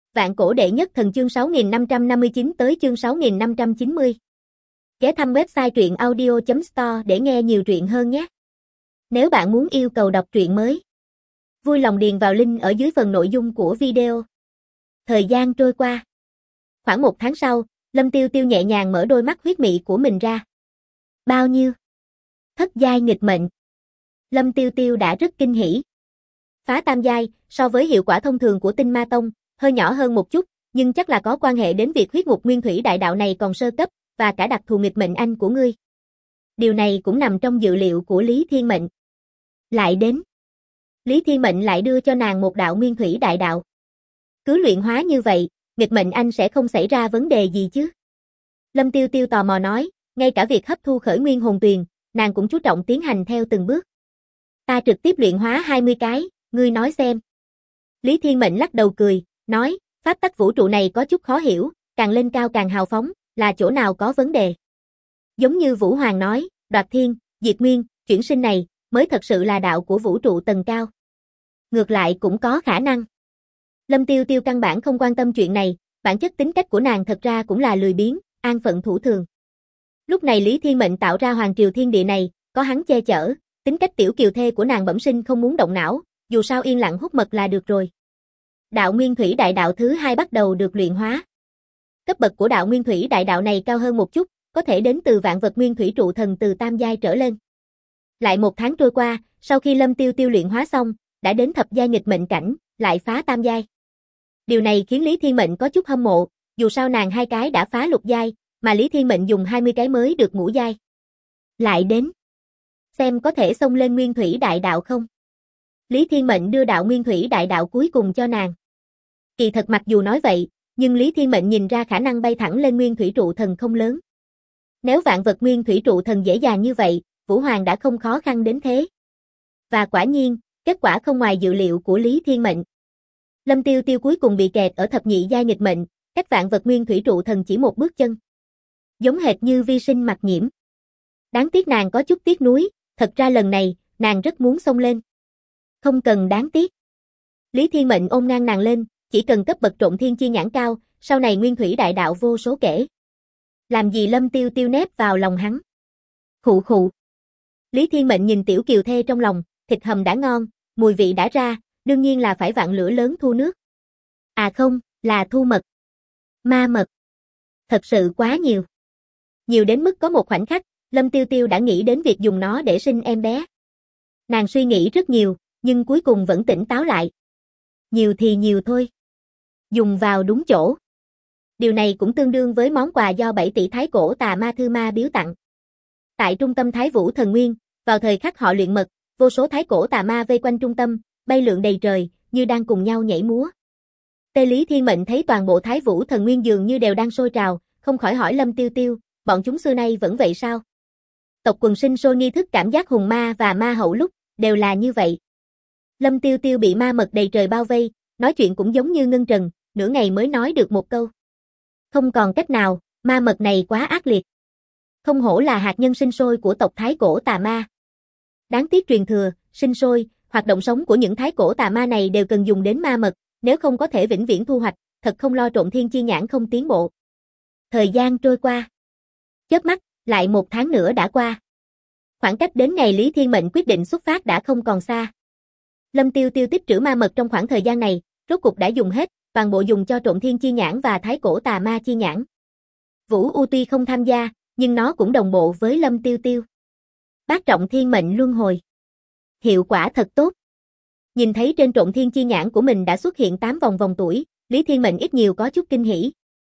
Vạn cổ đệ nhất thần chương 6559 tới chương 6590. Ghé thăm website truyện audio.store để nghe nhiều truyện hơn nhé. Nếu bạn muốn yêu cầu đọc truyện mới, vui lòng điền vào link ở dưới phần nội dung của video. Thời gian trôi qua. Khoảng 1 tháng sau, Lâm Tiêu Tiêu nhẹ nhàng mở đôi mắt huyết mị của mình ra. Bao nhiêu? Thất giai nghịch mệnh. Lâm Tiêu Tiêu đã rất kinh hỉ. Phá tam giai, so với hiệu quả thông thường của Tinh Ma Tông, hơi nhỏ hơn một chút, nhưng chắc là có quan hệ đến việc huyết ngục nguyên thủy đại đạo này còn sơ cấp, và cả đặc thù nghịch mệnh anh của ngươi. Điều này cũng nằm trong dự liệu của Lý Thiên Mệnh. Lại đến. Lý Thiên Mệnh lại đưa cho nàng một đạo nguyên thủy đại đạo. Cứ luyện hóa như vậy, nghịch mệnh anh sẽ không xảy ra vấn đề gì chứ? Lâm Tiêu Tiêu tò mò nói, ngay cả việc hấp thu khởi nguyên hồn tuyền, nàng cũng chú trọng tiến hành theo từng bước. Ta trực tiếp luyện hóa 20 cái, ngươi nói xem. Lý Thiên Mệnh lắc đầu cười, nói, pháp tắc vũ trụ này có chút khó hiểu, càng lên cao càng hào phóng, là chỗ nào có vấn đề. Giống như Vũ Hoàng nói, đoạt thiên, diệt nguyên, chuyển sinh này, mới thật sự là đạo của vũ trụ tầng cao. Ngược lại cũng có khả năng. Lâm Tiêu Tiêu căn bản không quan tâm chuyện này, bản chất tính cách của nàng thật ra cũng là lười biếng, an phận thủ thường. Lúc này Lý Thiên Mệnh tạo ra hoàng triều thiên địa này, có hắn che chở, tính cách tiểu kiều thê của nàng bẩm sinh không muốn động não, dù sao yên lặng hút mật là được rồi. Đạo nguyên thủy đại đạo thứ 2 bắt đầu được luyện hóa. Cấp bậc của đạo nguyên thủy đại đạo này cao hơn một chút, có thể đến từ vạn vật nguyên thủy trụ thần từ tam giai trở lên. Lại 1 tháng trôi qua, sau khi Lâm Tiêu Tiêu luyện hóa xong, đã đến thập giai nghịch mệnh cảnh, lại phá tam giai. Điều này khiến Lý Thiên Mệnh có chút hâm mộ, dù sao nàng 2 cái đã phá lục giai, mà Lý Thiên Mệnh dùng 20 cái mới được ngũ giai. Lại đến. Xem có thể xông lên nguyên thủy đại đạo không? Lý Thiên Mệnh đưa đạo nguyên thủy đại đạo cuối cùng cho nàng. Kỳ thật mặc dù nói vậy, nhưng Lý Thiên Mệnh nhìn ra khả năng bay thẳng lên nguyên thủy trụ thần không lớn. Nếu vạn vật nguyên thủy trụ thần dễ dàng như vậy, Vũ Hoàng đã không khó khăn đến thế. Và quả nhiên, kết quả không ngoài dự liệu của Lý Thiên Mệnh. Lâm Tiêu Tiêu cuối cùng bị kẹt ở thập nhị giai nghịch mệnh, cách vạn vật nguyên thủy trụ thần chỉ một bước chân. Giống hệt như vi sinh mặc nhiễm. Đáng tiếc nàng có chút tiếc nuối, thật ra lần này, nàng rất muốn xông lên. Không cần đáng tiếc. Lý Thiên Mệnh ôm ngang nàng lên, chỉ cần cấp bậc trộn thiên chi nhãn cao, sau này nguyên thủy đại đạo vô số kể. Làm gì Lâm Tiêu Tiêu nép vào lòng hắn. Khụ khụ. Lý Thiên Mệnh nhìn tiểu kiều thê trong lòng, thịt hầm đã ngon, mùi vị đã ra, đương nhiên là phải vạn lửa lớn thu nước. À không, là thu mật. Ma mật. Thật sự quá nhiều. Nhiều đến mức có một khoảnh khắc, Lâm Tiêu Tiêu đã nghĩ đến việc dùng nó để sinh em bé. Nàng suy nghĩ rất nhiều, nhưng cuối cùng vẫn tỉnh táo lại. Nhiều thì nhiều thôi. Dùng vào đúng chỗ. Điều này cũng tương đương với món quà do 7 tỷ thái cổ tà ma thư ma biếu tặng. Tại trung tâm Thái Vũ Thần Nguyên, vào thời khắc họ luyện mật, vô số thái cổ tà ma vây quanh trung tâm, bay lượn đầy trời, như đang cùng nhau nhảy múa. Tê Lý Thiên Mệnh thấy toàn bộ Thái Vũ Thần Nguyên dường như đều đang sôi trào, không khỏi hỏi Lâm Tiêu Tiêu, bọn chúng xưa nay vẫn vậy sao? Tộc quần sinh sôi nghi thức cảm giác hùng ma và ma hậu lúc, đều là như vậy. Lâm Tiêu Tiêu bị ma mật đầy trời bao vây, nói chuyện cũng giống như ngân trần, nửa ngày mới nói được một câu. Không còn cách nào, ma mật này quá ác liệt. Không hổ là hạt nhân sinh sôi của tộc thái cổ tà ma. Đáng tiếc truyền thừa, sinh sôi, hoạt động sống của những thái cổ tà ma này đều cần dùng đến ma mật, nếu không có thể vĩnh viễn thu hoạch, thật không lo trộn thiên chi nhãn không tiến bộ. Thời gian trôi qua. Chớp mắt, lại 1 tháng nữa đã qua. Khoảng cách đến ngày Lý Thiên Mệnh quyết định xuất phát đã không còn xa. Lâm Tiêu Tiêu tích trữ ma mật trong khoảng thời gian này, rốt cục đã dùng hết, toàn bộ dùng cho trộn thiên chi nhãn và thái cổ tà ma chi nhãn. Vũ U tuy không tham gia, nhưng nó cũng đồng bộ với Lâm Tiêu Tiêu. Bát trọng thiên mệnh luân hồi. Hiệu quả thật tốt. Nhìn thấy trên trộn thiên chi nhãn của mình đã xuất hiện 8 vòng tuổi, Lý Thiên Mệnh ít nhiều có chút kinh hỉ.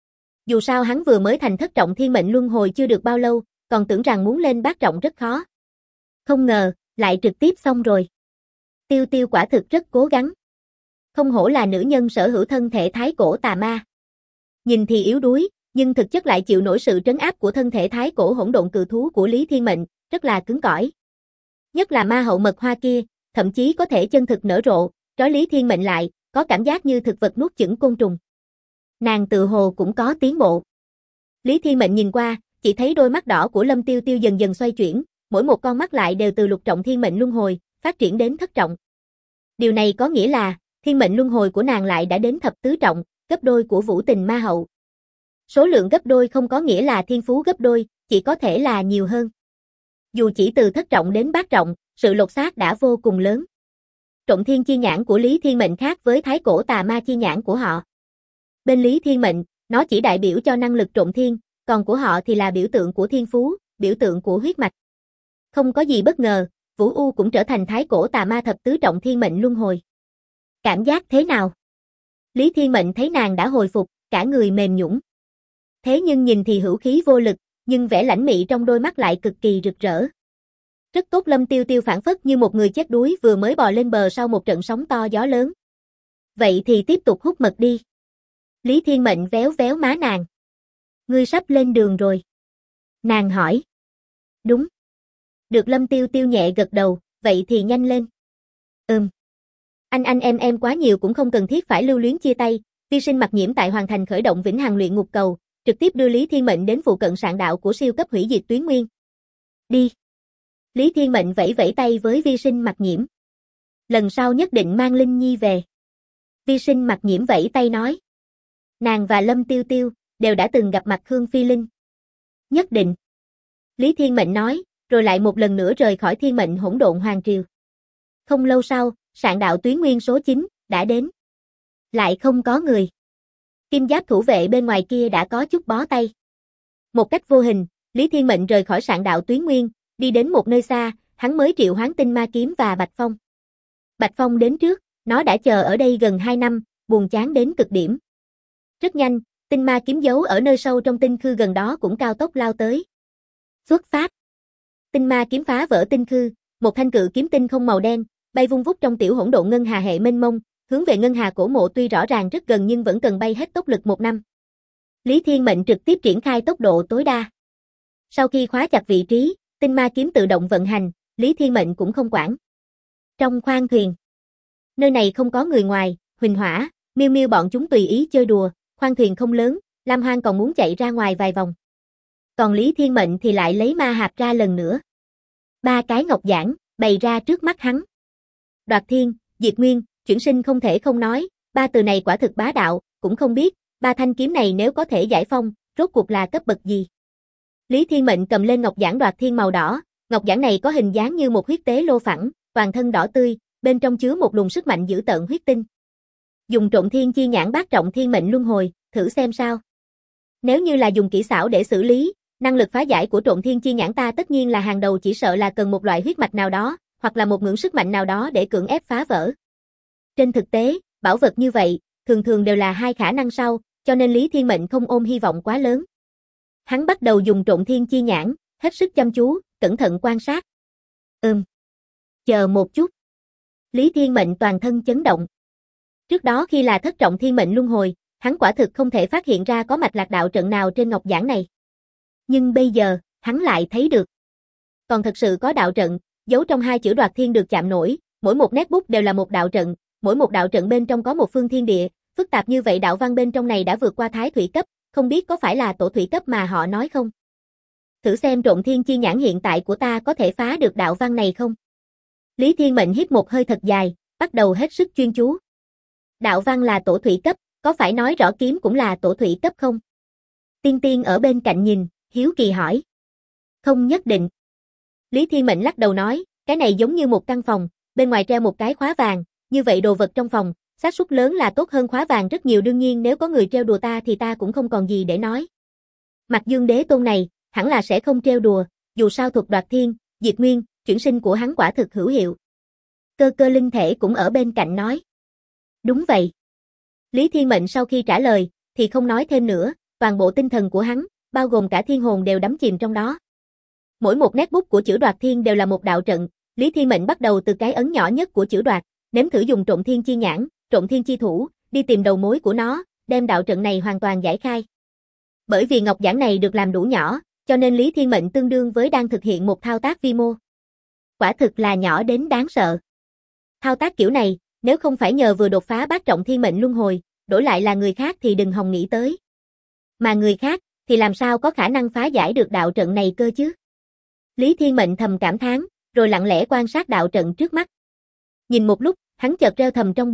Dù sao hắn vừa mới thành thất trọng thiên mệnh luân hồi chưa được bao lâu, còn tưởng rằng muốn lên bát trọng rất khó. Không ngờ, lại trực tiếp xong rồi. Tiêu Tiêu quả thực rất cố gắng. Không hổ là nữ nhân sở hữu thân thể thái cổ tà ma. Nhìn thì yếu đuối, nhưng thực chất lại chịu nổi sự trấn áp của thân thể thái cổ hỗn độn cự thú của Lý Thiên Mệnh, rất là cứng cỏi. Nhất là ma hậu mật hoa kia, thậm chí có thể chân thực nở rộ, trói Lý Thiên Mệnh lại, có cảm giác như thực vật nuốt chửng côn trùng. Nàng tự hồ cũng có tiến bộ. Lý Thiên Mệnh nhìn qua, chỉ thấy đôi mắt đỏ của Lâm Tiêu Tiêu dần dần xoay chuyển, mỗi một con mắt lại đều từ lục trọng thiên mệnh luân hồi, phát triển đến thất trọng. Điều này có nghĩa là, thiên mệnh luân hồi của nàng lại đã đến thập tứ trọng, gấp đôi của Vũ Tình Ma Hậu. Số lượng gấp đôi không có nghĩa là thiên phú gấp đôi, chỉ có thể là nhiều hơn. Dù chỉ từ thất trọng đến bát trọng, sự lột xác đã vô cùng lớn. Trộm thiên chi nhãn của Lý Thiên Mệnh khác với thái cổ tà ma chi nhãn của họ. Bên Lý Thiên Mệnh, nó chỉ đại biểu cho năng lực trộm thiên, còn của họ thì là biểu tượng của thiên phú, biểu tượng của huyết mạch. Không có gì bất ngờ, Vũ U cũng trở thành thái cổ tà ma thập tứ trọng thiên mệnh luân hồi. Cảm giác thế nào? Lý Thiên Mệnh thấy nàng đã hồi phục, cả người mềm nhũn. Thế nhưng nhìn thì hữu khí vô lực, nhưng vẻ lãnh mị trong đôi mắt lại cực kỳ rực rỡ. Rất tốt. Lâm Tiêu Tiêu phảng phất như một người chết đuối vừa mới bò lên bờ sau một trận sóng to gió lớn. Vậy thì tiếp tục hút mật đi. Lý Thiên Mệnh véo véo má nàng. Ngươi sắp lên đường rồi. Nàng hỏi. Đúng. Được. Lâm Tiêu Tiêu nhẹ gật đầu, vậy thì nhanh lên. Anh em quá nhiều cũng không cần thiết phải lưu luyến chia tay. Vi Sinh Mặc Nhiễm tại hoàn thành khởi động vĩnh hằng luyện ngục cầu, trực tiếp đưa Lý Thiên Mệnh đến phụ cận sạn đạo của siêu cấp hủy diệt tuyến nguyên. Đi. Lý Thiên Mệnh vẫy vẫy tay với Vi Sinh Mặc Nhiễm. Lần sau nhất định mang Linh Nhi về. Vi Sinh Mặc Nhiễm vẫy tay nói. Nàng và Lâm Tiêu Tiêu đều đã từng gặp mặt Khương Phi Linh. Nhất định. Lý Thiên Mệnh nói, rồi lại một lần nữa rời khỏi Thiên Mệnh Hỗn Độn Hoàng Triều. Không lâu sau, sạn đạo tuyến nguyên số 9 đã đến. Lại không có người. Kim giáp thủ vệ bên ngoài kia đã có chút bó tay. Một cách vô hình, Lý Thiên Mệnh rời khỏi sạn đạo tuyến nguyên, đi đến một nơi xa, hắn mới triệu hoán Tinh Ma Kiếm và Bạch Phong. Bạch Phong đến trước, nó đã chờ ở đây gần 2 năm, buồn chán đến cực điểm. Rất nhanh, Tinh Ma Kiếm giấu ở nơi sâu trong tinh khư gần đó cũng cao tốc lao tới. Xuất phát. Tinh Ma Kiếm phá vỡ tinh khư, một thanh cự kiếm tinh không màu đen, bay vung vút trong tiểu hỗn độn ngân hà hệ mênh mông, hướng về ngân hà cổ mộ tuy rõ ràng rất gần nhưng vẫn cần bay hết tốc lực 1 năm. Lý Thiên Mệnh trực tiếp triển khai tốc độ tối đa. Sau khi khóa chặt vị trí, Tinh Ma Kiếm tự động vận hành, Lý Thiên Mệnh cũng không quản. Trong khoang thuyền. Nơi này không có người ngoài, Huỳnh Hỏa, Miêu Miêu bọn chúng tùy ý chơi đùa, khoang thuyền không lớn, Lam Hoang còn muốn chạy ra ngoài vài vòng. Còn Lý Thiên Mệnh thì lại lấy ma hạp ra lần nữa. 3 cái ngọc giản bày ra trước mắt hắn. Đoạt thiên, diệt nguyên, chuyển sinh không thể không nói, 3 từ này quả thực bá đạo, cũng không biết, 3 thanh kiếm này nếu có thể giải phong, rốt cuộc là cấp bậc gì. Lý Thiên Mệnh cầm lên ngọc giản đoạt thiên màu đỏ, ngọc giản này có hình dáng như một huyết tế lô phẳng, toàn thân đỏ tươi, bên trong chứa một luồng sức mạnh dữ tợn huyết tinh. Dùng trộm thiên chi nhãn bát trọng thiên mệnh luân hồi, thử xem sao. Nếu như là dùng kỹ xảo để xử lý, năng lực phá giải của trộm thiên chi nhãn ta tất nhiên là hàng đầu, chỉ sợ là cần một loại huyết mạch nào đó, hoặc là một ngưỡng sức mạnh nào đó để cưỡng ép phá vỡ. Trên thực tế, bảo vật như vậy, thường thường đều là 2 khả năng sau, cho nên Lý Thiên Mệnh không ôm hy vọng quá lớn. Hắn bắt đầu dùng trộm thiên chi nhãn, hết sức chăm chú, cẩn thận quan sát. Chờ một chút. Lý Thiên Mệnh toàn thân chấn động. Trước đó khi là thất trọng thiên mệnh luân hồi, hắn quả thực không thể phát hiện ra có mạch lạc đạo trận nào trên ngọc giản này. Nhưng bây giờ, hắn lại thấy được. Còn thật sự có đạo trận, giấu trong 2 chữ đoạt thiên được chạm nổi, mỗi một nét bút đều là một đạo trận, mỗi một đạo trận bên trong có một phương thiên địa, phức tạp như vậy đạo văn bên trong này đã vượt qua thái thủy cấp, không biết có phải là tổ thủy cấp mà họ nói không? Thử xem trộm thiên chi nhãn hiện tại của ta có thể phá được đạo văn này không? Lý Thiên Mệnh hít một hơi thật dài, bắt đầu hết sức chuyên chú. Đạo văn là tổ thủy cấp, có phải nói rõ kiếm cũng là tổ thủy cấp không? Tiên Tiên ở bên cạnh nhìn, hiếu kỳ hỏi. Không nhất định. Lý Thiên Mệnh lắc đầu nói, cái này giống như một căn phòng, bên ngoài treo một cái khóa vàng, như vậy đồ vật trong phòng, xác suất lớn là tốt hơn khóa vàng rất nhiều, đương nhiên nếu có người treo đùa ta thì ta cũng không còn gì để nói. Mặc Dương Đế Tôn này, hẳn là sẽ không treo đùa, dù sao thuật đoạt thiên, diệt nguyên, chuyển sinh của hắn quả thực hữu hiệu. Cơ Cơ linh thể cũng ở bên cạnh nói. Đúng vậy. Lý Thiên Mệnh sau khi trả lời, thì không nói thêm nữa, toàn bộ tinh thần của hắn, bao gồm cả thiên hồn đều đắm chìm trong đó. Mỗi một nét bút của chữ đoạt thiên đều là một đạo trận, Lý Thiên Mệnh bắt đầu từ cái ấn nhỏ nhất của chữ đoạt, nếm thử dùng trộm thiên chi nhãn, trộm thiên chi thủ, đi tìm đầu mối của nó, đem đạo trận này hoàn toàn giải khai. Bởi vì ngọc giản này được làm đủ nhỏ, cho nên Lý Thiên Mệnh tương đương với đang thực hiện một thao tác vi mô. Quả thực là nhỏ đến đáng sợ. Thao tác kiểu này, nếu không phải nhờ vừa đột phá bát trọng thiên mệnh luân hồi, đổi lại là người khác thì đừng hòng nghĩ tới. Mà người khác, thì làm sao có khả năng phá giải được đạo trận này cơ chứ? Lý Thiên Mệnh thầm cảm thán, rồi lặng lẽ quan sát đạo trận trước mắt. Nhìn một lúc, hắn chợt reo thầm trong bụng,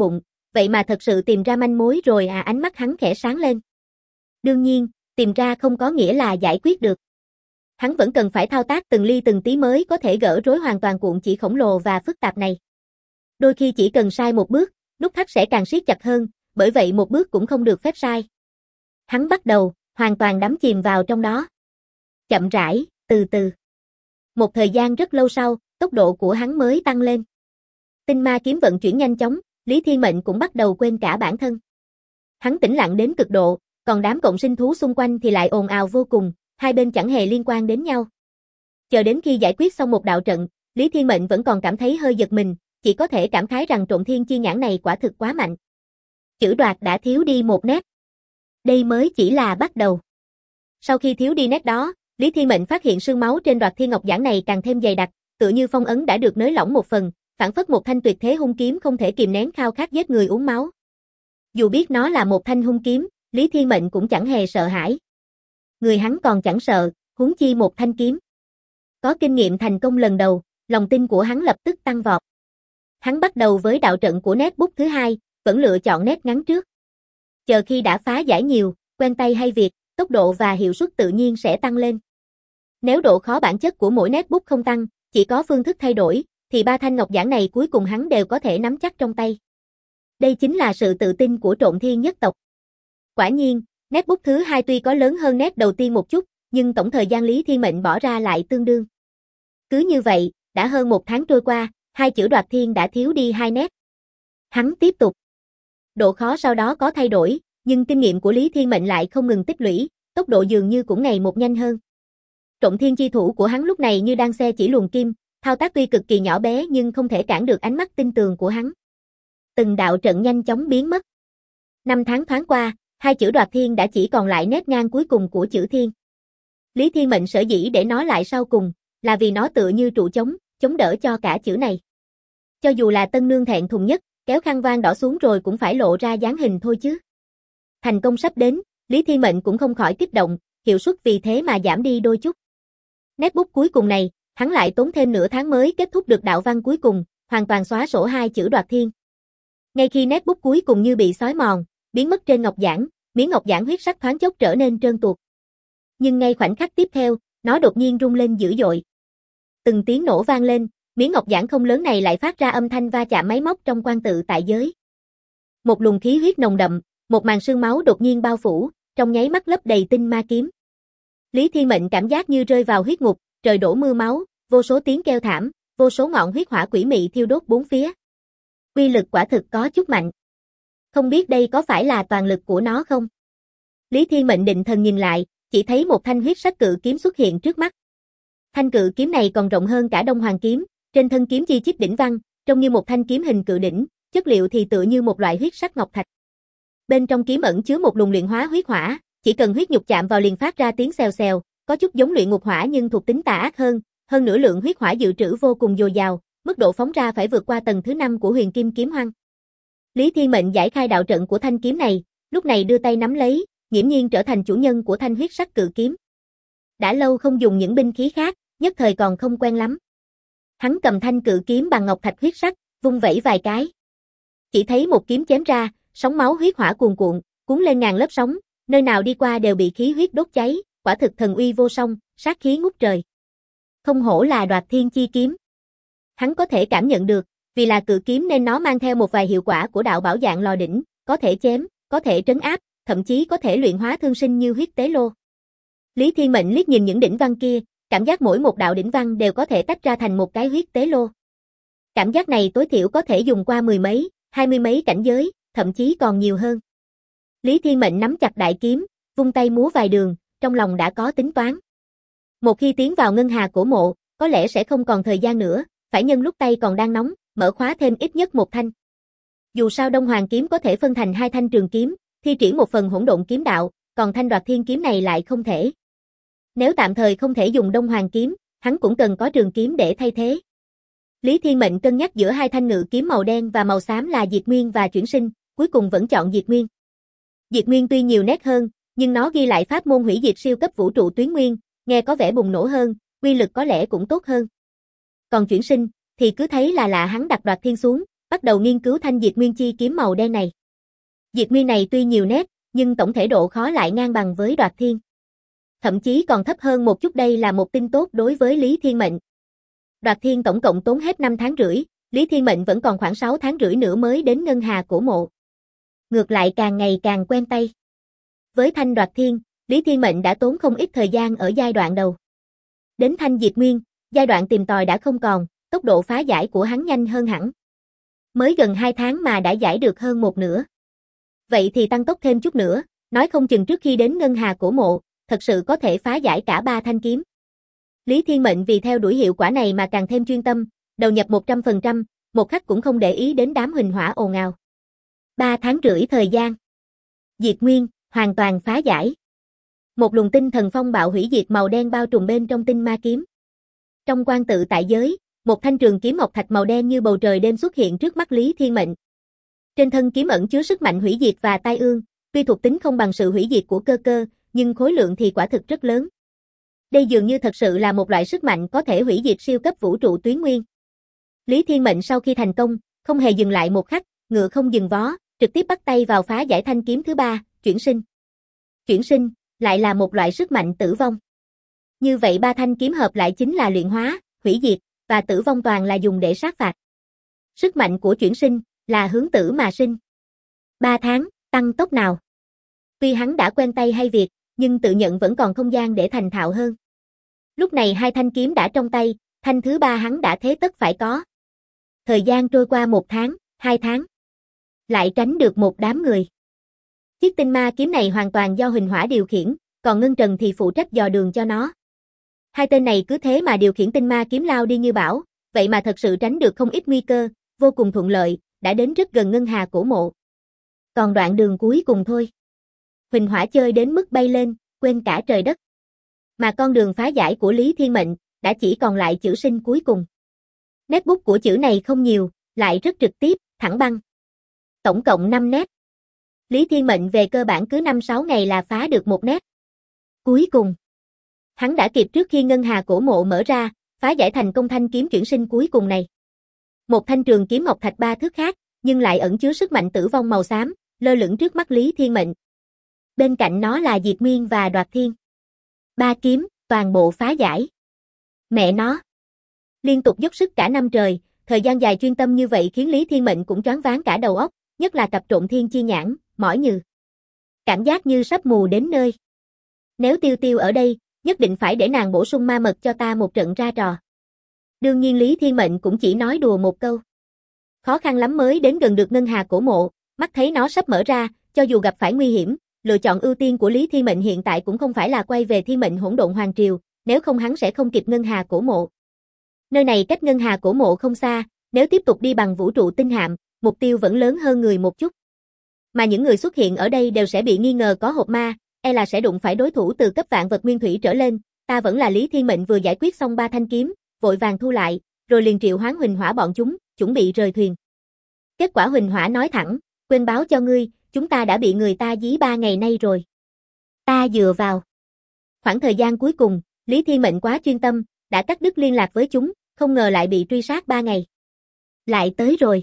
vậy mà thật sự tìm ra manh mối rồi à, ánh mắt hắn khẽ sáng lên. Đương nhiên, tìm ra không có nghĩa là giải quyết được. Hắn vẫn cần phải thao tác từng ly từng tí mới có thể gỡ rối hoàn toàn cuộn chỉ khổng lồ và phức tạp này. Đôi khi chỉ cần sai một bước, nút thắt sẽ càng siết chặt hơn, bởi vậy một bước cũng không được phép sai. Hắn bắt đầu, hoàn toàn đắm chìm vào trong đó. Chậm rãi, từ từ. Một thời gian rất lâu sau, tốc độ của hắn mới tăng lên. Tinh ma kiếm vận chuyển nhanh chóng, Lý Thiên Mệnh cũng bắt đầu quên cả bản thân. Hắn tĩnh lặng đến cực độ, còn đám cộng sinh thú xung quanh thì lại ồn ào vô cùng, hai bên chẳng hề liên quan đến nhau. Chờ đến khi giải quyết xong một đạo trận, Lý Thiên Mệnh vẫn còn cảm thấy hơi giật mình, chỉ có thể cảm khái rằng Trộm Thiên Chi Nhãn này quả thực quá mạnh. Chữ đoạt đã thiếu đi một nét. Đây mới chỉ là bắt đầu. Sau khi thiếu đi nét đó, Lý Thiên Mệnh phát hiện sương máu trên Đoạt Thiên Ngọc Giản này càng thêm dày đặc, tựa như phong ấn đã được nới lỏng một phần, phảng phất một thanh tuyệt thế hung kiếm không thể kìm nén khao khát giết người uống máu. Dù biết nó là một thanh hung kiếm, Lý Thiên Mệnh cũng chẳng hề sợ hãi. Người hắn còn chẳng sợ, huống chi một thanh kiếm. Có kinh nghiệm thành công lần đầu, lòng tin của hắn lập tức tăng vọt. Hắn bắt đầu với đạo trận của nét bút thứ hai, vẫn lựa chọn nét ngắn trước. Chờ khi đã phá giải nhiều, quen tay hay việc, tốc độ và hiệu suất tự nhiên sẽ tăng lên. Nếu độ khó bản chất của mỗi nét bút không tăng, chỉ có phương thức thay đổi, thì ba thanh ngọc giản này cuối cùng hắn đều có thể nắm chắc trong tay. Đây chính là sự tự tin của Trộm Thiên nhất tộc. Quả nhiên, nét bút thứ hai tuy có lớn hơn nét đầu tiên một chút, nhưng tổng thời gian Lý Thiên Mệnh bỏ ra lại tương đương. Cứ như vậy, đã hơn một tháng trôi qua, hai chữ Đoạt Thiên đã thiếu đi hai nét. Hắn tiếp tục. Độ khó sau đó có thay đổi, nhưng kinh nghiệm của Lý Thiên Mệnh lại không ngừng tích lũy, tốc độ dường như cũng ngày một nhanh hơn. Trộm Thiên chi thủ của hắn lúc này như đang xe chỉ luồng kim, thao tác tuy cực kỳ nhỏ bé nhưng không thể cản được ánh mắt tinh tường của hắn. Từng đạo trận nhanh chóng biến mất. 5 tháng thoáng qua, hai chữ Đoạt Thiên đã chỉ còn lại nét ngang cuối cùng của chữ Thiên. Lý Thiên Mệnh sở dĩ để nó lại sau cùng, là vì nó tựa như trụ chống đỡ cho cả chữ này. Cho dù là tân nương thẹn thùng nhất, kéo khăn voan đỏ xuống rồi cũng phải lộ ra dáng hình thôi chứ. Thành công sắp đến, Lý Thiên Mệnh cũng không khỏi kích động, hiệu suất vì thế mà giảm đi đôi chút. Nét bút cuối cùng này, hắn lại tốn thêm nửa tháng mới kết thúc được đạo văn cuối cùng, hoàn toàn xóa sổ hai chữ Đoạt Thiên. Ngay khi nét bút cuối cùng như bị xói mòn, biến mất trên ngọc giản, miếng ngọc giản huyết sắc thoáng chốc trở nên trơn tuột. Nhưng ngay khoảnh khắc tiếp theo, nó đột nhiên rung lên dữ dội. Từng tiếng nổ vang lên, miếng ngọc giản không lớn này lại phát ra âm thanh va chạm máy móc trong quan tự tại giới. Một luồng khí huyết nồng đậm, một màn sương máu đột nhiên bao phủ, trong nháy mắt lấp đầy tinh ma kiếm. Lý Thiên Mệnh cảm giác như rơi vào huyết ngục, trời đổ mưa máu, vô số tiếng kêu thảm, vô số ngọn huyết hỏa quỷ mị thiêu đốt bốn phía. Uy lực quả thực có chút mạnh. Không biết đây có phải là toàn lực của nó không? Lý Thiên Mệnh định thần nhìn lại, chỉ thấy một thanh huyết sắc cự kiếm xuất hiện trước mắt. Thanh cự kiếm này còn rộng hơn cả Đông Hoàng kiếm, trên thân kiếm chi chít đỉnh văn, trông như một thanh kiếm hình cự đỉnh, chất liệu thì tựa như một loại huyết sắc ngọc thạch. Bên trong kiếm ẩn chứa một luồng luyện hóa huyết hỏa, chỉ cần huyết nhục chạm vào liền phát ra tiếng xèo xèo, có chút giống luyện ngục hỏa nhưng thuộc tính tà ác hơn nữa lượng huyết hỏa dự trữ vô cùng dồi dào, mức độ phóng ra phải vượt qua tầng thứ 5 của Huyền Kim Kiếm Hoang. Lý Thiên Mệnh giải khai đạo trận của thanh kiếm này, lúc này đưa tay nắm lấy, nghiễm nhiên trở thành chủ nhân của thanh huyết sắc cự kiếm. Đã lâu không dùng những binh khí khác, nhất thời còn không quen lắm. Hắn cầm thanh cự kiếm bằng ngọc thạch huyết sắc, vung vẩy vài cái. Chỉ thấy một kiếm chém ra, sóng máu huyết hỏa cuồn cuộn, cuốn lên ngàn lớp sóng, nơi nào đi qua đều bị khí huyết đốt cháy, quả thực thần uy vô song, sát khí ngút trời. Không hổ là Đoạt Thiên chi kiếm. Hắn có thể cảm nhận được, vì là cự kiếm nên nó mang theo một vài hiệu quả của đạo bảo dạng lò đỉnh, có thể chém, có thể trấn áp, thậm chí có thể luyện hóa thương sinh như huyết tế lô. Lý Thiên Mệnh liếc nhìn những đỉnh văn kia, cảm giác mỗi một đạo đỉnh văn đều có thể tách ra thành một cái huyết tế lô. Cảm giác này tối thiểu có thể dùng qua 10 mấy, 20 mấy cảnh giới, thậm chí còn nhiều hơn. Lý Thiên Mệnh nắm chặt đại kiếm, vung tay múa vài đường, trong lòng đã có tính toán. Một khi tiến vào ngân hà cổ mộ, có lẽ sẽ không còn thời gian nữa, phải nhân lúc tay còn đang nóng, mở khóa thêm ít nhất một thanh. Dù sao Đông Hoàng kiếm có thể phân thành hai thanh trường kiếm, thi triển một phần hỗn độn kiếm đạo, còn thanh Đoạt Thiên kiếm này lại không thể. Nếu tạm thời không thể dùng Đông Hoàng kiếm, hắn cũng cần có trường kiếm để thay thế. Lý Thiên Mệnh cân nhắc giữa hai thanh ngự kiếm màu đen và màu xám là Diệt Nguyên và Chuyển Sinh, cuối cùng vẫn chọn Diệt Nguyên. Diệt Nguyên tuy nhiều nét hơn, nhưng nó ghi lại pháp môn hủy diệt siêu cấp vũ trụ tuyến nguyên, nghe có vẻ bùng nổ hơn, uy lực có lẽ cũng tốt hơn. Còn Chuyển Sinh, thì cứ thấy là lạ hắn đặt Đoạt Thiên xuống, bắt đầu nghiên cứu thanh diệt nguyên chi kiếm màu đen này. Diệt nguyên này tuy nhiều nét, nhưng tổng thể độ khó lại ngang bằng với Đoạt Thiên. Thậm chí còn thấp hơn một chút, đây là một tin tốt đối với Lý Thiên Mệnh. Đoạt Thiên tổng cộng tốn hết 5 tháng rưỡi, Lý Thiên Mệnh vẫn còn khoảng 6 tháng rưỡi nữa mới đến ngân hà cổ mộ. Ngược lại càng ngày càng quen tay. Với thanh Đoạt Thiên, Lý Thiên Mệnh đã tốn không ít thời gian ở giai đoạn đầu. Đến thanh diệt nguyên, giai đoạn tìm tòi đã không còn, tốc độ phá giải của hắn nhanh hơn hẳn. Mới gần 2 tháng mà đã giải được hơn một nửa. Vậy thì tăng tốc thêm chút nữa, nói không chừng trước khi đến ngân hà cổ mộ, thật sự có thể phá giải cả 3 thanh kiếm. Lý Thiên Mệnh vì theo đuổi hiệu quả này mà càng thêm chuyên tâm, đầu nhập 100%, một khắc cũng không để ý đến đám huỳnh hỏa ồn ào. 3 tháng rưỡi thời gian. Diệt nguyên, hoàn toàn phá giải. Một luồng tinh thần phong bạo hủy diệt màu đen bao trùm bên trong tinh ma kiếm. Trong quan tự tại giới, một thanh trường kiếm ngọc thạch màu đen như bầu trời đêm xuất hiện trước mắt Lý Thiên Mệnh. Trên thân kiếm ẩn chứa sức mạnh hủy diệt và tai ương, tuy thuộc tính không bằng sự hủy diệt của cơ cơ, nhưng khối lượng thì quả thực rất lớn. Đây dường như thật sự là một loại sức mạnh có thể hủy diệt siêu cấp vũ trụ tuyến nguyên. Lý Thiên Mệnh sau khi thành công, không hề dừng lại một khắc, ngựa không dừng vó, trực tiếp bắt tay vào phá giải thanh kiếm thứ 3, chuyển sinh. Chuyển sinh, lại là một loại sức mạnh tử vong. Như vậy 3 thanh kiếm hợp lại chính là luyện hóa, hủy diệt, và tử vong toàn là dùng để sát phạt. Sức mạnh của chuyển sinh, là hướng tử mà sinh. 3 tháng, tăng tốc nào. Tuy hắn đã quen tay hay việc, nhưng tự nhận vẫn còn không gian để thành thạo hơn. Lúc này 2 thanh kiếm đã trong tay, thanh thứ 3 hắn đã thế tất phải có. Thời gian trôi qua 1 tháng, 2 tháng. Lại tránh được một đám người. Chiếc tinh ma kiếm này hoàn toàn do huỳnh hỏa điều khiển, còn Ngân Trần thì phụ trách dò đường cho nó. 2 tên này cứ thế mà điều khiển tinh ma kiếm lao đi như bão, vậy mà thật sự tránh được không ít nguy cơ, vô cùng thuận lợi, đã đến rất gần ngân hà cổ mộ. Còn đoạn đường cuối cùng thôi. Huỳnh hỏa chơi đến mức bay lên, quên cả trời đất. Mà con đường phá giải của Lý Thiên Mệnh, đã chỉ còn lại chữ sinh cuối cùng. Nét bút của chữ này không nhiều, lại rất trực tiếp, thẳng băng. Tổng cộng 5 nét. Lý Thiên Mệnh về cơ bản cứ 5-6 ngày là phá được một nét. Cuối cùng, hắn đã kịp trước khi ngân hà cổ mộ mở ra, phá giải thành công thanh kiếm chuyển sinh cuối cùng này. Một thanh trường kiếm ngọc thạch 3 thước khác, nhưng lại ẩn chứa sức mạnh tử vong màu xám, lơ lửng trước mắt Lý Thiên Mệnh. Bên cạnh nó là Diệt Nguyên và Đoạt Thiên. 3 kiếm, toàn bộ phá giải. Mẹ nó. Liên tục dốc sức cả năm trời, thời gian dài chuyên tâm như vậy khiến Lý Thiên Mệnh cũng choáng váng cả đầu óc, nhất là cặp trộn thiên chi nhãn, mỏi nhừ. Cảm giác như sắp mù đến nơi. Nếu Tiêu Tiêu ở đây, nhất định phải để nàng bổ sung ma mật cho ta một trận ra trò. Đương nhiên Lý Thiên Mệnh cũng chỉ nói đùa một câu. Khó khăn lắm mới đến gần được ngân hà cổ mộ, mắt thấy nó sắp mở ra, cho dù gặp phải nguy hiểm, lựa chọn ưu tiên của Lý Thiên Mệnh hiện tại cũng không phải là quay về Thiên Mệnh Hỗn Độn Hoàng Triều, nếu không hắn sẽ không kịp ngân hà cổ mộ. Nơi này cách ngân hà cổ mộ không xa, nếu tiếp tục đi bằng vũ trụ tinh hạm, mục tiêu vẫn lớn hơn người một chút. Mà những người xuất hiện ở đây đều sẽ bị nghi ngờ có hộp ma, e là sẽ đụng phải đối thủ từ cấp vạn vật nguyên thủy trở lên, ta vẫn là Lý Thiên Mệnh vừa giải quyết xong 3 thanh kiếm, vội vàng thu lại, rồi liền triệu hoán huỳnh hỏa bọn chúng, chuẩn bị rời thuyền. Kết quả huỳnh hỏa nói thẳng, quên báo cho ngươi, chúng ta đã bị người ta dí 3 ngày nay rồi. Ta dựa vào. Khoảng thời gian cuối cùng, Lý Thiên Mệnh quá chuyên tâm, đã cắt đứt liên lạc với chúng, không ngờ lại bị truy sát 3 ngày. Lại tới rồi.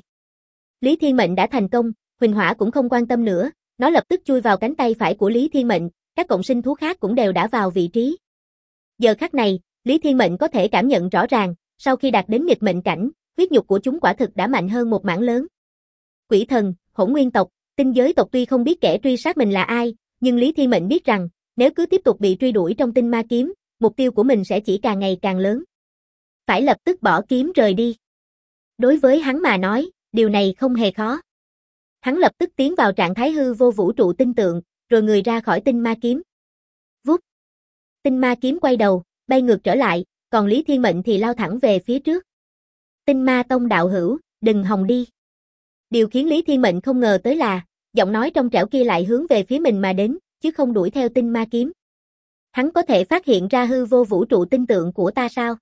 Lý Thiên Mệnh đã thành công, huỳnh hỏa cũng không quan tâm nữa, nó lập tức chui vào cánh tay phải của Lý Thiên Mệnh, các cộng sinh thú khác cũng đều đã vào vị trí. Giờ khắc này, Lý Thiên Mệnh có thể cảm nhận rõ ràng, sau khi đạt đến nghịch mệnh cảnh, huyết nhục của chúng quả thực đã mạnh hơn một mảng lớn. Quỷ thần, hỗn nguyên tộc, tinh giới tộc tuy không biết kẻ truy sát mình là ai, nhưng Lý Thiên Mệnh biết rằng, nếu cứ tiếp tục bị truy đuổi trong tinh ma kiếm, mục tiêu của mình sẽ chỉ càng ngày càng lớn. Phải lập tức bỏ kiếm rời đi. Đối với hắn mà nói, điều này không hề khó. Hắn lập tức tiến vào trạng thái hư vô vũ trụ tinh tượng, rồi người ra khỏi tinh ma kiếm. Vút. Tinh ma kiếm quay đầu, bay ngược trở lại, còn Lý Thiên Mệnh thì lao thẳng về phía trước. Tinh ma tông đạo hữu, đừng hòng đi. Điều khiến Lý Thiên Mệnh không ngờ tới là, giọng nói trong trẻo kia lại hướng về phía mình mà đến, chứ không đuổi theo tinh ma kiếm. Hắn có thể phát hiện ra hư vô vũ trụ tinh tượng của ta sao?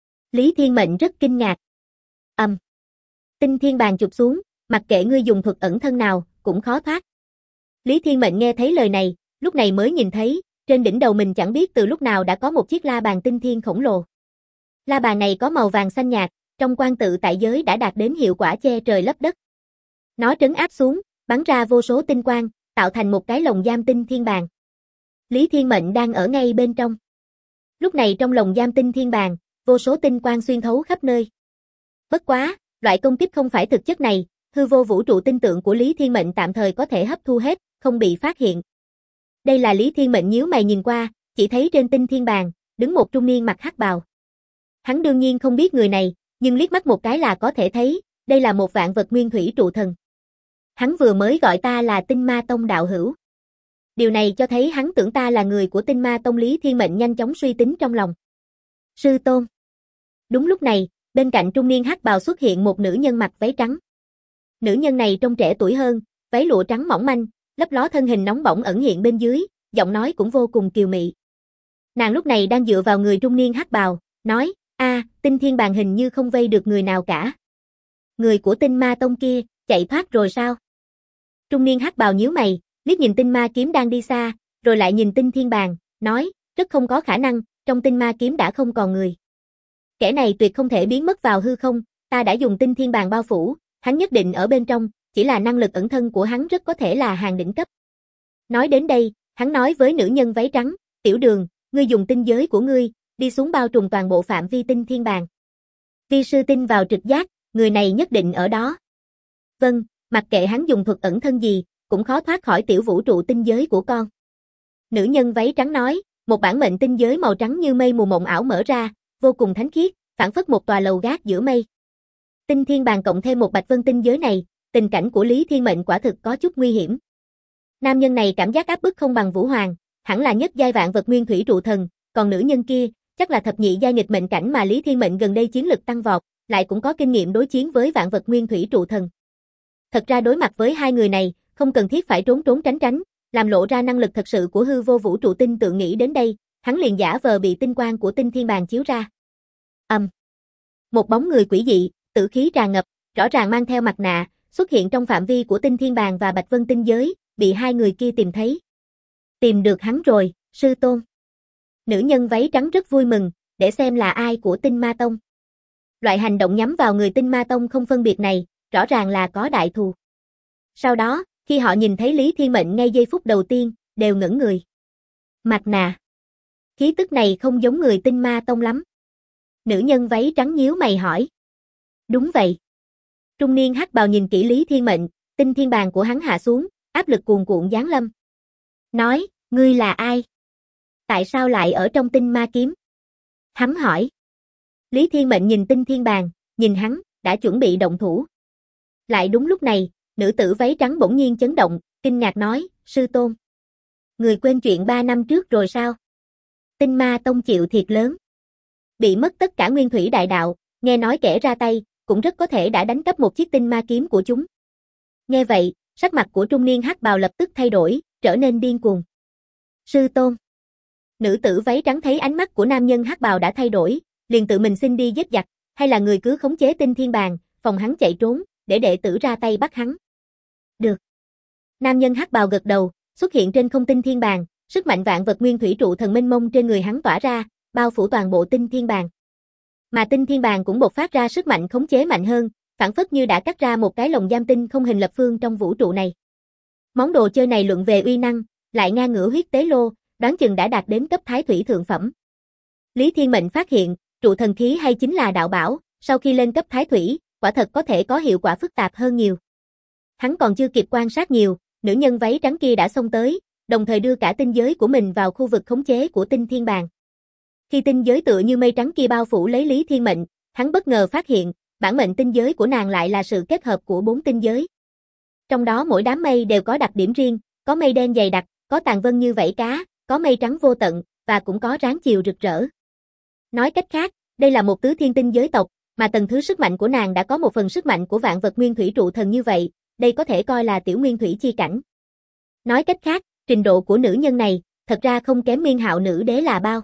Lý Thiên Mệnh rất kinh ngạc. Tinh thiên bàn chụp xuống, mặc kệ ngươi dùng thuật ẩn thân nào, cũng khó thoát. Lý Thiên Mệnh nghe thấy lời này, lúc này mới nhìn thấy, trên đỉnh đầu mình chẳng biết từ lúc nào đã có một chiếc la bàn tinh thiên khổng lồ. La bàn này có màu vàng xanh nhạt, trong quan tự tại giới đã đạt đến hiệu quả che trời lấp đất. Nó trấn áp xuống, bắn ra vô số tinh quang, tạo thành một cái lồng giam tinh thiên bàn. Lý Thiên Mệnh đang ở ngay bên trong. Lúc này trong lồng giam tinh thiên bàn, vô số tinh quang xuyên thấu khắp nơi. Bất quá, loại công kích không phải thực chất này, hư vô vũ trụ tinh tượng của Lý Thiên Mệnh tạm thời có thể hấp thu hết, không bị phát hiện. Đây là Lý Thiên Mệnh nhíu mày nhìn qua, chỉ thấy trên tinh thiên bàn, đứng một trung niên mặc hắc bào. Hắn đương nhiên không biết người này, nhưng liếc mắt một cái là có thể thấy, đây là một vạn vật nguyên thủy trụ thần. Hắn vừa mới gọi ta là Tinh Ma Tông đạo hữu. Điều này cho thấy hắn tưởng ta là người của Tinh Ma Tông. Lý Thiên Mệnh nhanh chóng suy tính trong lòng. Sư tôn. Đúng lúc này, bên cạnh trung niên hắc bào xuất hiện một nữ nhân mặc váy trắng. Nữ nhân này trông trẻ tuổi hơn, váy lụa trắng mỏng manh, lấp ló thân hình nóng bỏng ẩn hiện bên dưới, giọng nói cũng vô cùng kiều mị. Nàng lúc này đang dựa vào người trung niên hắc bào, nói, Tinh Thiên Bàn hình như không vây được người nào cả. Người của Tinh Ma Tông kia, chạy thoát rồi sao? Trung niên hắc bào nhíu mày, liếc nhìn tinh ma kiếm đang đi xa, rồi lại nhìn Tinh Thiên Bàn, nói, rất không có khả năng, trong tinh ma kiếm đã không còn người. Kẻ này tuyệt không thể biến mất vào hư không, ta đã dùng Tinh Thiên Bàn bao phủ, hắn nhất định ở bên trong, chỉ là năng lực ẩn thân của hắn rất có thể là hàng đỉnh cấp. Nói đến đây, hắn nói với nữ nhân váy trắng, Tiểu Đường, ngươi dùng tinh giới của ngươi, đi xuống bao trùm toàn bộ phạm vi Tinh Thiên Bàn. Vi sư tin vào trực giác, người này nhất định ở đó. Vâng, mặc kệ hắn dùng thuật ẩn thân gì, cũng khó thoát khỏi tiểu vũ trụ tinh giới của con. Nữ nhân váy trắng nói, một bản mệnh tinh giới màu trắng như mây mù mộng ảo mở ra, vô cùng thánh khiết, phảng phất một tòa lầu gác giữa mây. Tinh Thiên Bàn cộng thêm một bạch vân tinh giới này, tình cảnh của Lý Thiên Mệnh quả thực có chút nguy hiểm. Nam nhân này cảm giác áp bức không bằng Vũ Hoàng, hẳn là nhất giai vạn vật nguyên thủy trụ thần, còn nữ nhân kia, chắc là thập nhị giai nghịch mệnh cảnh mà Lý Thiên Mệnh gần đây chiến lực tăng vọt, lại cũng có kinh nghiệm đối chiến với vạn vật nguyên thủy trụ thần. Thật ra đối mặt với hai người này, không cần thiết phải trốn trốn tránh tránh, làm lộ ra năng lực thật sự của hư vô vũ trụ tinh tượng. Nghĩ đến đây, hắn liền giả vờ bị tinh quang của Tinh Thiên Bàn chiếu ra. Một bóng người quỷ dị, tử khí tràn ngập, rõ ràng mang theo mặt nạ, xuất hiện trong phạm vi của Tinh Thiên Bàn và Bạch Vân tinh giới, bị hai người kia tìm thấy. Tìm được hắn rồi, sư tôn. Nữ nhân váy trắng rất vui mừng, để xem là ai của Tinh Ma Tông. Loại hành động nhắm vào người Tinh Ma Tông không phân biệt này, rõ ràng là có đại thù. Sau đó, khi họ nhìn thấy Lý Thiên Mệnh ngay giây phút đầu tiên, đều ngẩn người. Mặt nạ. Khí tức này không giống người Tinh Ma Tông lắm. Nữ nhân váy trắng nhíu mày hỏi. Đúng vậy. Trung niên hắc bào nhìn kỹ Lý Thiên Mệnh, Tinh Thiên Bàn của hắn hạ xuống, áp lực cuồn cuộn giáng lâm. Nói, ngươi là ai? Tại sao lại ở trong tinh ma kiếm? Hắn hỏi. Lý Thiên Mệnh nhìn Tinh Thiên Bàn, nhìn hắn, đã chuẩn bị động thủ. Lại đúng lúc này, nữ tử váy trắng bỗng nhiên chấn động, kinh ngạc nói, sư tôn. Người quên chuyện 3 năm trước rồi sao? Tinh Ma Tông chịu thiệt lớn. Bị mất tất cả nguyên thủy đại đạo, nghe nói kẻ ra tay, cũng rất có thể đã đánh cắp một chiếc tinh ma kiếm của chúng. Nghe vậy, sắc mặt của trung niên hắc bào lập tức thay đổi, trở nên điên cuồng. Sư tôn. Nữ tử váy trắng thấy ánh mắt của nam nhân hắc bào đã thay đổi, liền tự mình xin đi giết giặc, hay là người cứ khống chế Tinh Thiên Bàn, phòng hắn chạy trốn, để đệ tử ra tay bắt hắn. Được. Nam nhân hắc bào gật đầu, xuất hiện trên không Tinh Thiên Bàn, sức mạnh vạn vật nguyên thủy trụ thần mênh mông trên người hắn tỏa ra, bao phủ toàn bộ Tinh Thiên Bàn. Mà Tinh Thiên Bàn cũng bộc phát ra sức mạnh khống chế mạnh hơn, phảng phất như đã cắt ra một cái lồng giam tinh không hình lập phương trong vũ trụ này. Món đồ chơi này luận về uy năng, lại ngang ngửa huyết tế lô, đoán chừng đã đạt đến cấp thái thủy thượng phẩm. Lý Thiên Mệnh phát hiện, trụ thần khí hay chính là đạo bảo, sau khi lên cấp thái thủy, quả thật có thể có hiệu quả phức tạp hơn nhiều. Hắn còn chưa kịp quan sát nhiều, nữ nhân váy trắng kia đã xông tới, đồng thời đưa cả tinh giới của mình vào khu vực khống chế của Tinh Thiên Bàn. Khi tinh giới tựa như mây trắng kia bao phủ lấy Lý Thiên Mệnh, hắn bất ngờ phát hiện, bản mệnh tinh giới của nàng lại là sự kết hợp của 4 tinh giới. Trong đó mỗi đám mây đều có đặc điểm riêng, có mây đen dày đặc, có tàn vân như vảy cá, có mây trắng vô tận, và cũng có ráng chiều rực rỡ. Nói cách khác, đây là một tứ thiên tinh giới tộc, mà tầng thứ sức mạnh của nàng đã có một phần sức mạnh của vạn vật nguyên thủy trụ thần như vậy, đây có thể coi là tiểu nguyên thủy chi cảnh. Nói cách khác, trình độ của nữ nhân này, thật ra không kém Nguyên Hạo nữ đế là bao.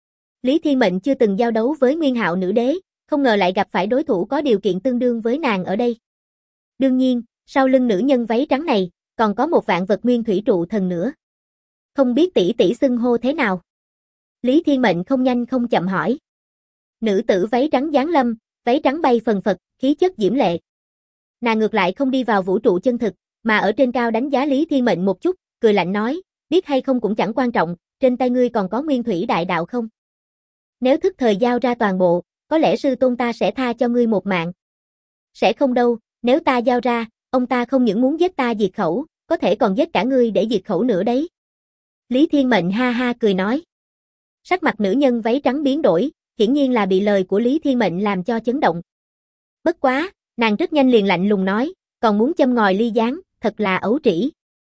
Lý Thiên Mệnh chưa từng giao đấu với Nguyên Hạo nữ đế, không ngờ lại gặp phải đối thủ có điều kiện tương đương với nàng ở đây. Đương nhiên, sau lưng nữ nhân váy trắng này, còn có một vạn vật nguyên thủy trụ thần nữa. Không biết tỷ tỷ xưng hô thế nào? Lý Thiên Mệnh không nhanh không chậm hỏi. Nữ tử váy trắng giáng lâm, váy trắng bay phần phật, khí chất diễm lệ. Nàng ngược lại không đi vào vũ trụ chân thực, mà ở trên cao đánh giá Lý Thiên Mệnh một chút, cười lạnh nói, biết hay không cũng chẳng quan trọng, trên tay ngươi còn có nguyên thủy đại đạo không? Nếu thức thời giao ra toàn bộ, có lẽ sư tôn ta sẽ tha cho ngươi một mạng. Sẽ không đâu, nếu ta giao ra, ông ta không những muốn giết ta diệt khẩu, có thể còn giết cả ngươi để diệt khẩu nữa đấy. Lý Thiên Mệnh ha ha cười nói. Sắc mặt nữ nhân váy trắng biến đổi, hiển nhiên là bị lời của Lý Thiên Mệnh làm cho chấn động. Bất quá, nàng rất nhanh liền lạnh lùng nói, còn muốn châm ngòi ly gián, thật là ấu trĩ.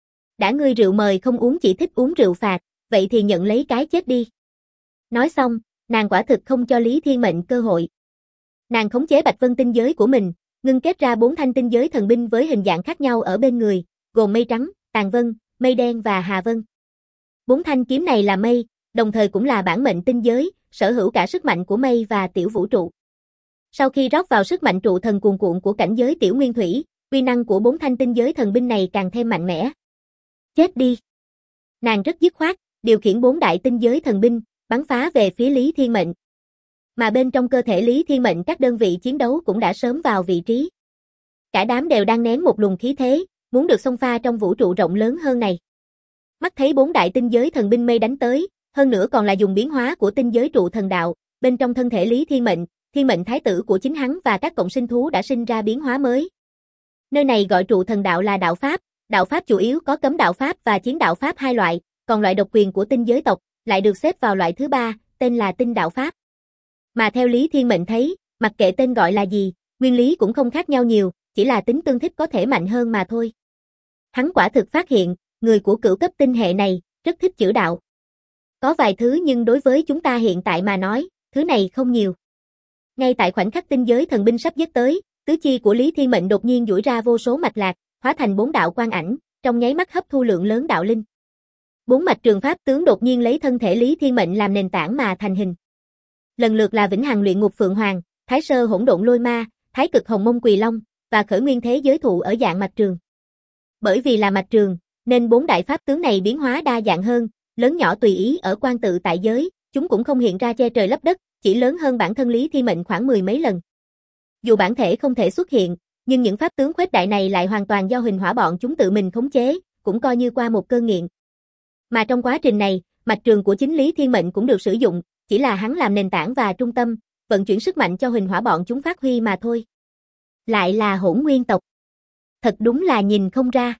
Đã ngươi rượu mời không uống chỉ thích uống rượu phạt, vậy thì nhận lấy cái chết đi. Nói xong, nàng quả thực không cho Lý Thiên Mệnh cơ hội. Nàng khống chế Bạch Vân tinh giới của mình, ngưng kết ra 4 thanh tinh giới thần binh với hình dạng khác nhau ở bên người, gồm mây trắng, tàn vân, mây đen và hà vân. 4 thanh kiếm này là mây, đồng thời cũng là bản mệnh tinh giới, sở hữu cả sức mạnh của mây và tiểu vũ trụ. Sau khi rót vào sức mạnh trụ thần cuồn cuộn của cảnh giới tiểu nguyên thủy, uy năng của 4 thanh tinh giới thần binh này càng thêm mạnh mẽ. Chết đi! Nàng rất dứt khoát, điều khiển 4 đại tinh giới thần binh, bắn phá về phía Lý Thiên Mệnh. Mà bên trong cơ thể Lý Thiên Mệnh các đơn vị chiến đấu cũng đã sớm vào vị trí. Cả đám đều đang nén một luồng khí thế, muốn được xông pha trong vũ trụ rộng lớn hơn này. Mắt thấy 4 đại tinh giới thần binh mây đánh tới, hơn nữa còn là dùng biến hóa của tinh giới trụ thần đạo, bên trong thân thể Lý Thiên Mệnh thái tử của chính hắn và các cộng sinh thú đã sinh ra biến hóa mới. Nơi này gọi trụ thần đạo là đạo pháp chủ yếu có cấm đạo pháp và chiến đạo pháp hai loại, còn loại độc quyền của tinh giới tộc lại được xếp vào loại thứ 3, tên là tinh đạo pháp. Mà theo Lý Thiên Mệnh thấy, mặc kệ tên gọi là gì, nguyên lý cũng không khác nhau nhiều, chỉ là tính tương thích có thể mạnh hơn mà thôi. Hắn quả thực phát hiện, người của cửu cấp tinh hệ này, rất thích chữ đạo. Có vài thứ nhưng đối với chúng ta hiện tại mà nói, thứ này không nhiều. Ngay tại khoảnh khắc tinh giới thần binh sắp giết tới, tứ chi của Lý Thiên Mệnh đột nhiên duỗi ra vô số mạch lạc, hóa thành 4 đạo quang ảnh, trong nháy mắt hấp thu lượng lớn đạo linh. 4 mạch trường pháp tướng đột nhiên lấy thân thể Lý Thiên Mệnh làm nền tảng mà thành hình. Lần lượt là Vĩnh Hằng Luyện Ngục Phượng Hoàng, Thái Sơ Hỗn Độn Lôi Ma, Thái Cực Hồng Mông Quỳ Long và Khởi Nguyên Thế Giới Thụ ở dạng mạch trường. Bởi vì là mạch trường, nên 4 đại pháp tướng này biến hóa đa dạng hơn, lớn nhỏ tùy ý ở quan tự tại giới, chúng cũng không hiện ra che trời lấp đất, chỉ lớn hơn bản thân Lý Thiên Mệnh khoảng 10 mấy lần. Dù bản thể không thể xuất hiện, nhưng những pháp tướng khuếch đại này lại hoàn toàn do hình hỏa bọn chúng tự mình khống chế, cũng coi như qua một cơn nghiện. Mà trong quá trình này, mạch trường của chính Lý Thiên Mệnh cũng được sử dụng, chỉ là hắn làm nền tảng và trung tâm, vận chuyển sức mạnh cho hình hỏa bọn chúng phát huy mà thôi. Lại là hỗn nguyên tộc. Thật đúng là nhìn không ra.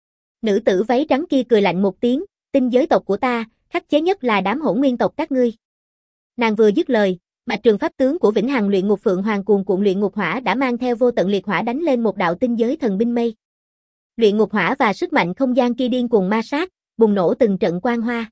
Nữ tử váy trắng kia cười lạnh một tiếng, tinh giới tộc của ta, khắc chế nhất là đám hỗn nguyên tộc các ngươi. Nàng vừa dứt lời, mạch trường pháp tướng của Vĩnh Hằng Luyện Ngục Phượng Hoàng cuồn cuộn luyện ngục hỏa đã mang theo vô tận liệt hỏa đánh lên một đạo tinh giới thần binh mây. Luyện ngục hỏa và sức mạnh không gian kia điên cuồng ma sát, bùng nổ từng trận quang hoa.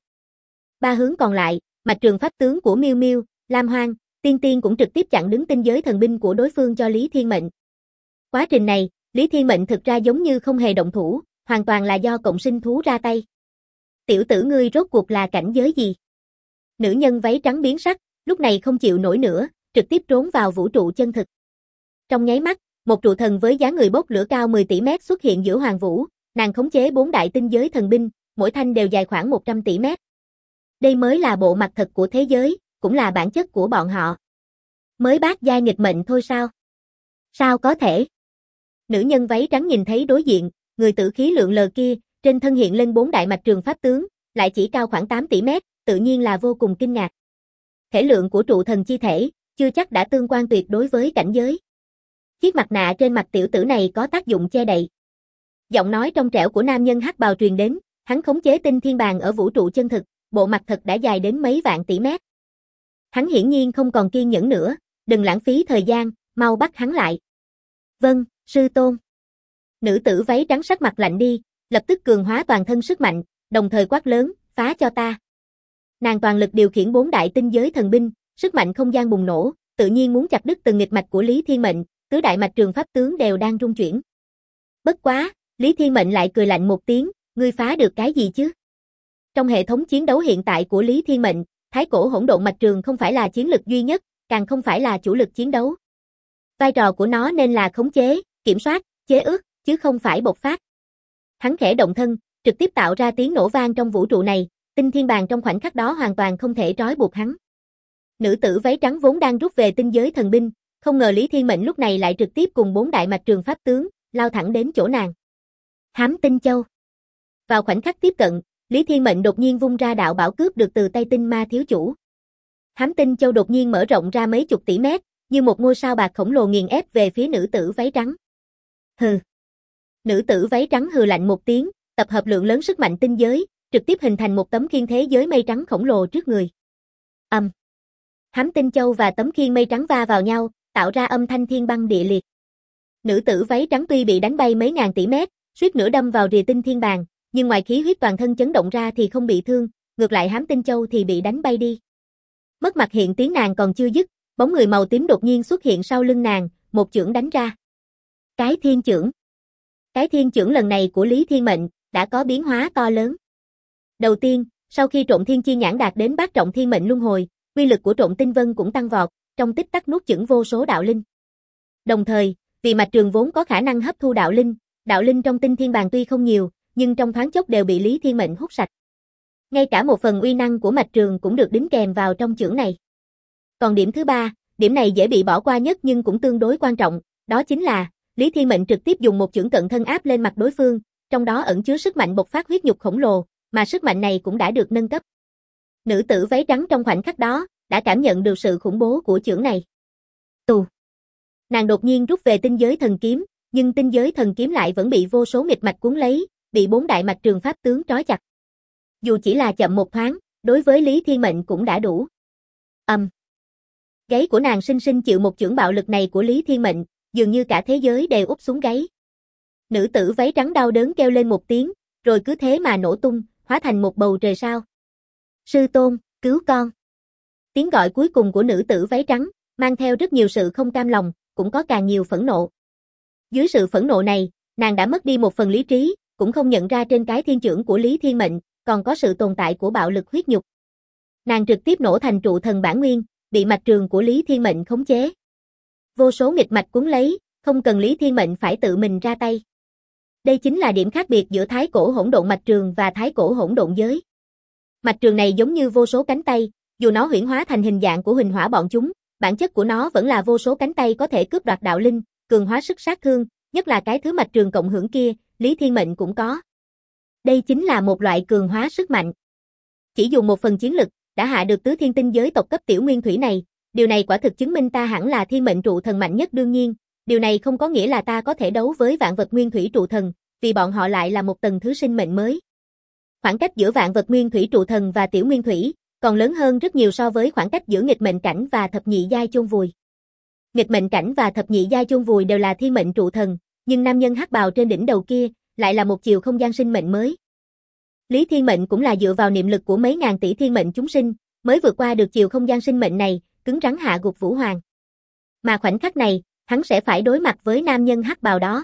3 hướng còn lại, mạch trường pháp tướng của Miêu Miêu, Lam Hoang, Tiên Tiên cũng trực tiếp chặn đứng tinh giới thần binh của đối phương cho Lý Thiên Mệnh. Quá trình này, Lý Thiên Mệnh thực ra giống như không hề động thủ, hoàn toàn là do cộng sinh thú ra tay. Tiểu tử ngươi rốt cuộc là cảnh giới gì? Nữ nhân váy trắng biến sắc, lúc này không chịu nổi nữa, trực tiếp trốn vào vũ trụ chân thực. Trong nháy mắt, một trụ thần với dáng người bốc lửa cao 10 tỷ mét xuất hiện giữa hoàng vũ, nàng khống chế 4 đại tinh giới thần binh, mỗi thanh đều dài khoảng 100 tỷ mét. Đây mới là bộ mặt thật của thế giới, cũng là bản chất của bọn họ. Mới bát giai nghịch mệnh thôi sao? Sao có thể? Nữ nhân váy trắng nhìn thấy đối diện, người tử khí lượn lờ kia, trên thân hiện lên 4 đại mạch trường pháp tướng, lại chỉ cao khoảng 8 tỷ mét, tự nhiên là vô cùng kinh ngạc. Thể lượng của trụ thần chi thể, chưa chắc đã tương quan tuyệt đối với cảnh giới. Chiếc mặt nạ trên mặt tiểu tử này có tác dụng che đậy. Giọng nói trong trẻo của nam nhân hắc bào truyền đến, hắn khống chế tinh thiên bàn ở vũ trụ chân thực, bộ mặt thật đã dài đến mấy vạn tỷ mét. Hắn hiển nhiên không còn kiên nhẫn nữa, đừng lãng phí thời gian, mau bắt hắn lại. Vâng, sư tôn. Nữ tử váy trắng sắc mặt lạnh đi, lập tức cường hóa toàn thân sức mạnh, đồng thời quát lớn, phá cho ta. Nàng toàn lực điều khiển 4 đại tinh giới thần binh, sức mạnh không gian bùng nổ, tự nhiên muốn chặt đứt từng nghịch mạch của Lý Thiên Mệnh, tứ đại mạch trường pháp tướng đều đang rung chuyển. Bất quá, Lý Thiên Mệnh lại cười lạnh một tiếng, ngươi phá được cái gì chứ? Trong hệ thống chiến đấu hiện tại của Lý Thiên Mệnh, thái cổ hỗn độn mạch trường không phải là chiến lực duy nhất, càng không phải là chủ lực chiến đấu. Vai trò của nó nên là khống chế, kiểm soát, chế ước, chứ không phải bộc phát. Hắn khẽ động thân, trực tiếp tạo ra tiếng nổ vang trong vũ trụ này, tinh thiên bàn trong khoảnh khắc đó hoàn toàn không thể trói buộc hắn. Nữ tử váy trắng vốn đang rút về tinh giới thần binh, Không ngờ Lý Thiên Mệnh lúc này lại trực tiếp cùng 4 đại mạch trường pháp tướng, lao thẳng đến chỗ nàng. Hám Tinh Châu. Vào khoảnh khắc tiếp cận, Lý Thiên Mệnh đột nhiên vung ra đạo bảo cướp được từ tay Tinh Ma thiếu chủ. Hám Tinh Châu đột nhiên mở rộng ra mấy chục tỷ mét, như một ngôi sao bạc khổng lồ nghiền ép về phía nữ tử váy trắng. Hừ. Nữ tử váy trắng hừ lạnh một tiếng, tập hợp lượng lớn sức mạnh tinh giới, trực tiếp hình thành một tấm khiên thế giới mây trắng khổng lồ trước người. Hám Tinh Châu và tấm khiên mây trắng va vào nhau, tạo ra âm thanh thiên băng địa liệt. Nữ tử váy trắng tuy bị đánh bay mấy ngàn tỷ mét, suýt nữa đâm vào rìa tinh thiên bàn, nhưng ngoài khí huyết toàn thân chấn động ra thì không bị thương, ngược lại Hám Tinh Châu thì bị đánh bay đi. Mất mặt hiện tiếng nàng còn chưa dứt, bóng người màu tím đột nhiên xuất hiện sau lưng nàng, một chưởng đánh ra. Cái thiên chưởng. Cái thiên chưởng lần này của Lý Thiên Mệnh đã có biến hóa to lớn. Đầu tiên, sau khi Trộn Thiên Chi Nhãn đạt đến bát trọng thiên mệnh luân hồi, uy lực của Trộn Tinh Vân cũng tăng vọt, trong tích tắc nuốt chửng vô số đạo linh. Đồng thời, vì mạch trường vốn có khả năng hấp thu đạo linh trong tinh thiên bàn tuy không nhiều, nhưng trong thoáng chốc đều bị Lý Thiên Mệnh hút sạch. Ngay cả một phần uy năng của mạch trường cũng được đính kèm vào trong chưởng này. Còn điểm thứ ba, điểm này dễ bị bỏ qua nhất nhưng cũng tương đối quan trọng, đó chính là Lý Thiên Mệnh trực tiếp dùng một chưởng cận thân áp lên mặt đối phương, trong đó ẩn chứa sức mạnh bộc phát huyết nhục khổng lồ, mà sức mạnh này cũng đã được nâng cấp. Nữ tử váy trắng trong khoảnh khắc đó đã cảm nhận được sự khủng bố của chưởng này. Nàng đột nhiên rút về tinh giới thần kiếm, nhưng tinh giới thần kiếm lại vẫn bị vô số nghịch mạch cuốn lấy, bị 4 đại mạch trường pháp tướng trói chặt. Dù chỉ là chậm một thoáng, đối với Lý Thiên Mệnh cũng đã đủ. Gáy của nàng sinh sinh chịu một chưởng bạo lực này của Lý Thiên Mệnh, dường như cả thế giới đều úp xuống gáy. Nữ tử váy trắng đau đớn kêu lên một tiếng, rồi cứ thế mà nổ tung, hóa thành một bầu trời sao. Sư tôn, cứu con. Tiếng gọi cuối cùng của nữ tử váy trắng, mang theo rất nhiều sự không cam lòng, cũng có càng nhiều phẫn nộ. Dưới sự phẫn nộ này, nàng đã mất đi một phần lý trí, cũng không nhận ra trên cái thiên chưởng của Lý Thiên Mệnh, còn có sự tồn tại của bạo lực huyết nhục. Nàng trực tiếp nổ thành trụ thần bản nguyên, bị mạch trường của Lý Thiên Mệnh khống chế. Vô số nghịch mạch cuốn lấy, không cần Lý Thiên Mệnh phải tự mình ra tay. Đây chính là điểm khác biệt giữa thái cổ hỗn độn mạch trường và thái cổ hỗn độn giới. Mạch trường này giống như vô số cánh tay, dù nó huyễn hóa thành hình dạng của huỳnh hỏa bọn chúng, bản chất của nó vẫn là vô số cánh tay có thể cướp đoạt đạo linh, cường hóa sức sát thương, nhất là cái thứ mạch trường cộng hưởng kia, Lý Thiên Mệnh cũng có. Đây chính là một loại cường hóa sức mạnh. Chỉ dùng một phần chiến lực, đã hạ được tứ thiên tinh giới tộc cấp tiểu nguyên thủy này, điều này quả thực chứng minh ta hẳn là thiên mệnh trụ thần mạnh nhất đương nhiên, điều này không có nghĩa là ta có thể đấu với vạn vật nguyên thủy trụ thần, vì bọn họ lại là một tầng thứ sinh mệnh mới. Khoảng cách giữa vạn vật nguyên thủy trụ thần và tiểu nguyên thủy còn lớn hơn rất nhiều so với khoảng cách giữa nghịch mệnh cảnh và thập nhị giai chôn vùi. Nghịch mệnh cảnh và thập nhị giai chôn vùi đều là thiên mệnh trụ thần, nhưng nam nhân hắc bào trên đỉnh đầu kia lại là một chiều không gian sinh mệnh mới. Lý Thiên Mệnh cũng là dựa vào niệm lực của mấy ngàn tỷ thiên mệnh chúng sinh, mới vượt qua được chiều không gian sinh mệnh này, cứng rắn hạ gục Vũ Hoàng. Mà khoảnh khắc này, hắn sẽ phải đối mặt với nam nhân hắc bào đó.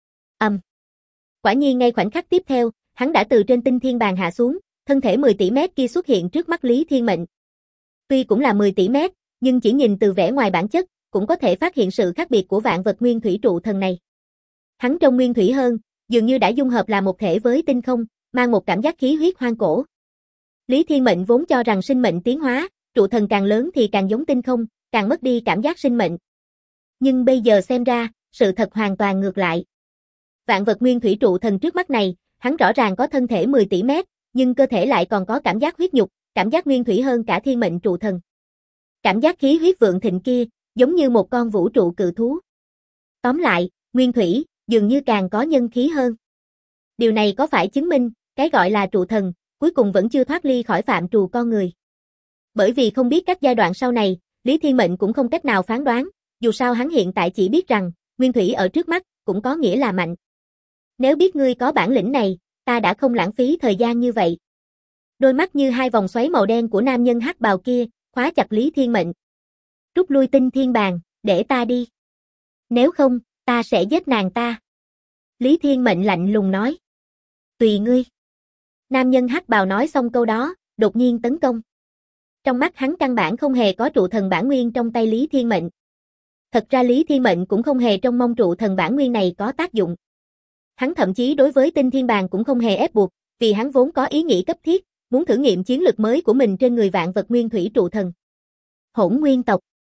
Quả nhiên ngay khoảnh khắc tiếp theo, hắn đã từ trên tinh thiên bàn hạ xuống, thân thể 10 tỷ mét kia xuất hiện trước mắt Lý Thiên Mệnh. Tuy cũng là 10 tỷ mét, nhưng chỉ nhìn từ vẻ ngoài bản chất, cũng có thể phát hiện sự khác biệt của vạn vật nguyên thủy trụ thần này. Hắn trông nguyên thủy hơn, dường như đã dung hợp là một thể với tinh không, mang một cảm giác khí huyết hoang cổ. Lý Thiên Mệnh vốn cho rằng sinh mệnh tiến hóa, trụ thần càng lớn thì càng giống tinh không, càng mất đi cảm giác sinh mệnh. Nhưng bây giờ xem ra, sự thật hoàn toàn ngược lại. Vạn vật nguyên thủy trụ thần trước mắt này, hắn rõ ràng có thân thể 10 tỷ mét, nhưng cơ thể lại còn có cảm giác huyết nhục, cảm giác nguyên thủy hơn cả thiên mệnh trụ thần. Cảm giác khí huyết vượng thịnh kia, giống như một con vũ trụ cự thú. Tóm lại, nguyên thủy, dường như càng có nhân khí hơn. Điều này có phải chứng minh, cái gọi là trụ thần, cuối cùng vẫn chưa thoát ly khỏi phạm trù con người. Bởi vì không biết các giai đoạn sau này, Lý Thiên Mệnh cũng không cách nào phán đoán, dù sao hắn hiện tại chỉ biết rằng, nguyên thủy ở trước mắt, cũng có nghĩa là mạnh. Nếu biết ngươi có bản lĩnh này, ta đã không lãng phí thời gian như vậy. Đôi mắt như hai vòng xoáy màu đen của nam nhân hắc bào kia, khóa chặt Lý Thiên Mệnh. Rút lui tinh thiên bàn, để ta đi. Nếu không, ta sẽ giết nàng ta. Lý Thiên Mệnh lạnh lùng nói. Tùy ngươi. Nam nhân hắc bào nói xong câu đó, đột nhiên tấn công. Trong mắt hắn căn bản không hề có trụ thần bản nguyên trong tay Lý Thiên Mệnh. Thật ra Lý Thiên Mệnh cũng không hề trông mong trụ thần bản nguyên này có tác dụng. Hắn thậm chí đối với tinh thiên bàn cũng không hề ép buộc, vì hắn vốn có ý nghĩ cấp thiết, muốn thử nghiệm chiến lực mới của mình trên người vạn vật nguyên thủy trụ thần. Hỗn nguyên tộc.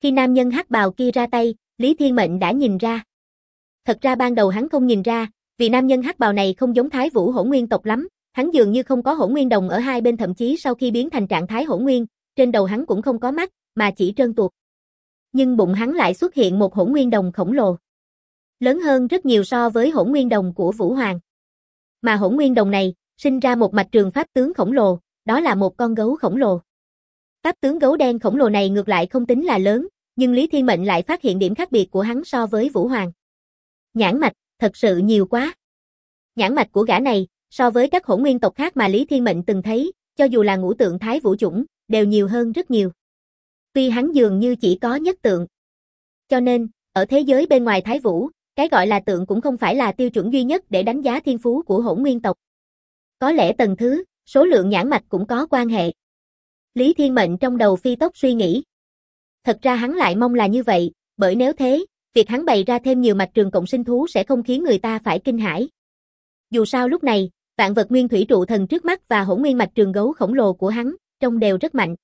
Khi nam nhân hắc bào kia ra tay, Lý Thiên Mệnh đã nhìn ra. Thật ra ban đầu hắn không nhìn ra, vì nam nhân hắc bào này không giống Thái Vũ hỗn nguyên tộc lắm, hắn dường như không có hỗn nguyên đồng ở hai bên, thậm chí sau khi biến thành trạng thái hỗn nguyên, trên đầu hắn cũng không có mắt, mà chỉ trơn tuột. Nhưng bụng hắn lại xuất hiện một hỗn nguyên đồng khổng lồ. Lớn hơn rất nhiều so với hỗn nguyên đồng của Vũ Hoàng. Mà hỗn nguyên đồng này, sinh ra một mạch trường pháp tướng khổng lồ, đó là một con gấu khổng lồ. Pháp tướng gấu đen khổng lồ này ngược lại không tính là lớn, nhưng Lý Thiên Mệnh lại phát hiện điểm khác biệt của hắn so với Vũ Hoàng. Nhãn mạch, thật sự nhiều quá. Nhãn mạch của gã này, so với các hỗn nguyên tộc khác mà Lý Thiên Mệnh từng thấy, cho dù là ngũ tượng Thái Vũ chủng, đều nhiều hơn rất nhiều. Tuy hắn dường như chỉ có nhất tượng. Cho nên, ở thế giới bên ngoài Thái Vũ, cái gọi là tượng cũng không phải là tiêu chuẩn duy nhất để đánh giá thiên phú của hỗn nguyên tộc. Có lẽ tầng thứ, số lượng nhãn mạch cũng có quan hệ. Lý Thiên Mệnh trong đầu phi tốc suy nghĩ. Thật ra hắn lại mong là như vậy, bởi nếu thế, việc hắn bày ra thêm nhiều mạch trường cộng sinh thú sẽ không khiến người ta phải kinh hãi. Dù sao lúc này, vạn vật nguyên thủy trụ thần trước mắt và hỗn nguyên mạch trường gấu khổng lồ của hắn, trông đều rất mạnh.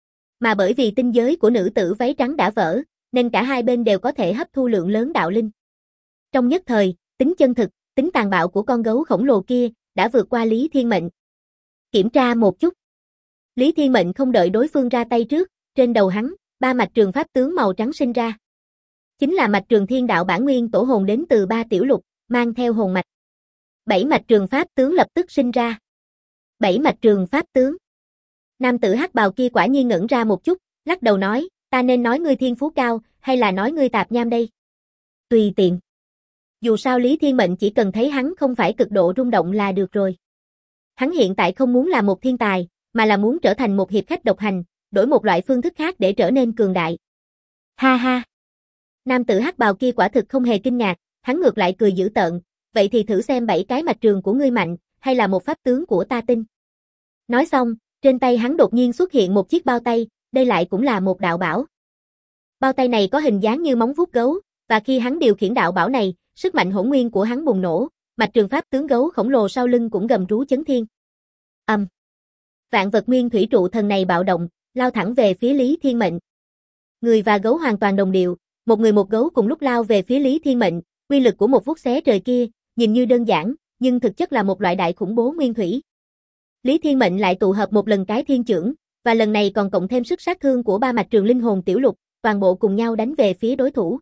Mà bởi vì tinh giới của nữ tử váy trắng đã vỡ, nên cả hai bên đều có thể hấp thu lượng lớn đạo linh. Trong nhất thời, tính chân thực, tính tàn bạo của con gấu khổng lồ kia, đã vượt qua Lý Thiên Mệnh. Kiểm tra một chút. Lý Thiên Mệnh không đợi đối phương ra tay trước, trên đầu hắn, 3 mạch trường pháp tướng màu trắng sinh ra. Chính là mạch trường thiên đạo bản nguyên tổ hồn đến từ 3 tiểu lục, mang theo hồn mạch. 7 mạch trường pháp tướng lập tức sinh ra. 7 mạch trường pháp tướng. Nam tử hắc bào kia quả nhiên ngẩn ra một chút, lắc đầu nói, ta nên nói ngươi thiên phú cao, hay là nói ngươi tạp nham đây? Tùy tiện. Dù sao Lý Thiên Mệnh chỉ cần thấy hắn không phải cực độ rung động là được rồi. Hắn hiện tại không muốn là một thiên tài, mà là muốn trở thành một hiệp khách độc hành, đổi một loại phương thức khác để trở nên cường đại. Ha ha. Nam tử hắc bào kia quả thực không hề kinh ngạc, hắn ngược lại cười dữ tợn, vậy thì thử xem 7 cái mạch trường của ngươi mạnh, hay là một pháp tướng của ta tinh. Nói xong, trên tay hắn đột nhiên xuất hiện một chiếc bao tay, đây lại cũng là một đạo bảo. Bao tay này có hình dáng như móng vuốt gấu, và khi hắn điều khiển đạo bảo này, sức mạnh hỗn nguyên của hắn bùng nổ, mạch trường pháp tướng gấu khổng lồ sau lưng cũng gầm rú chấn thiên. Vạn vật nguyên thủy trụ thần này bạo động, lao thẳng về phía Lý Thiên Mệnh. Người và gấu hoàn toàn đồng điệu, một người một gấu cùng lúc lao về phía Lý Thiên Mệnh, uy lực của một vuốt xé trời kia, nhìn như đơn giản, nhưng thực chất là một loại đại khủng bố nguyên thủy. Lý Thiên Mệnh lại tụ hợp một lần cái thiên chưởng, và lần này còn cộng thêm sức sát thương của 3 mạch trường linh hồn tiểu lục, toàn bộ cùng nhau đánh về phía đối thủ.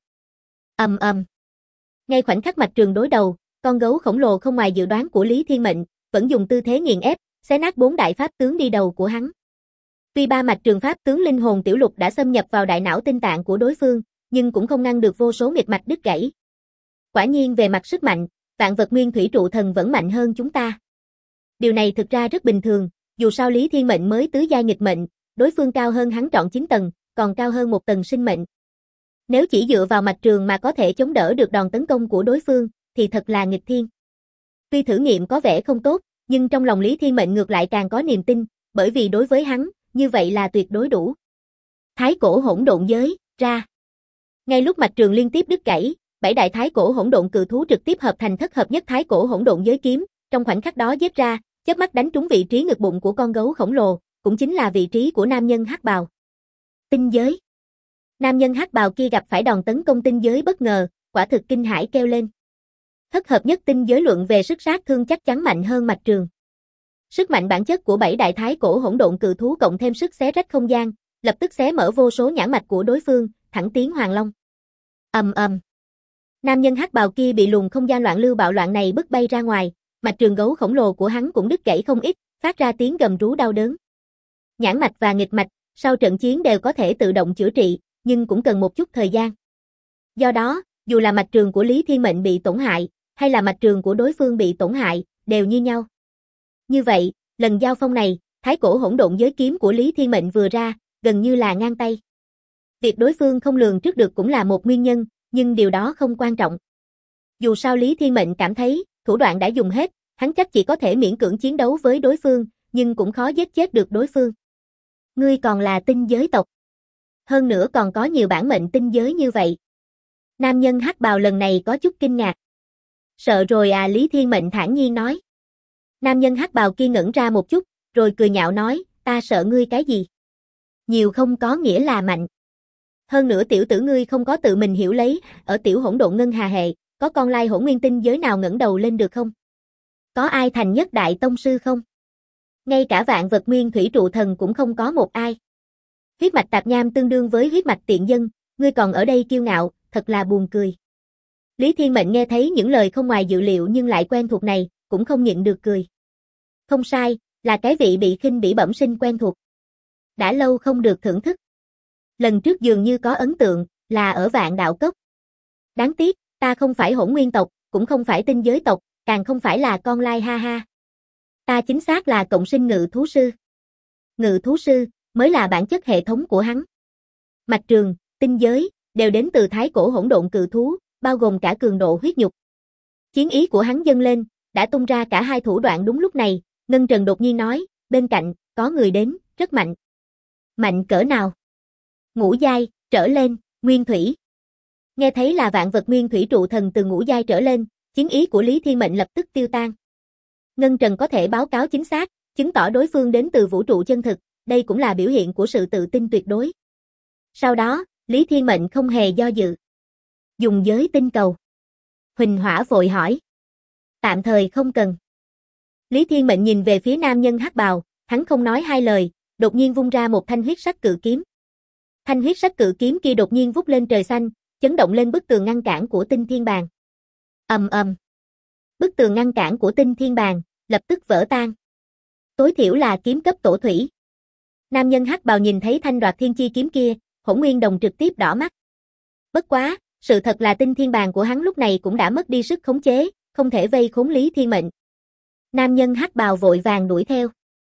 Ngay khoảnh khắc mạch trường đối đầu, con gấu khổng lồ không ngoài dự đoán của Lý Thiên Mệnh, vẫn dùng tư thế nghiền ép, xé nát 4 đại pháp tướng đi đầu của hắn. Tuy 3 mạch trường pháp tướng linh hồn tiểu lục đã xâm nhập vào đại não tinh tạng của đối phương, nhưng cũng không ngăn được vô số miệt mạch đứt gãy. Quả nhiên về mặt sức mạnh, vạn vật nguyên thủy trụ thần vẫn mạnh hơn chúng ta. Điều này thực ra rất bình thường, dù sao Lý Thiên Mệnh mới tứ giai nghịch mệnh, đối phương cao hơn hắn trọn 9 tầng, còn cao hơn 1 tầng sinh mệnh. Nếu chỉ dựa vào mạch trường mà có thể chống đỡ được đòn tấn công của đối phương, thì thật là nghịch thiên. Tuy thử nghiệm có vẻ không tốt, nhưng trong lòng Lý Thiên Mệnh ngược lại càng có niềm tin, bởi vì đối với hắn, như vậy là tuyệt đối đủ. Thái cổ hỗn độn giới, ra. Ngay lúc mạch trường liên tiếp đứt gãy, 7 đại thái cổ hỗn độn cự thú trực tiếp hợp thành thất hợp nhất thái cổ hỗn độn giới kiếm, trong khoảnh khắc đó giết ra, chớp mắt đánh trúng vị trí ngực bụng của con gấu khổng lồ, cũng chính là vị trí của nam nhân hắc bào. Tinh giới. Nam nhân hắc bào kia gặp phải đòn tấn công tinh giới bất ngờ, quả thực kinh hãi kêu lên. Thất hợp nhất tinh giới luận về sức sát thương chắc chắn mạnh hơn mạch trường. Sức mạnh bản chất của 7 đại thái cổ hỗn độn cự thú cộng thêm sức xé rách không gian, lập tức xé mở vô số nhãn mạch của đối phương, thẳng tiến Hoàng Long. Nam nhân hắc bào kia bị luồng không gian loạn lưu bạo loạn này bức bay ra ngoài, mạch trường gấu khổng lồ của hắn cũng đứt gãy không ít, phát ra tiếng gầm rú đau đớn. Nhãn mạch và nghịch mạch, sau trận chiến đều có thể tự động chữa trị, nhưng cũng cần một chút thời gian. Do đó, dù là mạch trường của Lý Thiên Mệnh bị tổn hại, hay là mạch trường của đối phương bị tổn hại, đều như nhau. Như vậy, lần giao phong này, thái cổ hỗn độn giới kiếm của Lý Thiên Mệnh vừa ra, gần như là ngang tay. Việc đối phương không lường trước được cũng là một nguyên nhân, nhưng điều đó không quan trọng. Dù sao Lý Thiên Mệnh cảm thấy, thủ đoạn đã dùng hết, hắn chắc chỉ có thể miễn cưỡng chiến đấu với đối phương, nhưng cũng khó giết chết được đối phương. Ngươi còn là tinh giới tộc. Hơn nữa còn có nhiều bản mệnh tinh giới như vậy. Nam nhân hắc bào lần này có chút kinh ngạc. Sợ rồi à, Lý Thiên Mệnh thản nhiên nói. Nam nhân hắc bào kia ngẩn ra một chút, rồi cười nhạo nói, ta sợ ngươi cái gì? Nhiều không có nghĩa là mạnh. Hơn nữa tiểu tử ngươi không có tự mình hiểu lấy, ở tiểu hỗn độn ngân hà hệ, có con lai hỗn nguyên tinh giới nào ngẩng đầu lên được không? Có ai thành nhất đại tông sư không? Ngay cả vạn vật nguyên thủy trụ thần cũng không có một ai. Huyết mạch tạp nham tương đương với huyết mạch tiện dân, ngươi còn ở đây kiêu ngạo, thật là buồn cười. Lý Thiên Mệnh nghe thấy những lời không ngoài dự liệu nhưng lại quen thuộc này, cũng không nhịn được cười. Không sai, là cái vị bị khinh bỉ bẩm sinh quen thuộc. Đã lâu không được thưởng thức. Lần trước dường như có ấn tượng, là ở Vạn Đạo Cốc. Đáng tiếc, ta không phải hỗn nguyên tộc, cũng không phải tinh giới tộc, càng không phải là con lai ha ha. Ta chính xác là cộng sinh ngự thú sư. Ngự thú sư, mới là bản chất hệ thống của hắn. Mạch trường, tinh giới, đều đến từ thái cổ hỗn độn cự thú, bao gồm cả cường độ huyết nhục. Chiến ý của hắn dâng lên, đã tung ra cả hai thủ đoạn đúng lúc này, Ngân Trần đột nhiên nói, bên cạnh, có người đến, rất mạnh. Mạnh cỡ nào? Ngũ giai, trở lên, nguyên thủy. Nghe thấy là vạn vật nguyên thủy trụ thần từ ngũ giai trở lên, chiến ý của Lý Thiên Mệnh lập tức tiêu tan. Ngân Trần có thể báo cáo chính xác, chứng tỏ đối phương đến từ vũ trụ chân thực, đây cũng là biểu hiện của sự tự tin tuyệt đối. Sau đó, Lý Thiên Mệnh không hề do dự. Dùng giới tinh cầu. Huỳnh Hỏa vội hỏi. Tạm thời không cần. Lý Thiên Mệnh nhìn về phía nam nhân hắc bào, hắn không nói hai lời, đột nhiên vung ra một thanh huyết sắc cự kiếm. Thanh huyết sắc cự kiếm kia đột nhiên vút lên trời xanh, chấn động lên bức tường ngăn cản của Tinh Thiên Bàn. Ầm ầm. Bức tường ngăn cản của Tinh Thiên Bàn lập tức vỡ tan. Tối thiểu là kiếm cấp tổ thủy. Nam nhân hắc bào nhìn thấy thanh đoạt thiên chi kiếm kia, Hỗn Nguyên Đồng trực tiếp đỏ mắt. Bất quá, sự thật là Tinh Thiên Bàn của hắn lúc này cũng đã mất đi sức khống chế, không thể vây khốn Lý Thiên Mệnh. Nam nhân hắc bào vội vàng đuổi theo.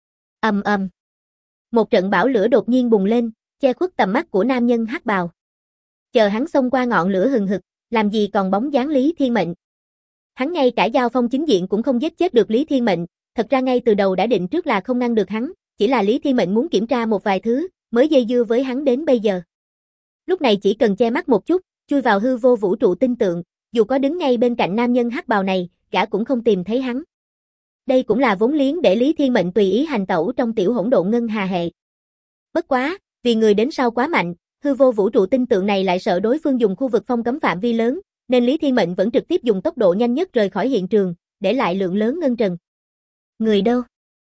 Ầm ầm. Một trận bão lửa đột nhiên bùng lên, che khuất tầm mắt của nam nhân hắc bào. Chờ hắn xông qua ngọn lửa hừng hực, làm gì còn bóng dáng Lý Thiên Mệnh. Hắn ngay cả giao phong chính diện cũng không giết chết được Lý Thiên Mệnh, thật ra ngay từ đầu đã định trước là không ngăn được hắn, chỉ là Lý Thiên Mệnh muốn kiểm tra một vài thứ, mới dây dưa với hắn đến bây giờ. Lúc này chỉ cần che mắt một chút, chui vào hư vô vũ trụ tinh tượng, dù có đứng ngay bên cạnh nam nhân hắc bào này, gã cũng không tìm thấy hắn. Đây cũng là vốn liếng để Lý Thiên Mệnh tùy ý hành tẩu trong tiểu hỗn độn ngân hà hệ. Bất quá, vì người đến sau quá mạnh, hư vô vũ trụ tinh tượng này lại sợ đối phương dùng khu vực phong cấm phạm vi lớn, nên Lý Thiên Mệnh vẫn trực tiếp dùng tốc độ nhanh nhất rời khỏi hiện trường, để lại lượng lớn ngân trần. Người đâu?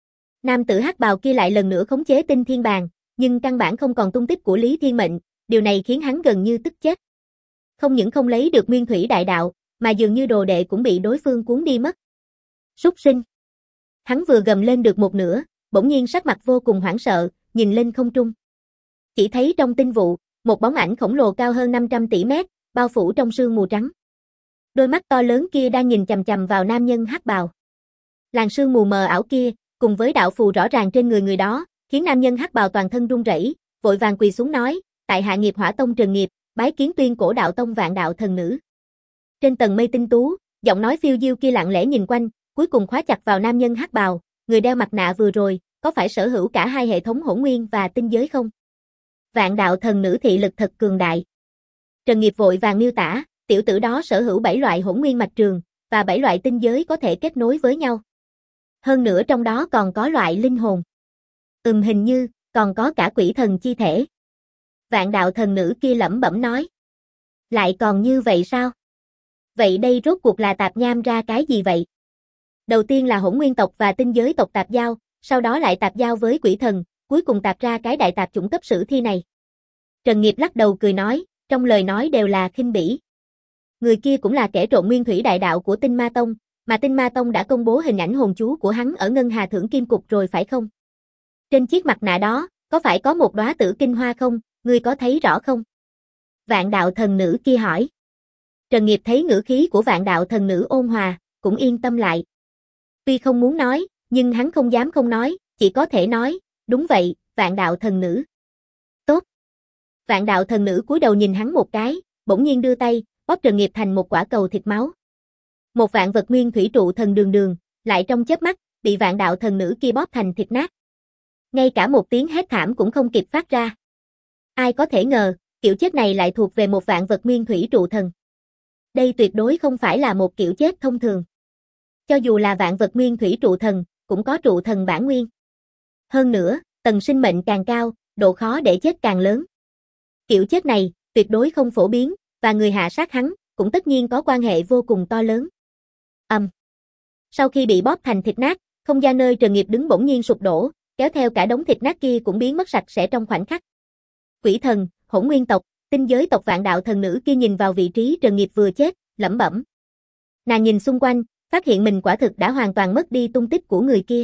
Nam tử hắc bào kia lại lần nữa khống chế Tinh Thiên Bàn, nhưng căn bản không còn tung tích của Lý Thiên Mệnh, điều này khiến hắn gần như tức chết. Không những không lấy được nguyên thủy đại đạo, mà dường như đồ đệ cũng bị đối phương cuốn đi mất. Súc sinh. Hắn vừa gầm lên được một nửa, bỗng nhiên sắc mặt vô cùng hoảng sợ, nhìn lên không trung. Chỉ thấy trong tinh vụ, một bóng ảnh khổng lồ cao hơn 500 tỷ mét, bao phủ trong sương mù trắng. Đôi mắt to lớn kia đang nhìn chằm chằm vào nam nhân hắc bào. Làn sương mù mờ ảo kia, cùng với đạo phù rõ ràng trên người người đó, khiến nam nhân hắc bào toàn thân run rẩy, vội vàng quỳ xuống nói, tại hạ nghiệp Hỏa Tông Trần Nghiệp, bái kiến Tuyên Cổ Đạo Tông Vạn Đạo Thần Nữ. Trên tầng mây tinh tú, giọng nói phiêu diêu kia lặng lẽ nhìn quanh, cuối cùng khóa chặt vào nam nhân hắc bào, người đeo mặt nạ vừa rồi, có phải sở hữu cả hai hệ thống hỗn nguyên và tinh giới không? Vạn Đạo Thần Nữ thị lực thật cường đại. Trần Nghiệp vội vàng miêu tả, tiểu tử đó sở hữu 7 loại hỗn nguyên mạch trường, và 7 loại tinh giới có thể kết nối với nhau. Hơn nữa trong đó còn có loại linh hồn. Hình như, còn có cả quỷ thần chi thể. Vạn Đạo Thần Nữ kia lẩm bẩm nói. Lại còn như vậy sao? Vậy đây rốt cuộc là tạp nham ra cái gì vậy? Đầu tiên là hỗn nguyên tộc và tinh giới tộc tạp giao, sau đó lại tạp giao với quỷ thần, cuối cùng tạp ra cái đại tạp chủng cấp sử thi này. Trần Nghiệp lắc đầu cười nói, trong lời nói đều là khinh bỉ. Người kia cũng là kẻ trộm nguyên thủy đại đạo của Tinh Ma Tông, mà Tinh Ma Tông đã công bố hình ảnh hồn chú của hắn ở Ngân Hà Thưởng Kim Cục rồi phải không? Trên chiếc mặt nạ đó, có phải có một đóa tử kinh hoa không, ngươi có thấy rõ không? Vạn Đạo Thần Nữ kia hỏi. Trần Nghiệp thấy ngữ khí của Vạn Đạo Thần Nữ ôn hòa, cũng yên tâm lại. Tuy không muốn nói, nhưng hắn không dám không nói, chỉ có thể nói, đúng vậy, Vạn Đạo Thần Nữ. Tốt. Vạn Đạo Thần Nữ cúi đầu nhìn hắn một cái, bỗng nhiên đưa tay, bóp Trần Nghiệp thành một quả cầu thịt máu. Một vạn vật nguyên thủy trụ thần đường đường, lại trong chớp mắt, bị Vạn Đạo Thần Nữ kia bóp thành thịt nát. Ngay cả một tiếng hét thảm cũng không kịp phát ra. Ai có thể ngờ, kiểu chết này lại thuộc về một vạn vật nguyên thủy trụ thần. Đây tuyệt đối không phải là một kiểu chết thông thường. Cho dù là vạn vật nguyên thủy trụ thần, cũng có trụ thần bản nguyên. Hơn nữa, tầng sinh mệnh càng cao, độ khó để chết càng lớn. Kiểu chết này, tuyệt đối không phổ biến, và người hạ sát hắn, cũng tất nhiên có quan hệ vô cùng to lớn. Sau khi bị bóp thành thịt nát, không gian nơi Trần Nghiệp đứng bỗng nhiên sụp đổ, kéo theo cả đống thịt nát kia cũng biến mất sạch sẽ trong khoảnh khắc. Quỷ thần, Hỗn Nguyên tộc, tinh giới tộc Vạn Đạo thần nữ kia nhìn vào vị trí Trần Nghiệp vừa chết, lẩm bẩm. Nàng nhìn xung quanh, phát hiện mình quả thực đã hoàn toàn mất đi tung tích của người kia.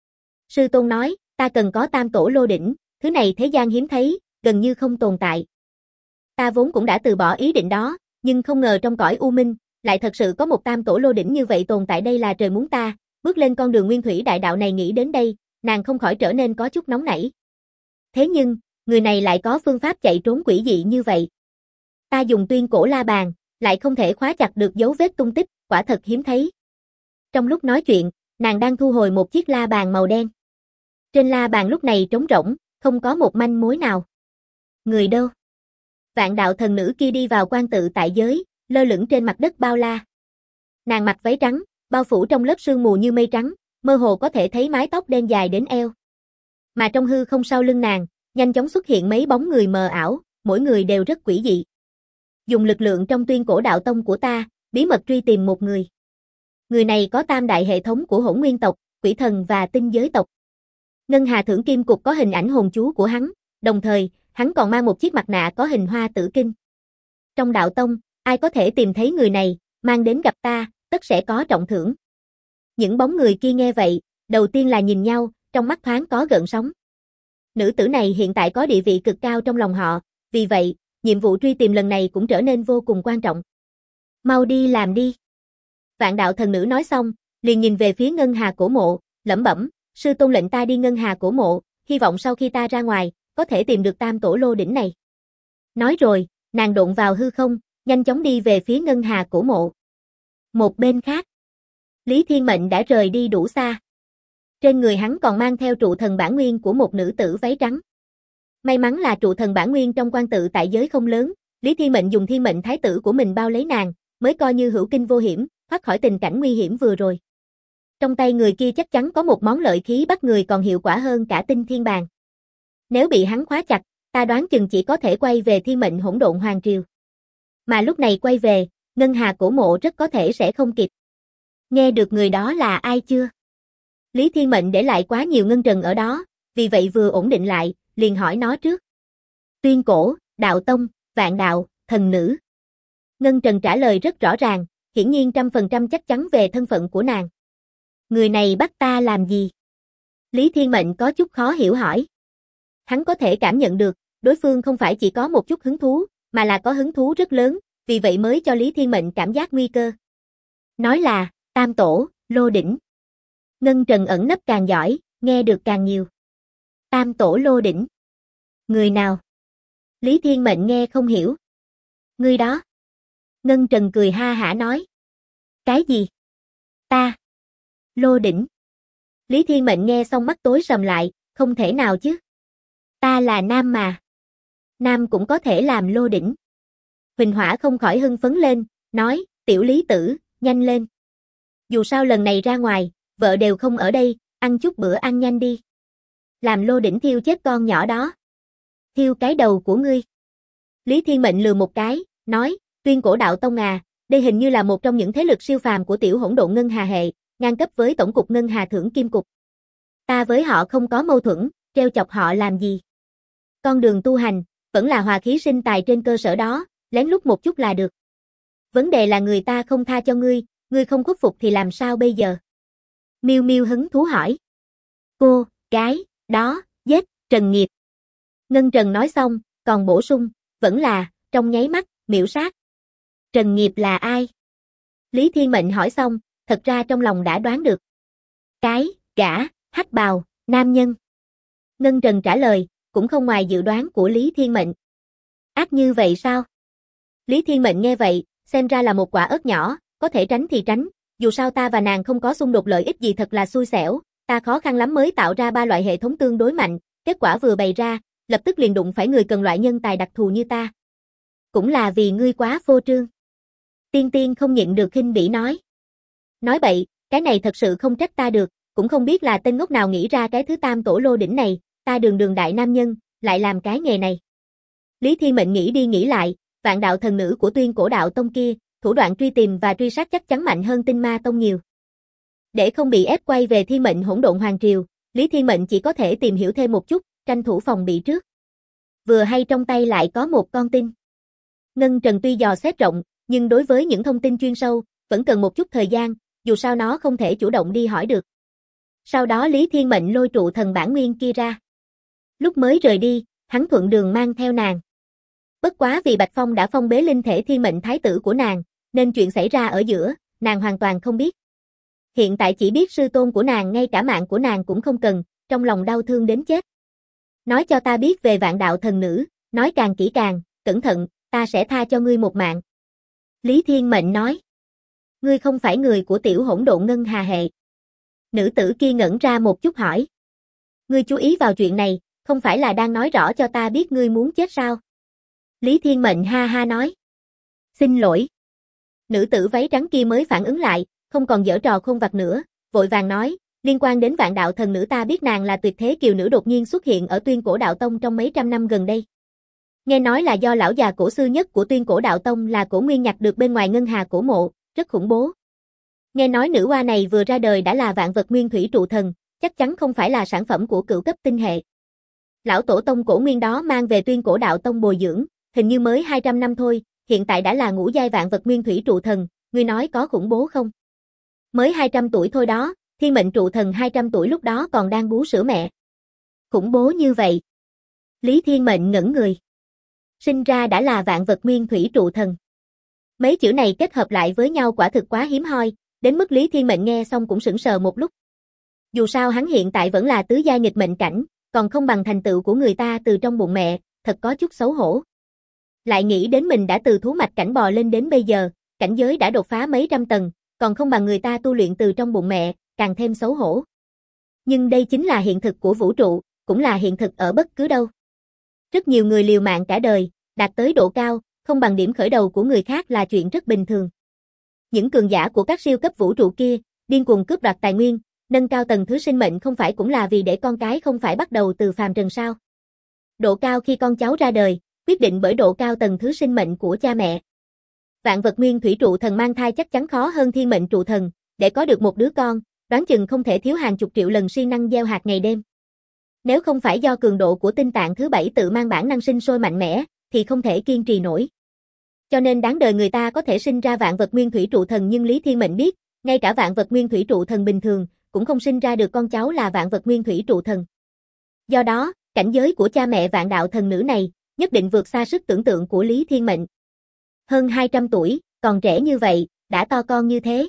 Sư tôn nói, ta cần có tam tổ lô đỉnh, thứ này thế gian hiếm thấy, gần như không tồn tại. Ta vốn cũng đã từ bỏ ý định đó, nhưng không ngờ trong cõi u minh, lại thật sự có một tam tổ lô đỉnh như vậy tồn tại, đây là trời muốn ta. Bước lên con đường nguyên thủy đại đạo này, nghĩ đến đây, nàng không khỏi trở nên có chút nóng nảy. Thế nhưng, người này lại có phương pháp chạy trốn quỷ dị như vậy. Ta dùng tuyên cổ la bàn, lại không thể khóa chặt được dấu vết tung tích, quả thật hiếm thấy. Trong lúc nói chuyện, nàng đang thu hồi một chiếc la bàn màu đen. Trên la bàn lúc này trống rỗng, không có một manh mối nào. Người đâu? Vạn Đạo thần nữ kia đi vào quan tự tại giới, lơ lửng trên mặt đất bao la. Nàng mặc váy trắng, bao phủ trong lớp sương mù như mây trắng, mơ hồ có thể thấy mái tóc đen dài đến eo. Mà trong hư không sau lưng nàng, nhanh chóng xuất hiện mấy bóng người mờ ảo, mỗi người đều rất quỷ dị. Dùng lực lượng trong tuyên cổ đạo tông của ta, bí mật truy tìm một người. Người này có tam đại hệ thống của Hỗn Nguyên tộc, Quỷ thần và tinh giới tộc. Ngân Hà Thưởng Kim Cục có hình ảnh hồn chú của hắn, đồng thời, hắn còn mang một chiếc mặt nạ có hình hoa tử kinh. Trong đạo tông, ai có thể tìm thấy người này, mang đến gặp ta, tất sẽ có trọng thưởng. Những bóng người kia nghe vậy, đầu tiên là nhìn nhau, trong mắt thoáng có gợn sóng. Nữ tử này hiện tại có địa vị cực cao trong lòng họ, vì vậy, nhiệm vụ truy tìm lần này cũng trở nên vô cùng quan trọng. Mau đi làm đi. Vạn Đạo thần nữ nói xong, liền nhìn về phía Ngân Hà cổ mộ, lẩm bẩm, sư tôn lệnh ta đi Ngân Hà cổ mộ, hy vọng sau khi ta ra ngoài, có thể tìm được tam tổ lô đỉnh này. Nói rồi, nàng độn vào hư không, nhanh chóng đi về phía Ngân Hà cổ mộ. Một bên khác, Lý Thiên Mệnh đã rời đi đủ xa. Trên người hắn còn mang theo trụ thần bản nguyên của một nữ tử váy trắng. May mắn là trụ thần bản nguyên trong quan tự tại giới không lớn, Lý Thiên Mệnh dùng thiên mệnh thái tử của mình bao lấy nàng, mới coi như hữu kinh vô hiểm, thoát khỏi tình cảnh nguy hiểm vừa rồi. Trong tay người kia chắc chắn có một món lợi khí bắt người còn hiệu quả hơn cả tinh thiên bàn. Nếu bị hắn khóa chặt, ta đoán chừng chỉ có thể quay về thiên mệnh hỗn độn hoàng triều. Mà lúc này quay về, Ngân Hà cổ mộ rất có thể sẽ không kịp. Nghe được người đó là ai chưa? Lý Thiên Mệnh để lại quá nhiều ngân trần ở đó, vì vậy vừa ổn định lại, liền hỏi nó trước. Tuyên cổ, đạo tông, vạn đạo, thần nữ. Ngân trần trả lời rất rõ ràng, hiển nhiên 100% chắc chắn về thân phận của nàng. Người này bắt ta làm gì? Lý Thiên Mệnh có chút khó hiểu hỏi. Hắn có thể cảm nhận được, đối phương không phải chỉ có một chút hứng thú, mà là có hứng thú rất lớn, vì vậy mới cho Lý Thiên Mệnh cảm giác nguy cơ. Nói là, tam tổ, lô đỉnh. Ngân trần ẩn nấp càng giỏi, nghe được càng nhiều. Tam tổ lô đỉnh. Người nào? Lý Thiên Mệnh nghe không hiểu. Người đó. Ngân trần cười ha hả nói. Cái gì? Ta. Lô đỉnh. Lý Thiên Mệnh nghe xong mắt tối sầm lại, không thể nào chứ. Ta là nam mà. Nam cũng có thể làm lô đỉnh. Huỳnh Hỏa không khỏi hưng phấn lên, nói, tiểu Lý tử, nhanh lên. Dù sao lần này ra ngoài, vợ đều không ở đây, ăn chút bữa ăn nhanh đi. Làm lô đỉnh thiêu chết con nhỏ đó. Thiêu cái đầu của ngươi. Lý Thiên Mệnh lừa một cái, nói, tuyên cổ đạo tông à, đây hình như là một trong những thế lực siêu phàm của tiểu hỗn độn ngân hà hệ, ngang cấp với tổng cục ngân hà thưởng kim cục. Ta với họ không có mâu thuẫn, treo chọc họ làm gì. Con đường tu hành, vẫn là hòa khí sinh tài trên cơ sở đó, lén lút một chút là được. Vấn đề là người ta không tha cho ngươi không khuất phục thì làm sao bây giờ? Miêu Miêu hứng thú hỏi. Cô, gái, đó, giết, Trần Nghiệp. Ngân Trần nói xong, còn bổ sung, vẫn là, trong nháy mắt, miểu sát. Trần Nghiệp là ai? Lý Thiên Mệnh hỏi xong, thật ra trong lòng đã đoán được. Cái, gã, hắc bào, nam nhân. Ngân Trần trả lời, cũng không ngoài dự đoán của Lý Thiên Mệnh. Ác như vậy sao? Lý Thiên Mệnh nghe vậy, xem ra là một quả ớt nhỏ, có thể tránh thì tránh, dù sao ta và nàng không có xung đột lợi ích gì, thật là xui xẻo, ta khó khăn lắm mới tạo ra 3 loại hệ thống tương đối mạnh, kết quả vừa bày ra, lập tức liền đụng phải người cần loại nhân tài đặc thù như ta. Cũng là vì ngươi quá phô trương. Tiên Tiên không nhịn được khinh bỉ nói. Nói bậy, cái này thật sự không trách ta được, cũng không biết là tên ngốc nào nghĩ ra cái thứ tam tổ lô đỉnh này, ta đường đường đại nam nhân, lại làm cái nghề này. Lý Thiên Mệnh nghĩ đi nghĩ lại, vạn đạo thần nữ của Tuyên Cổ Đạo Tông kia, thủ đoạn truy tìm và truy sát chắc chắn mạnh hơn Tinh Ma Tông nhiều. Để không bị ép quay về Thiên Mệnh Hỗn Độn Hoàng Triều, Lý Thiên Mệnh chỉ có thể tìm hiểu thêm một chút, tranh thủ phòng bị trước. Vừa hay trong tay lại có một con tin. Ngân Trần tuy dò xét rộng, nhưng đối với những thông tin chuyên sâu, vẫn cần một chút thời gian, dù sao nó không thể chủ động đi hỏi được. Sau đó Lý Thiên Mệnh lôi trụ thần bản nguyên kia ra. Lúc mới rời đi, hắn thuận đường mang theo nàng. Bất quá vì Bạch Phong đã phong bế linh thể thiên mệnh thái tử của nàng, nên chuyện xảy ra ở giữa, nàng hoàn toàn không biết. Hiện tại chỉ biết sư tôn của nàng ngay cả mạng của nàng cũng không cần, trong lòng đau thương đến chết. Nói cho ta biết về vạn đạo thần nữ, nói càng kỹ càng, cẩn thận, ta sẽ tha cho ngươi một mạng. Lý Thiên Mệnh nói. Ngươi không phải người của tiểu hỗn độn ngân hà hệ. Nữ tử kia ngẩn ra một chút hỏi. Ngươi chú ý vào chuyện này, không phải là đang nói rõ cho ta biết ngươi muốn chết sao? Lý Thiên Mệnh ha ha nói. Xin lỗi. Nữ tử váy trắng kia mới phản ứng lại, không còn giở trò khôn vặt nữa, vội vàng nói, liên quan đến vạn đạo thần nữ ta biết nàng là tuyệt thế kiều nữ đột nhiên xuất hiện ở Tuyên Cổ Đạo Tông trong mấy trăm năm gần đây. Nghe nói là do lão già cổ sư nhất của Tuyên Cổ Đạo Tông là Cổ Nguyên nhặt được bên ngoài ngân hà cổ mộ, rất khủng bố. Nghe nói nữ oa này vừa ra đời đã là vạn vật nguyên thủy trụ thần, chắc chắn không phải là sản phẩm của cửu cấp tinh hệ. Lão tổ tông Cổ Nguyên đó mang về Tuyên Cổ Đạo Tông bồi dưỡng, hình như mới 200 năm thôi, hiện tại đã là ngũ giai vạn vật nguyên thủy trụ thần, ngươi nói có khủng bố không? Mới 200 tuổi thôi đó, thiên mệnh trụ thần 200 tuổi lúc đó còn đang bú sữa mẹ. Khủng bố như vậy. Lý Thiên Mệnh ngẩn người. Sinh ra đã là vạn vật nguyên thủy trụ thần. Mấy chữ này kết hợp lại với nhau quả thực quá hiếm hoi, đến mức Lý Thiên Mệnh nghe xong cũng sững sờ một lúc. Dù sao hắn hiện tại vẫn là tứ giai nghịch mệnh cảnh, còn không bằng thành tựu của người ta từ trong bụng mẹ, thật có chút xấu hổ. Lại nghĩ đến mình đã từ thú mạch cảnh bò lên đến bây giờ, cảnh giới đã đột phá mấy trăm tầng, còn không bằng người ta tu luyện từ trong bụng mẹ, càng thêm xấu hổ. Nhưng đây chính là hiện thực của vũ trụ, cũng là hiện thực ở bất cứ đâu. Rất nhiều người liều mạng cả đời, đạt tới độ cao, không bằng điểm khởi đầu của người khác là chuyện rất bình thường. Những cường giả của các siêu cấp vũ trụ kia, điên cuồng cướp đoạt tài nguyên, nâng cao tầng thứ sinh mệnh không phải cũng là vì để con cái không phải bắt đầu từ phàm trần sao? Độ cao khi con cháu ra đời, quyết định bởi độ cao tầng thứ sinh mệnh của cha mẹ. Vạn vật nguyên thủy trụ thần mang thai chắc chắn khó hơn thiên mệnh trụ thần, để có được một đứa con, đoán chừng không thể thiếu hàng chục triệu lần siêng năng gieo hạt ngày đêm. Nếu không phải do cường độ của tinh tạng thứ 7 tự mang bản năng sinh sôi mạnh mẽ, thì không thể kiên trì nổi. Cho nên đáng đời người ta có thể sinh ra vạn vật nguyên thủy trụ thần, nhưng Lý Thiên Mệnh biết, ngay cả vạn vật nguyên thủy trụ thần bình thường, cũng không sinh ra được con cháu là vạn vật nguyên thủy trụ thần. Do đó, cảnh giới của cha mẹ vạn đạo thần nữ này, nhất định vượt xa sức tưởng tượng của Lý Thiên Mệnh. Hơn 200 tuổi, còn trẻ như vậy, đã to con như thế.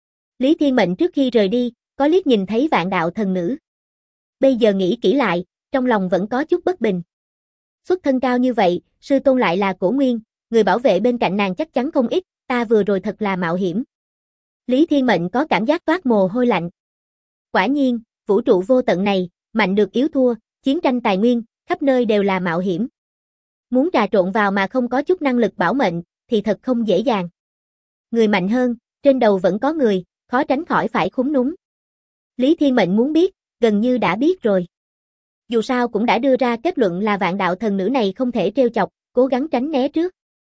Lý Thiên Mệnh trước khi rời đi, có liếc nhìn thấy vạn đạo thần nữ. Bây giờ nghĩ kỹ lại, trong lòng vẫn có chút bất bình. Xuất thân cao như vậy, sư tôn lại là Cổ Nguyên, người bảo vệ bên cạnh nàng chắc chắn không ít, ta vừa rồi thật là mạo hiểm. Lý Thiên Mệnh có cảm giác toát mồ hôi lạnh. Quả nhiên, vũ trụ vô tận này, mạnh được yếu thua, chiến tranh tài nguyên, khắp nơi đều là mạo hiểm. Muốn trà trộn vào mà không có chút năng lực bảo mệnh, thì thật không dễ dàng. Người mạnh hơn, trên đầu vẫn có người, khó tránh khỏi phải khúm núm. Lý Thiên Mệnh muốn biết, gần như đã biết rồi. Dù sao cũng đã đưa ra kết luận là vạn đạo thần nữ này không thể trêu chọc, cố gắng tránh né trước.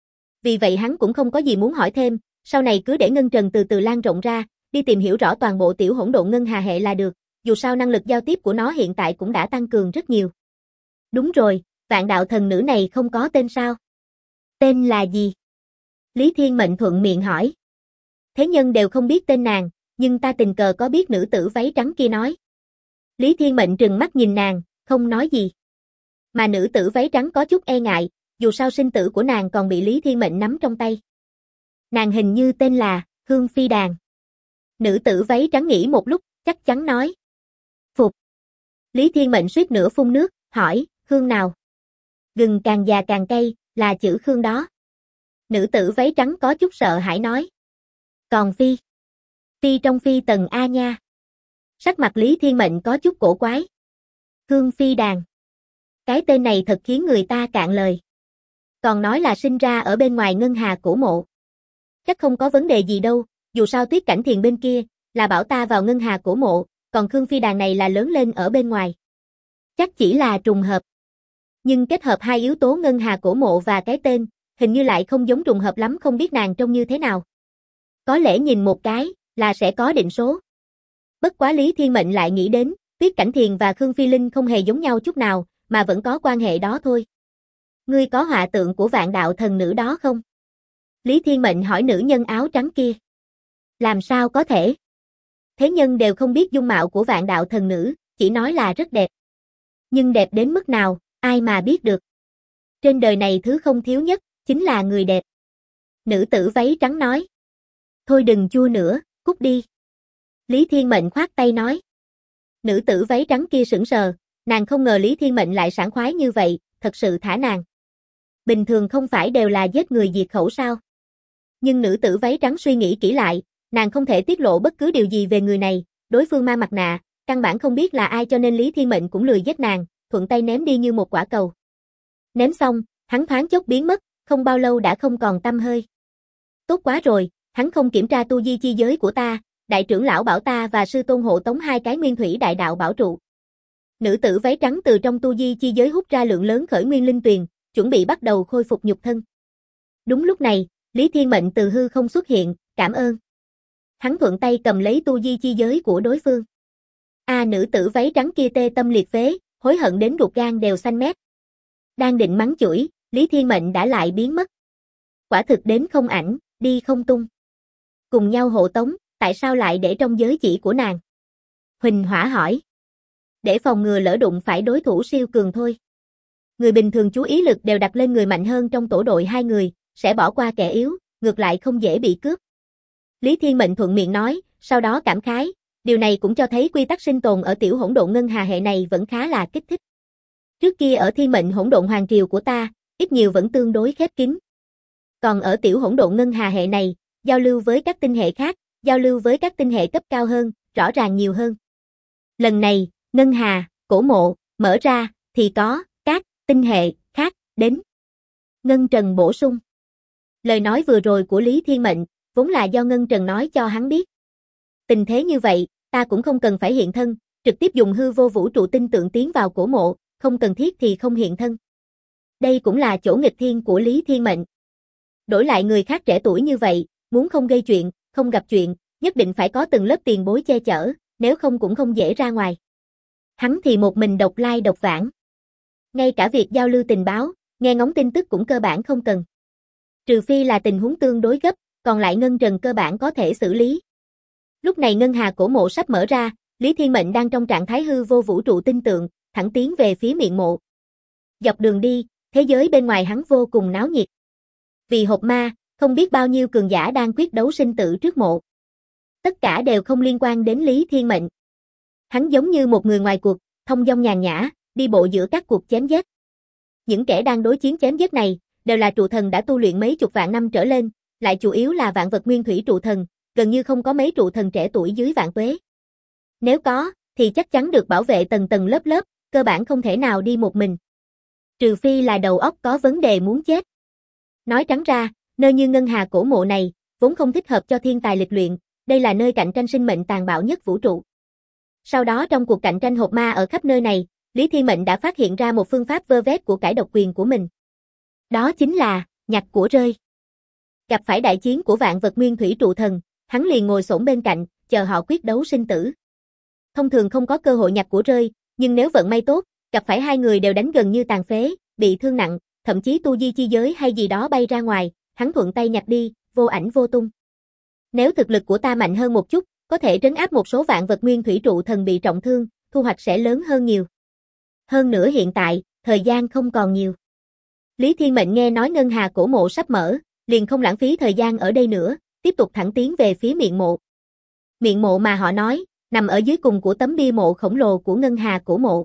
Vì vậy hắn cũng không có gì muốn hỏi thêm, sau này cứ để Ngân Trần từ từ lan rộng ra, đi tìm hiểu rõ toàn bộ tiểu hỗn độn ngân hà hệ là được, dù sao năng lực giao tiếp của nó hiện tại cũng đã tăng cường rất nhiều. Đúng rồi, vạn đạo thần nữ này không có tên sao? Tên là gì? Lý Thiên Mệnh thuận miệng hỏi. Thế nhân đều không biết tên nàng, nhưng ta tình cờ có biết nữ tử váy trắng kia nói. Lý Thiên Mệnh trừng mắt nhìn nàng, không nói gì. Mà nữ tử váy trắng có chút e ngại, dù sao sinh tử của nàng còn bị Lý Thiên Mệnh nắm trong tay. Nàng hình như tên là Hương Phi Đàn. Nữ tử váy trắng nghĩ một lúc, chắc chắn nói. Phục. Lý Thiên Mệnh suýt nữa phun nước, hỏi, Hương nào? Gừng càng già càng cay, là chữ Khương đó. Nữ tử váy trắng có chút sợ hãi nói. Còn Phi? Phi trong Phi Tần A nha. Sắc mặt Lý Thiên Mệnh có chút cổ quái. Hương Phi Đàn. Cái tên này thật khiến người ta cạn lời. Còn nói là sinh ra ở bên ngoài ngân hà cổ mộ. Chắc không có vấn đề gì đâu, dù sao Tuyết Cảnh Thiền bên kia, là bảo ta vào ngân hà cổ mộ, còn Khương Phi Đàn này là lớn lên ở bên ngoài. Chắc chỉ là trùng hợp. Nhưng kết hợp hai yếu tố ngân hà cổ mộ và cái tên, hình như lại không giống trùng hợp lắm, không biết nàng trông như thế nào. Có lẽ nhìn một cái, là sẽ có định số. Bất quá Lý Thiên Mệnh lại nghĩ đến, Tuyết Cảnh Thiền và Khương Phi Linh không hề giống nhau chút nào, mà vẫn có quan hệ đó thôi. Ngươi có họa tượng của Vạn Đạo thần nữ đó không? Lý Thiên Mệnh hỏi nữ nhân áo trắng kia. Làm sao có thể? Thế nhân đều không biết dung mạo của Vạn Đạo thần nữ, chỉ nói là rất đẹp. Nhưng đẹp đến mức nào, ai mà biết được. Trên đời này thứ không thiếu nhất, chính là người đẹp. Nữ tử váy trắng nói. Thôi đừng chua nữa, cút đi. Lý Thiên Mệnh khoát tay nói. Nữ tử váy trắng kia sững sờ, nàng không ngờ Lý Thiên Mệnh lại sảng khoái như vậy, thật sự thả nàng. Bình thường không phải đều là giết người diệt khẩu sao? Nhưng nữ tử váy trắng suy nghĩ kỹ lại, nàng không thể tiết lộ bất cứ điều gì về người này, đối phương mang mặt nạ, căn bản không biết là ai cho nên Lý Thiên Mệnh cũng lười giết nàng, thuận tay ném đi như một quả cầu. Ném xong, hắn thoáng chốc biến mất, không bao lâu đã không còn tăm hơi. Tốt quá rồi, hắn không kiểm tra tu vi chi giới của ta, đại trưởng lão bảo ta và sư tôn hộ tống 2 cái nguyên thủy đại đạo bảo trụ. Nữ tử váy trắng từ trong tu vi chi giới hút ra lượng lớn khởi nguyên linh tuyền, chuẩn bị bắt đầu khôi phục nhục thân. Đúng lúc này, Lý Thiên Mệnh từ hư không xuất hiện, cảm ơn. Hắn thuận tay cầm lấy tu vi chi giới của đối phương. Nữ tử váy trắng kia tê tâm liệt phế, hối hận đến ruột gan đều xanh mét. Đang định mắng chửi, Lý Thiên Mệnh đã lại biến mất. Quả thực đến không ảnh, đi không tung. Cùng nhau hộ tống, tại sao lại để trong giới chỉ của nàng? Huỳnh Hỏa hỏi. Để phòng ngừa lỡ đụng phải đối thủ siêu cường thôi. Người bình thường chú ý lực đều đặt lên người mạnh hơn trong tổ đội 2 người, sẽ bỏ qua kẻ yếu, ngược lại không dễ bị cướp. Lý Thiên Mệnh thuận miệng nói, sau đó cảm khái, điều này cũng cho thấy quy tắc sinh tồn ở tiểu hỗn độn ngân hà hệ này vẫn khá là kích thích. Trước kia ở thiên mệnh hỗn độn hoàng triều của ta, ít nhiều vẫn tương đối khép kín. Còn ở tiểu hỗn độn ngân hà hệ này, giao lưu với các tinh hệ khác, giao lưu với các tinh hệ cấp cao hơn, rõ ràng nhiều hơn. Lần này, ngân hà, cổ mộ, mở ra, thì có, các tinh hệ khác, đến. Ngân Trần bổ sung. Lời nói vừa rồi của Lý Thiên Mệnh, vốn là do Ngân Trần nói cho hắn biết. Tình thế như vậy, ta cũng không cần phải hiện thân, trực tiếp dùng hư vô vũ trụ tinh tượng tiến vào cổ mộ, không cần thiết thì không hiện thân. Đây cũng là chỗ nghịch thiên của Lý Thiên Mệnh. Đổi lại người khác trẻ tuổi như vậy, muốn không gây chuyện, không gặp chuyện, nhất định phải có từng lớp tiền bối che chở, nếu không cũng không dễ ra ngoài. Hắn thì một mình độc lai độc vãng. Ngay cả việc giao lưu tình báo, nghe ngóng tin tức cũng cơ bản không cần. Trừ phi là tình huống tương đối gấp, còn lại Ngân Trần cơ bản có thể xử lý. Lúc này ngân hà cổ mộ sắp mở ra, Lý Thiên Mệnh đang trong trạng thái hư vô vũ trụ tinh tượng, thẳng tiến về phía miệng mộ. Dọc đường đi, thế giới bên ngoài hắn vô cùng náo nhiệt. Vì hộp ma, không biết bao nhiêu cường giả đang quyết đấu sinh tử trước mộ. Tất cả đều không liên quan đến Lý Thiên Mệnh. Hắn giống như một người ngoài cuộc, thông dong nhàn nhã, đi bộ giữa các cuộc chém giết. Những kẻ đang đối chiến chém giết này, đều là trụ thần đã tu luyện mấy chục vạn năm trở lên, lại chủ yếu là vạn vật nguyên thủy trụ thần, gần như không có mấy trụ thần trẻ tuổi dưới vạn tuế. Nếu có, thì chắc chắn được bảo vệ tầng tầng lớp lớp, cơ bản không thể nào đi một mình. Trừ phi là đầu óc có vấn đề muốn chết. Nói trắng ra, nơi như ngân hà cổ mộ này, vốn không thích hợp cho thiên tài lịch luyện, đây là nơi cạnh tranh sinh mệnh tàn bạo nhất vũ trụ. Sau đó trong cuộc cạnh tranh hộp ma ở khắp nơi này, Lý Thiên Mệnh đã phát hiện ra một phương pháp vơ vét của cải độc quyền của mình. Đó chính là, nhặt của rơi. Gặp phải đại chiến của vạn vật nguyên thủy trụ thần, hắn liền ngồi xổm bên cạnh, chờ họ quyết đấu sinh tử. Thông thường không có cơ hội nhặt của rơi, nhưng nếu vận may tốt, gặp phải 2 người đều đánh gần như tàn phế, bị thương nặng, thậm chí tu vi chi giới hay gì đó bay ra ngoài, hắn thuận tay nhặt đi, vô ảnh vô tung. Nếu thực lực của ta mạnh hơn một chút, có thể trấn áp một số vạn vật nguyên thủy trụ thần bị trọng thương, thu hoạch sẽ lớn hơn nhiều. Hơn nữa hiện tại, thời gian không còn nhiều. Lý Thiên Mệnh nghe nói ngân hà cổ mộ sắp mở, liền không lãng phí thời gian ở đây nữa, tiếp tục thẳng tiến về phía miệng mộ. Miệng mộ mà họ nói, nằm ở dưới cùng của tấm bia mộ khổng lồ của ngân hà cổ mộ.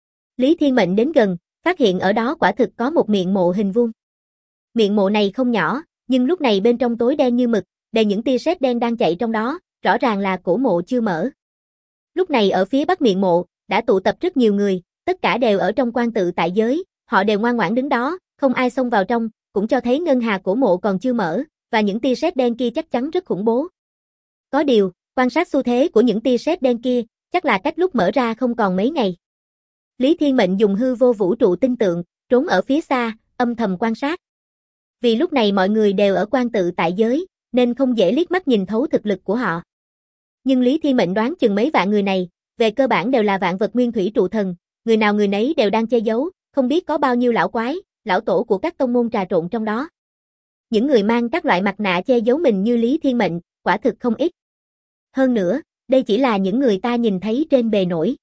Lý Thiên Mệnh đến gần, phát hiện ở đó quả thực có một miệng mộ hình vuông. Miệng mộ này không nhỏ, nhưng lúc này bên trong tối đen như mực, đầy những tia sét đen đang chạy trong đó, rõ ràng là cổ mộ chưa mở. Lúc này ở phía bắc miệng mộ, đã tụ tập rất nhiều người, tất cả đều ở trong quan tự tại giới, họ đều ngoan ngoãn đứng đó, không ai xông vào trong, cũng cho thấy ngân hà cổ mộ còn chưa mở, và những tia sét đen kia chắc chắn rất khủng bố. Có điều, quan sát xu thế của những tia sét đen kia, chắc là cách lúc mở ra không còn mấy ngày. Lý Thiên Mệnh dùng hư vô vũ trụ tinh tượng, trốn ở phía xa, âm thầm quan sát. Vì lúc này mọi người đều ở quan tự tại giới, nên không dễ liếc mắt nhìn thấu thực lực của họ. Nhưng Lý Thiên Mệnh đoán chừng mấy vạn người này, về cơ bản đều là vạn vật nguyên thủy trụ thần, người nào người nấy đều đang che giấu, không biết có bao nhiêu lão quái, lão tổ của các tông môn trà trộn trong đó. Những người mang các loại mặt nạ che giấu mình như Lý Thiên Mệnh, quả thực không ít. Hơn nữa, đây chỉ là những người ta nhìn thấy trên bề nổi.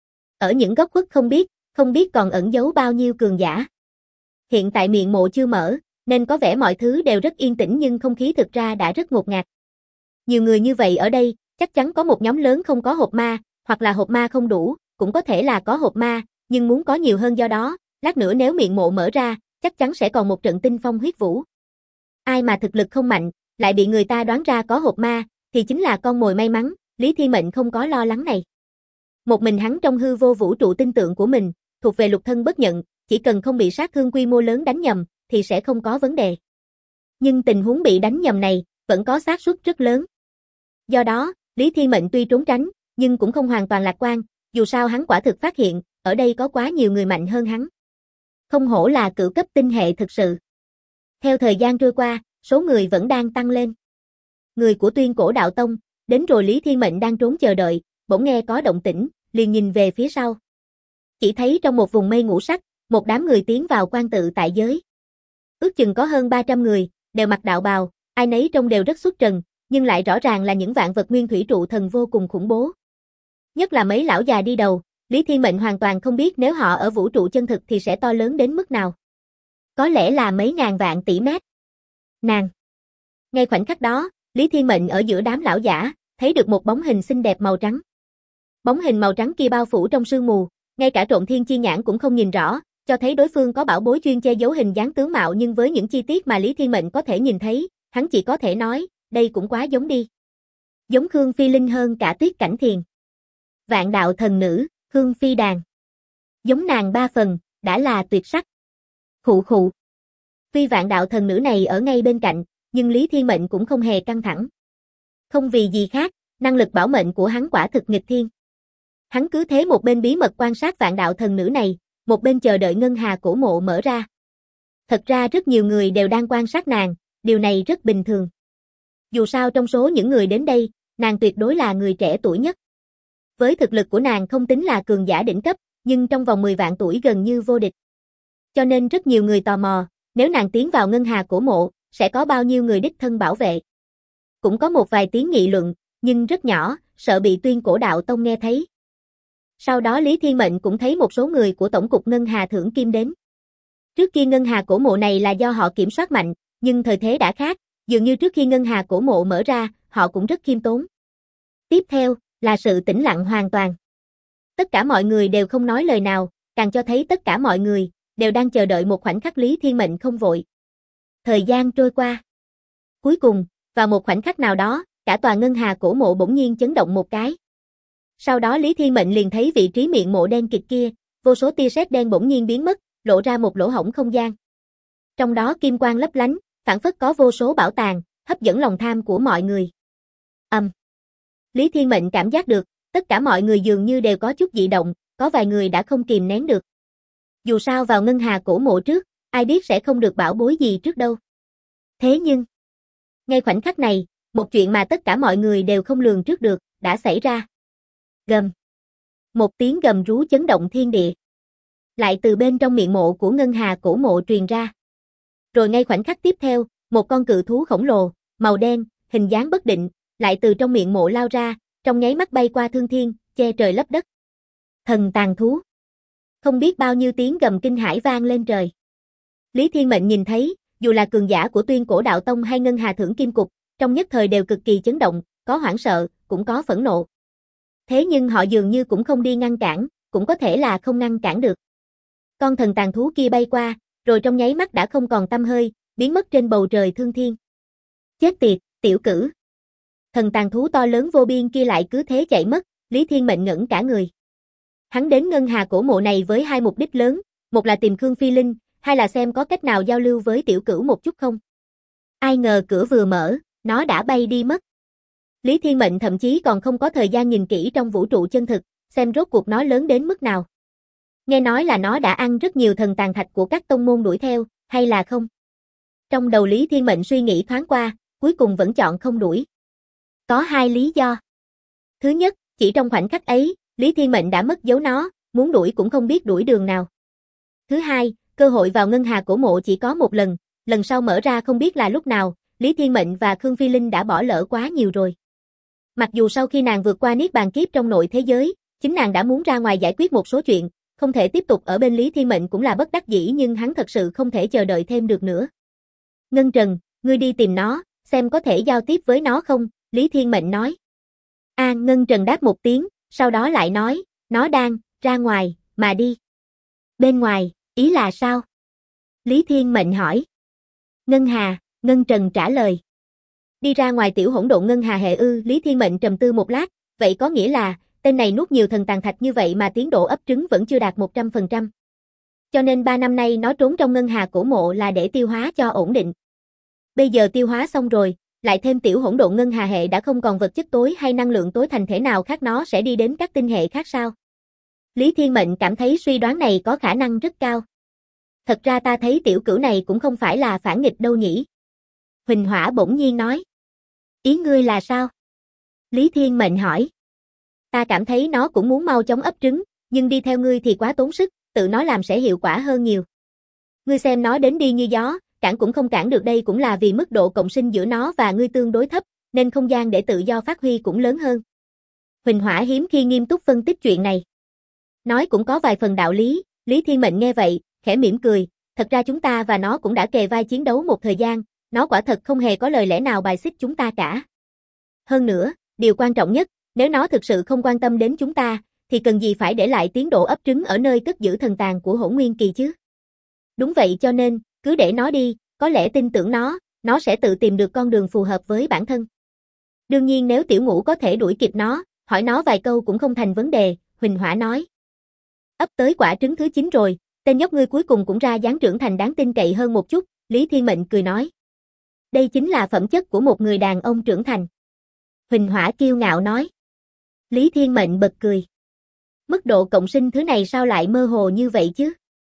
Ở những góc khuất không biết còn ẩn giấu bao nhiêu cường giả. Hiện tại miệng mộ chưa mở, nên có vẻ mọi thứ đều rất yên tĩnh nhưng không khí thực ra đã rất ngột ngạt. Nhiều người như vậy ở đây, chắc chắn có một nhóm lớn không có hộp ma, hoặc là hộp ma không đủ, cũng có thể là có hộp ma, nhưng muốn có nhiều hơn do đó, lát nữa nếu miệng mộ mở ra, chắc chắn sẽ còn một trận tinh phong huyết vũ. Ai mà thực lực không mạnh, lại bị người ta đoán ra có hộp ma, thì chính là con mồi may mắn, Lý Thiên Mệnh không có lo lắng này. Một mình hắn trong hư vô vũ trụ tinh tượng của mình, thuộc về lục thân bất nhận, chỉ cần không bị sát thương quy mô lớn đánh nhầm, thì sẽ không có vấn đề. Nhưng tình huống bị đánh nhầm này, vẫn có xác suất rất lớn. Do đó, Lý Thiên Mệnh tuy trốn tránh, nhưng cũng không hoàn toàn lạc quan, dù sao hắn quả thực phát hiện, ở đây có quá nhiều người mạnh hơn hắn. Không hổ là cửu cấp tinh hệ thực sự. Theo thời gian trôi qua, số người vẫn đang tăng lên. Người của Tuyên Cổ Đạo Tông, đến rồi Lý Thiên Mệnh đang trốn chờ đợi, bỗng nghe có động tĩnh, liền nhìn về phía sau. Chỉ thấy trong một vùng mây ngũ sắc, một đám người tiến vào quan tự tại giới. Ước chừng có hơn 300 người, đều mặc đạo bào, ai nấy trông đều rất xuất trần, nhưng lại rõ ràng là những vạn vật nguyên thủy trụ thần vô cùng khủng bố. Nhất là mấy lão già đi đầu, Lý Thiên Mệnh hoàn toàn không biết nếu họ ở vũ trụ chân thực thì sẽ to lớn đến mức nào. Có lẽ là mấy ngàn vạn tỷ mét. Nàng. Ngay khoảnh khắc đó, Lý Thiên Mệnh ở giữa đám lão giả, thấy được một bóng hình xinh đẹp màu trắng. Bóng hình màu trắng kia bao phủ trong sương mù, ngay cả Trộn Thiên Chi Nhãn cũng không nhìn rõ, cho thấy đối phương có bảo bối chuyên che giấu hình dáng tướng mạo, nhưng với những chi tiết mà Lý Thiên Mệnh có thể nhìn thấy, hắn chỉ có thể nói, đây cũng quá giống đi. Giống Khương Phi Linh hơn cả Tuyết Cảnh Thiền. Vạn đạo thần nữ, Khương Phi Đàn. Giống nàng 3 phần, đã là tuyệt sắc. Khụ khụ. Tuy vạn đạo thần nữ này ở ngay bên cạnh, nhưng Lý Thiên Mệnh cũng không hề căng thẳng. Không vì gì khác, năng lực bảo mệnh của hắn quả thực nghịch thiên. Hắn cứ thế một bên bí mật quan sát vạn đạo thần nữ này, một bên chờ đợi ngân hà cổ mộ mở ra. Thật ra rất nhiều người đều đang quan sát nàng, điều này rất bình thường. Dù sao trong số những người đến đây, nàng tuyệt đối là người trẻ tuổi nhất. Với thực lực của nàng không tính là cường giả đỉnh cấp, nhưng trong vòng 10 vạn tuổi gần như vô địch. Cho nên rất nhiều người tò mò, nếu nàng tiến vào ngân hà cổ mộ, sẽ có bao nhiêu người đích thân bảo vệ. Cũng có một vài tiếng nghị luận, nhưng rất nhỏ, sợ bị Tuyên Cổ Đạo Tông nghe thấy. Sau đó Lý Thiên Mệnh cũng thấy một số người của Tổng cục Ngân Hà Thưởng Kim đến. Trước kia ngân hà cổ mộ này là do họ kiểm soát mạnh, nhưng thời thế đã khác, dường như trước khi ngân hà cổ mộ mở ra, họ cũng rất khiêm tốn. Tiếp theo, là sự tĩnh lặng hoàn toàn. Tất cả mọi người đều không nói lời nào, càng cho thấy tất cả mọi người đều đang chờ đợi một khoảnh khắc. Lý Thiên Mệnh không vội. Thời gian trôi qua. Cuối cùng, vào một khoảnh khắc nào đó, cả tòa ngân hà cổ mộ bỗng nhiên chấn động một cái. Sau đó Lý Thiên Mệnh liền thấy vị trí miệng mộ đen kịt kia, vô số tia sét đen bỗng nhiên biến mất, lộ ra một lỗ hổng không gian. Trong đó kim quang lấp lánh, phảng phất có vô số bảo tàng, hấp dẫn lòng tham của mọi người. Lý Thiên Mệnh cảm giác được, tất cả mọi người dường như đều có chút dị động, có vài người đã không kìm nén được. Dù sao vào ngân hà cổ mộ trước, ai biết sẽ không được bảo bối gì trước đâu. Thế nhưng, ngay khoảnh khắc này, một chuyện mà tất cả mọi người đều không lường trước được, đã xảy ra. Gầm. Một tiếng gầm rú chấn động thiên địa. Lại từ bên trong miệng mộ của ngân hà cổ mộ truyền ra. Rồi ngay khoảnh khắc tiếp theo, một con cự thú khổng lồ, màu đen, hình dáng bất định, lại từ trong miệng mộ lao ra, trong nháy mắt bay qua thương thiên, che trời lấp đất. Thần tàn thú. Không biết bao nhiêu tiếng gầm kinh hãi vang lên trời. Lý Thiên Mệnh nhìn thấy, dù là cường giả của Tuyên Cổ Đạo Tông hay Ngân Hà Thưởng Kim Cục, trong nhất thời đều cực kỳ chấn động, có hoảng sợ, cũng có phẫn nộ. Thế nhưng họ dường như cũng không đi ngăn cản, cũng có thể là không ngăn cản được. Con thần tàn thú kia bay qua, rồi trong nháy mắt đã không còn tăm hơi, biến mất trên bầu trời thương thiên. Chết tiệt, tiểu cử. Thần tàn thú to lớn vô biên kia lại cứ thế chạy mất, Lý Thiên Mệnh ngẩn cả người. Hắn đến ngân hà cổ mộ này với hai mục đích lớn, một là tìm Khương Phi Linh, hai là xem có cách nào giao lưu với tiểu cửu một chút không. Ai ngờ cửa vừa mở, nó đã bay đi mất. Lý Thiên Mệnh thậm chí còn không có thời gian nhìn kỹ trong vũ trụ chân thực, xem rốt cuộc nó lớn đến mức nào. Nghe nói là nó đã ăn rất nhiều thần tàn thạch của các tông môn đuổi theo, hay là không? Trong đầu Lý Thiên Mệnh suy nghĩ thoáng qua, cuối cùng vẫn chọn không đuổi. Có hai lý do. Thứ nhất, chỉ trong khoảnh khắc ấy, Lý Thiên Mệnh đã mất dấu nó, muốn đuổi cũng không biết đuổi đường nào. Thứ hai, cơ hội vào ngân hà cổ mộ chỉ có một lần, lần sau mở ra không biết là lúc nào, Lý Thiên Mệnh và Khương Phi Linh đã bỏ lỡ quá nhiều rồi. Mặc dù sau khi nàng vượt qua niết bàn kiếp trong nội thế giới, chính nàng đã muốn ra ngoài giải quyết một số chuyện, không thể tiếp tục ở bên Lý Thiên Mệnh cũng là bất đắc dĩ, nhưng hắn thật sự không thể chờ đợi thêm được nữa. Ngân Trần, ngươi đi tìm nó, xem có thể giao tiếp với nó không, Lý Thiên Mệnh nói. Ngân Trần đáp một tiếng, sau đó lại nói, nó đang ra ngoài, mà đi. Bên ngoài, ý là sao? Lý Thiên Mệnh hỏi. Ngân Hà, Ngân Trần trả lời. Đi ra ngoài tiểu hỗn độn ngân hà hệ ư? Lý Thiên Mệnh trầm tư một lát, vậy có nghĩa là, tên này nuốt nhiều thần tàn thạch như vậy mà tiến độ ấp trứng vẫn chưa đạt 100%. Cho nên 3 năm nay nó trốn trong ngân hà cổ mộ là để tiêu hóa cho ổn định. Bây giờ tiêu hóa xong rồi, lại thêm tiểu hỗn độn ngân hà hệ đã không còn vật chất tối hay năng lượng tối thành thể nào khác, nó sẽ đi đến các tinh hệ khác sao? Lý Thiên Mệnh cảm thấy suy đoán này có khả năng rất cao. Thật ra ta thấy tiểu cửu này cũng không phải là phản nghịch đâu nhỉ? Huỳnh Hỏa bỗng nhiên nói. Ý ngươi là sao? Lý Thiên Mệnh hỏi. Ta cảm thấy nó cũng muốn mau chóng ấp trứng, nhưng đi theo ngươi thì quá tốn sức, tự nó làm sẽ hiệu quả hơn nhiều. Ngươi xem nó đến đi như gió, cản cũng không cản được, đây cũng là vì mức độ cộng sinh giữa nó và ngươi tương đối thấp, nên không gian để tự do phát huy cũng lớn hơn. Huỳnh Hỏa hiếm khi nghiêm túc phân tích chuyện này. Nói cũng có vài phần đạo lý, Lý Thiên Mệnh nghe vậy, khẽ mỉm cười, thật ra chúng ta và nó cũng đã kề vai chiến đấu một thời gian, nó quả thật không hề có lời lẽ nào bài xích chúng ta cả. Hơn nữa, điều quan trọng nhất, nếu nó thực sự không quan tâm đến chúng ta, thì cần gì phải để lại tiến độ ấp trứng ở nơi cất giữ thần tàn của Hỗn Nguyên Kỳ chứ? Đúng vậy, cho nên, cứ để nó đi, có lẽ tin tưởng nó sẽ tự tìm được con đường phù hợp với bản thân. Đương nhiên nếu Tiểu Ngũ có thể đuổi kịp nó, hỏi nó vài câu cũng không thành vấn đề, Huỳnh Hỏa nói. Ấp tới quả trứng thứ 9 rồi, tên nhóc ngươi cuối cùng cũng ra dáng trưởng thành đáng tin cậy hơn một chút, Lý Thiên Mệnh cười nói. Đây chính là phẩm chất của một người đàn ông trưởng thành. Huỳnh Hỏa kiêu ngạo nói. Lý Thiên Mệnh bật cười. Mức độ cộng sinh thứ này sao lại mơ hồ như vậy chứ?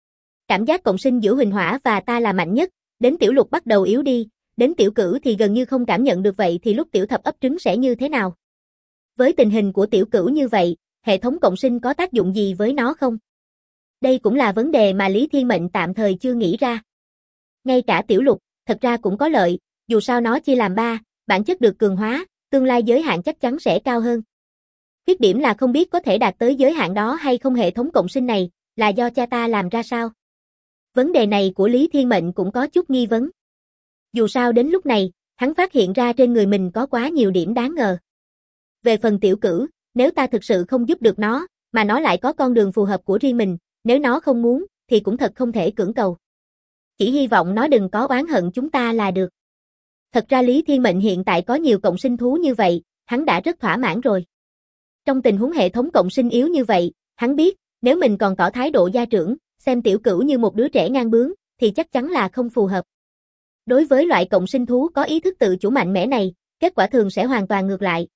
Cảm giác cộng sinh giữa Huỳnh Hỏa và ta là mạnh nhất, đến Tiểu Lục bắt đầu yếu đi, đến Tiểu Cửu thì gần như không cảm nhận được, vậy thì lúc Tiểu Thập ấp trứng sẽ như thế nào? Với tình hình của Tiểu Cửu như vậy, hệ thống cộng sinh có tác dụng gì với nó không? Đây cũng là vấn đề mà Lý Thiên Mệnh tạm thời chưa nghĩ ra. Ngay cả Tiểu Lục, thật ra cũng có lợi, dù sao nó chia làm 3, bản chất được cường hóa, tương lai giới hạn chắc chắn sẽ cao hơn. Khuyết điểm là không biết có thể đạt tới giới hạn đó hay không, hệ thống cộng sinh này, là do cha ta làm ra sao? Vấn đề này của Lý Thiên Mệnh cũng có chút nghi vấn. Dù sao đến lúc này, hắn phát hiện ra trên người mình có quá nhiều điểm đáng ngờ. Về phần Tiểu Cửu, nếu ta thực sự không giúp được nó, mà nó lại có con đường phù hợp của riêng mình, nếu nó không muốn, thì cũng thật không thể cưỡng cầu. Chỉ hy vọng nó đừng có oán hận chúng ta là được. Thật ra Lý Thiên Mệnh hiện tại có nhiều cộng sinh thú như vậy, hắn đã rất thỏa mãn rồi. Trong tình huống hệ thống cộng sinh yếu như vậy, hắn biết, nếu mình còn tỏ thái độ gia trưởng, xem Tiểu Cửu như một đứa trẻ ngang bướng, thì chắc chắn là không phù hợp. Đối với loại cộng sinh thú có ý thức tự chủ mạnh mẽ này, kết quả thường sẽ hoàn toàn ngược lại.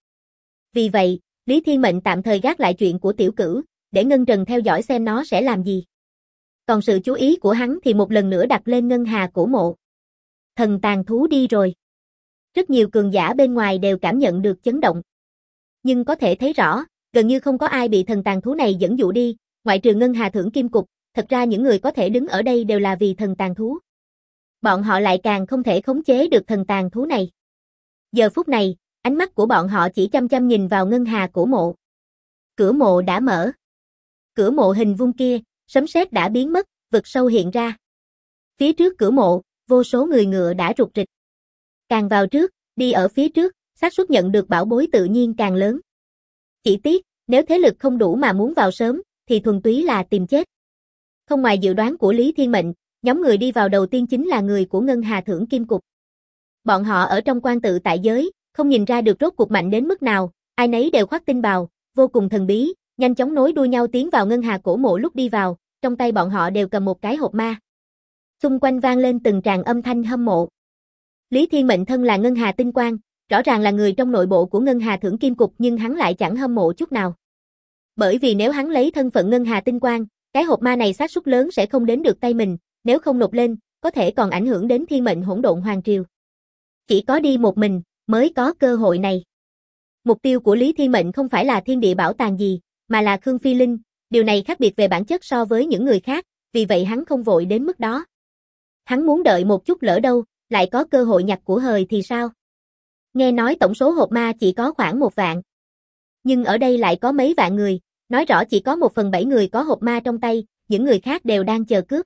Vì vậy, Lý Thiên Mệnh tạm thời gác lại chuyện của Tiểu Cửu, để Ngân Trần theo dõi xem nó sẽ làm gì. Còn sự chú ý của hắn thì một lần nữa đặt lên ngân hà cổ mộ. Thần tàn thú đi rồi. Rất nhiều cường giả bên ngoài đều cảm nhận được chấn động. Nhưng có thể thấy rõ, gần như không có ai bị thần tàn thú này dẫn dụ đi, ngoại trừ Ngân Hà Thưởng Kim Cục, thật ra những người có thể đứng ở đây đều là vì thần tàn thú. Bọn họ lại càng không thể khống chế được thần tàn thú này. Giờ phút này, ánh mắt của bọn họ chỉ chăm chăm nhìn vào ngân hà cổ mộ. Cửa mộ đã mở. Cửa mộ hình vuông kia, sấm sét đã biến mất, vực sâu hiện ra. Phía trước cửa mộ, vô số người ngựa đã rục rịch. Càng vào trước, đi ở phía trước, xác suất nhận được bảo bối tự nhiên càng lớn. Chỉ tiếc, nếu thế lực không đủ mà muốn vào sớm, thì thuần túy là tìm chết. Không ngoài dự đoán của Lý Thiên Mệnh, nhóm người đi vào đầu tiên chính là người của Ngân Hà Thưởng Kim Cục. Bọn họ ở trong quan tự tại giới, không nhìn ra được rốt cuộc mạnh đến mức nào, ai nấy đều khoác tinh bào, vô cùng thần bí, nhanh chóng nối đuôi nhau tiến vào ngân hà cổ mộ. Lúc đi vào, trong tay bọn họ đều cầm một cái hộp ma. Xung quanh vang lên từng tràng âm thanh hâm mộ. Lý Thiên Mệnh thân là Ngân Hà Tinh Quang, rõ ràng là người trong nội bộ của Ngân Hà Thưởng Kim Cục, nhưng hắn lại chẳng hâm mộ chút nào. Bởi vì nếu hắn lấy thân phận Ngân Hà Tinh Quang, cái hộp ma này xác suất lớn sẽ không đến được tay mình, nếu không nộp lên, có thể còn ảnh hưởng đến thiên mệnh hỗn độn hoàng triều. Chỉ có đi một mình, mới có cơ hội này. Mục tiêu của Lý Thiên Mệnh không phải là thiên địa bảo tàng gì, mà là Khương Phi Linh, điều này khác biệt về bản chất so với những người khác, vì vậy hắn không vội đến mức đó. Hắn muốn đợi một chút, lỡ đâu, lại có cơ hội nhặt của hời thì sao? Nghe nói tổng số hộp ma chỉ có khoảng 1 vạn. Nhưng ở đây lại có mấy vạn người, nói rõ chỉ có 1/7 người có hộp ma trong tay, những người khác đều đang chờ cướp.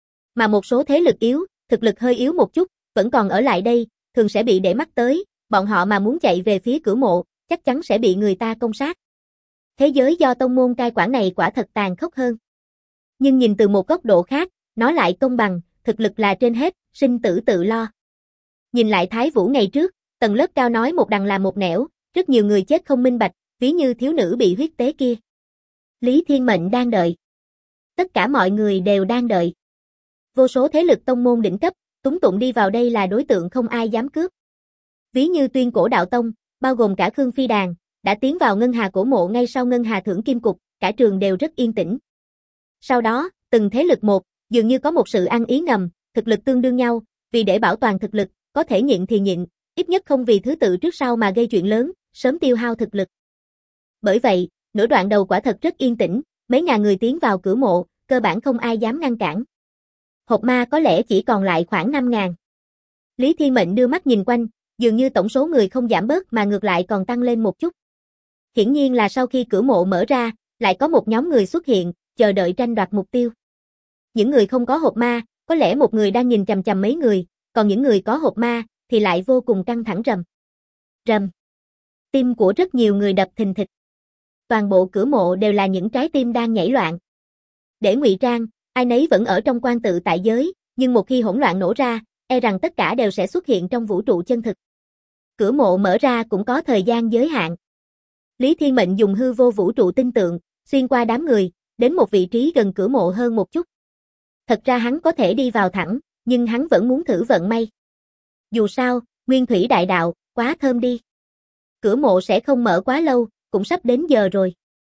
Mà một số thế lực yếu, thực lực hơi yếu một chút, vẫn còn ở lại đây, thường sẽ bị để mắt tới, bọn họ mà muốn chạy về phía Cửu Mộ, chắc chắn sẽ bị người ta công sát. Thế giới do tông môn cai quản này quả thật tàn khốc hơn. Nhưng nhìn từ một góc độ khác, nó lại công bằng, thực lực là trên hết, sinh tử tự lo. Nhìn lại Thái Vũ ngày trước, tầng lớp cao nói một đằng làm một nẻo, rất nhiều người chết không minh bạch, ví như thiếu nữ bị huyết tế kia. Lý Thiên Mệnh đang đợi. Tất cả mọi người đều đang đợi. Vô số thế lực tông môn đỉnh cấp, túng tụng đi vào đây là đối tượng không ai dám cướp. Ví như Tuyên Cổ Đạo Tông, bao gồm cả Khương Phi Đàn, đã tiến vào ngân hà cổ mộ ngay sau ngân hà thưởng kim cục, cả trường đều rất yên tĩnh. Sau đó, từng thế lực một, dường như có một sự ăn ý ngầm, thực lực tương đương nhau, vì để bảo toàn thực lực, có thể nhịn thì nhịn, ít nhất không vì thứ tự trước sau mà gây chuyện lớn, sớm tiêu hao thực lực. Bởi vậy, nửa đoạn đầu quả thật rất yên tĩnh, mấy ngàn người tiến vào Cửu Mộ, cơ bản không ai dám ngăn cản. Hộp ma có lẽ chỉ còn lại khoảng 5.000. Lý Thiên Mệnh đưa mắt nhìn quanh, dường như tổng số người không giảm bớt mà ngược lại còn tăng lên một chút. Hiển nhiên là sau khi Cửu Mộ mở ra, lại có một nhóm người xuất hiện, chờ đợi tranh đoạt mục tiêu. Những người không có hộp ma, có lẽ một người đang nhìn chằm chằm mấy người, còn những người có hộp ma, thì lại vô cùng căng thẳng rầm. Rầm. Tim của rất nhiều người đập thình thịch. Toàn bộ Cửu Mộ đều là những trái tim đang nhảy loạn. Để ngụy trang, ai nấy vẫn ở trong quan tự tại giới, nhưng một khi hỗn loạn nổ ra, e rằng tất cả đều sẽ xuất hiện trong vũ trụ chân thực. Cửu Mộ mở ra cũng có thời gian giới hạn. Lý Thiên Mệnh dùng hư vô vũ trụ tinh tượng, xuyên qua đám người, đến một vị trí gần Cửu Mộ hơn một chút. Thật ra hắn có thể đi vào thẳng, nhưng hắn vẫn muốn thử vận may. Dù sao, Nguyên Thủy Đại Đạo, quá thơm đi. Cửu Mộ sẽ không mở quá lâu, cũng sắp đến giờ rồi.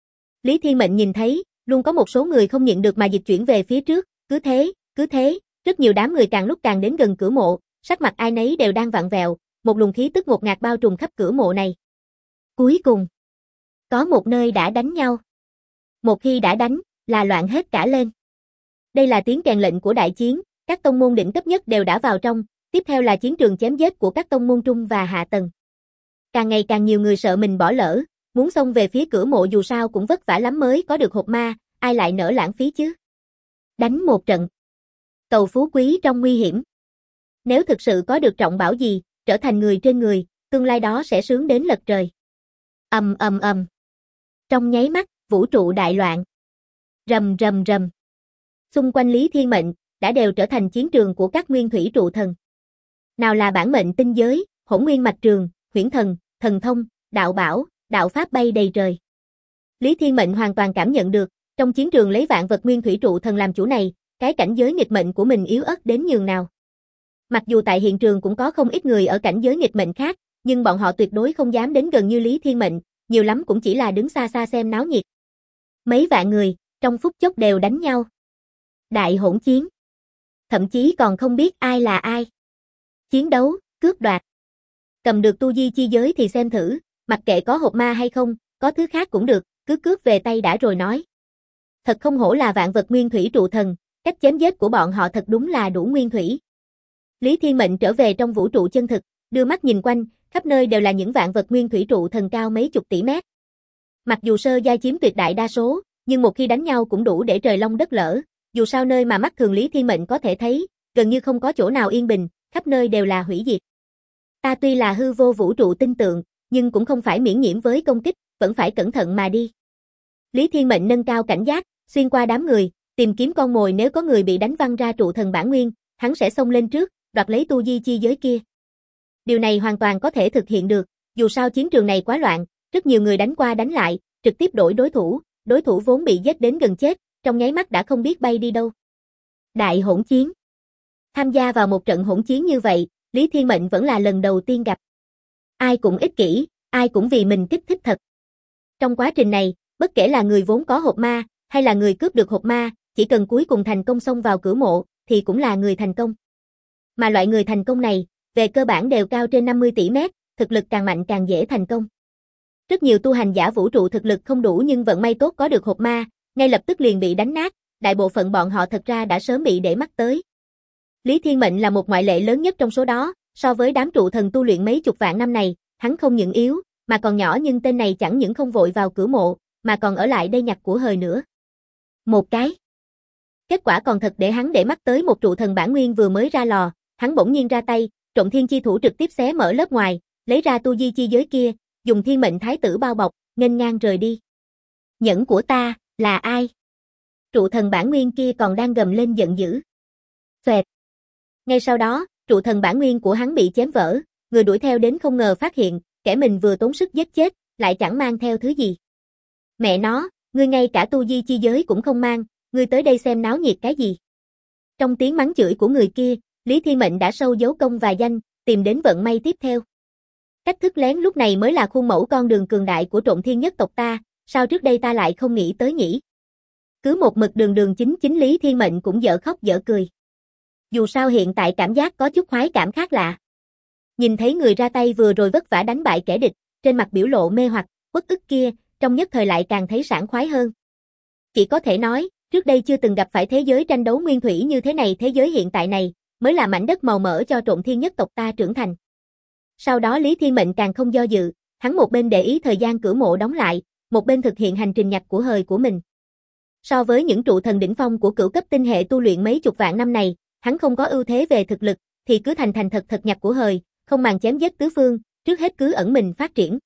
Lý Thiên Mệnh nhìn thấy, luôn có một số người không nhịn được mà dịch chuyển về phía trước, cứ thế, rất nhiều đám người càng lúc càng đến gần Cửu Mộ, sắc mặt ai nấy đều đang vặn vẹo, một luồng khí tức ngột ngạt bao trùm khắp Cửu Mộ này. Cuối cùng, có một nơi đã đánh nhau. Một khi đã đánh, là loạn hết cả lên. Đây là tiếng kèn lệnh của đại chiến, các tông môn đỉnh cấp nhất đều đã vào trong, tiếp theo là chiến trường chém giết của các tông môn trung và hạ tầng. Càng ngày càng nhiều người sợ mình bỏ lỡ, muốn xông về phía Cửu Mộ dù sao cũng vất vả lắm mới có được hộp ma, ai lại nỡ lãng phí chứ. Đánh một trận. Cầu phú quý trong nguy hiểm. Nếu thực sự có được trọng bảo gì, trở thành người trên người, tương lai đó sẽ sướng đến lật trời. Ầm ầm ầm. Trong nháy mắt, vũ trụ đại loạn. Rầm rầm rầm. Xung quanh Lý Thiên Mệnh đã đều trở thành chiến trường của các nguyên thủy trụ thần. Nào là bản mệnh tinh giới, hỗn nguyên mạch trường, huyễn thần, thần thông, đạo bảo, đạo pháp bay đầy trời. Lý Thiên Mệnh hoàn toàn cảm nhận được, trong chiến trường lấy vạn vật nguyên thủy trụ thần làm chủ này, cái cảnh giới nghịch mệnh của mình yếu ớt đến nhường nào. Mặc dù tại hiện trường cũng có không ít người ở cảnh giới nghịch mệnh khác, nhưng bọn họ tuyệt đối không dám đến gần như Lý Thiên Mệnh, nhiều lắm cũng chỉ là đứng xa xa xem náo nhiệt. Mấy vạn người, trong phút chốc đều đánh nhau. Đại hỗn chiến. Thậm chí còn không biết ai là ai. Chiến đấu, cướp đoạt. Cầm được tu di chi giới thì xem thử, mặc kệ có hộp ma hay không, có thứ khác cũng được, cứ cướp về tay đã rồi nói. Thật không hổ là vạn vật nguyên thủy trụ thần, cách chém giết của bọn họ thật đúng là đủ nguyên thủy. Lý Thiên Mệnh trở về trong vũ trụ chân thực, đưa mắt nhìn quanh, khắp nơi đều là những vạn vật nguyên thủy trụ thần cao mấy chục tỷ mét. Mặc dù sơ giai chiếm tuyệt đại đa số, nhưng một khi đánh nhau cũng đủ để trời long đất lở, dù sao nơi mà mắt thường Lý Thiên Mệnh có thể thấy, gần như không có chỗ nào yên bình, khắp nơi đều là hủy diệt. Ta tuy là hư vô vũ trụ tinh tượng, nhưng cũng không phải miễn nhiễm với công kích, vẫn phải cẩn thận mà đi. Lý Thiên Mệnh nâng cao cảnh giác, xuyên qua đám người, tìm kiếm con mồi, nếu có người bị đánh văng ra trụ thần bản nguyên, hắn sẽ xông lên trước, đoạt lấy tu di chi giới kia. Điều này hoàn toàn có thể thực hiện được, dù sao chiến trường này quá loạn, rất nhiều người đánh qua đánh lại, trực tiếp đổi đối thủ vốn bị giết đến gần chết, trong nháy mắt đã không biết bay đi đâu. Đại hỗn chiến. Tham gia vào một trận hỗn chiến như vậy, Lý Thiên Mệnh vẫn là lần đầu tiên gặp. Ai cũng ích kỷ, ai cũng vì mình kích thích thật. Trong quá trình này, bất kể là người vốn có hộp ma, hay là người cướp được hộp ma, chỉ cần cuối cùng thành công xông vào Cửu Mộ, thì cũng là người thành công. Mà loại người thành công này, về cơ bản đều cao trên 50 tỷ mét, thực lực càng mạnh càng dễ thành công. Rất nhiều tu hành giả vũ trụ thực lực không đủ nhưng vận may tốt có được hộp ma, ngay lập tức liền bị đánh nát, đại bộ phận bọn họ thật ra đã sớm bị để mắt tới. Lý Thiên Mệnh là một ngoại lệ lớn nhất trong số đó, so với đám trụ thần tu luyện mấy chục vạn năm này, hắn không những yếu, mà còn nhỏ nhưng tên này chẳng những không vội vào cửa mộ, mà còn ở lại đây nhặt của hời nữa. Một cái. Kết quả còn thật để hắn để mắt tới một trụ thần bản nguyên vừa mới ra lò, hắn bỗng nhiên ra tay, Trộm Thiên Chi Thủ trực tiếp xé mở lớp ngoài, lấy ra tu di chi giới kia, dùng Thiên Mệnh Thái Tử bao bọc, nghênh ngang rời đi. Nhẫn của ta, là ai? Trụ thần bản nguyên kia còn đang gầm lên giận dữ. Xoẹt. Ngay sau đó, trụ thần bản nguyên của hắn bị chém vỡ, người đuổi theo đến không ngờ phát hiện, kẻ mình vừa tốn sức giết chết, lại chẳng mang theo thứ gì. Mẹ nó, ngươi ngay cả tu di chi giới cũng không mang, ngươi tới đây xem náo nhiệt cái gì? Trong tiếng mắng chửi của người kia, Lý Thiên Mệnh đã sâu dấu công và danh, tìm đến vận may tiếp theo. Cách thức lén lúc này mới là khuôn mẫu con đường cường đại của Trộm Thiên nhất tộc ta, sao trước đây ta lại không nghĩ tới nhỉ? Cứ một mực đường chính Lý Thiên Mệnh cũng dở khóc dở cười. Dù sao hiện tại cảm giác có chút khoái cảm khác lạ. Nhìn thấy người ra tay vừa rồi vất vả đánh bại kẻ địch, trên mặt biểu lộ mê hoặc, uất ức kia, trong nhất thời lại càng thấy sảng khoái hơn. Chỉ có thể nói, trước đây chưa từng gặp phải thế giới tranh đấu nguyên thủy như thế này, thế giới hiện tại này, mới là mảnh đất màu mỡ cho Trộm Thiên nhất tộc ta trưởng thành. Sau đó Lý Thiên Mệnh càng không do dự, hắn một bên để ý thời gian cửa mộ đóng lại, một bên thực hiện hành trình nhặt của hời của mình. So với những trụ thần đỉnh phong của cửu cấp tinh hệ tu luyện mấy chục vạn năm này, hắn không có ưu thế về thực lực, thì cứ thành thật nhặt của hời, không màng chém giết tứ phương, trước hết cứ ẩn mình phát triển.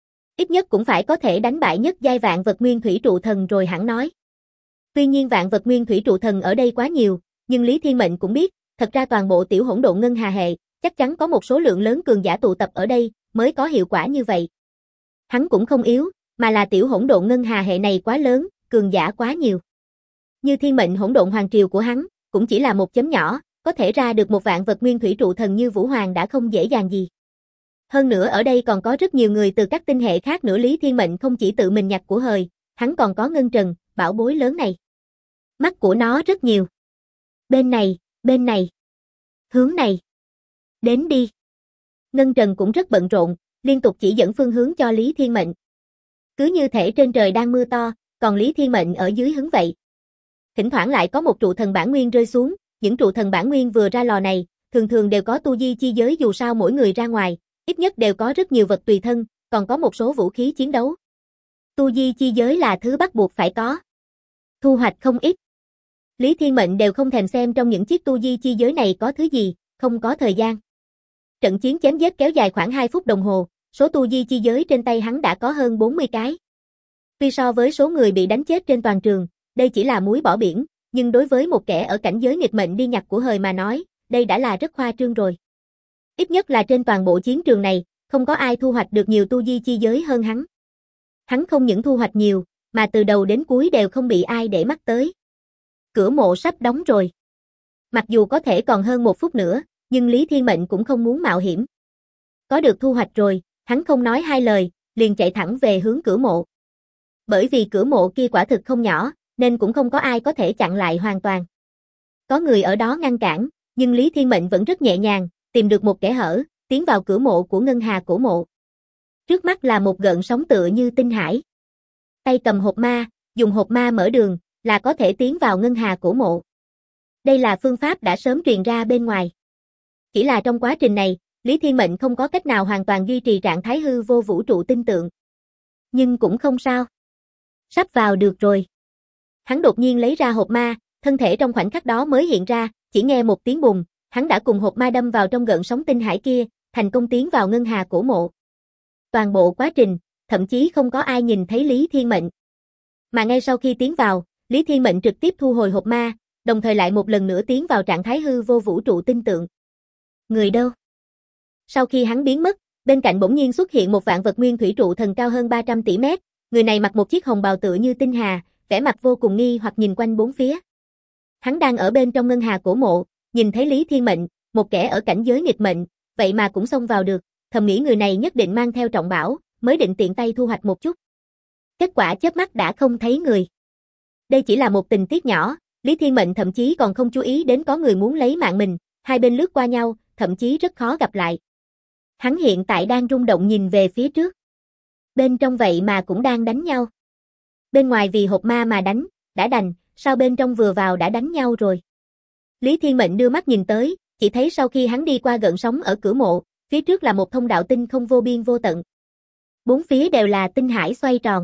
Ít nhất cũng phải có thể đánh bại nhất giai vạn vật nguyên thủy trụ thần rồi hẳn nói. Tuy nhiên vạn vật nguyên thủy trụ thần ở đây quá nhiều, nhưng Lý Thiên Mệnh cũng biết, thật ra toàn bộ tiểu hỗn độn ngân hà hệ, chắc chắn có một số lượng lớn cường giả tụ tập ở đây, mới có hiệu quả như vậy. Hắn cũng không yếu, mà là tiểu hỗn độn ngân hà hệ này quá lớn, cường giả quá nhiều. Như Thiên Mệnh hỗn độn hoàng triều của hắn, cũng chỉ là một chấm nhỏ, có thể ra được một vạn vật nguyên thủy trụ thần như Vũ Hoàng đã không dễ dàng gì. Hơn nữa ở đây còn có rất nhiều người từ các tinh hệ khác nữa. Lý Thiên Mệnh không chỉ tự mình nhặt của hời, hắn còn có ngân trần, bảo bối lớn này. Mắt của nó rất nhiều. Bên này, hướng này. Đến đi. Ngân trần cũng rất bận rộn, liên tục chỉ dẫn phương hướng cho Lý Thiên Mệnh. Cứ như thể trên trời đang mưa to, còn Lý Thiên Mệnh ở dưới hứng vậy. Thỉnh thoảng lại có một trụ thần bản nguyên rơi xuống, những trụ thần bản nguyên vừa ra lò này, thường đều có tu di chi giới, dù sao mỗi người ra ngoài, ít nhất đều có rất nhiều vật tùy thân, còn có một số vũ khí chiến đấu. Tu di chi giới là thứ bắt buộc phải có. Thu hoạch không ít. Lý Thiên Mệnh đều không thèm xem trong những chiếc tu di chi giới này có thứ gì, không có thời gian. Trận chiến chém giết kéo dài khoảng 2 phút đồng hồ, số tu di chi giới trên tay hắn đã có hơn 40 cái. Tuy so với số người bị đánh chết trên toàn trường, đây chỉ là muối bỏ biển, nhưng đối với một kẻ ở cảnh giới nghịch mệnh đi nhặt của hời mà nói, đây đã là rất khoa trương rồi. Ít nhất là trên toàn bộ chiến trường này, không có ai thu hoạch được nhiều tu di chi giới hơn hắn. Hắn không những thu hoạch nhiều, mà từ đầu đến cuối đều không bị ai để mắt tới. Cửa mộ sắp đóng rồi. Mặc dù có thể còn hơn 1 phút nữa, nhưng Lý Thiên Mệnh cũng không muốn mạo hiểm. Có được thu hoạch rồi, hắn không nói hai lời, liền chạy thẳng về hướng cửa mộ. Bởi vì cửa mộ kia quả thực không nhỏ, nên cũng không có ai có thể chặn lại hoàn toàn. Có người ở đó ngăn cản, nhưng Lý Thiên Mệnh vẫn rất nhẹ nhàng, tìm được một kẽ hở, tiến vào cửa mộ của ngân hà cổ mộ. Trước mắt là một gợn sóng tựa như tinh hải. Tay cầm hộp ma, dùng hộp ma mở đường, là có thể tiến vào ngân hà cổ mộ. Đây là phương pháp đã sớm truyền ra bên ngoài. Chỉ là trong quá trình này, Lý Thiên Mệnh không có cách nào hoàn toàn duy trì trạng thái hư vô vũ trụ tinh tượng. Nhưng cũng không sao. Sắp vào được rồi. Hắn đột nhiên lấy ra hộp ma, thân thể trong khoảnh khắc đó mới hiện ra, chỉ nghe một tiếng bùng, hắn đã cùng hộp ma đâm vào trong gợn sóng tinh hải kia, thành công tiến vào ngân hà cổ mộ. Toàn bộ quá trình, thậm chí không có ai nhìn thấy Lý Thiên Mệnh. Mà ngay sau khi tiến vào, Lý Thiên Mệnh trực tiếp thu hồi hộp ma, đồng thời lại một lần nữa tiến vào trạng thái hư vô vũ trụ tinh tượng. Người đâu? Sau khi hắn biến mất, bên cạnh bỗng nhiên xuất hiện một vạn vật nguyên thủy trụ thần cao hơn 300 tỷ mét, người này mặc một chiếc hồng bào tựa như tinh hà, vẻ mặt vô cùng nghi hoặc nhìn quanh bốn phía. Hắn đang ở bên trong ngân hà cổ mộ, nhìn thấy Lý Thiên Mệnh, một kẻ ở cảnh giới nghịch mệnh, vậy mà cũng xông vào được, thầm nghĩ người này nhất định mang theo trọng bảo, mới định tiện tay thu hoạch một chút. Kết quả chớp mắt đã không thấy người. Đây chỉ là một tình tiết nhỏ, Lý Thiên Mệnh thậm chí còn không chú ý đến có người muốn lấy mạng mình, Hai bên lướt qua nhau, thậm chí rất khó gặp lại. Hắn hiện tại đang rung động nhìn về phía trước. Bên trong vậy mà cũng đang đánh nhau. Bên ngoài vì hộp ma mà đánh, đã đành, sao bên trong vừa vào đã đánh nhau rồi. Lý Thiên Mệnh đưa mắt nhìn tới, chỉ thấy sau khi hắn đi qua gợn sóng ở cửa mộ, phía trước là một thông đạo tinh không vô biên vô tận. Bốn phía đều là tinh hải xoay tròn.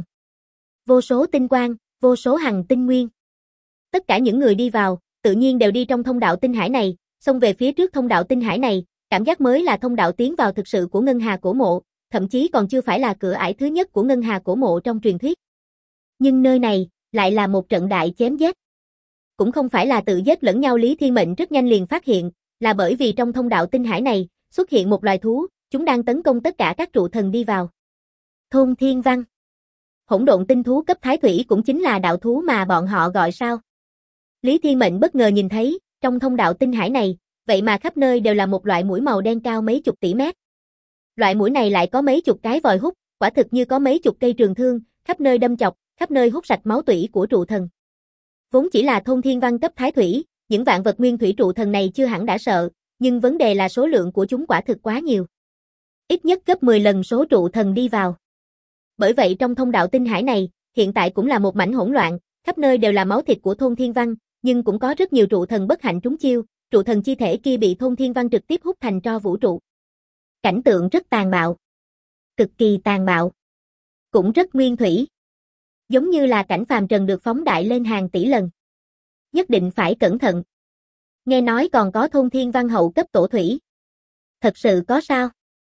Vô số tinh quang, vô số hằng tinh nguyên. Tất cả những người đi vào, tự nhiên đều đi trong thông đạo tinh hải này, xông về phía trước thông đạo tinh hải này, cảm giác mới là thông đạo tiến vào thực sự của Ngân Hà Cổ Mộ, thậm chí còn chưa phải là cửa ải thứ nhất của Ngân Hà Cổ Mộ trong truyền thuyết. Nhưng nơi này, lại là một trận đại chém giết. Cũng không phải là tự giết lẫn nhau, Lý Thiên Mệnh rất nhanh liền phát hiện, là bởi vì trong thông đạo tinh hải này, xuất hiện một loài thú, chúng đang tấn công tất cả các trụ thần đi vào. Thôn Thiên Văn. Hỗn độn tinh thú cấp thái thủy cũng chính là đạo thú mà bọn họ gọi sao. Lý Thiên Mệnh bất ngờ nhìn thấy, trong thông đạo tinh hải này, vậy mà khắp nơi đều là một loại mũi màu đen cao mấy chục tỷ mét. Loại mũi này lại có mấy chục cái vòi hút, quả thực như có mấy chục cây trường thương, khắp nơi đâm chọc, khắp nơi hút sạch máu tủy của trụ thần. Vốn chỉ là thôn thiên văn cấp thái thủy, những vạn vật nguyên thủy trụ thần này chưa hẳn đã sợ, nhưng vấn đề là số lượng của chúng quả thực quá nhiều. Ít nhất gấp 10 lần số trụ thần đi vào. Bởi vậy trong thông đạo tinh hải này, hiện tại cũng là một mảnh hỗn loạn, khắp nơi đều là máu thịt của thôn thiên văn, nhưng cũng có rất nhiều trụ thần bất hạnh trúng chiêu, trụ thần chi thể kia bị thôn thiên văn trực tiếp hút thành tro vũ trụ. Cảnh tượng rất tàn bạo. Cực kỳ tàn bạo. Cũng rất nguyên thủy. Giống như là cảnh phàm trần được phóng đại lên hàng tỷ lần. Nhất định phải cẩn thận. Nghe nói còn có thôn thiên văn hậu cấp tổ thủy. Thật sự có sao?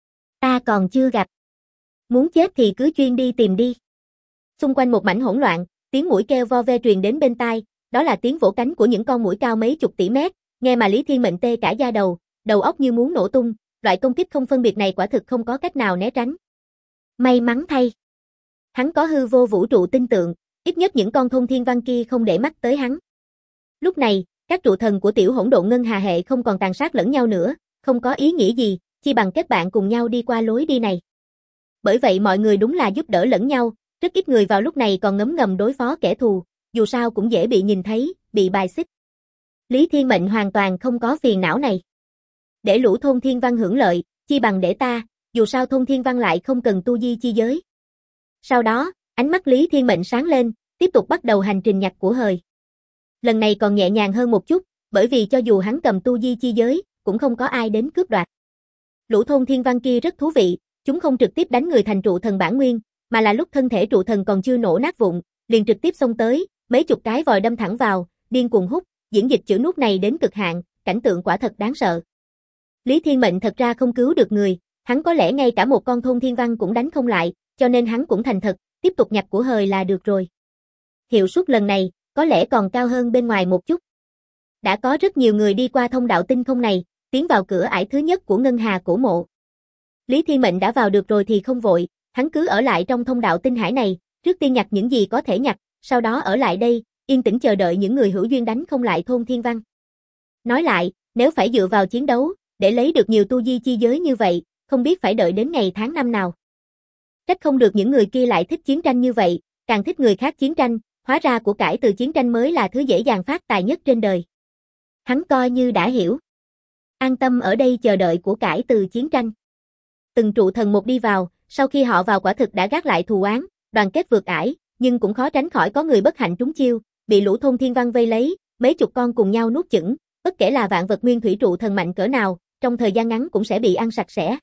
Ta còn chưa gặp. Muốn chết thì cứ chuyên đi tìm đi. Xung quanh một mảnh hỗn loạn, tiếng mũi kêu vo ve truyền đến bên tai, đó là tiếng vỗ cánh của những con muỗi cao mấy chục tỷ mét, nghe mà Lý Thiên Mệnh tê cả da đầu, đầu óc như muốn nổ tung, loại công kích không phân biệt này quả thực không có cách nào né tránh. May mắn thay. Hắn có hư vô vũ trụ tinh tượng, ít nhất những con thôn thiên văn kia không để mắt tới hắn. Lúc này, các trụ thần của tiểu hỗn độn ngân hà hệ không còn tàn sát lẫn nhau nữa, không có ý nghĩa gì, chi bằng kết bạn cùng nhau đi qua lối đi này. Bởi vậy mọi người đúng là giúp đỡ lẫn nhau, rất ít người vào lúc này còn ngấm ngầm đối phó kẻ thù, dù sao cũng dễ bị nhìn thấy, bị bài xích. Lý Thiên Mệnh hoàn toàn không có phiền não này. Để lũ thôn thiên văn hưởng lợi, chi bằng để ta, dù sao thôn thiên văn lại không cần tu di chi giới. Sau đó, ánh mắt Lý Thiên Mệnh sáng lên, tiếp tục bắt đầu hành trình nhặt của hời. Lần này còn nhẹ nhàng hơn một chút, bởi vì cho dù hắn cầm tu di chi giới, cũng không có ai đến cướp đoạt. Lũ thôn thiên văn kia rất thú vị, chúng không trực tiếp đánh người thành trụ thần bản nguyên, mà là lúc thân thể trụ thần còn chưa nổ nát vụn, liền trực tiếp xông tới, mấy chục cái vòi đâm thẳng vào, điên cuồng hút, diễn dịch chữ nút này đến cực hạn, cảnh tượng quả thật đáng sợ. Lý Thiên Mệnh thật ra không cứu được người, hắn có lẽ ngay cả một con thôn thiên văn cũng đánh không lại, cho nên hắn cũng thành thật, tiếp tục nhặt của hời là được rồi. Hiệu suất lần này, có lẽ còn cao hơn bên ngoài một chút. Đã có rất nhiều người đi qua thông đạo tinh không này, tiến vào cửa ải thứ nhất của Ngân Hà Cổ Mộ. Lý Thiên Mệnh đã vào được rồi thì không vội, hắn cứ ở lại trong thông đạo tinh hải này, trước tiên nhặt những gì có thể nhặt, sau đó ở lại đây, yên tĩnh chờ đợi những người hữu duyên đánh không lại thôn thiên văn. Nói lại, nếu phải dựa vào chiến đấu, để lấy được nhiều tu di chi giới như vậy, không biết phải đợi đến ngày tháng năm nào. Trách không được những người kia lại thích chiến tranh như vậy, càng thích người khác chiến tranh, hóa ra của cải từ chiến tranh mới là thứ dễ dàng phát tài nhất trên đời. Hắn coi như đã hiểu. An tâm ở đây chờ đợi của cải từ chiến tranh. Từng trụ thần một đi vào, sau khi họ vào quả thực đã gác lại thù oán, đoàn kết vượt ải, nhưng cũng khó tránh khỏi có người bất hạnh trúng chiêu, bị lũ thôn thiên văn vây lấy, mấy chục con cùng nhau nuốt chửng, bất kể là vạn vật nguyên thủy trụ thần mạnh cỡ nào, trong thời gian ngắn cũng sẽ bị ăn sạch sẽ.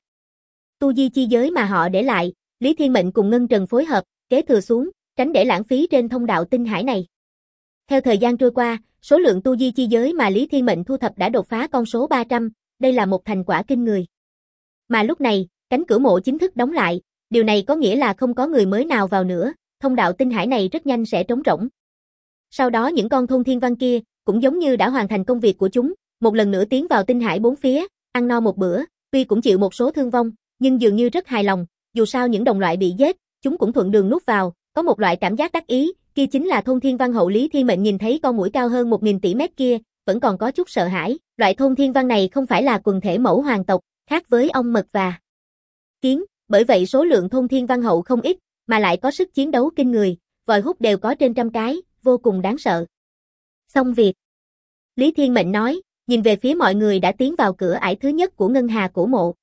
Tu di chi giới mà họ để lại, Lý Thiên Mệnh cùng Ngân Trần phối hợp, kế thừa xuống, tránh để lãng phí trên thông đạo tinh hải này. Theo thời gian trôi qua, số lượng tu di chi giới mà Lý Thiên Mệnh thu thập đã đột phá con số 300, đây là một thành quả kinh người. Mà lúc này, cánh cửa mộ chính thức đóng lại, điều này có nghĩa là không có người mới nào vào nữa, thông đạo tinh hải này rất nhanh sẽ trống rỗng. Sau đó những con thôn thiên văn kia, cũng giống như đã hoàn thành công việc của chúng, một lần nữa tiến vào tinh hải bốn phía, ăn no một bữa, tuy cũng chịu một số thương vong, nhưng dường như rất hài lòng, dù sao những đồng loại bị giết, chúng cũng thuận đường nuốt vào, có một loại cảm giác đắc ý, kia chính là thôn thiên văn hậu. Lý Thiên Mệnh nhìn thấy con muỗi cao hơn 1000 tỷ mét kia, vẫn còn có chút sợ hãi, loại thôn thiên văn này không phải là quần thể mẫu hoàng tộc, khác với ong mật và kiến, bởi vậy số lượng thôn thiên văn hậu không ít, mà lại có sức chiến đấu kinh người, vòi hút đều có trên trăm cái, vô cùng đáng sợ. Xong việc. Lý Thiên Mệnh nói, nhìn về phía mọi người đã tiến vào cửa ải thứ nhất của ngân hà cổ mộ.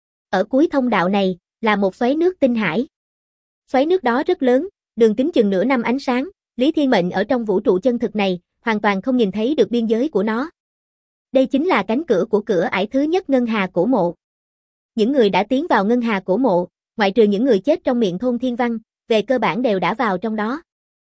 Ở cuối thông đạo này, là một xoáy nước tinh hải. Xoáy nước đó rất lớn, đường kính chừng nửa năm ánh sáng, Lý Thiên Mệnh ở trong vũ trụ chân thực này, hoàn toàn không nhìn thấy được biên giới của nó. Đây chính là cánh cửa của cửa ải thứ nhất ngân hà cổ mộ. Những người đã tiến vào ngân hà cổ mộ, ngoại trừ những người chết trong miệng thôn Thiên Văn, về cơ bản đều đã vào trong đó.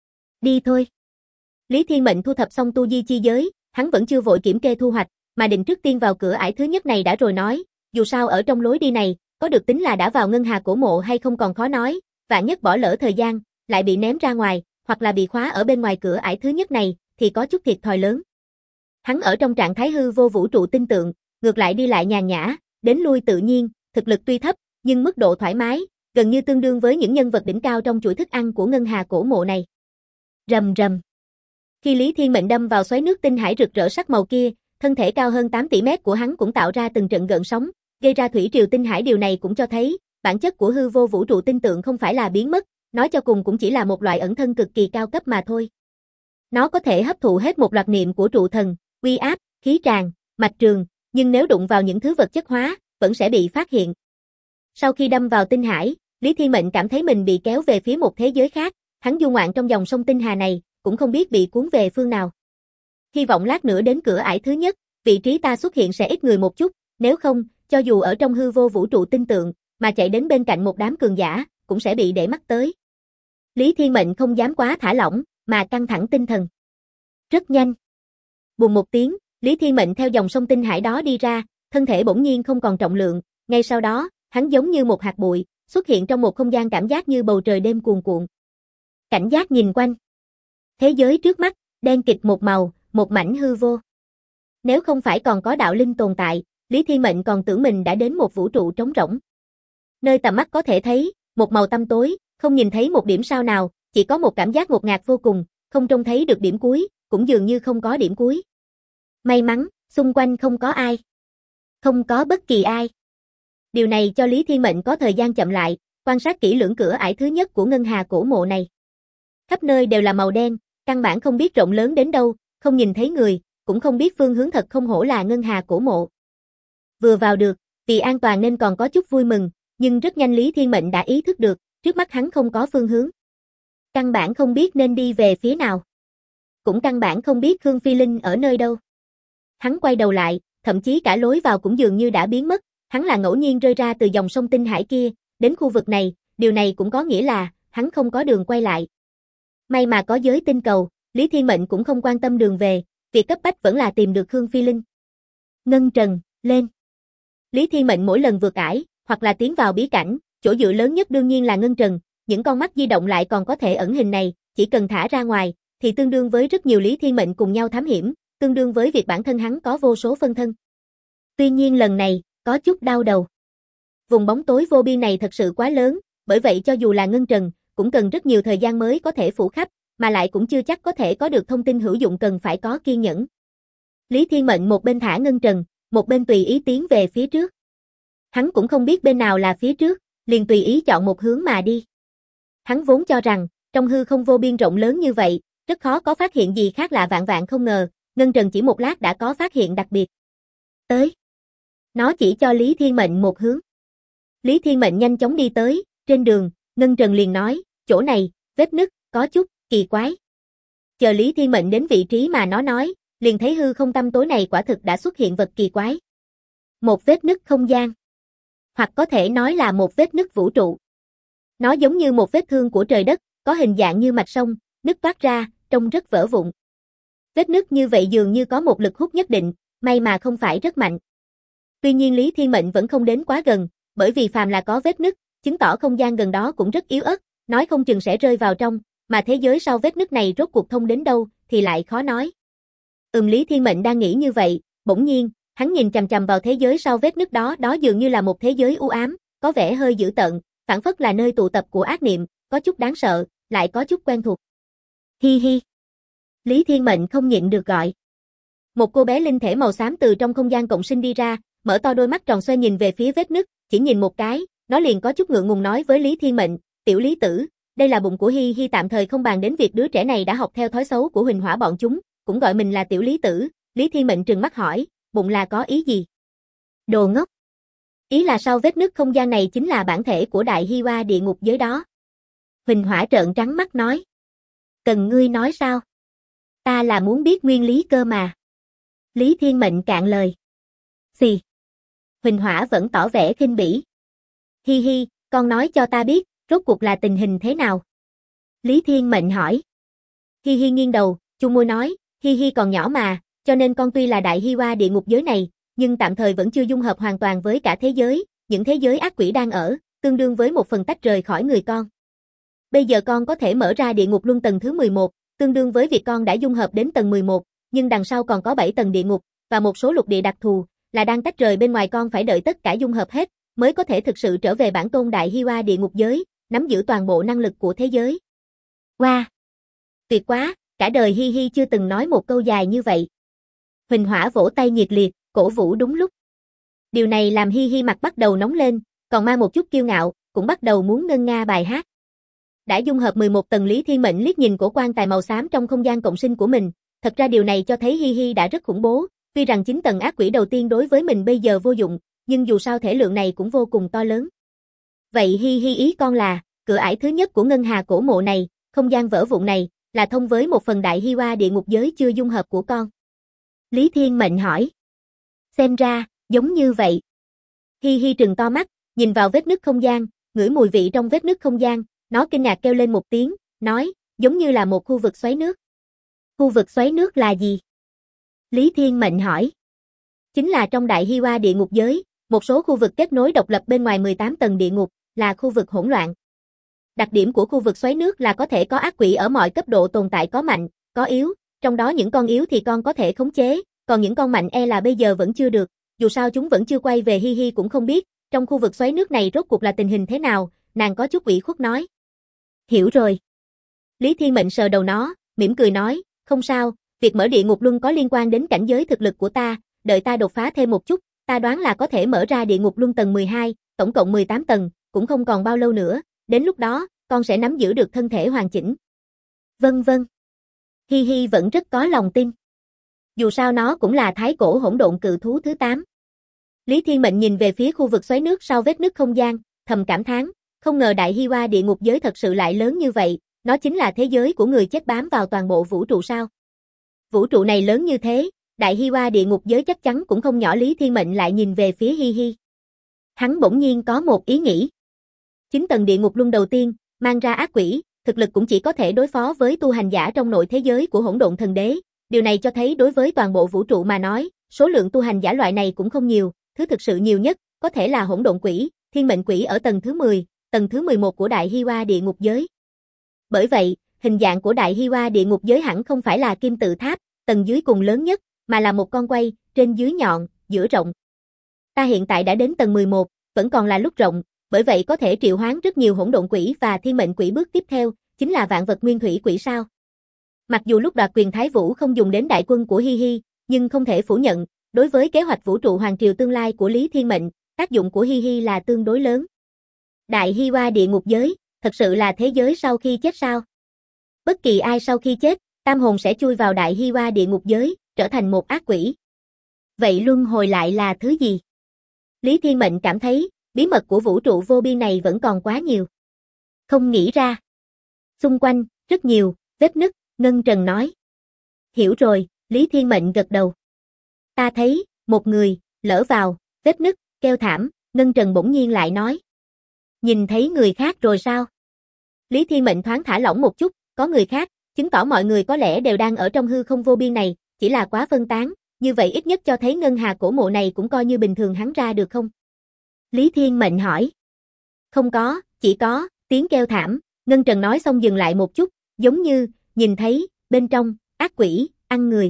Đi thôi. Lý Thiên Mệnh thu thập xong tu di chi giới, hắn vẫn chưa vội kiểm kê thu hoạch, mà định trước tiên vào cửa ải thứ nhất này đã rồi nói, dù sao ở trong lối đi này, có được tính là đã vào ngân hà cổ mộ hay không còn khó nói, vạn nhất bỏ lỡ thời gian, lại bị ném ra ngoài, hoặc là bị khóa ở bên ngoài cửa ải thứ nhất này, thì có chút thiệt thòi lớn. Hắn ở trong trạng thái hư vô vũ trụ tinh tượng, ngược lại đi lại nhàn nhã, đến lui tự nhiên, thực lực tuy thấp, nhưng mức độ thoải mái, gần như tương đương với những nhân vật đỉnh cao trong chuỗi thức ăn của ngân hà cổ mộ này. Rầm rầm. Khi Lý Thiên Mệnh đâm vào xoáy nước tinh hải rực rỡ sắc màu kia, thân thể cao hơn 8 tỷ mét của hắn cũng tạo ra từng trận gợn sóng, gây ra thủy triều tinh hải. Điều này cũng cho thấy, bản chất của hư vô vũ trụ tinh tượng không phải là biến mất, nói cho cùng cũng chỉ là một loại ẩn thân cực kỳ cao cấp mà thôi. Nó có thể hấp thụ hết một loạt niệm của trụ thần, uy áp, khí tràng, mạch trường, nhưng nếu đụng vào những thứ vật chất hóa, vẫn sẽ bị phát hiện. Sau khi đâm vào tinh hải, Lý Thiên Mệnh cảm thấy mình bị kéo về phía một thế giới khác, hắn du ngoạn trong dòng sông tinh hà này, cũng không biết bị cuốn về phương nào. Hy vọng lát nữa đến cửa ải thứ nhất, vị trí ta xuất hiện sẽ ít người một chút, nếu không, cho dù ở trong hư vô vũ trụ tinh tượng, mà chạy đến bên cạnh một đám cường giả, cũng sẽ bị để mắt tới. Lý Thiên Mệnh không dám quá thả lỏng, mà căng thẳng tinh thần. Rất nhanh. Bùm một tiếng, Lý Thiên Mệnh theo dòng sông tinh hải đó đi ra, thân thể bỗng nhiên không còn trọng lượng, ngay sau đó, hắn giống như một hạt bụi, xuất hiện trong một không gian cảm giác như bầu trời đêm cuồn cuộn. Cảnh giác nhìn quanh. Thế giới trước mắt, đen kịt một màu, một mảnh hư vô. Nếu không phải còn có đạo linh tồn tại, Lý Thiên Mệnh còn tưởng mình đã đến một vũ trụ trống rỗng. Nơi tầm mắt có thể thấy, một màu tăm tối, không nhìn thấy một điểm sao nào, chỉ có một cảm giác ngột ngạt vô cùng, không trông thấy được điểm cuối, cũng dường như không có điểm cuối. May mắn, xung quanh không có ai. Không có bất kỳ ai. Điều này cho Lý Thiên Mệnh có thời gian chậm lại, quan sát kỹ lưỡng cửa ải thứ nhất của ngân hà cổ mộ này. Khắp nơi đều là màu đen, căn bản không biết rộng lớn đến đâu, không nhìn thấy người, cũng không biết phương hướng, thật không hổ là ngân hà cổ mộ. Vừa vào được, vì an toàn nên còn có chút vui mừng, nhưng rất nhanh Lý Thiên Mệnh đã ý thức được, trước mắt hắn không có phương hướng. Căn bản không biết nên đi về phía nào. Cũng căn bản không biết Khương Phi Linh ở nơi đâu. Hắn quay đầu lại, thậm chí cả lối vào cũng dường như đã biến mất, hắn là ngẫu nhiên rơi ra từ dòng sông tinh hải kia, đến khu vực này, điều này cũng có nghĩa là, hắn không có đường quay lại. May mà có giới tinh cầu, Lý Thiên Mệnh cũng không quan tâm đường về, việc cấp bách vẫn là tìm được Khương Phi Linh. Ngân trần, lên. Lý Thiên Mệnh mỗi lần vượt ải, hoặc là tiến vào bí cảnh, chỗ dựa lớn nhất đương nhiên là ngân trần, những con mắt di động lại còn có thể ẩn hình này, chỉ cần thả ra ngoài, thì tương đương với rất nhiều Lý Thiên Mệnh cùng nhau thám hiểm, tương đương với việc bản thân hắn có vô số phân thân. Tuy nhiên lần này, có chút đau đầu. Vùng bóng tối vô biên này thật sự quá lớn, bởi vậy cho dù là ngân trần, cũng cần rất nhiều thời gian mới có thể phủ khắp, mà lại cũng chưa chắc có thể có được thông tin hữu dụng, cần phải có kiên nhẫn. Lý Thiên Mệnh một bên thả ngân trần, một bên tùy ý tiến về phía trước. Hắn cũng không biết bên nào là phía trước, liền tùy ý chọn một hướng mà đi. Hắn vốn cho rằng, trong hư không vô biên rộng lớn như vậy, rất khó có phát hiện gì khác lạ, vạn không ngờ, ngân trần chỉ một lát đã có phát hiện đặc biệt. Tới. Nó chỉ cho Lý Thiên Mệnh một hướng. Lý Thiên Mệnh nhanh chóng đi tới, trên đường, ngân trần liền nói, chỗ này, vết nứt, có chút, kỳ quái. Chờ Lý Thiên Mệnh đến vị trí mà nó nói, liền thấy hư không tăm tối này quả thực đã xuất hiện vật kỳ quái. Một vết nứt không gian. Hoặc có thể nói là một vết nứt vũ trụ. Nó giống như một vết thương của trời đất, có hình dạng như mạch sông, nứt toát ra, trông rất vỡ vụn. Vết nứt như vậy dường như có một lực hút nhất định, may mà không phải rất mạnh. Tuy nhiên Lý Thiên Mệnh vẫn không đến quá gần, bởi vì phàm là có vết nứt, chứng tỏ không gian gần đó cũng rất yếu ớt, nói không chừng sẽ rơi vào trong, mà thế giới sau vết nứt này rốt cuộc thông đến đâu, thì lại khó nói. Lý Thiên Mệnh đang nghĩ như vậy, bỗng nhiên, hắn nhìn chằm chằm vào thế giới sau vết nứt đó, đó dường như là một thế giới u ám, có vẻ hơi dữ tợn, phảng phất là nơi tụ tập của ác niệm, có chút đáng sợ, lại có chút quen thuộc. Hi hi. Lý Thiên Mệnh không nhịn được gọi. Một cô bé linh thể màu xám từ trong không gian cộng sinh đi ra, mở to đôi mắt tròn xoe nhìn về phía vết nứt, chỉ nhìn một cái, nó liền có chút ngượng ngùng nói với Lý Thiên Mệnh, tiểu Lý tử, đây là bụng của Hi Hi, tạm thời không bàn đến việc đứa trẻ này đã học theo thói xấu của Huỳnh Hỏa bọn chúng, cũng gọi mình là tiểu Lý tử. Lý Thiên Mệnh trừng mắt hỏi, bụng là có ý gì? Đồ ngốc. Ý là sau vết nứt không gian này chính là bản thể của Đại Hi Hoa địa ngục giới đó. Huỳnh Hỏa trợn trắng mắt nói. Cần ngươi nói sao? Ta là muốn biết nguyên lý cơ mà. Lý Thiên Mệnh cạn lời. Xì. Huỳnh Hỏa vẫn tỏ vẻ khinh bỉ. Hi hi, con nói cho ta biết, rốt cuộc là tình hình thế nào? Lý Thiên Mệnh hỏi. Hi hi nghiêng đầu, chu môi nói, hi hi còn nhỏ mà, cho nên con tuy là Đại Hi Hoa địa ngục giới này, nhưng tạm thời vẫn chưa dung hợp hoàn toàn với cả thế giới, những thế giới ác quỷ đang ở, tương đương với một phần tách rời khỏi người con. Bây giờ con có thể mở ra địa ngục luân tầng thứ 11, tương đương với việc con đã dung hợp đến tầng 11, nhưng đằng sau còn có 7 tầng địa ngục, và một số lục địa đặc thù, là đang tách rời bên ngoài con phải đợi tất cả dung hợp hết, mới có thể thực sự trở về bản tôn Đại Hi Hoa địa ngục giới, nắm giữ toàn bộ năng lực của thế giới. Wow! Tuyệt quá, cả đời Hi Hi chưa từng nói một câu dài như vậy. Huỳnh Hỏa vỗ tay nhiệt liệt, cổ vũ đúng lúc. Điều này làm Hi Hi mặt bắt đầu nóng lên, còn mang một chút kiêu ngạo, cũng bắt đầu muốn ngân nga bài hát. Đã dung hợp 11 tầng, Lý Thiên Mệnh liếc nhìn cổ quan tài màu xám trong không gian cộng sinh của mình, thật ra điều này cho thấy Hi Hi đã rất khủng bố, tuy rằng 9 tầng ác quỷ đầu tiên đối với mình bây giờ vô dụng, nhưng dù sao thể lượng này cũng vô cùng to lớn. Vậy Hi Hi ý con là, cửa ải thứ nhất của ngân hà cổ mộ này, không gian vỡ vụn này, là thông với một phần Đại Hi Hoa địa ngục giới chưa dung hợp của con? Lý Thiên Mệnh hỏi. Xem ra, giống như vậy. Hi Hi trừng to mắt, nhìn vào vết nứt không gian, ngửi mùi vị trong vết nứt không gian, nó kinh ngạc kêu lên một tiếng, nói, giống như là một khu vực xoáy nước. Khu vực xoáy nước là gì? Lý Thiên Mệnh hỏi. Chính là trong Đại Hi Hoa địa ngục giới, một số khu vực kết nối độc lập bên ngoài 18 tầng địa ngục, là khu vực hỗn loạn. Đặc điểm của khu vực xoáy nước là có thể có ác quỷ ở mọi cấp độ tồn tại, có mạnh, có yếu, trong đó những con yếu thì con có thể khống chế, còn những con mạnh là bây giờ vẫn chưa được, dù sao chúng vẫn chưa quay về. Hi Hi cũng không biết, trong khu vực xoáy nước này rốt cuộc là tình hình thế nào, nàng có chút ủy khuất nói. Hiểu rồi. Lý Thiên Mệnh sờ đầu nó, mỉm cười nói, không sao, việc mở địa ngục luân có liên quan đến cảnh giới thực lực của ta, đợi ta đột phá thêm một chút, ta đoán là có thể mở ra địa ngục luân tầng 12, tổng cộng 18 tầng, cũng không còn bao lâu nữa, đến lúc đó, con sẽ nắm giữ được thân thể hoàn chỉnh. Vâng vâng. Hi Hi vẫn rất có lòng tin. Dù sao nó cũng là thái cổ hỗn độn cự thú thứ 8. Lý Thiên Mệnh nhìn về phía khu vực xoáy nước sau vết nứt không gian, thầm cảm thán, không ngờ Đại Hi Hoa địa ngục giới thật sự lại lớn như vậy, nó chính là thế giới của người chết bám vào toàn bộ vũ trụ sao? Vũ trụ này lớn như thế, Đại Hi Hoa địa ngục giới chắc chắn cũng không nhỏ. Lý Thiên Mệnh lại nhìn về phía Hi Hi. Hắn bỗng nhiên có một ý nghĩ. 9 tầng địa ngục luân đầu tiên, mang ra ác quỷ, thực lực cũng chỉ có thể đối phó với tu hành giả trong nội thế giới của hỗn độn thần đế. Điều này cho thấy đối với toàn bộ vũ trụ mà nói, số lượng tu hành giả loại này cũng không nhiều, thứ thực sự nhiều nhất, có thể là hỗn độn quỷ, thiên mệnh quỷ ở tầng thứ 10, tầng thứ 11 của Đại Hi Hoa địa ngục giới. Bởi vậy, hình dạng của Đại Hi Hoa địa ngục giới hẳn không phải là kim tự tháp, tầng dưới cùng lớn nhất, mà là một con quay, trên dưới nhọn, giữa rộng. Ta hiện tại đã đến tầng 11, vẫn còn là lúc rộng, bởi vậy có thể triệu hoán rất nhiều hỗn độn quỷ và thiên mệnh quỷ. Bước tiếp theo, chính là vạn vật nguyên thủy quỷ sao. Mặc dù lúc đoạt quyền Thái Vũ không dùng đến đại quân của Hi Hi, nhưng không thể phủ nhận, đối với kế hoạch vũ trụ hoàng triều tương lai của Lý Thiên Mệnh, tác dụng của Hi Hi là tương đối lớn. Đại Hi Hoa địa ngục giới, thật sự là thế giới sau khi chết sao? Bất kỳ ai sau khi chết, tam hồn sẽ chui vào Đại Hi Hoa địa ngục giới, trở thành một ác quỷ. Vậy luân hồi lại là thứ gì? Lý Thiên Mệnh cảm thấy, bí mật của vũ trụ vô biên này vẫn còn quá nhiều. Không nghĩ ra. Xung quanh, rất nhiều, vết nứt, Ngân Trần nói. Hiểu rồi, Lý Thiên Mệnh gật đầu. Ta thấy, một người, lỡ vào, vết nứt, kêu thảm, Ngân Trần bỗng nhiên lại nói. Nhìn thấy người khác rồi sao? Lý Thiên Mệnh thoáng thả lỏng một chút, có người khác, chứng tỏ mọi người có lẽ đều đang ở trong hư không vô biên này, chỉ là quá phân tán, như vậy ít nhất cho thấy ngân hà cổ mộ này cũng coi như bình thường, hắn ra được không? Lý Thiên Mệnh hỏi. Không có, chỉ có, tiếng kêu thảm, Ngân Trần nói xong dừng lại một chút, giống như, nhìn thấy, bên trong, ác quỷ, ăn người.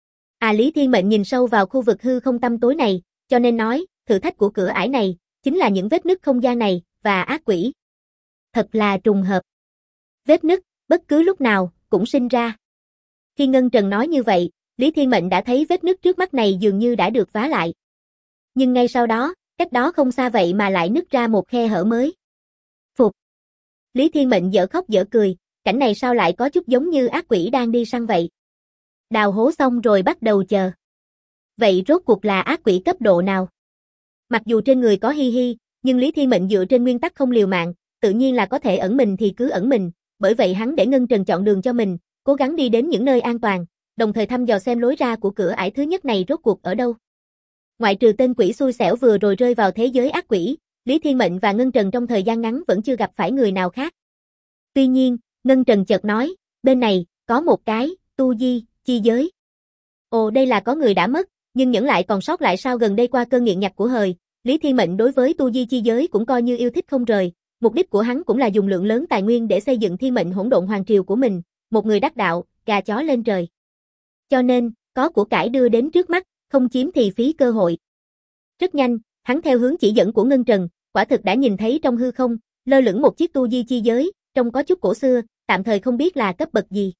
Lý Thiên Mệnh nhìn sâu vào khu vực hư không tăm tối này, cho nên nói, thử thách của cửa ải này, chính là những vết nứt không gian này, và ác quỷ. Thật là trùng hợp. Vết nứt, bất cứ lúc nào, cũng sinh ra. Khi Ngân Trần nói như vậy, Lý Thiên Mệnh đã thấy vết nứt trước mắt này dường như đã được vá lại. Nhưng ngay sau đó, cách đó không xa vậy mà lại nứt ra một khe hở mới. Phục. Lý Thiên Mệnh dở khóc dở cười, cảnh này sao lại có chút giống như ác quỷ đang đi săn vậy. Đào hố xong rồi bắt đầu chờ. Vậy rốt cuộc là ác quỷ cấp độ nào? Mặc dù trên người có hi hi, nhưng Lý Thiên Mệnh dựa trên nguyên tắc không liều mạng, tự nhiên là có thể ẩn mình thì cứ ẩn mình, bởi vậy hắn để Ngân Trần chọn đường cho mình, cố gắng đi đến những nơi an toàn, đồng thời thăm dò xem lối ra của cửa ải thứ nhất này rốt cuộc ở đâu. Ngoại trừ tên quỷ xui xẻo vừa rồi rơi vào thế giới ác quỷ, Lý Thiên Mệnh và Ngân Trần trong thời gian ngắn vẫn chưa gặp phải người nào khác. Tuy nhiên, Ngân Trần chợt nói, bên này, có một cái, tu di, chi giới. Ồ, đây là có người đã mất, nhưng những lại còn sót lại sau gần đây qua cơn nghiện ngập của hời. Lý Thiên Mệnh đối với tu di chi giới cũng coi như yêu thích không rời, mục đích của hắn cũng là dùng lượng lớn tài nguyên để xây dựng Thiên Mệnh Hỗn Độn Hoàng Triều của mình, một người đắc đạo, gà chó lên trời. Cho nên, có của cải đưa đến trước mắt, không chiếm thì phí cơ hội. Rất nhanh, hắn theo hướng chỉ dẫn của Ngân Trần, quả thực đã nhìn thấy trong hư không, lơ lửng một chiếc tu di chi giới, trông có chút cổ xưa, tạm thời không biết là cấp bậc gì.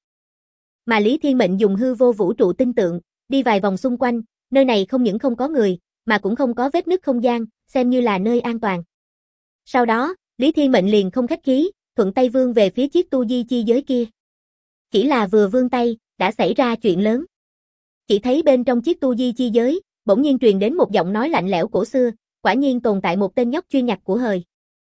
Mà Lý Thiên Mệnh dùng hư vô vũ trụ tinh tượng, đi vài vòng xung quanh, nơi này không những không có người, mà cũng không có vết nứt không gian, xem như là nơi an toàn. Sau đó, Lý Thiên Mệnh liền không khách khí, thuận tay vươn về phía chiếc tu di chi giới kia. Chỉ là vừa vươn tay, đã xảy ra chuyện lớn. Chỉ thấy bên trong chiếc tu di chi giới, bỗng nhiên truyền đến một giọng nói lạnh lẽo cổ xưa, quả nhiên tồn tại một tên nhóc chuyên nhặt của hời.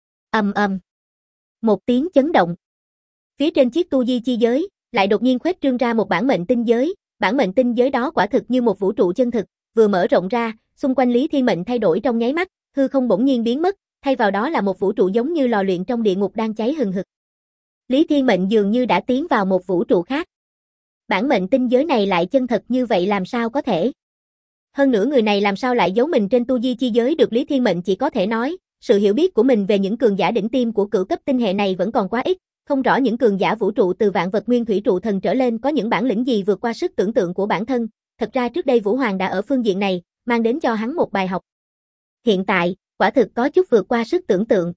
Ầm ầm. Một tiếng chấn động. Phía trên chiếc tu di chi giới, lại đột nhiên khuếch trương ra một bản mệnh tinh giới, bản mệnh tinh giới đó quả thực như một vũ trụ chân thực, vừa mở rộng ra, xung quanh Lý Thiên Mệnh thay đổi trong nháy mắt, hư không bỗng nhiên biến mất, thay vào đó là một vũ trụ giống như lò luyện trong địa ngục đang cháy hừng hực. Lý Thiên Mệnh dường như đã tiến vào một vũ trụ khác. Bản mệnh tinh giới này lại chân thật như vậy làm sao có thể? Hơn nữa người này làm sao lại giấu mình trên tu di chi giới được? Lý Thiên Mệnh chỉ có thể nói, sự hiểu biết của mình về những cường giả đỉnh tiêm của cửu cấp tinh hệ này vẫn còn quá ít, không rõ những cường giả vũ trụ từ vạn vật nguyên thủy trụ thần trở lên có những bản lĩnh gì vượt qua sức tưởng tượng của bản thân. Thật ra trước đây Vũ Hoàng đã ở phương diện này, mang đến cho hắn một bài học. Hiện tại, quả thực có chút vượt qua sức tưởng tượng.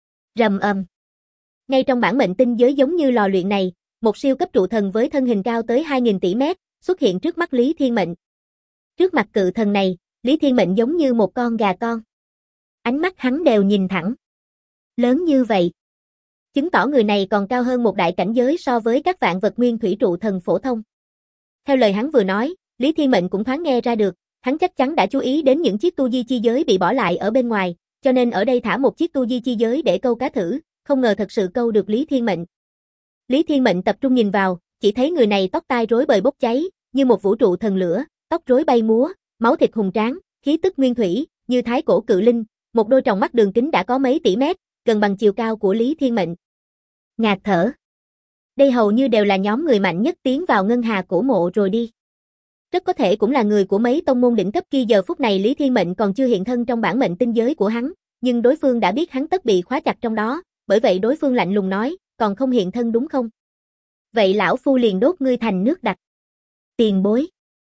Rầm ầm. Ngay trong bản mệnh tinh giới giống như lò luyện này, một siêu cấp trụ thần với thân hình cao tới 2.000 tỷ mét, xuất hiện trước mắt Lý Thiên Mệnh. Trước mặt cự thần này, Lý Thiên Mệnh giống như một con gà con. Ánh mắt hắn đều nhìn thẳng. Lớn như vậy. Chứng tỏ người này còn cao hơn một đại cảnh giới so với các vạn vật nguyên thủy trụ thần phổ thông. Theo lời hắn vừa nói, Lý Thiên Mệnh cũng thoáng nghe ra được, hắn chắc chắn đã chú ý đến những chiếc tu di chi giới bị bỏ lại ở bên ngoài, cho nên ở đây thả một chiếc tu di chi giới để câu cá thử, không ngờ thật sự câu được Lý Thiên Mệnh. Lý Thiên Mệnh tập trung nhìn vào, chỉ thấy người này tóc tai rối bời bốc cháy, như một vũ trụ thần lửa, tóc rối bay múa, máu thịt hùng tráng, khí tức nguyên thủy, như thái cổ cự linh, một đôi tròng mắt đường kính đã có mấy tỷ mét, gần bằng chiều cao của Lý Thiên Mệnh. Ngạt thở. Đây hầu như đều là nhóm người mạnh nhất tiến vào ngân hà cổ mộ rồi đi. Rất có thể cũng là người của mấy tông môn đỉnh cấp kia. Giờ phút này Lý Thiên Mệnh còn chưa hiện thân trong bản mệnh tinh giới của hắn, nhưng đối phương đã biết hắn tất bị khóa chặt trong đó, bởi vậy đối phương lạnh lùng nói, còn không hiện thân đúng không? Vậy lão phu liền đốt ngươi thành nước đặc. Tiền bối.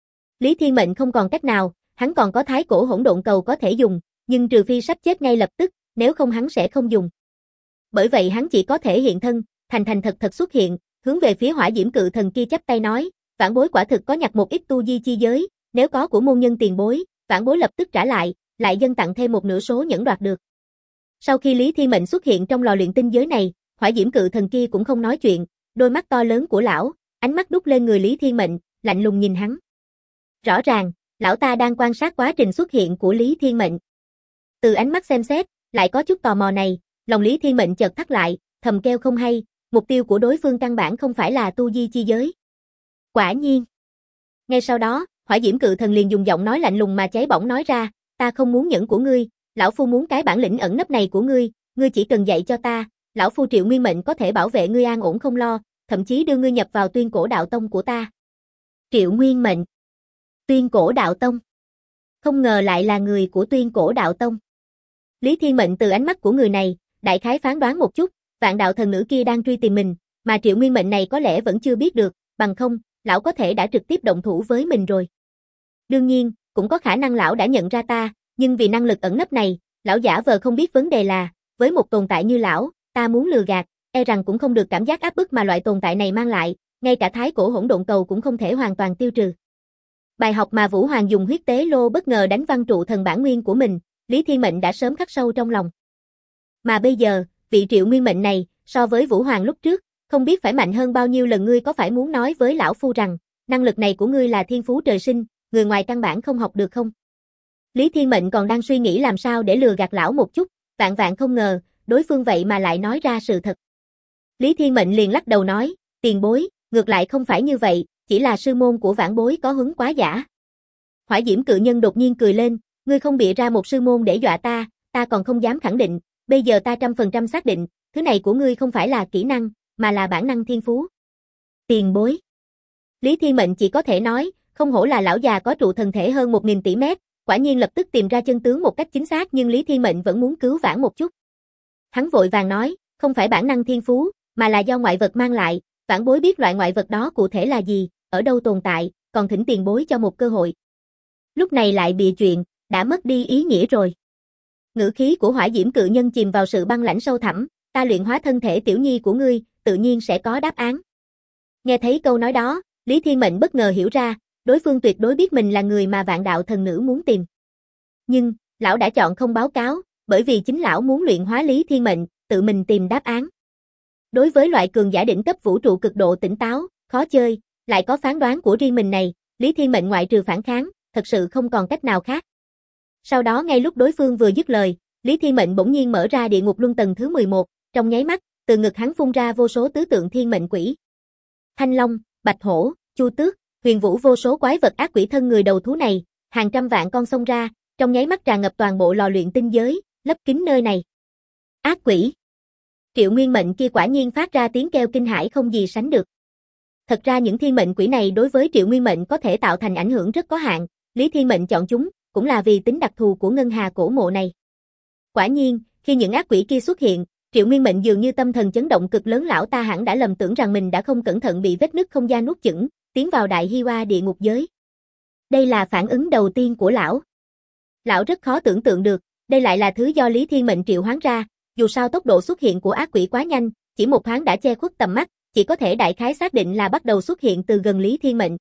Lý Thiên Mệnh không còn cách nào, hắn còn có thái cổ hỗn độn cầu có thể dùng, nhưng trừ phi sắp chết ngay lập tức, nếu không hắn sẽ không dùng. Bởi vậy hắn chỉ có thể hiện thân, thành thật xuất hiện, hướng về phía hỏa diễm cự thần kia chắp tay nói, vãn bối quả thực có nhặt một ít tu di chi giới, nếu có của môn nhân tiền bối, vãn bối lập tức trả lại dâng tặng thêm một nửa số nhẫn đoạt được. Sau khi Lý Thiên Mệnh xuất hiện trong lò luyện tinh giới này, hỏa diễm cự thần kia cũng không nói chuyện, đôi mắt to lớn của lão, ánh mắt đúc lên người Lý Thiên Mệnh, lạnh lùng nhìn hắn. Rõ ràng, lão ta đang quan sát quá trình xuất hiện của Lý Thiên Mệnh. Từ ánh mắt xem xét, lại có chút tò mò này, lòng Lý Thiên Mệnh chợt thắt lại, thầm kêu không hay, mục tiêu của đối phương căn bản không phải là tu di chi giới. Quả nhiên. Ngay sau đó, hỏa diễm cự thần liền dùng giọng nói lạnh lùng mà cháy bỏng nói ra, ta không muốn nhẫn của ngươi, lão phu muốn cái bản lĩnh ẩn nấp này của ngươi chỉ cần dạy cho ta, lão phu Triệu Nguyên Mệnh có thể bảo vệ ngươi an ổn không lo, thậm chí đưa ngươi nhập vào Tuyên Cổ Đạo Tông của ta. Triệu Nguyên Mệnh. Tuyên Cổ Đạo Tông. Không ngờ lại là người của Tuyên Cổ Đạo Tông. Lý Thiên Mệnh từ ánh mắt của người này, đại khái phán đoán một chút, vạn đạo thần nữ kia đang truy tìm mình, mà Triệu Nguyên Mệnh này có lẽ vẫn chưa biết được, bằng không, lão có thể đã trực tiếp động thủ với mình rồi. Đương nhiên, cũng có khả năng lão đã nhận ra ta, nhưng vì năng lực ẩn nấp này, lão giả vờ không biết vấn đề là, với một tồn tại như lão, ta muốn lừa gạt, e rằng cũng không được cảm giác áp bức mà loại tồn tại này mang lại, ngay cả thái cổ hỗn độn cầu cũng không thể hoàn toàn tiêu trừ. Bài học mà Vũ Hoàng dùng huyết tế lô bất ngờ đánh văng trụ thần bản nguyên của mình, Lý Thiên Mệnh đã sớm khắc sâu trong lòng. Mà bây giờ, vị Triệu Nguyên Mệnh này, so với Vũ Hoàng lúc trước, không biết phải mạnh hơn bao nhiêu lần. Ngươi có phải muốn nói với lão phu rằng, năng lực này của ngươi là thiên phú trời sinh, người ngoài căn bản không học được không? Lý Thiên Mệnh còn đang suy nghĩ làm sao để lừa gạt lão một chút, vạn vạn không ngờ, đối phương vậy mà lại nói ra sự thật. Lý Thiên Mệnh liền lắc đầu nói, tiền bối, ngược lại không phải như vậy, chỉ là sư môn của vãn bối có hứng quá giả. Hỏa Diễm Cự Nhân đột nhiên cười lên, ngươi không bịa ra một sư môn để dọa ta còn không dám khẳng định, bây giờ ta 100% xác định, thứ này của ngươi không phải là kỹ năng, mà là bản năng thiên phú. Tiền bối. Lý Thiên Mệnh chỉ có thể nói, không hổ là lão già có trụ thần thể hơn 1.000 tỷ mét, quả nhiên lập tức tìm ra chân tướng một cách chính xác, nhưng Lý Thiên Mệnh vẫn muốn cứu vãn một chút. Hắn vội vàng nói, không phải bản năng thiên phú, mà là do ngoại vật mang lại, vãn bối biết loại ngoại vật đó cụ thể là gì, ở đâu tồn tại, còn thỉnh tiền bối cho một cơ hội. Lúc này lại bịa chuyện, đã mất đi ý nghĩa rồi. Ngữ khí của Hỏa Diễm Cự Nhân chìm vào sự băng lãnh sâu thẳm, ta luyện hóa thân thể tiểu nhi của ngươi, tự nhiên sẽ có đáp án. Nghe thấy câu nói đó, Lý Thiên Mệnh bất ngờ hiểu ra, đối phương tuyệt đối biết mình là người mà Vạn Đạo Thần Nữ muốn tìm. Nhưng, lão đã chọn không báo cáo, bởi vì chính lão muốn luyện hóa Lý Thiên Mệnh, tự mình tìm đáp án. Đối với loại cường giả đỉnh cấp vũ trụ cực độ tỉnh táo, khó chơi, lại có phán đoán của riêng mình này, Lý Thiên Mệnh ngoại trừ phản kháng, thật sự không còn cách nào khác. Sau đó ngay lúc đối phương vừa dứt lời, Lý Thiên Mệnh bỗng nhiên mở ra địa ngục luân tầng thứ 11, trong nháy mắt, từ ngực hắn phun ra vô số tứ tượng thiên mệnh quỷ. Thanh Long, Bạch Hổ, Chu Tước, Huyền Vũ vô số quái vật ác quỷ thân người đầu thú này, hàng trăm vạn con xông ra, trong nháy mắt tràn ngập toàn bộ lò luyện tinh giới, lấp kín nơi này. Ác quỷ. Triệu Nguyên Mệnh kia quả nhiên phát ra tiếng kêu kinh hãi không gì sánh được. Thật ra những thiên mệnh quỷ này đối với Triệu Nguyên Mệnh có thể tạo thành ảnh hưởng rất có hạn, Lý Thiên Mệnh chọn chúng, cũng là vì tính đặc thù của ngân hà cổ mộ này. Quả nhiên, khi những ác quỷ kia xuất hiện, Triệu Nguyên Mệnh dường như tâm thần chấn động cực lớn, lão ta hẳn đã lầm tưởng rằng mình đã không cẩn thận bị vết nứt không gian nuốt chửng, tiến vào đại Hi Hoa địa ngục giới. Đây là phản ứng đầu tiên của lão. Lão rất khó tưởng tượng được, đây lại là thứ do Lý Thiên Mệnh triệu hoán ra, dù sao tốc độ xuất hiện của ác quỷ quá nhanh, chỉ một thoáng đã che khuất tầm mắt, chỉ có thể đại khái xác định là bắt đầu xuất hiện từ gần Lý Thiên Mệnh.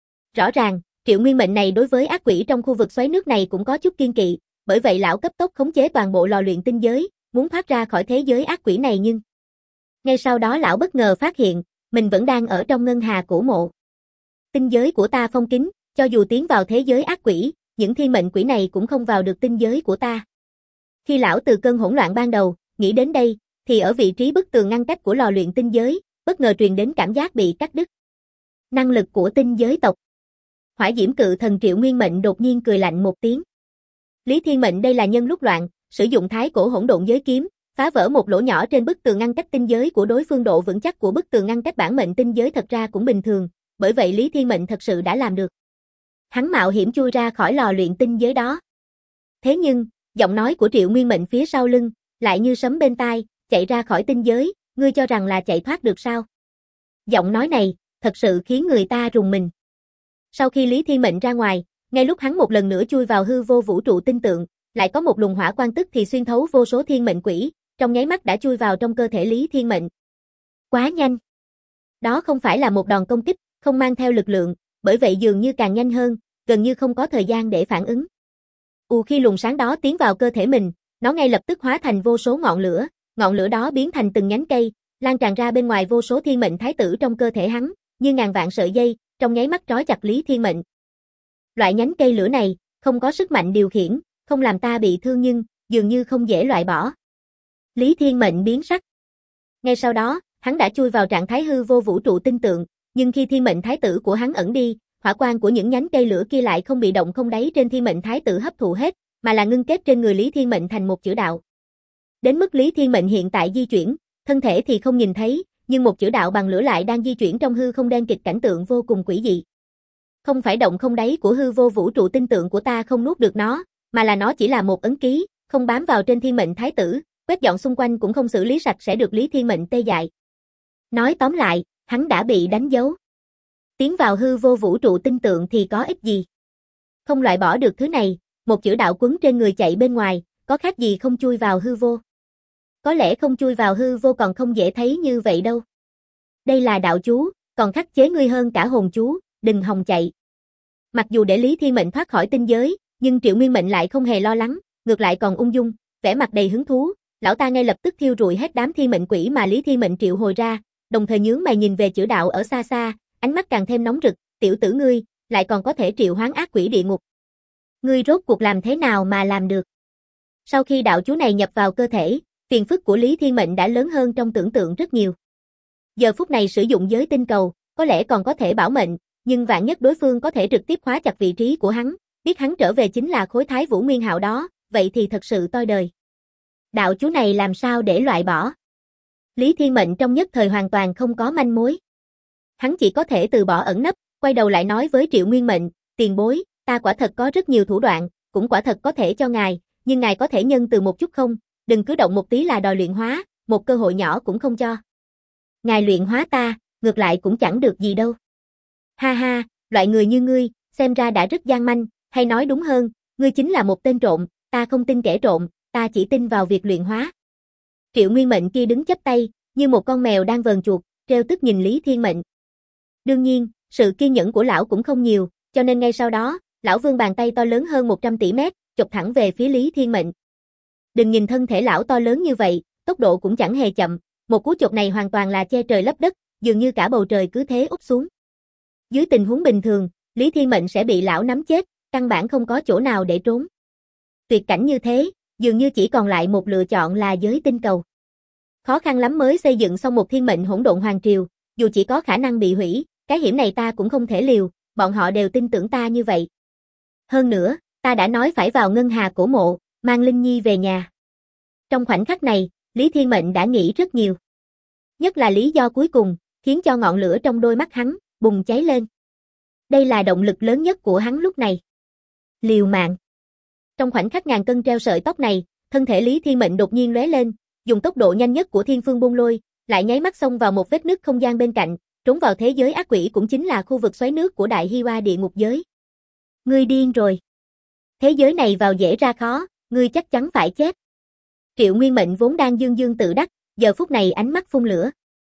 Rõ ràng, Triệu Nguyên Mệnh này đối với ác quỷ trong khu vực xoáy nước này cũng có chút kiên kỵ, bởi vậy lão cấp tốc khống chế toàn bộ lò luyện tinh giới, muốn thoát ra khỏi thế giới ác quỷ này, nhưng ngay sau đó lão bất ngờ phát hiện, mình vẫn đang ở trong ngân hà cổ mộ. Tinh giới của ta phong kín, cho dù tiến vào thế giới ác quỷ, những thiên mệnh quỷ này cũng không vào được tinh giới của ta. Khi lão từ cơn hỗn loạn ban đầu, nghĩ đến đây, thì ở vị trí bức tường ngăn cách của lò luyện tinh giới, bất ngờ truyền đến cảm giác bị cắt đứt. Năng lực của tinh giới tộc. Hỏa Diễm Cự Thần Triệu Nguyên Mệnh đột nhiên cười lạnh một tiếng. Lý Thiên Mệnh đây là nhân lúc loạn, sử dụng thái cổ hỗn độn giới kiếm, phá vỡ một lỗ nhỏ trên bức tường ngăn cách tinh giới của đối phương. Độ vững chắc của bức tường ngăn cách bản mệnh tinh giới thật ra cũng bình thường, bởi vậy Lý Thiên Mệnh thật sự đã làm được. Hắn mạo hiểm chui ra khỏi lò luyện tinh giới đó. Thế nhưng, giọng nói của Triệu Nguyên Mệnh phía sau lưng, lại như sấm bên tai, chạy ra khỏi tinh giới, ngươi cho rằng là chạy thoát được sao? Giọng nói này, thật sự khiến người ta rùng mình. Sau khi Lý Thiên Mệnh ra ngoài, ngay lúc hắn một lần nữa chui vào hư vô vũ trụ tinh tượng, lại có một luồng hỏa quang tức thì xuyên thấu vô số thiên mệnh quỷ, trong nháy mắt đã chui vào trong cơ thể Lý Thiên Mệnh. Quá nhanh. Đó không phải là một đòn công kích, không mang theo lực lượng, bởi vậy dường như càng nhanh hơn, gần như không có thời gian để phản ứng. Khi luồng sáng đó tiến vào cơ thể mình, nó ngay lập tức hóa thành vô số ngọn lửa đó biến thành từng nhánh cây, lan tràn ra bên ngoài vô số thiên mệnh thái tử trong cơ thể hắn, như ngàn vạn sợi dây, trong nháy mắt trói chặt Lý Thiên Mệnh. Loại nhánh cây lửa này, không có sức mạnh điều khiển, không làm ta bị thương nhưng, dường như không dễ loại bỏ. Lý Thiên Mệnh biến sắc. Ngay sau đó, hắn đã chui vào trạng thái hư vô vũ trụ tinh tượng, nhưng khi thiên mệnh thái tử của hắn ẩn đi, hỏa quang của những nhánh cây lửa kia lại không bị động không đáy trên thiên mệnh thái tử hấp thụ hết, mà là ngưng kết trên người Lý Thiên Mệnh thành một chữ đạo. Đến mức Lý Thiên Mệnh hiện tại di chuyển, thân thể thì không nhìn thấy, nhưng một chữ đạo bằng lửa lại đang di chuyển trong hư không đen kịt, cảnh tượng vô cùng quỷ dị. Không phải động không đáy của hư vô vũ trụ tinh tượng của ta không nuốt được nó, mà là nó chỉ là một ấn ký, không bám vào trên thiên mệnh thái tử, quét dọn xung quanh cũng không xử lý sạch sẽ được Lý Thiên Mệnh tê dại. Nói tóm lại, hắn đã bị đánh dấu. Tiến vào hư vô vũ trụ tinh tượng thì có ích gì? Không loại bỏ được thứ này, một chữ đạo quấn trên người chạy bên ngoài, có khác gì không chui vào hư vô? Có lẽ không chui vào hư vô còn không dễ thấy như vậy đâu. Đây là đạo chú, còn khắc chế ngươi hơn cả hồn chú, đừng hòng chạy. Mặc dù để Lý Thiên Mệnh thoát khỏi tinh giới, nhưng Triệu Nguyên Mệnh lại không hề lo lắng, ngược lại còn ung dung, vẻ mặt đầy hứng thú. Lão ta ngay lập tức thiêu rụi hết đám thiên mệnh quỷ mà Lý Thiên Mệnh triệu hồi ra, đồng thời nhướng mày nhìn về chữ đạo ở xa xa, ánh mắt càng thêm nóng rực. Tiểu tử ngươi, lại còn có thể triệu hoán ác quỷ địa ngục. Ngươi rốt cuộc làm thế nào mà làm được? Sau khi đạo chú này nhập vào cơ thể, phiền phức của Lý Thiên Mệnh đã lớn hơn trong tưởng tượng rất nhiều. Giờ phút này sử dụng giới tinh cầu, có lẽ còn có thể bảo mệnh, nhưng vạn nhất đối phương có thể trực tiếp khóa chặt vị trí của hắn, biết hắn trở về chính là khối Thái Vũ Nguyên Hạo đó, vậy thì thật sự toi đời. Đạo chú này làm sao để loại bỏ? Lý Thiên Mệnh trong nhất thời hoàn toàn không có manh mối. Hắn chỉ có thể từ bỏ ẩn nấp, quay đầu lại nói với Triệu Nguyên Mệnh, tiền bối, ta quả thật có rất nhiều thủ đoạn, cũng quả thật có thể cho ngài, nhưng ngài có thể nhân từ một chút không, đừng cứ động một tí là đòi luyện hóa, một cơ hội nhỏ cũng không cho. Ngài luyện hóa ta, ngược lại cũng chẳng được gì đâu. Ha ha, loại người như ngươi, xem ra đã rất gian manh, hay nói đúng hơn, ngươi chính là một tên trộm, ta không tin kẻ trộm, ta chỉ tin vào việc luyện hóa. Triệu Nguyên Mệnh kia đứng chắp tay, như một con mèo đang vờn chuột, trêu tức nhìn Lý Thiên Mệnh. Đương nhiên, sự kiên nhẫn của lão cũng không nhiều, cho nên ngay sau đó, lão vươn bàn tay to lớn hơn 100 tỷ mét, chụp thẳng về phía Lý Thiên Mệnh. Đừng nhìn thân thể lão to lớn như vậy, tốc độ cũng chẳng hề chậm, một cú chụp này hoàn toàn là che trời lấp đất, dường như cả bầu trời cứ thế úp xuống. Dưới tình huống bình thường, Lý Thiên Mệnh sẽ bị lão nắm chết, căn bản không có chỗ nào để trốn. Tuyệt cảnh như thế, dường như chỉ còn lại một lựa chọn là giới tinh cầu. Khó khăn lắm mới xây dựng xong một thiên mệnh hỗn độn hoàng triều, dù chỉ có khả năng bị hủy, cái hiểm này ta cũng không thể liều, bọn họ đều tin tưởng ta như vậy. Hơn nữa, ta đã nói phải vào ngân hà cổ mộ, mang Linh Nhi về nhà. Trong khoảnh khắc này, Lý Thiên Mệnh đã nghĩ rất nhiều. Nhất là lý do cuối cùng, khiến cho ngọn lửa trong đôi mắt hắn bùng cháy lên. Đây là động lực lớn nhất của hắn lúc này. Liều mạng. Trong khoảnh khắc ngàn cân treo sợi tóc này, thân thể Lý Thiên Mệnh đột nhiên lóe lên, dùng tốc độ nhanh nhất của Thiên Phương Bôn Lôi, lại nháy mắt xông vào một vết nứt không gian bên cạnh, trốn vào thế giới ác quỷ cũng chính là khu vực xoáy nước của Đại Hi Hoa địa ngục giới. Ngươi điên rồi. Thế giới này vào dễ ra khó, ngươi chắc chắn phải chết. Triệu Nguyên Mệnh vốn đang dương dương tự đắc, giờ phút này ánh mắt phun lửa.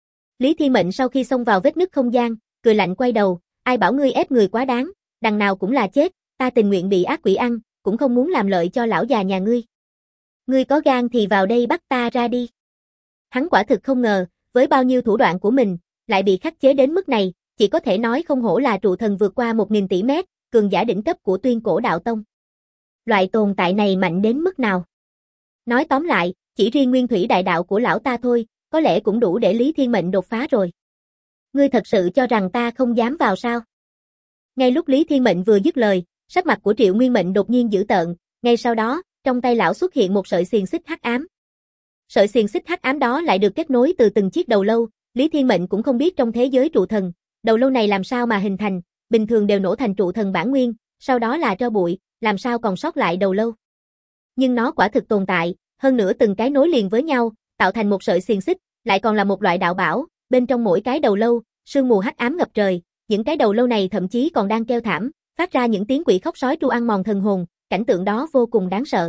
Lý Thiên Mệnh sau khi xông vào vết nứt không gian, cười lạnh quay đầu, ai bảo ngươi ép người quá đáng, đằng nào cũng là chết, ta tình nguyện bị ác quỷ ăn, cũng không muốn làm lợi cho lão già nhà ngươi. Ngươi có gan thì vào đây bắt ta ra đi. Hắn quả thực không ngờ, với bao nhiêu thủ đoạn của mình, lại bị khắc chế đến mức này, chỉ có thể nói không hổ là trụ thần vượt qua 1000 tỷ mét, cường giả đỉnh cấp của Tuyên Cổ Đạo Tông. Loại tồn tại này mạnh đến mức nào? Nói tóm lại, chỉ riêng nguyên thủy đại đạo của lão ta thôi, có lẽ cũng đủ để Lý Thiên Mệnh đột phá rồi. Ngươi thật sự cho rằng ta không dám vào sao? Ngay lúc Lý Thiên Mệnh vừa dứt lời, sắc mặt của Triệu Nguyên Mệnh đột nhiên dữ tợn, ngay sau đó, trong tay lão xuất hiện một sợi xiềng xích hắc ám. Sợi xiềng xích hắc ám đó lại được kết nối từ từng chiếc đầu lâu, Lý Thiên Mệnh cũng không biết trong thế giới trụ thần, đầu lâu này làm sao mà hình thành, bình thường đều nổ thành trụ thần bản nguyên, sau đó là tro bụi, làm sao còn sót lại đầu lâu. Nhưng nó quả thực tồn tại, hơn nữa từng cái nối liền với nhau, tạo thành một sợi xiềng xích, lại còn là một loại đạo bảo, bên trong mỗi cái đầu lâu, sương mù hắc ám ngập trời, những cái đầu lâu này thậm chí còn đang kêu thảm, phát ra những tiếng quỷ khóc sói tru ăn mòn thần hồn, cảnh tượng đó vô cùng đáng sợ.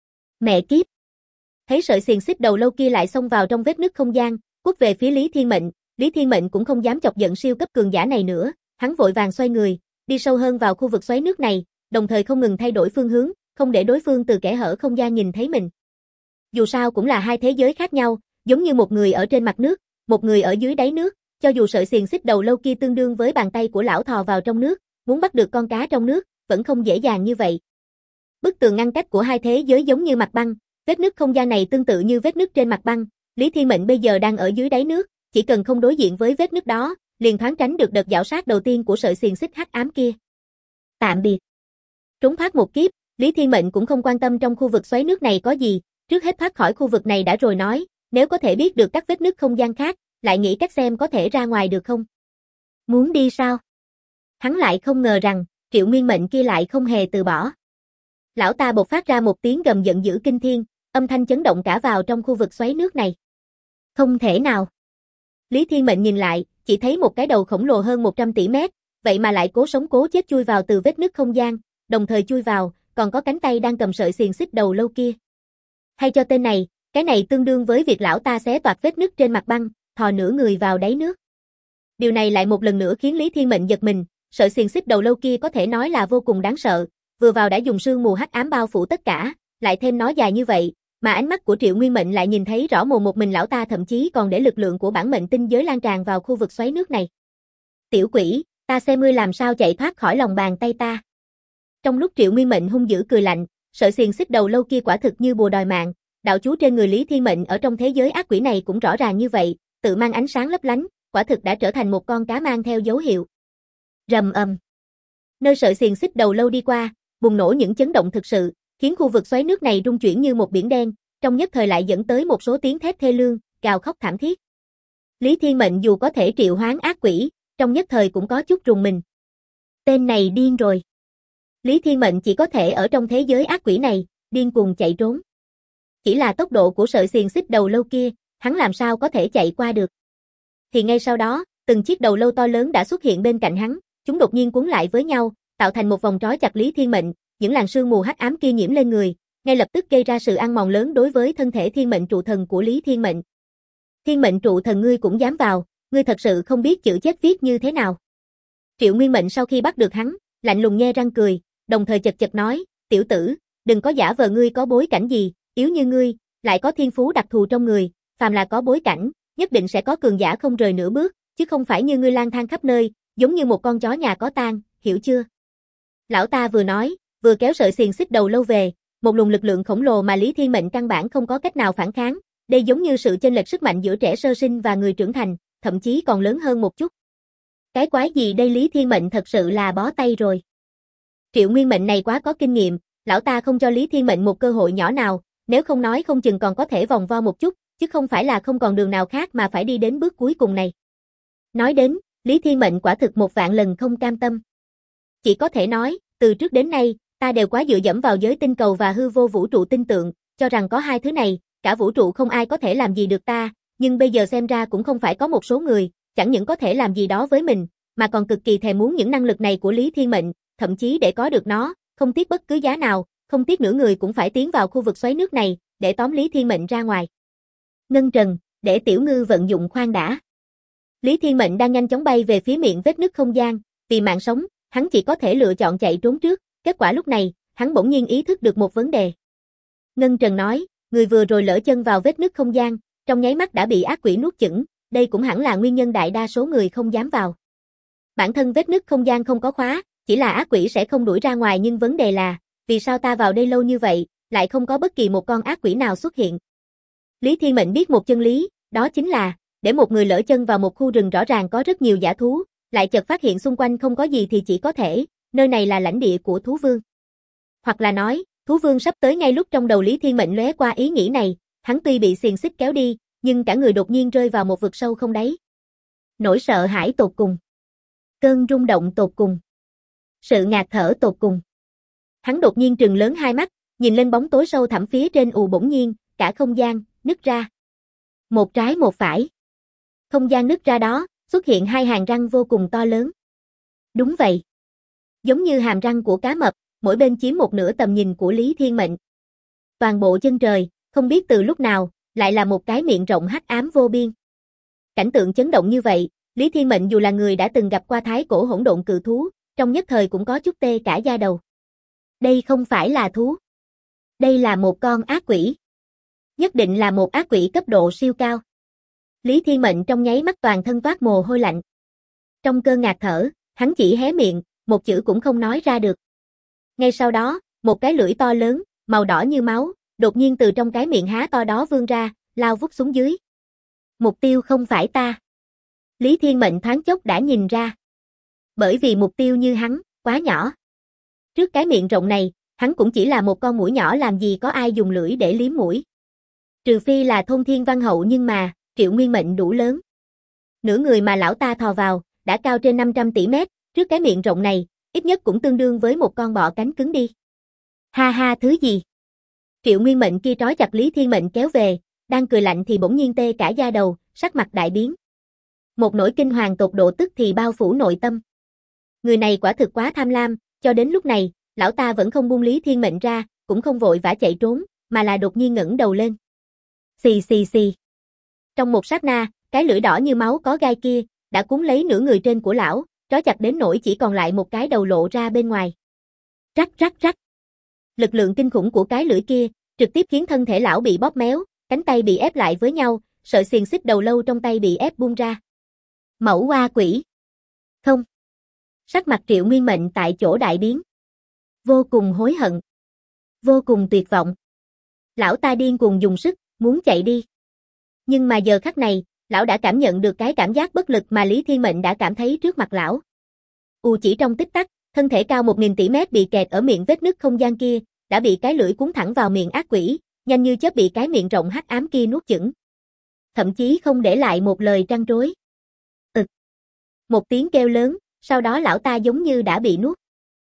Mẹ kiếp! Thấy sợi xiềng xích đầu lâu kia lại xông vào trong vết nứt không gian, quất về phía Lý Thiên Mệnh cũng không dám chọc giận siêu cấp cường giả này nữa, hắn vội vàng xoay người, đi sâu hơn vào khu vực xoáy nước này, đồng thời không ngừng thay đổi phương hướng, không để đối phương từ kẽ hở không gian nhìn thấy mình. Dù sao cũng là hai thế giới khác nhau, giống như một người ở trên mặt nước, một người ở dưới đáy nước, cho dù sợi xiềng xích đầu lâu kia tương đương với bàn tay của lão thò vào trong nước, muốn bắt được con cá trong nước, vẫn không dễ dàng như vậy. Bức tường ngăn cách của hai thế giới giống như mặt băng, vết nứt không gian này tương tự như vết nứt trên mặt băng, Lý Thiên Mệnh bây giờ đang ở dưới đáy nước, chỉ cần không đối diện với vết nứt đó, liền thoáng tránh được đợt giảo sát đầu tiên của sợi xiềng xích hắc ám kia. Tạm biệt. Trốn thoát một kiếp, Lý Thiên Mệnh cũng không quan tâm trong khu vực xoáy nước này có gì, trước hết thoát khỏi khu vực này đã rồi nói, nếu có thể biết được các vết nứt không gian khác, lại nghĩ cách xem có thể ra ngoài được không. Muốn đi sao? Hắn lại không ngờ rằng, Triệu Nguyên Mệnh kia lại không hề từ bỏ. Lão ta bộc phát ra một tiếng gầm giận dữ kinh thiên, âm thanh chấn động cả vào trong khu vực xoáy nước này. Không thể nào. Lý Thiên Mệnh nhìn lại, chỉ thấy một cái đầu khổng lồ hơn 100 tỷ mét, vậy mà lại cố sống cố chết chui vào từ vết nứt không gian, đồng thời chui vào, còn có cánh tay đang cầm sợi xiềng xích đầu lâu kia. Hay cho tên này, cái này tương đương với việc lão ta xé toạc vết nứt trên mặt băng, thò nửa người vào đáy nước. Điều này lại một lần nữa khiến Lý Thiên Mệnh giật mình, sợi xiềng xích đầu lâu kia có thể nói là vô cùng đáng sợ, vừa vào đã dùng sương mù hắc ám bao phủ tất cả, lại thêm nó dài như vậy, mà ánh mắt của Triệu Nguyên Mệnh lại nhìn thấy rõ mồn một mình lão ta thậm chí còn để lực lượng của bản mệnh tinh giới lan tràn vào khu vực xoáy nước này. Tiểu quỷ, Ta xem ngươi làm sao chạy thoát khỏi lòng bàn tay ta. Trong lúc Triệu Nguyên Mệnh hung dữ cười lạnh, sợi xiềng xích đầu lâu kia quả thực như bùa đòi mạng, đạo chú trên người Lý Thiên Mệnh ở trong thế giới ác quỷ này cũng rõ ràng như vậy, tự mang ánh sáng lấp lánh, quả thực đã trở thành một con cá mang theo dấu hiệu. Rầm ầm. Nơi sợi xiềng xích đầu lâu đi qua, bùng nổ những chấn động thực sự, khiến khu vực xoáy nước này rung chuyển như một biển đen, trong nhất thời lại dẫn tới một số tiếng thét thê lương, gào khóc thảm thiết. Lý Thiên Mệnh dù có thể triệu hoán ác quỷ, trong nhất thời cũng có chút rùng mình. Tên này điên rồi. Lý Thiên Mệnh chỉ có thể ở trong thế giới ác quỷ này, điên cuồng chạy trốn. Chỉ là tốc độ của sợi xiềng xích đầu lâu kia, hắn làm sao có thể chạy qua được. Thì ngay sau đó, từng chiếc đầu lâu to lớn đã xuất hiện bên cạnh hắn, chúng đột nhiên cuốn lại với nhau, tạo thành một vòng trói chặt Lý Thiên Mệnh, những làn sương mù hắc ám kia nhiễm lên người, ngay lập tức gây ra sự ăn mòn lớn đối với thân thể Thiên Mệnh trụ thần của Lý Thiên Mệnh. Thiên Mệnh trụ thần ngươi cũng dám vào, ngươi thật sự không biết chữ chết viết như thế nào. Triệu Nguyên Mệnh sau khi bắt được hắn, lạnh lùng nhe răng cười, đồng thời chật chật nói, tiểu tử, đừng có giả vờ ngươi có bối cảnh gì, yếu như ngươi, lại có thiên phú đặc thù trong người, phàm là có bối cảnh, nhất định sẽ có cường giả không rời nửa bước, chứ không phải như ngươi lang thang khắp nơi, giống như một con chó nhà có tang, hiểu chưa? Lão ta vừa nói, vừa kéo sợi xiềng xích đầu lâu về, một luồng lực lượng khổng lồ mà Lý Thiên Mệnh căn bản không có cách nào phản kháng, đây giống như sự chênh lệch sức mạnh giữa trẻ sơ sinh và người trưởng thành, thậm chí còn lớn hơn một chút. Cái quái gì đây, Lý Thiên Mệnh thật sự là bó tay rồi. Triệu Nguyên Mệnh này quá có kinh nghiệm, lão ta không cho Lý Thiên Mệnh một cơ hội nhỏ nào, nếu không nói không chừng còn có thể vòng vo một chút, chứ không phải là không còn đường nào khác mà phải đi đến bước cuối cùng này. Nói đến, Lý Thiên Mệnh quả thực một vạn lần không cam tâm. Chỉ có thể nói, từ trước đến nay, ta đều quá dựa dẫm vào giới tinh cầu và hư vô vũ trụ tinh tượng, cho rằng có hai thứ này, cả vũ trụ không ai có thể làm gì được ta, nhưng bây giờ xem ra cũng không phải có một số người, chẳng những có thể làm gì đó với mình, mà còn cực kỳ thèm muốn những năng lực này của Lý Thiên Mệnh, thậm chí để có được nó, không tiếc bất cứ giá nào, không tiếc nửa người cũng phải tiến vào khu vực xoáy nước này, để tóm Lý Thiên Mệnh ra ngoài. Ngân Trần, để tiểu ngư vận dụng khoan đã. Lý Thiên Mệnh đang nhanh chóng bay về phía miệng vết nứt không gian, vì mạng sống, hắn chỉ có thể lựa chọn chạy trốn trước, kết quả lúc này, hắn bỗng nhiên ý thức được một vấn đề. Ngân Trần nói, người vừa rồi lỡ chân vào vết nứt không gian, trong nháy mắt đã bị ác quỷ nuốt chửng, đây cũng hẳn là nguyên nhân đại đa số người không dám vào. Bản thân vết nứt không gian không có khóa, chỉ là ác quỷ sẽ không đuổi ra ngoài, nhưng vấn đề là, vì sao ta vào đây lâu như vậy, lại không có bất kỳ một con ác quỷ nào xuất hiện. Lý Thiên Mệnh biết một chân lý, đó chính là, để một người lỡ chân vào một khu rừng rõ ràng có rất nhiều dã thú, lại chợt phát hiện xung quanh không có gì thì chỉ có thể, nơi này là lãnh địa của thú vương. Hoặc là nói, thú vương sắp tới. Ngay lúc trong đầu Lý Thiên Mệnh lóe qua ý nghĩ này, hắn tuy bị xiềng xích kéo đi, nhưng cả người đột nhiên rơi vào một vực sâu không đáy. Nỗi sợ hãi tột cùng, cơn rung động tột cùng, sự ngạt thở tột cùng. Hắn đột nhiên trừng lớn hai mắt, nhìn lên bóng tối sâu thẳm phía trên, bỗng nhiên, cả không gian nứt ra. Một trái một phải. Không gian nứt ra đó, xuất hiện hai hàm răng vô cùng to lớn. Đúng vậy. Giống như hàm răng của cá mập, mỗi bên chiếm một nửa tầm nhìn của Lý Thiên Mệnh. Toàn bộ chân trời, không biết từ lúc nào, lại là một cái miệng rộng hắc ám vô biên. Cảnh tượng chấn động như vậy, Lý Thiên Mệnh dù là người đã từng gặp qua thái cổ hỗn độn cự thú, trong nhất thời cũng có chút tê cả da đầu. Đây không phải là thú. Đây là một con ác quỷ. Nhất định là một ác quỷ cấp độ siêu cao. Lý Thiên Mệnh trong nháy mắt toàn thân toát mồ hôi lạnh. Trong cơn ngạt thở, hắn chỉ hé miệng, một chữ cũng không nói ra được. Ngay sau đó, một cái lưỡi to lớn, màu đỏ như máu, đột nhiên từ trong cái miệng há to đó vươn ra, lao vút xuống dưới. Mục tiêu không phải ta. Lý Thiên Mệnh thoáng chốc đã nhìn ra. Bởi vì mục tiêu như hắn, quá nhỏ. Trước cái miệng rộng này, hắn cũng chỉ là một con muỗi nhỏ, làm gì có ai dùng lưỡi để liếm mũi. Trừ phi là Thôn Thiên Văn Hậu, nhưng mà, Triệu Nguyên Mệnh đủ lớn. Nửa người mà lão ta thò vào, đã cao trên 500 tỷ mét, trước cái miệng rộng này, ít nhất cũng tương đương với một con bọ cánh cứng đi. Ha ha, thứ gì? Triệu Nguyên Mệnh kia trói chặt Lý Thiên Mệnh kéo về, đang cười lạnh thì bỗng nhiên tê cả da đầu, sắc mặt đại biến. Một nỗi kinh hoàng tột độ tức thì bao phủ nội tâm. Người này quả thực quá tham lam, cho đến lúc này, lão ta vẫn không buông Lý Thiên Mệnh ra, cũng không vội vã chạy trốn, mà là đột nhiên ngẩng đầu lên. Xì xì xì. Trong một sát na, cái lưỡi đỏ như máu có gai kia, đã cuốn lấy nửa người trên của lão, trói chặt đến nỗi chỉ còn lại một cái đầu lộ ra bên ngoài. Rắc rắc rắc. Lực lượng kinh khủng của cái lưỡi kia, trực tiếp khiến thân thể lão bị bóp méo, cánh tay bị ép lại với nhau, sợi xiềng xích đầu lâu trong tay bị ép buông ra. Mẫu oa quỷ. Không. Sắc mặt Triệu Nguyên Mệnh tại chỗ đại biến. Vô cùng hối hận. Vô cùng tuyệt vọng. Lão ta điên cuồng dùng sức, muốn chạy đi. Nhưng mà giờ khắc này, lão đã cảm nhận được cái cảm giác bất lực mà Lý Thiên Mệnh đã cảm thấy trước mặt lão. Chỉ trong tích tắc, thân thể cao 1000 tỷ mét bị kẹt ở miệng vết nứt không gian kia, đã bị cái lưỡi cuốn thẳng vào miệng ác quỷ, nhanh như chớp bị cái miệng rộng hắc ám kia nuốt chửng. Thậm chí không để lại một lời trăn trối. Một tiếng kêu lớn, sau đó lão ta giống như đã bị nuốt.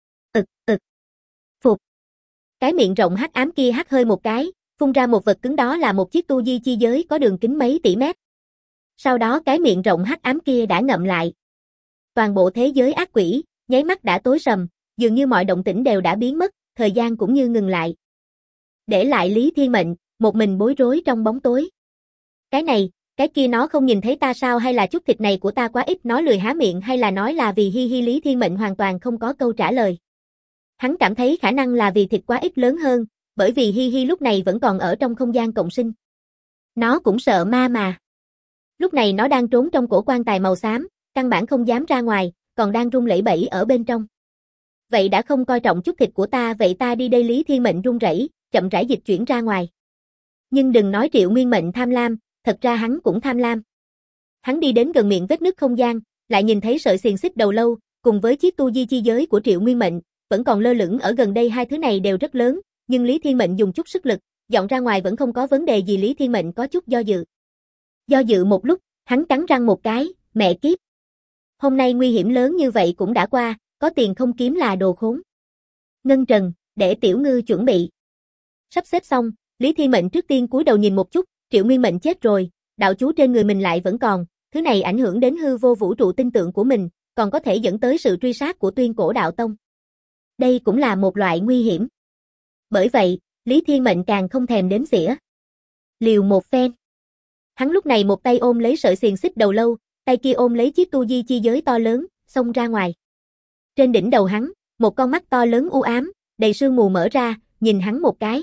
Phục. Cái miệng rộng hắc ám kia hắt hơi một cái, phun ra một vật cứng, đó là một chiếc tu di chi giới có đường kính mấy tỷ mét. Sau đó cái miệng rộng hắc ám kia đã ngậm lại. Toàn bộ thế giới ác quỷ, nháy mắt đã tối sầm, dường như mọi động tĩnh đều đã biến mất, thời gian cũng như ngừng lại. Để lại Lý Thiên Mệnh, một mình bối rối trong bóng tối. Cái này, cái kia nó không nhìn thấy ta sao, hay là chút thịt này của ta quá ít, nó lười há miệng, hay là nói là vì hi hi. Lý Thiên Mệnh hoàn toàn không có câu trả lời. Hắn cảm thấy khả năng là vì thịt quá ít lớn hơn, bởi vì hi hi lúc này vẫn còn ở trong không gian cộng sinh. Nó cũng sợ ma mà. Lúc này nó đang trốn trong cổ quan tài màu xám, căn bản không dám ra ngoài, còn đang run lẩy bẩy ở bên trong. Vậy đã không coi trọng chút thịt của ta, vậy ta đi đây. Lý Thiên Mệnh run rẩy, chậm rãi dịch chuyển ra ngoài. Nhưng đừng nói Triệu Nguyên Mệnh tham lam, thật ra hắn cũng tham lam. Hắn đi đến gần miệng vết nứt không gian, lại nhìn thấy sợi xiềng xích đầu lâu, cùng với chiếc tu di chi giới của Triệu Nguyên Mệnh, vẫn còn lơ lửng ở gần đây. Hai thứ này đều rất lớn, nhưng Lý Thiên Mệnh dùng chút sức lực, dọn ra ngoài vẫn không có vấn đề gì. Lý Thiên Mệnh có chút do dự. Do dự một lúc, hắn cắn răng một cái, mẹ kiếp. Hôm nay nguy hiểm lớn như vậy cũng đã qua, có tiền không kiếm là đồ khốn. Ngân Trần, để tiểu ngư chuẩn bị. Sắp xếp xong, Lý Thiên Mệnh trước tiên cúi đầu nhìn một chút, Triệu Nguyên Mệnh chết rồi, đạo chú trên người mình lại vẫn còn, thứ này ảnh hưởng đến hư vô vũ trụ tinh tượng của mình, còn có thể dẫn tới sự truy sát của Tuyên Cổ Đạo Tông. Đây cũng là một loại nguy hiểm. Bởi vậy, Lý Thiên Mệnh càng không thèm đếm xỉa. Liều một phen. Hắn lúc này một tay ôm lấy sợi xiềng xích đầu lâu, tay kia ôm lấy chiếc tu di chi giới to lớn, xông ra ngoài. Trên đỉnh đầu hắn, một con mắt to lớn u ám, đầy sương mù mở ra, nhìn hắn một cái.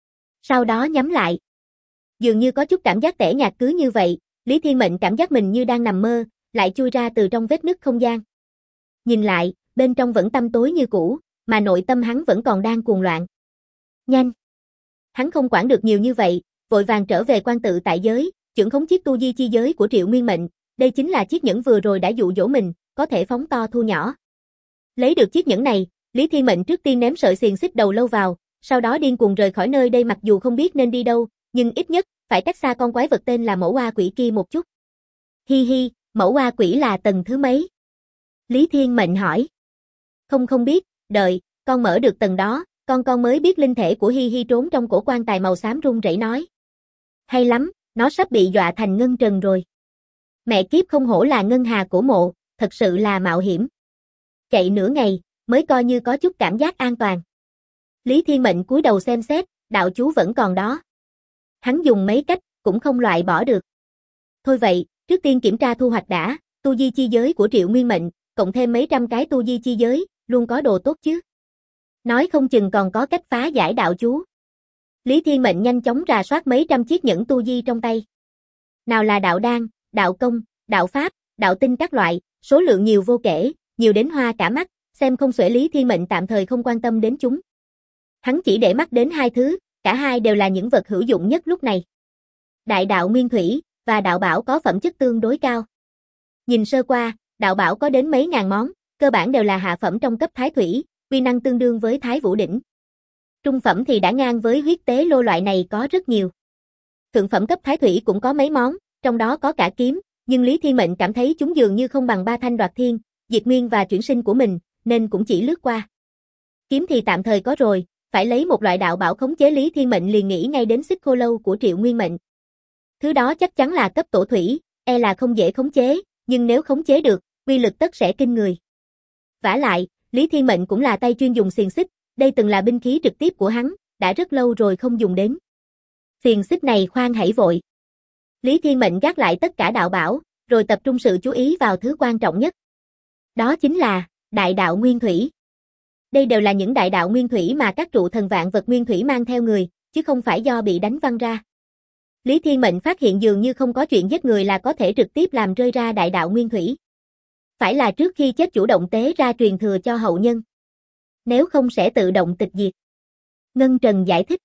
Sau đó nhắm lại. Dường như có chút cảm giác tẻ nhạt. Cứ như vậy, Lý Thiên Mệnh cảm giác mình như đang nằm mơ, lại chui ra từ trong vết nứt không gian. Nhìn lại, bên trong vẫn tăm tối như cũ, mà nội tâm hắn vẫn còn đang cuồng loạn. Nhanh! Hắn không quản được nhiều như vậy, vội vàng trở về quan tự tại giới, chưởng khống chiếc tu di chi giới của Triệu Nguyên Mệnh. Đây chính là chiếc nhẫn vừa rồi đã dụ dỗ mình, có thể phóng to thu nhỏ. Lấy được chiếc nhẫn này, Lý Thiên Mệnh trước tiên ném sợi xiềng xích đầu lâu vào, sau đó điên cuồng rời khỏi nơi đây, mặc dù không biết nên đi đâu, nhưng ít nhất phải cách xa con quái vật tên là mẫu oa quỷ kia một chút. Hi hi, mẫu oa quỷ là tầng thứ mấy? Lý Thiên Mệnh hỏi. Không biết, đợi, con mở được tầng đó, con mới biết. Linh thể của Hi hi trốn trong cổ quan tài màu xám run rẩy nói. Hay lắm, nó sắp bị dọa thành ngân trần rồi. Mẹ kiếp, không hổ là ngân hà cổ mộ, thật sự là mạo hiểm. Chạy nửa ngày, mới coi như có chút cảm giác an toàn. Lý Thiên Mệnh cúi đầu xem xét, đạo chú vẫn còn đó. Hắn dùng mấy cách, cũng không loại bỏ được. Thôi vậy, trước tiên kiểm tra thu hoạch đã, tu di chi giới của Triệu Nguyên Mệnh, cộng thêm mấy trăm cái tu di chi giới, luôn có đồ tốt chứ. Nói không chừng còn có cách phá giải đạo chú. Lý Thiên Mệnh nhanh chóng rà soát mấy trăm chiếc nhẫn tu di trong tay. Nào là đạo đan, đạo công, đạo pháp, đạo tinh các loại, số lượng nhiều vô kể, nhiều đến hoa cả mắt, xem không xuể. Lý Thiên Mệnh tạm thời không quan tâm đến chúng. Hắn chỉ để mắt đến hai thứ, cả hai đều là những vật hữu dụng nhất lúc này. Đại đạo nguyên thủy và đạo bảo có phẩm chất tương đối cao. Nhìn sơ qua, đạo bảo có đến mấy ngàn món, cơ bản đều là hạ phẩm trong cấp thái thủy, uy năng tương đương với thái vũ đỉnh. Trung phẩm thì đã ngang với huyết tế lô, loại này có rất nhiều. Thượng phẩm cấp thái thủy cũng có mấy món, trong đó có cả kiếm, nhưng Lý Thiên Mệnh cảm thấy chúng dường như không bằng ba thanh đoạt thiên, diệt nguyên và chuyển sinh của mình, nên cũng chỉ lướt qua. Kiếm thì tạm thời có rồi, phải lấy một loại đạo bảo khống chế. Lý Thiên Mệnh liền nghĩ ngay đến xích khô lâu của Triệu Nguyên Mệnh. Thứ đó chắc chắn là cấp tổ thủy, e là không dễ khống chế, nhưng nếu khống chế được, uy lực tất sẽ kinh người. Vả lại, Lý Thiên Mệnh cũng là tay chuyên dùng xiềng xích, đây từng là binh khí trực tiếp của hắn, đã rất lâu rồi không dùng đến. Xiềng xích này khoan hãy vội. Lý Thiên Mệnh gác lại tất cả đạo bảo, rồi tập trung sự chú ý vào thứ quan trọng nhất. Đó chính là đại đạo nguyên thủy. Đây đều là những đại đạo nguyên thủy mà các trụ thần vạn vật nguyên thủy mang theo người, chứ không phải do bị đánh văng ra. Lý Thiên Mệnh phát hiện dường như không có chuyện giết người là có thể trực tiếp làm rơi ra đại đạo nguyên thủy. Phải là trước khi chết chủ động tế ra truyền thừa cho hậu nhân. Nếu không sẽ tự động tịch diệt. Ngân Trần giải thích.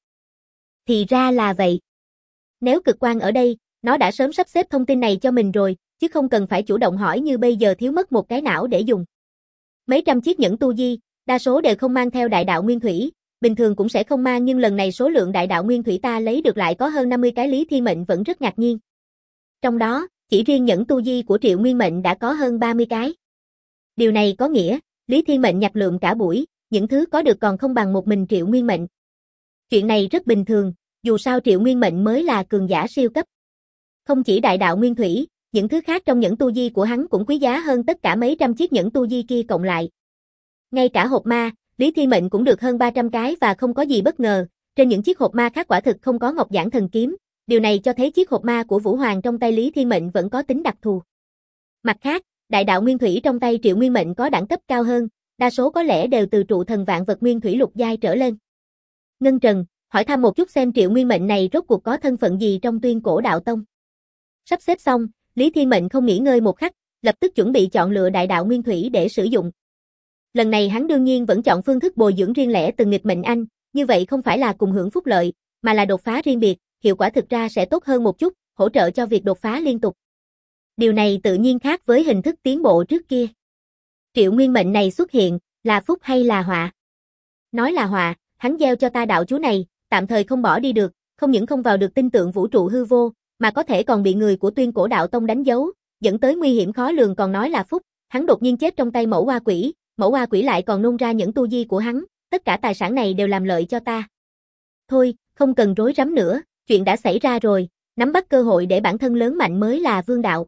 Thì ra là vậy. Nếu cực quan ở đây, nó đã sớm sắp xếp thông tin này cho mình rồi, chứ không cần phải chủ động hỏi như bây giờ thiếu mất một cái não để dùng. Mấy trăm chiếc nhẫn tu di, đa số đều không mang theo đại đạo nguyên thủy, bình thường cũng sẽ không mang nhưng lần này số lượng đại đạo nguyên thủy ta lấy được lại có hơn 50 cái. Lý Thiên Mệnh vẫn rất ngạc nhiên. Trong đó, chỉ riêng nhẫn tu di của Triệu Nguyên Mệnh đã có hơn 30 cái. Điều này có nghĩa, Lý Thiên Mệnh nhặt lượm cả buổi, những thứ có được còn không bằng một mình Triệu Nguyên Mệnh. Chuyện này rất bình thường, dù sao Triệu Nguyên Mệnh mới là cường giả siêu cấp. Không chỉ đại đạo nguyên thủy, những thứ khác trong nhẫn tu di của hắn cũng quý giá hơn tất cả mấy trăm chiếc nhẫn tu di kia cộng lại. Ngay cả hộp ma, Lý Thiên Mệnh cũng được hơn 300 cái và không có gì bất ngờ, trên những chiếc hộp ma khác quả thực không có Ngọc Giản Thần Kiếm, điều này cho thấy chiếc hộp ma của Vũ Hoàng trong tay Lý Thiên Mệnh vẫn có tính đặc thù. Mặt khác, đại đạo nguyên thủy trong tay Triệu Nguyên Mệnh có đẳng cấp cao hơn, đa số có lẽ đều từ trụ thần vạn vật nguyên thủy lục giai trở lên. Ngân Trần, hỏi thăm một chút xem Triệu Nguyên Mệnh này rốt cuộc có thân phận gì trong Tuyên Cổ Đạo Tông. Sắp xếp xong, Lý Thiên Mệnh không nghỉ ngơi một khắc, lập tức chuẩn bị chọn lựa đại đạo nguyên thủy để sử dụng. Lần này hắn đương nhiên vẫn chọn phương thức bồi dưỡng riêng lẻ từng nghịch mệnh anh, như vậy không phải là cùng hưởng phúc lợi, mà là đột phá riêng biệt, hiệu quả thực ra sẽ tốt hơn một chút, hỗ trợ cho việc đột phá liên tục. Điều này tự nhiên khác với hình thức tiến bộ trước kia. Triệu Nguyên Mệnh này xuất hiện, là phúc hay là họa? Nói là họa, hắn gieo cho ta đạo chú này, tạm thời không bỏ đi được, không những không vào được tinh tượng vũ trụ hư vô, mà có thể còn bị người của Tuyên Cổ Đạo Tông đánh dấu, dẫn tới nguy hiểm khó lường. Còn nói là phúc, hắn đột nhiên chết trong tay Mẫu Hoa Quỷ, Mẫu Hoa Quỷ lại còn nôn ra những tu di của hắn, tất cả tài sản này đều làm lợi cho ta. Thôi, không cần rối rắm nữa, chuyện đã xảy ra rồi, nắm bắt cơ hội để bản thân lớn mạnh mới là vương đạo.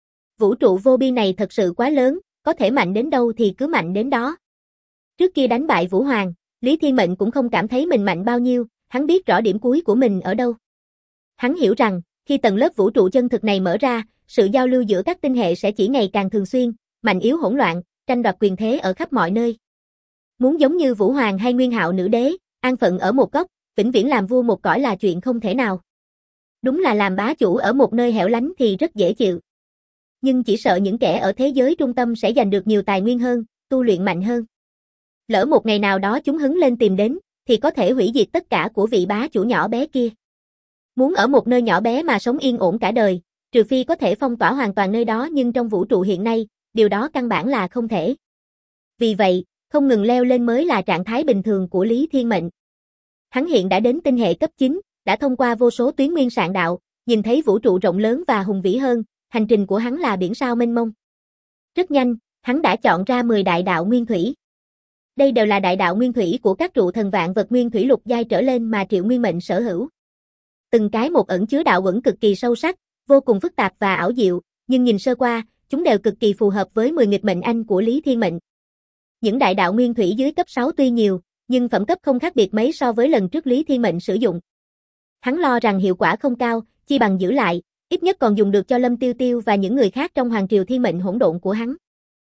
Vũ trụ vô biên này thật sự quá lớn, có thể mạnh đến đâu thì cứ mạnh đến đó. Trước kia đánh bại Vũ Hoàng, Lý Thiên Mệnh cũng không cảm thấy mình mạnh bao nhiêu, hắn biết rõ điểm cuối của mình ở đâu. Hắn hiểu rằng, khi tầng lớp vũ trụ chân thực này mở ra, sự giao lưu giữa các tinh hệ sẽ chỉ ngày càng thường xuyên, mạnh yếu hỗn loạn, tranh đoạt quyền thế ở khắp mọi nơi. Muốn giống như Vũ Hoàng hay Nguyên Hạo Nữ Đế, an phận ở một góc, vĩnh viễn làm vua một cõi là chuyện không thể nào. Đúng là làm bá chủ ở một nơi hẻo lánh thì rất dễ chịu. Nhưng chỉ sợ những kẻ ở thế giới trung tâm sẽ giành được nhiều tài nguyên hơn, tu luyện mạnh hơn. Lỡ một ngày nào đó chúng hứng lên tìm đến, thì có thể hủy diệt tất cả của vị bá chủ nhỏ bé kia. Muốn ở một nơi nhỏ bé mà sống yên ổn cả đời, trừ phi có thể phong tỏa hoàn toàn nơi đó, nhưng trong vũ trụ hiện nay, điều đó căn bản là không thể. Vì vậy, không ngừng leo lên mới là trạng thái bình thường của Lý Thiên Mệnh. Hắn hiện đã đến tinh hệ cấp 9, đã thông qua vô số tuyến nguyên sạn đạo, nhìn thấy vũ trụ rộng lớn và hùng vĩ hơn, hành trình của hắn là biển sao mênh mông. Rất nhanh, hắn đã chọn ra 10 đại đạo nguyên thủy. Đây đều là đại đạo nguyên thủy của các trụ thần vạn vật nguyên thủy lục giai trở lên mà Triệu Nguyên Mệnh sở hữu. Từng cái một ẩn chứa đạo uẩn cực kỳ sâu sắc, vô cùng phức tạp và ảo diệu, nhưng nhìn sơ qua, chúng đều cực kỳ phù hợp với 10 nghịch mệnh anh của Lý Thiên Mệnh. Những đại đạo nguyên thủy dưới cấp 6 tuy nhiều, nhưng phẩm cấp không khác biệt mấy so với lần trước Lý Thiên Mệnh sử dụng. Hắn lo rằng hiệu quả không cao, chi bằng giữ lại, ít nhất còn dùng được cho Lâm Tiêu Tiêu và những người khác trong Hoàng Triều Thiên Mệnh hỗn độn của hắn.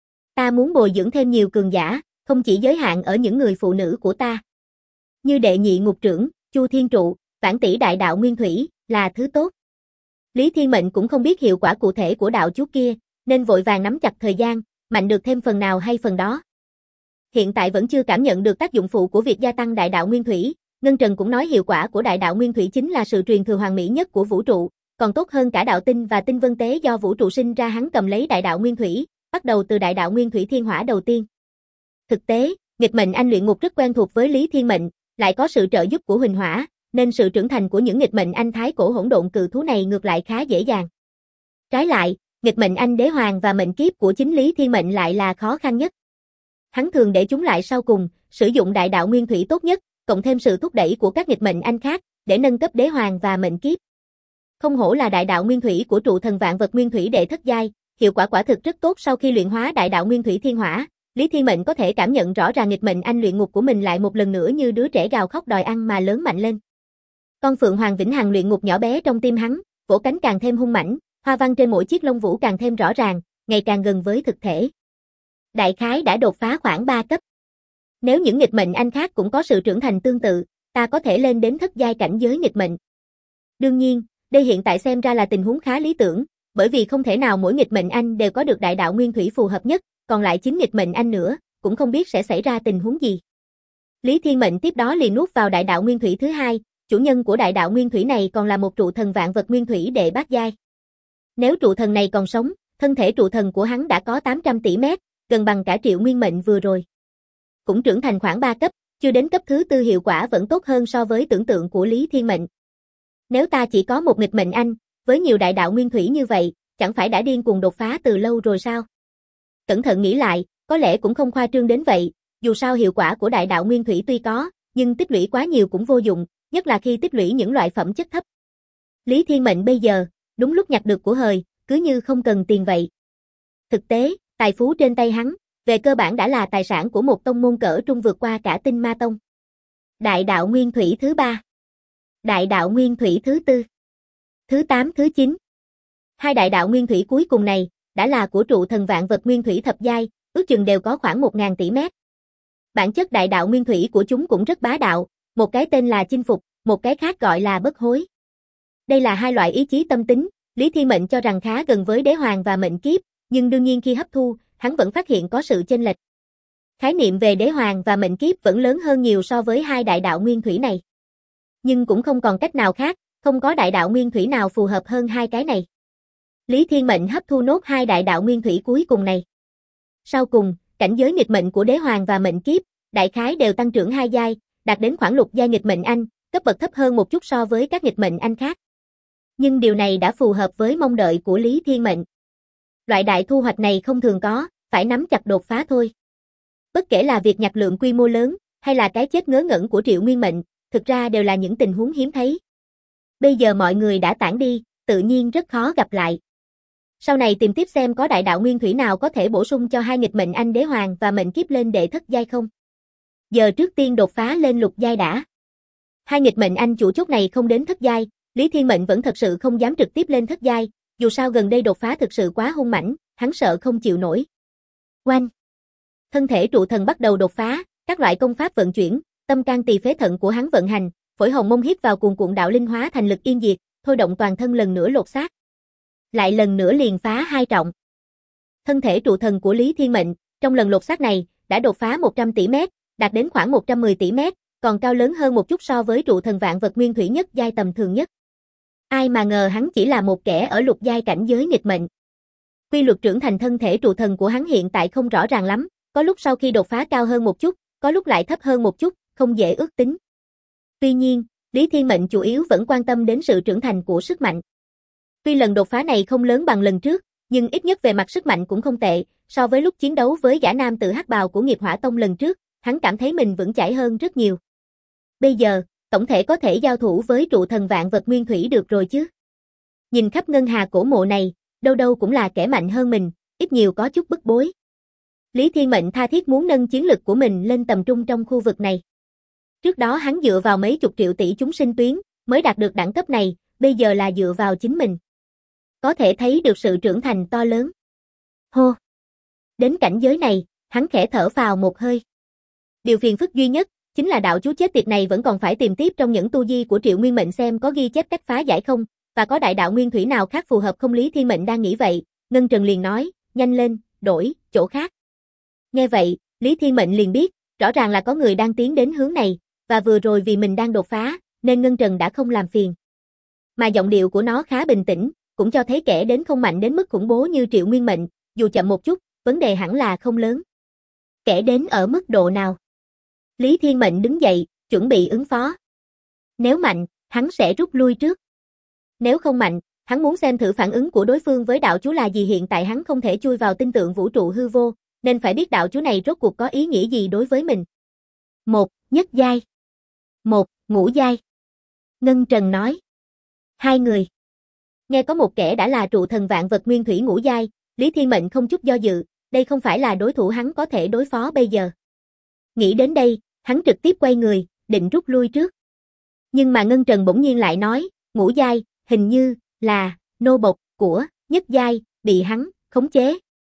Ta muốn bồi dưỡng thêm nhiều cường giả, không chỉ giới hạn ở những người phụ nữ của ta. Như đệ nhị ngục trưởng, Chu Thiên Trụ, Vạn tỷ đại đạo nguyên thủy, là thứ tốt. Lý Thiên Mệnh cũng không biết hiệu quả cụ thể của đạo chú kia, nên vội vàng nắm chặt thời gian, mạnh được thêm phần nào hay phần đó. Hiện tại vẫn chưa cảm nhận được tác dụng phụ của việc gia tăng đại đạo nguyên thủy, Ngân Trần cũng nói hiệu quả của đại đạo nguyên thủy chính là sự truyền thừa hoàn mỹ nhất của vũ trụ, còn tốt hơn cả đạo tinh và tinh vân tế do vũ trụ sinh ra. Hắn cầm lấy đại đạo nguyên thủy, bắt đầu từ đại đạo nguyên thủy thiên hỏa đầu tiên. Thực tế, nghịch mệnh anh luyện ngục rất quen thuộc với Lý Thiên Mệnh, lại có sự trợ giúp của Huỳnh Hỏa, nên sự trưởng thành của những nghịch mệnh anh thái cổ hỗn độn cự thú này ngược lại khá dễ dàng. Trái lại, nghịch mệnh anh đế hoàng và mệnh kiếp của chính Lý Thiên Mệnh lại là khó khăn nhất. Hắn thường để chúng lại sau cùng, sử dụng đại đạo nguyên thủy tốt nhất, cộng thêm sự thúc đẩy của các nghịch mệnh anh khác, để nâng cấp đế hoàng và mệnh kiếp. Không hổ là đại đạo nguyên thủy của trụ thần vạn vật nguyên thủy đệ thất giai, hiệu quả quả thực rất tốt. Sau khi luyện hóa đại đạo nguyên thủy thiên hỏa, Lý Thiên Mệnh có thể cảm nhận rõ ràng nghịch mệnh anh luyện ngục của mình lại một lần nữa như đứa trẻ gào khóc đòi ăn mà lớn mạnh lên. Con Phượng Hoàng vĩnh hằng luyện ngục nhỏ bé trong tim hắn, vỗ cánh càng thêm hung mãnh, hoa văn trên mỗi chiếc lông vũ càng thêm rõ ràng, ngày càng gần với thực thể. Đại khái đã đột phá khoảng 3 cấp. Nếu những nghịch mệnh anh khác cũng có sự trưởng thành tương tự, ta có thể lên đến thất giai cảnh giới nghịch mệnh. Đương nhiên, đây hiện tại xem ra là tình huống khá lý tưởng, bởi vì không thể nào mỗi nghịch mệnh anh đều có được đại đạo nguyên thủy phù hợp nhất, còn lại 9 nghịch mệnh anh nữa, cũng không biết sẽ xảy ra tình huống gì. Lý Thiên Mệnh tiếp đó liền nuốt vào đại đạo nguyên thủy thứ hai, chủ nhân của đại đạo nguyên thủy này còn là một trụ thần vạn vật nguyên thủy đệ bát giai. Nếu trụ thần này còn sống, thân thể trụ thần của hắn đã có 800 tỷ mét, gần bằng cả Triệu Nguyên Mệnh vừa rồi. Cũng trưởng thành khoảng 3 cấp, chưa đến cấp thứ 4 hiệu quả vẫn tốt hơn so với tưởng tượng của Lý Thiên Mệnh. Nếu ta chỉ có một nghịch mệnh anh, với nhiều đại đạo nguyên thủy như vậy, chẳng phải đã điên cuồng đột phá từ lâu rồi sao? Cẩn thận nghĩ lại, có lẽ cũng không khoa trương đến vậy, dù sao hiệu quả của đại đạo nguyên thủy tuy có, nhưng tích lũy quá nhiều cũng vô dụng, nhất là khi tích lũy những loại phẩm chất thấp. Lý Thiên Mệnh bây giờ, đúng lúc nhặt được của hời, cứ như không cần tiền vậy. Thực tế, tài phú trên tay hắn, về cơ bản đã là tài sản của một tông môn cỡ trung vượt qua cả Tinh Ma Tông. Đại đạo nguyên thủy thứ 3, đại đạo nguyên thủy thứ 4, thứ 8, thứ 9. Hai đại đạo nguyên thủy cuối cùng này, đã là của trụ thần vạn vật nguyên thủy thập giai, ước chừng đều có khoảng 1000 tỷ mét. Bản chất đại đạo nguyên thủy của chúng cũng rất bá đạo, một cái tên là chinh phục, một cái khác gọi là bất hối. Đây là hai loại ý chí tâm tính, Lý Thiên Mệnh cho rằng khá gần với đế hoàng và mệnh kiếp, nhưng đương nhiên khi hấp thu, hắn vẫn phát hiện có sự chênh lệch. Khái niệm về đế hoàng và mệnh kiếp vẫn lớn hơn nhiều so với hai đại đạo nguyên thủy này. Nhưng cũng không còn cách nào khác, không có đại đạo nguyên thủy nào phù hợp hơn hai cái này. Lý Thiên Mệnh hấp thu nốt hai đại đạo nguyên thủy cuối cùng này. Sau cùng, cảnh giới nghịch mệnh của đế hoàng và mệnh kiếp, đại khái đều tăng trưởng 2 giai, đạt đến khoảng lục giai nghịch mệnh anh, cấp bậc thấp hơn một chút so với các nghịch mệnh anh khác. Nhưng điều này đã phù hợp với mong đợi của Lý Thiên Mệnh. Loại đại thu hoạch này không thường có, phải nắm chặt đột phá thôi. Bất kể là việc nhặt lượng quy mô lớn, hay là cái chết ngớ ngẩn của Triệu Nguyên Mệnh, thực ra đều là những tình huống hiếm thấy. Bây giờ mọi người đã tản đi, tự nhiên rất khó gặp lại. Sau này tìm tiếp xem có đại đạo nguyên thủy nào có thể bổ sung cho hai nghịch mệnh anh đế hoàng và mệnh kiếp lên đệ thất giai không. Giờ trước tiên đột phá lên lục giai đã. Hai nghịch mệnh anh chủ chốt này không đến thất giai, Lý Thiên Mệnh vẫn thật sự không dám trực tiếp lên thất giai, dù sao gần đây đột phá thực sự quá hung mãnh, hắn sợ không chịu nổi. Oanh! Thân thể trụ thần bắt đầu đột phá, các loại công pháp vận chuyển, tâm can tỳ phế thận của hắn vận hành, phổi hồng mông hít vào cuồn cuộn đạo linh hóa thành lực yên diệt, thôi động toàn thân lần nữa lột xác. Lại lần nữa liền phá 2 trọng. Thân thể trụ thần của Lý Thiên Mệnh, trong lần lột xác này, đã đột phá 100 tỷ mét, đạt đến khoảng 110 tỷ mét, còn cao lớn hơn một chút so với trụ thần vạn vật nguyên thủy nhất giai tầm thường nhất. Ai mà ngờ hắn chỉ là một kẻ ở lục giai cảnh giới nghịch mệnh. Quy luật trưởng thành thân thể trụ thần của hắn hiện tại không rõ ràng lắm, có lúc sau khi đột phá cao hơn một chút, có lúc lại thấp hơn một chút, không dễ ước tính. Tuy nhiên, Lý Thiên Mệnh chủ yếu vẫn quan tâm đến sự trưởng thành của sức mạnh. Tuy lần đột phá này không lớn bằng lần trước, nhưng ít nhất về mặt sức mạnh cũng không tệ, so với lúc chiến đấu với gã nam tử hắc bào của Nghiệp Hỏa Tông lần trước, hắn cảm thấy mình vững chãi hơn rất nhiều. Bây giờ, tổng thể có thể giao thủ với trụ thần vạn vật nguyên thủy được rồi chứ. Nhìn khắp ngân hà cổ mộ này, đâu đâu cũng là kẻ mạnh hơn mình, ít nhiều có chút bức bối. Lý Thiên Mệnh tha thiết muốn nâng chiến lực của mình lên tầm trung trong khu vực này. Trước đó hắn dựa vào mấy chục triệu tỷ chúng sinh tuyến, mới đạt được đẳng cấp này, bây giờ là dựa vào chính mình. Có thể thấy được sự trưởng thành to lớn. Hô! Đến cảnh giới này, hắn khẽ thở phào một hơi. Điều phiền phức duy nhất, chính là đạo chú chết tiệt này vẫn còn phải tìm tiếp trong những tu di của Triệu Nguyên Mệnh xem có ghi chép cách phá giải không, và có đại đạo nguyên thủy nào khác phù hợp không. Lý Thiên Mệnh đang nghĩ vậy, Ngân Trần liền nói, nhanh lên, đổi, chỗ khác. Nghe vậy, Lý Thiên Mệnh liền biết, rõ ràng là có người đang tiến đến hướng này, và vừa rồi vì mình đang đột phá, nên Ngân Trần đã không làm phiền. Mà giọng điệu của nó khá bình tĩnh, cũng cho thấy kẻ đến không mạnh đến mức khủng bố như Triệu Nguyên Mệnh, dù chậm một chút, vấn đề hẳn là không lớn. Kẻ đến ở mức độ nào? Lý Thiên Mệnh đứng dậy, chuẩn bị ứng phó. Nếu mạnh, hắn sẽ rút lui trước. Nếu không mạnh, hắn muốn xem thử phản ứng của đối phương với đạo chú là gì. Hiện tại hắn không thể chui vào tinh tượng vũ trụ hư vô, nên phải biết đạo chú này rốt cuộc có ý nghĩa gì đối với mình. 1. Nhất giai. 1. Ngũ giai. Ngân Trần nói. 2 người. Nghe có một kẻ đã là trụ thần vạn vật nguyên thủy ngũ giai, Lý Thiên Mệnh không chút do dự, đây không phải là đối thủ hắn có thể đối phó bây giờ. Nghĩ đến đây, hắn trực tiếp quay người, định rút lui trước. Nhưng mà Ngân Trần bỗng nhiên lại nói, ngũ giai, hình như là nô bộc của nhất giai, bị hắn khống chế.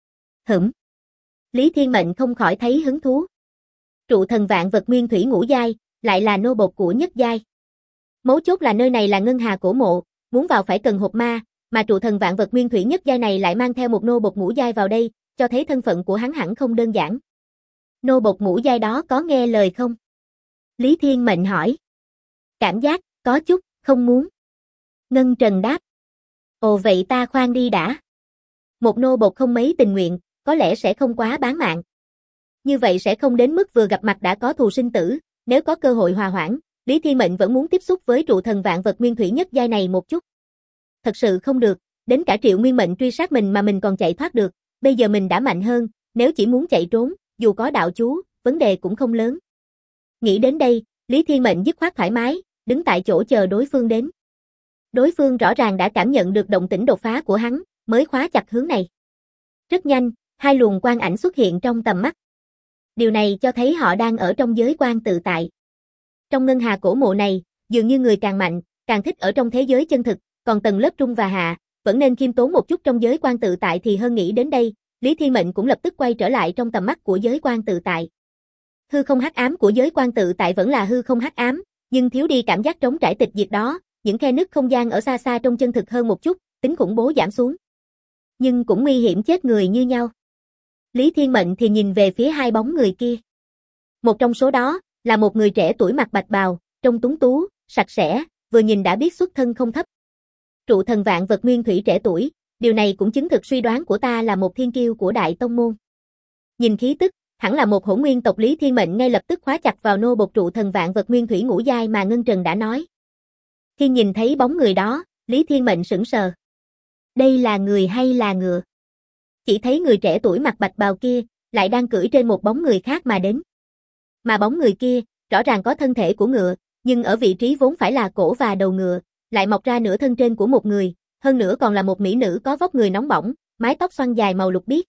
Lý Thiên Mệnh không khỏi thấy hứng thú. Trụ thần vạn vật nguyên thủy ngũ giai, lại là nô bộc của nhất giai. Mấu chốt là nơi này là ngân hà cổ mộ, muốn vào phải cần hộp ma, mà trụ thần vạn vật nguyên thủy nhất giai này lại mang theo một nô bộc ngũ giai vào đây, cho thấy thân phận của hắn hẳn không đơn giản. Nô bộc ngũ giai đó có nghe lời không? Lý Thiên Mệnh hỏi. Cảm giác, có chút, không muốn. Ngân Trần đáp. Ồ vậy ta khoan đi đã. Một nô bộc không mấy tình nguyện, có lẽ sẽ không quá bán mạng. Như vậy sẽ không đến mức vừa gặp mặt đã có thù sinh tử, nếu có cơ hội hòa hoãn, Lý Thiên Mệnh vẫn muốn tiếp xúc với trụ thần vạn vật nguyên thủy nhất giai này một chút. Thật sự không được, đến cả Triệu Nguyên Mệnh truy sát mình mà mình còn chạy thoát được, bây giờ mình đã mạnh hơn, nếu chỉ muốn chạy trốn, dù có đạo chú, vấn đề cũng không lớn. Nghĩ đến đây, Lý Thiên Mệnh dứt khoát thoải mái, đứng tại chỗ chờ đối phương đến. Đối phương rõ ràng đã cảm nhận được động tĩnh đột phá của hắn, mới khóa chặt hướng này. Rất nhanh, hai luồng quang ảnh xuất hiện trong tầm mắt. Điều này cho thấy họ đang ở trong giới quan tự tại. Trong ngân hà cổ mộ này, dường như người càng mạnh, càng thích ở trong thế giới chân thực, còn tầng lớp trung và hạ, vẫn nên khiêm tốn một chút trong giới quan tự tại thì hơn. Nghĩ đến đây, Lý Thiên Mệnh cũng lập tức quay trở lại trong tầm mắt của giới quan tự tại. Hư không hắc ám của giới quan tự tại vẫn là hư không hắc ám, nhưng thiếu đi cảm giác trống trải tịch diệt đó, những khe nứt không gian ở xa xa trông chân thực hơn một chút, tính khủng bố giảm xuống. Nhưng cũng nguy hiểm chết người như nhau. Lý Thiên Mệnh thì nhìn về phía hai bóng người kia. Một trong số đó, là một người trẻ tuổi mặc bạch bào, trông tuấn tú, sạch sẽ, vừa nhìn đã biết xuất thân không thấp. Trụ thần vạn vật nguyên thủy trẻ tuổi, điều này cũng chứng thực suy đoán của ta là một thiên kiêu của đại tông môn. Nhìn khí tức, hẳn là một hỗn nguyên tộc. Lý Thiên Mệnh ngay lập tức khóa chặt vào nô bộc trụ thần vạn vật nguyên thủy ngũ giai mà Ngân Trần đã nói. Khi nhìn thấy bóng người đó, Lý Thiên Mệnh sững sờ. Đây là người hay là ngựa? Chỉ thấy người trẻ tuổi mặc bạch bào kia, lại đang cưỡi trên một bóng người khác mà đến. Mà bóng người kia, rõ ràng có thân thể của ngựa, nhưng ở vị trí vốn phải là cổ và đầu ngựa, lại mọc ra nửa thân trên của một người, hơn nữa còn là một mỹ nữ có vóc người nóng bỏng, mái tóc xoăn dài màu lục biếc.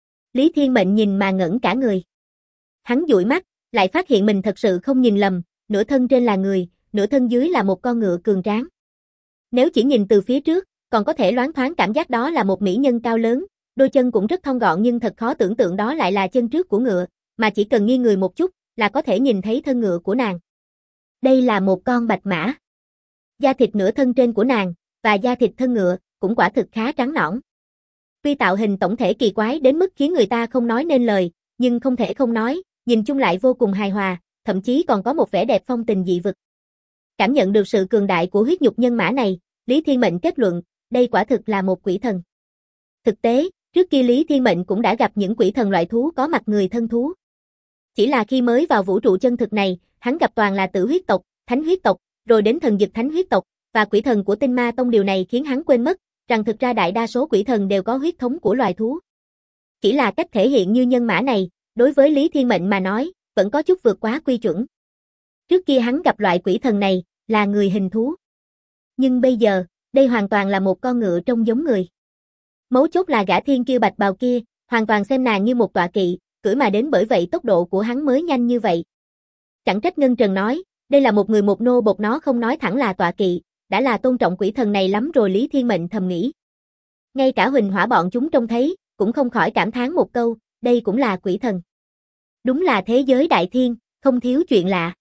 Lý Thiên Mệnh nhìn mà ngẩn cả người. Hắn dụi mắt, lại phát hiện mình thật sự không nhìn lầm, nửa thân trên là người, nửa thân dưới là một con ngựa cường tráng. Nếu chỉ nhìn từ phía trước, còn có thể loáng thoáng cảm giác đó là một mỹ nhân cao lớn, đôi chân cũng rất thon gọn, nhưng thật khó tưởng tượng đó lại là chân trước của ngựa, mà chỉ cần nghiêng người một chút là có thể nhìn thấy thân ngựa của nàng. Đây là một con bạch mã. Da thịt nửa thân trên của nàng và da thịt thân ngựa cũng quả thực khá trắng nõn. Tuy tạo hình tổng thể kỳ quái đến mức khiến người ta không nói nên lời, nhưng không thể không nói, nhìn chung lại vô cùng hài hòa, thậm chí còn có một vẻ đẹp phong tình dị vực. Cảm nhận được sự cường đại của huyết nhục nhân mã này, Lý Thiên Mệnh kết luận, đây quả thực là một quỷ thần. Thực tế, trước kia Lý Thiên Mệnh cũng đã gặp những quỷ thần loại thú có mặt người thân thú. Chỉ là khi mới vào vũ trụ chân thực này, hắn gặp toàn là tử huyết tộc, thánh huyết tộc, rồi đến thần dực thánh huyết tộc, và quỷ thần của Tinh Ma Tông. Điều này khiến hắn quên mất, rằng thực ra đại đa số quỷ thần đều có huyết thống của loài thú. Chỉ là cách thể hiện như nhân mã này, đối với Lý Thiên Mệnh mà nói, vẫn có chút vượt quá quy chuẩn. Trước kia hắn gặp loại quỷ thần này, là người hình thú. Nhưng bây giờ, đây hoàn toàn là một con ngựa trông giống người. Mấu chốt là gã thiên kiêu bạch bào kia, hoàn toàn xem nàng như một tọa kỵ, cưỡi mà đến, bởi vậy tốc độ của hắn mới nhanh như vậy. Chẳng trách Ngân Trần nói, đây là một người một nô bộc, nó không nói thẳng là tọa kỵ, đã là tôn trọng quỷ thần này lắm rồi. Lý Thiên Mệnh thầm nghĩ. Ngay cả Huỳnh Hỏa bọn chúng trông thấy, cũng không khỏi cảm thán một câu, đây cũng là quỷ thần. Đúng là thế giới đại thiên, không thiếu chuyện lạ.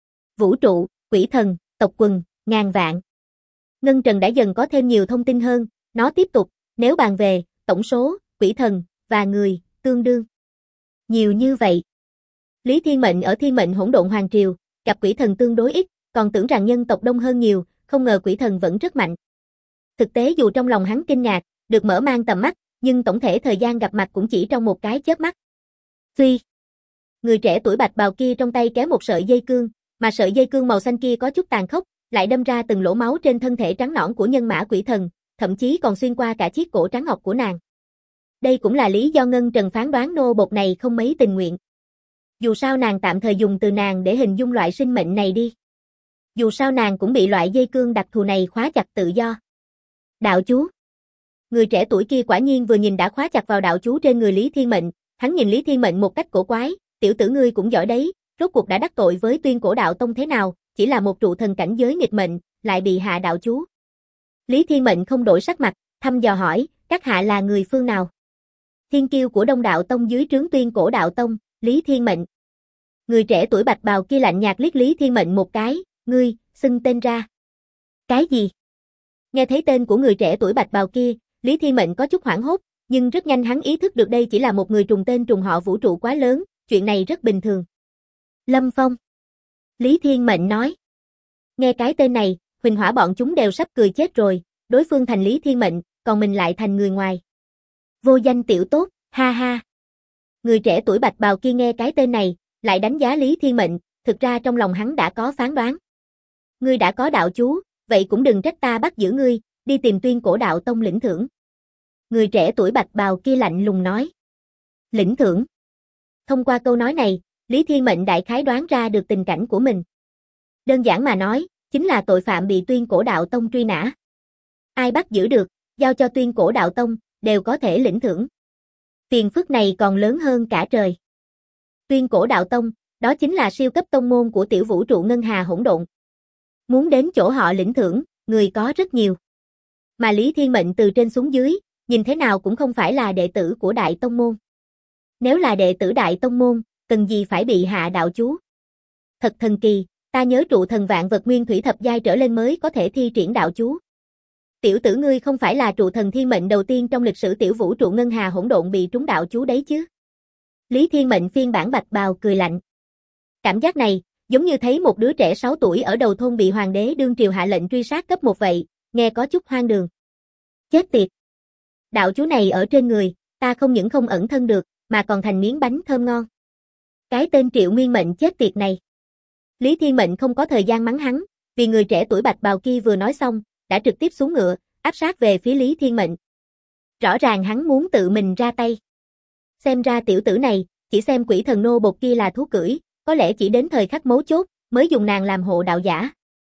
Vũ trụ, quỷ thần, tộc quần, ngàn vạn. Ngân Trần đã dần có thêm nhiều thông tin hơn, nó tiếp tục, nếu bàn về, tổng số, quỷ thần, và người, tương đương. Nhiều như vậy. Lý Thiên Mệnh ở Thiên Mệnh Hỗn Độn Hoàng Triều, gặp quỷ thần tương đối ít, còn tưởng rằng nhân tộc đông hơn nhiều, không ngờ quỷ thần vẫn rất mạnh. Thực tế dù trong lòng hắn kinh ngạc, được mở mang tầm mắt, nhưng tổng thể thời gian gặp mặt cũng chỉ trong một cái chớp mắt. Phi. Người trẻ tuổi bạch bào kia trong tay kéo một sợi dây cương, mà sợi dây cương màu xanh kia có chút tàn khốc, lại đâm ra từng lỗ máu trên thân thể trắng nõn của nhân mã quỷ thần, thậm chí còn xuyên qua cả chiếc cổ trắng ngọc của nàng. Đây cũng là lý do Ngân Trần phán đoán nô bộc này không mấy tình nguyện. Dù sao nàng tạm thời dùng từ nàng để hình dung loại sinh mệnh này đi. Dù sao nàng cũng bị loại dây cương đặc thù này khóa chặt tự do. Đạo chú. Người trẻ tuổi kia quả nhiên vừa nhìn đã khóa chặt vào đạo chú trên người Lý Thiên Mệnh, hắn nhìn Lý Thiên Mệnh một cách cổ quái, tiểu tử ngươi cũng giỏi đấy, rốt cuộc đã đắc tội với Tuyên Cổ Đạo Tông thế nào, chỉ là một trụ thần cảnh giới nghịch mệnh, lại bị hạ đạo chú. Lý Thiên Mệnh không đổi sắc mặt, thăm dò hỏi, các hạ là người phương nào? Thiên kiêu của Đông Đạo Tông dưới trướng Tuyên Cổ Đạo Tông, Lý Thiên Mệnh. Người trẻ tuổi bạch bào kia lạnh nhạt liếc Lý Thiên Mệnh một cái, ngươi, xưng tên ra. Cái gì? Nghe thấy tên của người trẻ tuổi bạch bào kia, Lý Thiên Mệnh có chút hoảng hốt, nhưng rất nhanh hắn ý thức được đây chỉ là một người trùng tên trùng họ vũ trụ quá lớn, chuyện này rất bình thường. Lâm Phong. Lý Thiên Mệnh nói. Nghe cái tên này, Huỳnh Hỏa bọn chúng đều sắp cười chết rồi, đối phương thành Lý Thiên Mệnh, còn mình lại thành người ngoài. Vô danh tiểu tốt, ha ha. Người trẻ tuổi bạch bào kia nghe cái tên này, lại đánh giá Lý Thiên Mệnh, thực ra trong lòng hắn đã có phán đoán. Ngươi đã có đạo chú, vậy cũng đừng trách ta bắt giữ ngươi, đi tìm Tuyên Cổ Đạo Tông lĩnh thưởng. Người trẻ tuổi bạch bào kia lạnh lùng nói. Lĩnh thưởng. Thông qua câu nói này, Lý Thiên Mệnh đại khái đoán ra được tình cảnh của mình. Đơn giản mà nói, chính là tội phạm bị Tuyên Cổ Đạo Tông truy nã. Ai bắt giữ được, giao cho Tuyên Cổ Đạo Tông, đều có thể lĩnh thưởng. Tiền phước này còn lớn hơn cả trời. Tuyên Cổ Đạo Tông, đó chính là siêu cấp tông môn của tiểu vũ trụ ngân hà hỗn độn. Muốn đến chỗ họ lĩnh thưởng, người có rất nhiều. Mà Lý Thiên Mệnh từ trên xuống dưới, nhìn thế nào cũng không phải là đệ tử của Đại Tông Môn. Nếu là đệ tử Đại Tông Môn, cần gì phải bị hạ đạo chú. Thật thần kỳ, ta nhớ trụ thần vạn vật nguyên thủy thập giai trở lên mới có thể thi triển đạo chú. Tiểu tử ngươi không phải là trụ thần thiên mệnh đầu tiên trong lịch sử tiểu vũ trụ ngân hà hỗn độn bị trúng đạo chú đấy chứ. Lý Thiên Mệnh phiên bản bạch bào cười lạnh. Cảm giác này, giống như thấy một đứa trẻ 6 tuổi ở đầu thôn bị hoàng đế đương triều hạ lệnh truy sát cấp 1 vậy, nghe có chút hoang đường. Chết tiệt. Đạo chú này ở trên người, ta không những không ẩn thân được, mà còn thành miếng bánh thơm ngon. Cái tên Triệu Nguyên Mệnh chết tiệt này. Lý Thiên Mệnh không có thời gian mắng hắn, vì người trẻ tuổi bạch bào kia vừa nói xong, đã trực tiếp xuống ngựa, áp sát về phía Lý Thiên Mệnh. Rõ ràng hắn muốn tự mình ra tay. Xem ra tiểu tử này, chỉ xem quỷ thần nô bột kia là thú cưỡi, có lẽ chỉ đến thời khắc mấu chốt, mới dùng nàng làm hộ đạo giả.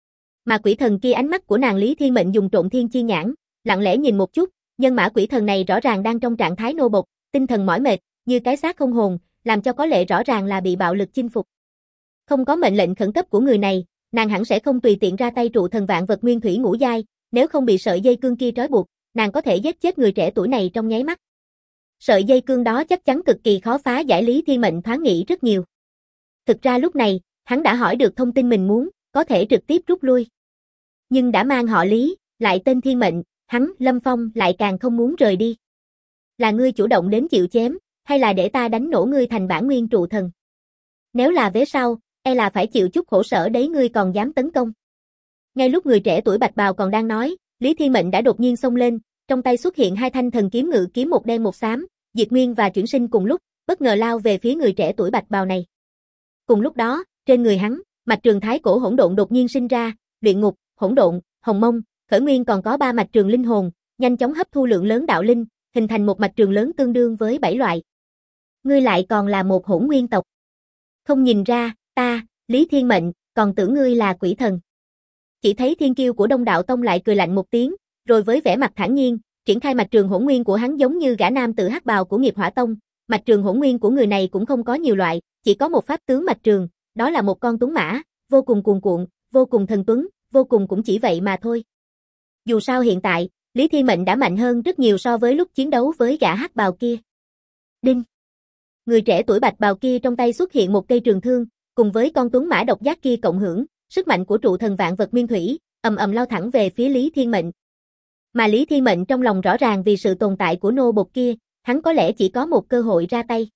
Mà quỷ thần kia ánh mắt của nàng Lý Thiên Mệnh dùng trộn thiên chi nhãn, lặng lẽ nhìn một chút, nhân mã quỷ thần này rõ ràng đang trong trạng thái nô bột, tinh thần mỏi mệt, như cái xác không hồn, làm cho có lẽ rõ ràng là bị bạo lực chinh phục. Không có mệnh lệnh khẩn cấp của người này, nàng hẳn sẽ không tùy tiện ra tay trụ thần vạn vật nguyên thủy ngũ giai, nếu không bị sợi dây cương kia trói buộc, nàng có thể giết chết người trẻ tuổi này trong nháy mắt. Sợi dây cương đó chắc chắn cực kỳ khó phá giải. Lý Thiên Mệnh thoáng nghĩ rất nhiều. Thực ra lúc này, hắn đã hỏi được thông tin mình muốn, có thể trực tiếp rút lui. Nhưng đã mang họ Lý, lại tên Thiên Mệnh, hắn, Lâm Phong lại càng không muốn rời đi. Là ngươi chủ động đến chịu chém, hay là để ta đánh nổ ngươi thành bản nguyên trụ thần? Nếu là vế sau, e là phải chịu chút khổ sở đấy, ngươi còn dám tấn công. Ngay lúc người trẻ tuổi bạch bào còn đang nói, Lý Thiên Mệnh đã đột nhiên xông lên, trong tay xuất hiện 2 thanh thần kiếm ngự kiếm, một đen một xám, Diệt Nguyên và Chuyển Sinh cùng lúc, bất ngờ lao về phía người trẻ tuổi bạch bào này. Cùng lúc đó, trên người hắn, mạch trường thái cổ hỗn độn đột nhiên sinh ra, luyện ngục, hỗn độn, hồng mông, khởi nguyên, còn có 3 mạch trường linh hồn, nhanh chóng hấp thu lượng lớn đạo linh, hình thành một mạch trường lớn tương đương với 7 loại. Ngươi lại còn là một hỗn nguyên tộc. Không nhìn ra, ta, Lý Thiên Mệnh, còn tưởng ngươi là quỷ thần. Chỉ thấy thiên kiêu của Đông Đạo Tông lại cười lạnh một tiếng, rồi với vẻ mặt thản nhiên, triển khai mạch trường hỗn nguyên của hắn giống như gã nam tử hắc bào của Nghiệp Hỏa Tông. Mạch trường hỗn nguyên của người này cũng không có nhiều loại, chỉ có một pháp tướng mạch trường, đó là một con tuấn mã, vô cùng cuồn cuộn, vô cùng thần tuấn, vô cùng cũng chỉ vậy mà thôi. Dù sao hiện tại, Lý Thiên Mệnh đã mạnh hơn rất nhiều so với lúc chiến đấu với gã hắc bào kia. Đinh. Người trẻ tuổi bạch bào kia trong tay xuất hiện một cây trường thương, cùng với con tuấn mã độc giác kia cộng hưởng, sức mạnh của trụ thần vạn vật nguyên thủy, ầm ầm lao thẳng về phía Lý Thiên Mệnh. Mà Lý Thiên Mệnh trong lòng rõ ràng vì sự tồn tại của nô bột kia, hắn có lẽ chỉ có một cơ hội ra tay.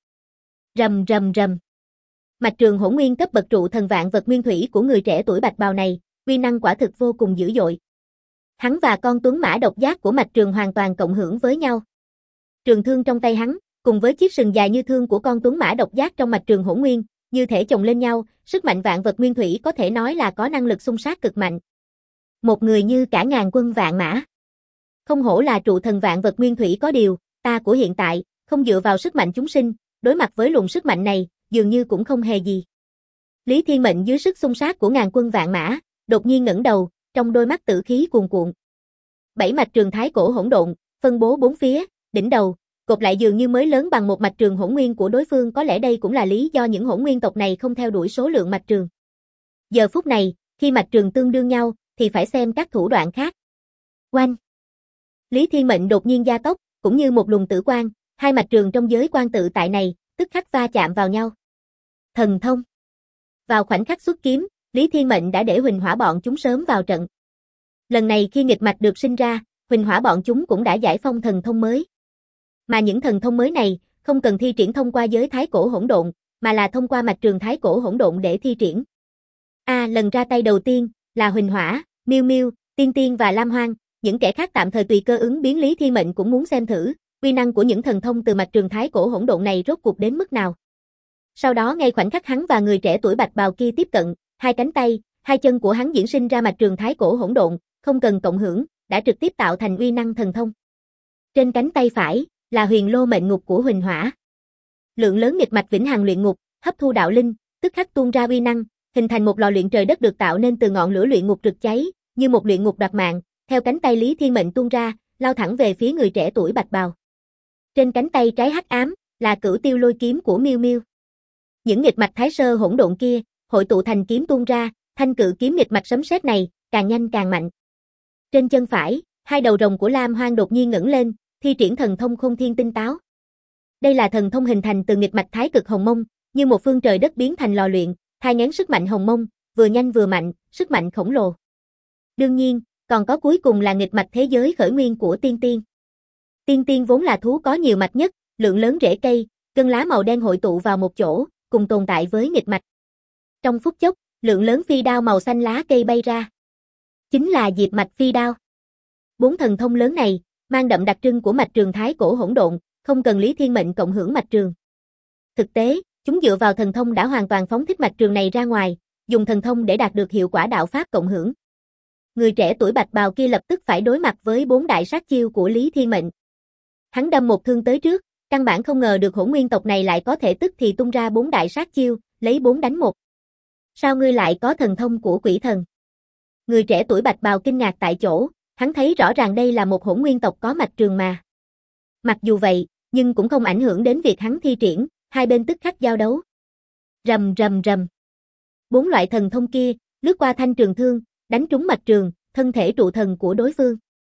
Rầm rầm rầm. Mạch trường hỗn nguyên cấp bậc trụ thần vạn vật nguyên thủy của người trẻ tuổi bạch bào này, uy năng quả thực vô cùng dữ dội. Hắn và con tuấn mã độc giác của mạch trường hoàn toàn cộng hưởng với nhau. Trường thương trong tay hắn, cùng với chiếc sừng dài như thương của con tuấn mã độc giác trong mạch trường hỗn nguyên, như thể chồng lên nhau, sức mạnh vạn vật nguyên thủy có thể nói là có năng lực xung sát cực mạnh. Một người như cả ngàn quân vạn mã. Không hổ là trụ thần vạn vật nguyên thủy, có điều, ta của hiện tại, không dựa vào sức mạnh chúng sinh, đối mặt với luồng sức mạnh này, dường như cũng không hề gì. Lý Thiên Mệnh dưới sức xung sát của ngàn quân vạn mã, đột nhiên ngẩng đầu, trong đôi mắt tử khí cuồn cuộn. 7 mạch trường thái cổ hỗn độn, phân bố 4 phía, đỉnh đầu, cột lại dường như mới lớn bằng một mạch trường hỗn nguyên của đối phương, có lẽ đây cũng là lý do những hỗn nguyên tộc này không theo đuổi số lượng mạch trường. Giờ phút này, khi mạch trường tương đương nhau, thì phải xem các thủ đoạn khác. Oanh! Lý Thiên Mệnh đột nhiên gia tốc, cũng như một luồng tử quang, 2 mạch trường trong giới quan tự tại này, tức khắc va chạm vào nhau. Thần thông! Vào khoảnh khắc xuất kiếm, Lý Thiên Mệnh đã để Huỳnh Hỏa bọn chúng sớm vào trận. Lần này khi nghịch mạch được sinh ra, Huỳnh Hỏa bọn chúng cũng đã giải phong thần thông mới. Mà những thần thông mới này, không cần thi triển thông qua giới thái cổ hỗn độn, mà là thông qua mạch trường thái cổ hỗn độn để thi triển. Lần ra tay đầu tiên là Huỳnh Hỏa, Miêu Miêu, Tiên Tiên và Lam Hoang, những kẻ khác tạm thời tùy cơ ứng biến. Lý Thiên Mệnh cũng muốn xem thử, uy năng của những thần thông từ mạch trường thái cổ hỗn độn này rốt cuộc đến mức nào. Sau đó ngay khoảnh khắc hắn và người trẻ tuổi bạch bào kia tiếp cận, hai cánh tay, hai chân của hắn diễn sinh ra mạch trường thái cổ hỗn độn, không cần cộng hưởng, đã trực tiếp tạo thành uy năng thần thông. Trên cánh tay phải là Huyền Lô Mệnh Ngục của Huỳnh Hỏa. Lượng lớn nghịch mạch vĩnh hằng luyện ngục, hấp thu đạo linh, tức khắc tuôn ra uy năng, hình thành một lò luyện trời đất được tạo nên từ ngọn lửa luyện ngục rực cháy, như một luyện ngục đoạt mạng, theo cánh tay Lý Thiên Mệnh tuôn ra, lao thẳng về phía người trẻ tuổi bạch bào. Trên cánh tay trái hắc ám là Cửu Tiêu Lôi Kiếm của Miêu Miêu. Những nghịch mạch thái sơ hỗn độn kia hội tụ thành kiếm tuôn ra, thanh cự kiếm nghịch mạch sấm sét này càng nhanh càng mạnh. Trên chân phải, hai đầu rồng của Lam Hoang đột nhiên ngẩng lên, thi triển thần thông Khôn Thiên Tinh Táo. Đây là thần thông hình thành từ nghịch mạch thái cực hồng mông, như một phương trời đất biến thành lò luyện, thai nghén sức mạnh hồng mông, vừa nhanh vừa mạnh, sức mạnh khổng lồ. Đương nhiên, còn có cuối cùng là nghịch mạch thế giới khởi nguyên của Tiên Tiên. Tiên Tiên vốn là thú có nhiều mạch nhất, lượng lớn rễ cây, gân lá màu đen hội tụ vào một chỗ, cùng tồn tại với nghịch mạch. Trong phút chốc, lượng lớn phi đao màu xanh lá cây bay ra. Chính là Diệp Mạch Phi Đao. 4 thần thông lớn này mang đậm đặc trưng của mạch trường thái cổ hỗn độn, không cần Lý Thiên Mệnh cộng hưởng mạch trường. Thực tế, chúng dựa vào thần thông đã hoàn toàn phóng thích mạch trường này ra ngoài, dùng thần thông để đạt được hiệu quả đạo pháp cộng hưởng. Người trẻ tuổi bạch bào kia lập tức phải đối mặt với 4 đại sát chiêu của Lý Thiên Mệnh. Hắn đâm một thương tới trước, căn bản không ngờ được hỗn nguyên tộc này lại có thể tức thì tung ra 4 đại sát chiêu, lấy 4 đánh 1. Sao ngươi lại có thần thông của quỷ thần? Người trẻ tuổi bạch bào kinh ngạc tại chỗ, hắn thấy rõ ràng đây là một hỗn nguyên tộc có mạch trường mà. Mặc dù vậy, nhưng cũng không ảnh hưởng đến việc hắn thi triển, hai bên tức khắc giao đấu. Rầm rầm rầm. 4 loại thần thông kia lướt qua thanh trường thương, đánh trúng mạch trường, thân thể trụ thần của đối phương.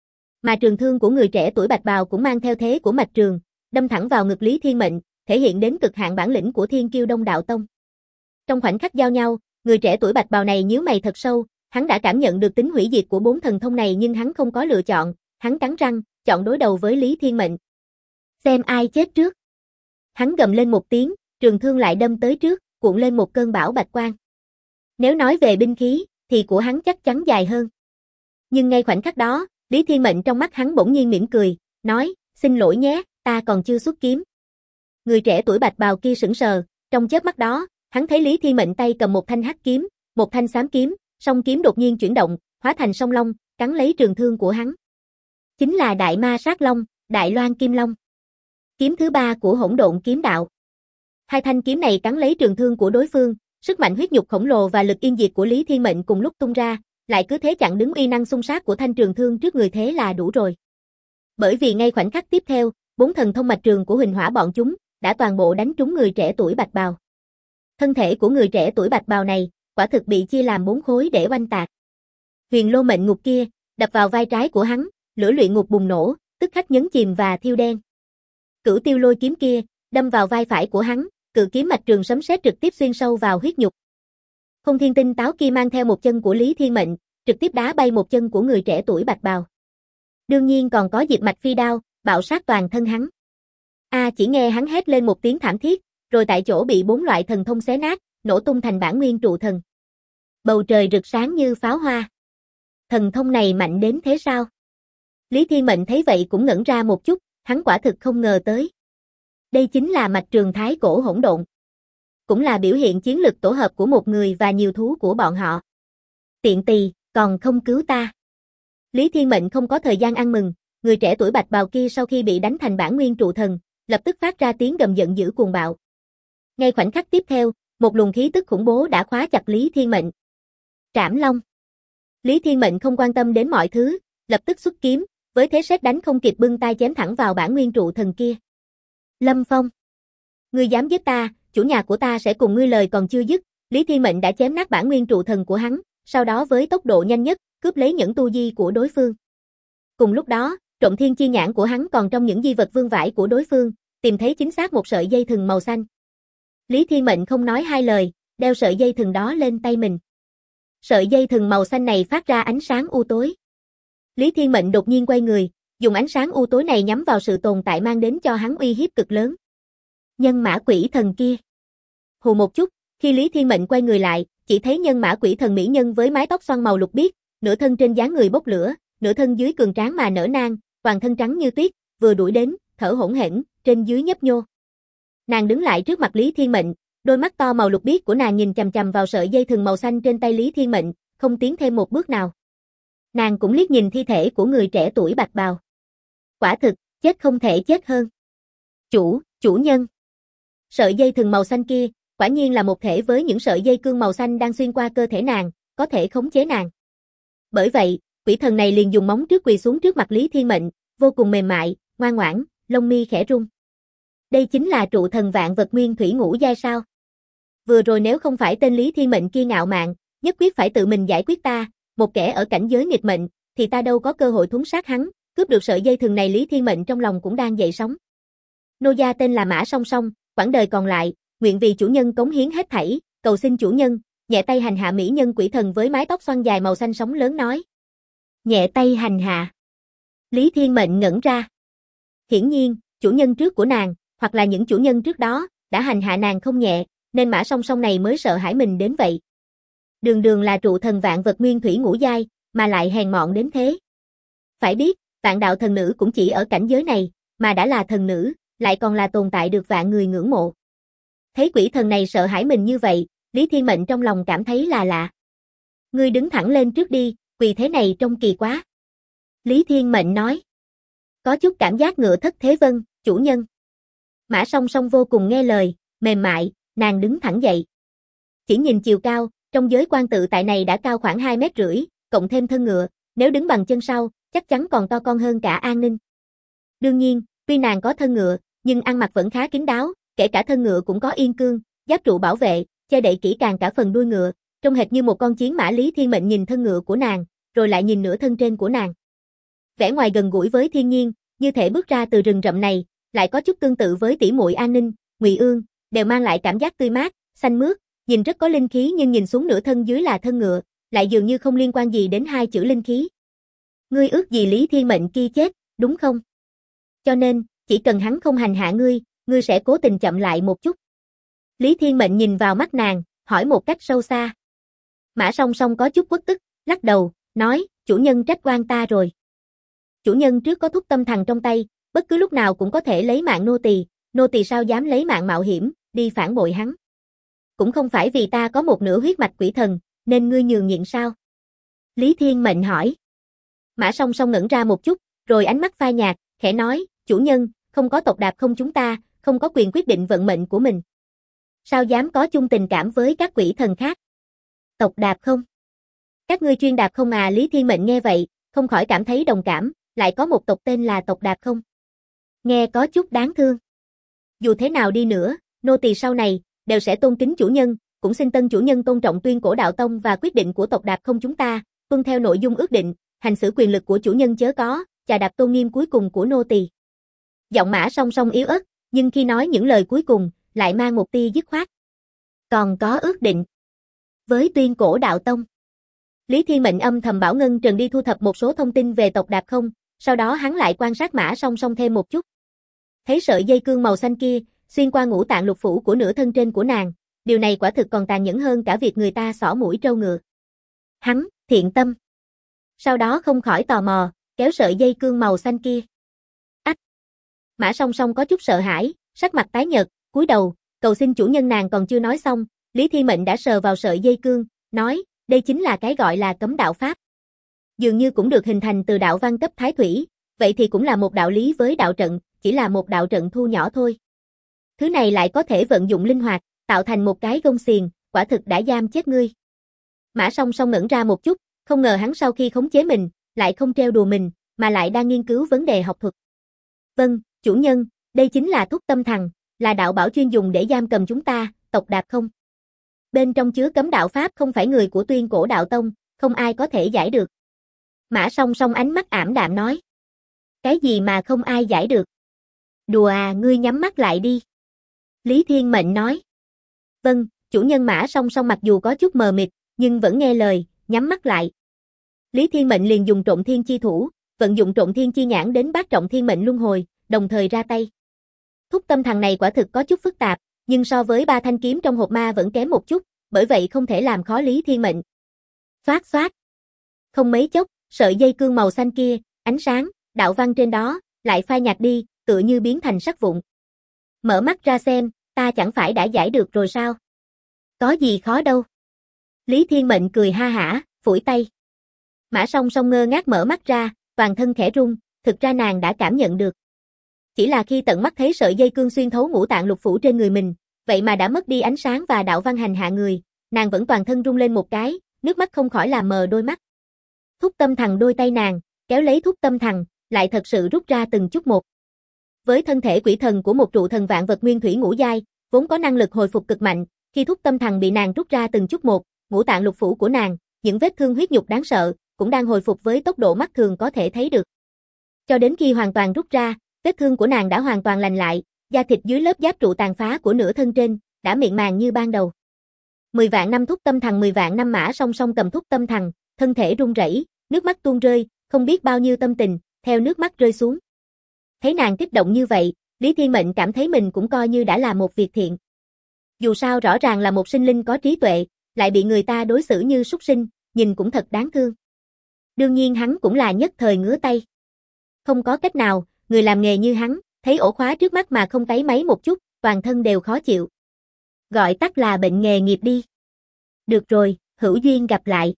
Mà trường thương của người trẻ tuổi bạch bào cũng mang theo thế của mạch trường, đâm thẳng vào ngực Lý Thiên Mệnh, thể hiện đến cực hạn bản lĩnh của Thiên Kiêu Đông Đạo Tông. Trong khoảnh khắc giao nhau, người trẻ tuổi bạch bào này nhíu mày thật sâu, hắn đã cảm nhận được tính hủy diệt của 4 thần thông này nhưng hắn không có lựa chọn, hắn cắn răng, chọn đối đầu với Lý Thiên Mệnh. Xem ai chết trước. Hắn gầm lên một tiếng, trường thương lại đâm tới trước, cuộn lên một cơn bão bạch quang. Nếu nói về binh khí, thì của hắn chắc chắn dài hơn. Nhưng ngay khoảnh khắc đó, Lý Thiên Mệnh trong mắt hắn bỗng nhiên mỉm cười, nói, xin lỗi nhé, ta còn chưa xuất kiếm. Người trẻ tuổi bạch bào kia sững sờ, trong chớp mắt đó, hắn thấy Lý Thiên Mệnh tay cầm một thanh hắc kiếm, một thanh xám kiếm, song kiếm đột nhiên chuyển động, hóa thành song long, cắn lấy trường thương của hắn. Chính là Đại Ma Sát Long, Đại Loan Kim Long. Kiếm thứ 3 của Hỗn Độn Kiếm Đạo. Hai thanh kiếm này cắn lấy trường thương của đối phương, sức mạnh huyết nhục khổng lồ và lực yên diệt của Lý Thiên Mệnh cùng lúc tung ra, lại cứ thế chặn đứng uy năng xung sát của thanh trường thương trước người thế là đủ rồi. Bởi vì ngay khoảnh khắc tiếp theo, 4 thần thông mạch trường của Huỳnh Hỏa bọn chúng đã toàn bộ đánh trúng người trẻ tuổi bạch bào. Thân thể của người trẻ tuổi bạch bào này quả thực bị chia làm 4 khối để oanh tạc. Huyền Lô Mệnh Ngục kia đập vào vai trái của hắn, lửa luyện ngục bùng nổ, tức khắc nhấn chìm và thiêu đen. Cửu Tiêu Lôi Kiếm kia đâm vào vai phải của hắn, cự kiếm mạch trường sấm sét trực tiếp xuyên sâu vào huyết nhục. Khôn Thiên Tinh Táo kia mang theo một chân của Lý Thiên Mệnh, trực tiếp đá bay một chân của người trẻ tuổi bạch bào. Đương nhiên còn có Diệp Mạch Phi Đao, bạo sát toàn thân hắn. Chỉ nghe hắn hét lên một tiếng thảm thiết, rồi tại chỗ bị 4 loại thần thông xé nát, nổ tung thành bản nguyên trụ thần. Bầu trời rực sáng như pháo hoa. Thần thông này mạnh đến thế sao? Lý Thiên Mệnh thấy vậy cũng ngẩn ra một chút, hắn quả thực không ngờ tới. Đây chính là mạch trường thái cổ hỗn độn. Cũng là biểu hiện chiến lực tổ hợp của một người và nhiều thú của bọn họ. Tiện tỳ, còn không cứu ta. Lý Thiên Mệnh không có thời gian ăn mừng, người trẻ tuổi bạch bào kia sau khi bị đánh thành bản nguyên trụ thần, lập tức phát ra tiếng gầm giận dữ cuồng bạo. Ngay khoảnh khắc tiếp theo, một luồng khí tức khủng bố đã khóa chặt Lý Thiên Mệnh. Trảm Long. Lý Thiên Mệnh không quan tâm đến mọi thứ, lập tức xuất kiếm, với thế sét đánh không kịp bưng tay chém thẳng vào bản nguyên trụ thần kia. Lâm Phong. Ngươi dám giết ta, chủ nhà của ta sẽ cùng ngươi lời còn chưa dứt. Lý Thiên Mệnh đã chém nát bản nguyên trụ thần của hắn, sau đó với tốc độ nhanh nhất, cướp lấy những tu di của đối phương. Cùng lúc đó, Trộm Thiên Chi Nhãn của hắn còn trong những di vật vương vãi của đối phương, tìm thấy chính xác một sợi dây thừng màu xanh. Lý Thiên Mệnh không nói hai lời, đeo sợi dây thừng đó lên tay mình. Sợi dây thừng màu xanh này phát ra ánh sáng u tối. Lý Thiên Mệnh đột nhiên quay người, dùng ánh sáng u tối này nhắm vào sự tồn tại mang đến cho hắn uy hiếp cực lớn. Nhân mã quỷ thần kia. Hù một chút, khi Lý Thiên Mệnh quay người lại, chỉ thấy nhân mã quỷ thần mỹ nhân với mái tóc xoăn màu lục biếc, nửa thân trên dáng người bốc lửa, nửa thân dưới cường tráng mà nở nang, toàn thân trắng như tuyết, vừa đuổi đến, thở hổn hển, trên dưới nhấp nhô. Nàng đứng lại trước mặt Lý Thiên Mệnh, đôi mắt to màu lục biếc của nàng nhìn chằm chằm vào sợi dây thừng màu xanh trên tay Lý Thiên Mệnh, không tiến thêm một bước nào. Nàng cũng liếc nhìn thi thể của người trẻ tuổi bạch bào. Quả thực, chết không thể chết hơn. Chủ nhân. Sợi dây thừng màu xanh kia, quả nhiên là một thể với những sợi dây cương màu xanh đang xuyên qua cơ thể nàng, có thể khống chế nàng. Bởi vậy, quỷ thần này liền dùng móng trước quỳ xuống trước mặt Lý Thiên Mệnh, vô cùng mềm mại, ngoan ngoãn, lông mi khẽ rung. Đây chính là trụ thần vạn vật nguyên thủy ngũ giai sao? Vừa rồi nếu không phải tên Lý Thiên Mệnh kia ngạo mạn, nhất quyết phải tự mình giải quyết ta, một kẻ ở cảnh giới nghịch mệnh, thì ta đâu có cơ hội thuấn sát hắn, cướp được sợi dây thừng này. Lý Thiên Mệnh trong lòng cũng đang dậy sóng. Nô gia tên là Mã Song Song, quãng đời còn lại, nguyện vì chủ nhân cống hiến hết thảy, cầu xin chủ nhân, nhẹ tay hành hạ mỹ nhân quỷ thần với mái tóc xoăn dài màu xanh sóng lớn nói. Nhẹ tay hành hạ. Lý Thiên Mệnh ngẩn ra. Hiển nhiên, chủ nhân trước của nàng, hoặc là những chủ nhân trước đó, đã hành hạ nàng không nhẹ, nên Mã Song Song này mới sợ hãi mình đến vậy. Đường đường là trụ thần vạn vật nguyên thủy ngũ giai, mà lại hèn mọn đến thế. Phải biết, vạn đạo thần nữ cũng chỉ ở cảnh giới này, mà đã là thần nữ, lại còn là tồn tại được vạn người ngưỡng mộ. Thấy quỷ thần này sợ hãi mình như vậy, Lý Thiên Mệnh trong lòng cảm thấy là lạ. Ngươi đứng thẳng lên trước đi, quỳ thế này trông kỳ quá. Lý Thiên Mệnh nói. Có chút cảm giác ngựa thất thế vân, chủ nhân. Mã Song Song vô cùng nghe lời, mềm mại, nàng đứng thẳng dậy. Chỉ nhìn chiều cao, trong giới quan tự tại này đã cao khoảng 2,5 mét, cộng thêm thân ngựa, nếu đứng bằng chân sau, chắc chắn còn to con hơn cả An Ninh. Đương nhiên, tuy nàng có thân ngựa, nhưng ăn mặc vẫn khá kín đáo, kể cả thân ngựa cũng có yên cương, giáp trụ bảo vệ, che đậy kỹ càng cả phần đuôi ngựa, trông hệt như một con chiến mã. Lý Thiên Mệnh nhìn thân ngựa của nàng, rồi lại nhìn nửa thân trên của nàng. Vẻ ngoài gần gũi với thiên nhiên, như thể bước ra từ rừng rậm này, lại có chút tương tự với tỷ muội An Ninh, Ngụy Ương, đều mang lại cảm giác tươi mát, xanh mướt, nhìn rất có linh khí, nhưng nhìn xuống nửa thân dưới là thân ngựa, lại dường như không liên quan gì đến hai chữ linh khí. Ngươi ước gì Lý Thiên Mệnh kia chết, đúng không? Cho nên, chỉ cần hắn không hành hạ ngươi, ngươi sẽ cố tình chậm lại một chút. Lý Thiên Mệnh nhìn vào mắt nàng, hỏi một cách sâu xa. Mã Song Song có chút uất ức, lắc đầu, nói, chủ nhân trách oan ta rồi. Chủ nhân trước có thúc tâm thần trong tay, bất cứ lúc nào cũng có thể lấy mạng nô tỳ sao dám lấy mạng mạo hiểm, đi phản bội hắn. Cũng không phải vì ta có một nửa huyết mạch quỷ thần, nên ngươi nhường nhịn sao? Lý Thiên Mệnh hỏi. Mã Song Song ngẩn ra một chút, rồi ánh mắt phai nhạt, khẽ nói, chủ nhân, không có tộc Đạp Không chúng ta, không có quyền quyết định vận mệnh của mình. Sao dám có chung tình cảm với các quỷ thần khác? Tộc Đạp Không? Các ngươi chuyên đạp không à? Lý Thiên Mệnh nghe vậy, không khỏi cảm thấy đồng cảm, lại có một tộc tên là tộc Đạp Không. Nghe có chút đáng thương. Dù thế nào đi nữa, nô tỳ sau này, đều sẽ tôn kính chủ nhân, cũng xin tân chủ nhân tôn trọng Tuyên Cổ Đạo Tông và quyết định của tộc Đạp Không chúng ta, tuân theo nội dung ước định, hành xử quyền lực của chủ nhân chớ có, chà đạp tôn nghiêm cuối cùng của nô tỳ. Giọng Mã Song Song yếu ớt, nhưng khi nói những lời cuối cùng, lại mang một tia dứt khoát. Còn có ước định với Tuyên Cổ Đạo Tông. Lý Thiên Mệnh âm thầm bảo Ngân Trần đi thu thập một số thông tin về tộc Đạp Không, sau đó hắn lại quan sát Mã Song Song thêm một chút. Thấy sợi dây cương màu xanh kia, xuyên qua ngũ tạng lục phủ của nửa thân trên của nàng, điều này quả thực còn tàn nhẫn hơn cả việc người ta xỏ mũi trâu ngựa. Hắn, thiện tâm. Sau đó không khỏi tò mò, kéo sợi dây cương màu xanh kia. Ách! Mã Song Song có chút sợ hãi, sắc mặt tái nhợt, cúi đầu, cầu xin chủ nhân. Nàng còn chưa nói xong, Lý Thiên Mệnh đã sờ vào sợi dây cương, nói, đây chính là cái gọi là cấm đạo pháp. Dường như cũng được hình thành từ đạo văn cấp thái thủy, vậy thì cũng là một đạo lý với đạo trận, chỉ là một đạo trận thu nhỏ thôi. Thứ này lại có thể vận dụng linh hoạt, tạo thành một cái gông xiềng, quả thực đã giam chết ngươi. Mã Song Song ngẩn ra một chút, không ngờ hắn sau khi khống chế mình, lại không trêu đùa mình, mà lại đang nghiên cứu vấn đề học thuật. Vâng, chủ nhân, đây chính là thúc tâm thần, là đạo bảo chuyên dùng để giam cầm chúng ta, tộc Đạp Không. Bên trong chứa cấm đạo pháp, không phải người của Tuyên Cổ Đạo Tông, không ai có thể giải được. Mã Song Song ánh mắt ảm đạm nói. Cái gì mà không ai giải được? Đùa à, ngươi nhắm mắt lại đi. Lý Thiên Mệnh nói. Vâng, chủ nhân. Mã Song Song mặc dù có chút mờ mịt, nhưng vẫn nghe lời, nhắm mắt lại. Lý Thiên Mệnh liền dùng Trộn Thiên Chi Thủ, vận dụng Trộn Thiên Chi Nhãn đến Bát Trọng Thiên Mệnh Luân Hồi, đồng thời ra tay. Thúc tâm thằng này quả thực có chút phức tạp, nhưng so với 3 thanh kiếm trong hộp ma vẫn kém một chút, bởi vậy không thể làm khó Lý Thiên Mệnh. Xoát xoát. Không mấy chốc, sợi dây cương màu xanh kia, ánh sáng, đạo văn trên đó, lại phai nhạt đi, tựa như biến thành sắt vụn. Mở mắt ra xem, ta chẳng phải đã giải được rồi sao? Có gì khó đâu. Lý Thiên Mệnh cười ha hả, phủi tay. Mã Song Song ngơ ngác mở mắt ra, toàn thân khẽ rung, thực ra nàng đã cảm nhận được. Chỉ là khi tận mắt thấy sợi dây cương xuyên thấu ngũ tạng lục phủ trên người mình, vậy mà đã mất đi ánh sáng và đạo văn hành hạ người, nàng vẫn toàn thân rung lên một cái, nước mắt không khỏi làm mờ đôi mắt. Thúc tâm thằng đôi tay nàng, kéo lấy thúc tâm thằng, lại thật sự rút ra từng chút một. Với thân thể quỷ thần của một trụ thần vạn vật nguyên thủy ngũ giai, vốn có năng lực hồi phục cực mạnh, khi thúc tâm thằng bị nàng rút ra từng chút một, ngũ tạng lục phủ của nàng, những vết thương huyết nhục đáng sợ, cũng đang hồi phục với tốc độ mắt thường có thể thấy được. Cho đến khi hoàn toàn rút ra, vết thương của nàng đã hoàn toàn lành lại, da thịt dưới lớp giáp trụ tàn phá của nửa thân trên, đã mịn màng như ban đầu. 10 vạn năm thúc tâm thằng 10 vạn năm Mã Song Song cầm thúc tâm thằng, thân thể run rẩy, nước mắt tuôn rơi, không biết bao nhiêu tâm tình, theo nước mắt rơi xuống. Thấy nàng kích động như vậy, Lý Thiên Mệnh cảm thấy mình cũng coi như đã làm một việc thiện. Dù sao rõ ràng là một sinh linh có trí tuệ, lại bị người ta đối xử như súc sinh, nhìn cũng thật đáng thương. Đương nhiên hắn cũng là nhất thời ngứa tay. Không có cách nào, người làm nghề như hắn, thấy ổ khóa trước mắt mà không táy máy một chút, toàn thân đều khó chịu. Gọi tắt là bệnh nghề nghiệp đi. Được rồi, hữu duyên gặp lại.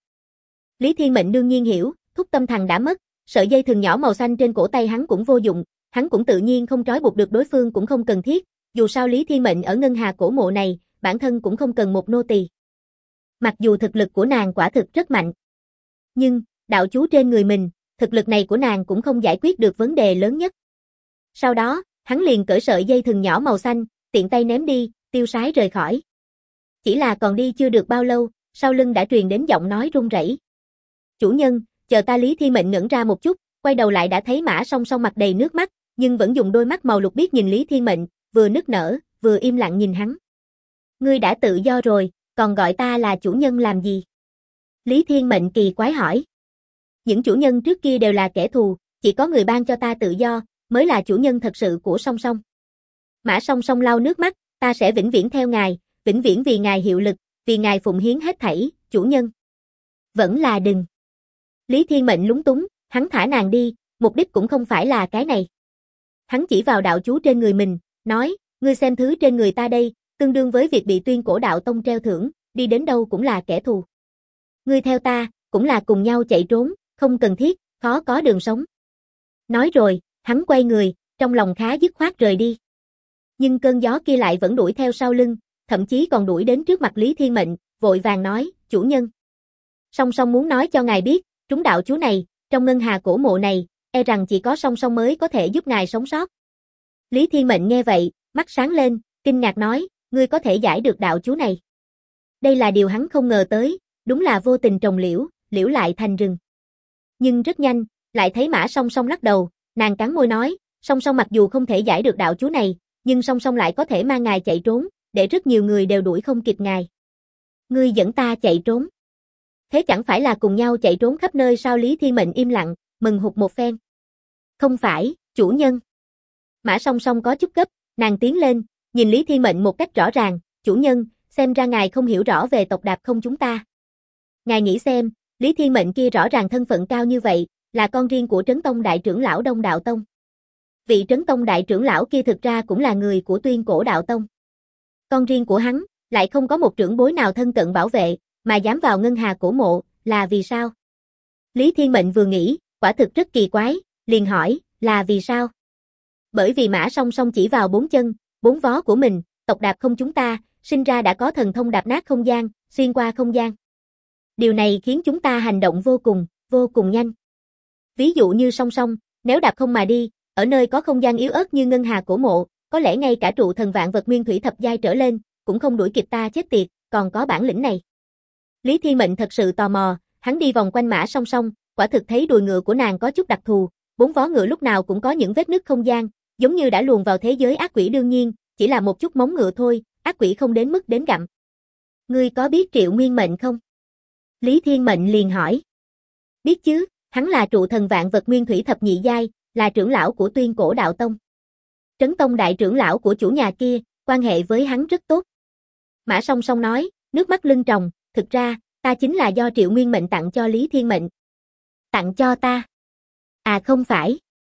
Lý Thiên Mệnh đương nhiên hiểu, thúc tâm thằng đã mất, sợi dây thừng nhỏ màu xanh trên cổ tay hắn cũng vô dụng, hắn cũng tự nhiên không trói buộc được đối phương cũng không cần thiết, dù sao Lý Thiên Mệnh ở ngân hà cổ mộ này, bản thân cũng không cần một nô tỳ. Mặc dù thực lực của nàng quả thực rất mạnh, nhưng, đạo chú trên người mình, thực lực này của nàng cũng không giải quyết được vấn đề lớn nhất. Sau đó, hắn liền cởi sợi dây thừng nhỏ màu xanh, tiện tay ném đi, tiêu sái rời khỏi. Chỉ là còn đi chưa được bao lâu, sau lưng đã truyền đến giọng nói run rẩy. Chủ nhân, chờ ta. Lý Thiên Mệnh ngẩn ra một chút, quay đầu lại đã thấy Mã Song Song mặt đầy nước mắt, nhưng vẫn dùng đôi mắt màu lục biếc nhìn Lý Thiên Mệnh, vừa nức nở, vừa im lặng nhìn hắn. Ngươi đã tự do rồi, còn gọi ta là chủ nhân làm gì? Lý Thiên Mệnh kỳ quái hỏi. Những chủ nhân trước kia đều là kẻ thù, chỉ có người ban cho ta tự do, mới là chủ nhân thật sự của Song Song. Mã Song Song lau nước mắt, ta sẽ vĩnh viễn theo ngài, vĩnh viễn vì ngài hiệu lực, vì ngài phụng hiến hết thảy, chủ nhân. Vẫn là đừng. Lý Thiên Mệnh lúng túng, hắn thả nàng đi, mục đích cũng không phải là cái này. Hắn chỉ vào đạo chú trên người mình, nói, ngươi xem thứ trên người ta đây, tương đương với việc bị Tuyên Cổ Đạo Tông treo thưởng, đi đến đâu cũng là kẻ thù. Ngươi theo ta, cũng là cùng nhau chạy trốn, không cần thiết, khó có đường sống. Nói rồi, hắn quay người, trong lòng khá dứt khoát rời đi. Nhưng cơn gió kia lại vẫn đuổi theo sau lưng, thậm chí còn đuổi đến trước mặt Lý Thiên Mệnh, vội vàng nói, chủ nhân. Song Song muốn nói cho ngài biết, trúng đạo chú này, trong ngân hà cổ mộ này, e rằng chỉ có Song Song mới có thể giúp ngài sống sót. Lý Thiên Mệnh nghe vậy, mắt sáng lên, kinh ngạc nói, ngươi có thể giải được đạo chú này. Đây là điều hắn không ngờ tới, đúng là vô tình trồng liễu, liễu lại thành rừng. Nhưng rất nhanh, lại thấy Mã Song Song lắc đầu, nàng cắn môi nói, Song Song mặc dù không thể giải được đạo chú này, nhưng Song Song lại có thể mang ngài chạy trốn, để rất nhiều người đều đuổi không kịp ngài. Ngươi dẫn ta chạy trốn. Thế chẳng phải là cùng nhau chạy trốn khắp nơi sao? Lý Thiên Mệnh im lặng, mừng hụt một phen. Không phải, chủ nhân. Mã Song Song có chút gấp, nàng tiến lên, nhìn Lý Thiên Mệnh một cách rõ ràng, chủ nhân, xem ra ngài không hiểu rõ về tộc Đạp Không chúng ta. Ngài nghĩ xem, Lý Thiên Mệnh kia rõ ràng thân phận cao như vậy, là con riêng của Trấn Tông Đại trưởng lão Đông Đạo Tông. Vị Trấn Tông Đại trưởng lão kia thực ra cũng là người của Tuyên Cổ Đạo Tông. Con riêng của hắn, lại không có một trưởng bối nào thân cận bảo vệ, mà dám vào ngân hà cổ mộ, là vì sao? Lý Thiên Mệnh vừa nghĩ, quả thực rất kỳ quái, liền hỏi, là vì sao? Bởi vì Mã Song Song chỉ vào 4 chân, 4 vó của mình, tộc Đạp Không chúng ta, sinh ra đã có thần thông đạp nát không gian, xuyên qua không gian. Điều này khiến chúng ta hành động vô cùng nhanh. Ví dụ như Song Song, nếu đạp không mà đi, ở nơi có không gian yếu ớt như ngân hà cổ mộ, có lẽ ngay cả trụ thần vạn vật nguyên thủy thập giai trở lên, cũng không đuổi kịp ta chết tiệt, còn có bản lĩnh này. Lý Thiên Mệnh thật sự tò mò, hắn đi vòng quanh Mã Song Song, quả thực thấy đùi ngựa của nàng có chút đặc thù, 4 vó ngựa lúc nào cũng có những vết nứt không gian, giống như đã luồn vào thế giới ác quỷ. Đương nhiên, chỉ là một chút móng ngựa thôi, ác quỷ không đến mức đến gặm. Ngươi có biết Triệu Nguyên Mệnh không? Lý Thiên Mệnh liền hỏi. Biết chứ, hắn là trụ thần vạn vật nguyên thủy thập nhị giai, là trưởng lão của Tuyên Cổ Đạo Tông. Trấn Tông đại trưởng lão của chủ nhà kia, quan hệ với hắn rất tốt. Mã Song Song nói, nước mắt lưng tròng, thực ra, ta chính là do Triệu Nguyên Mệnh tặng cho Lý Thiên Mệnh. Tặng cho ta? À không phải.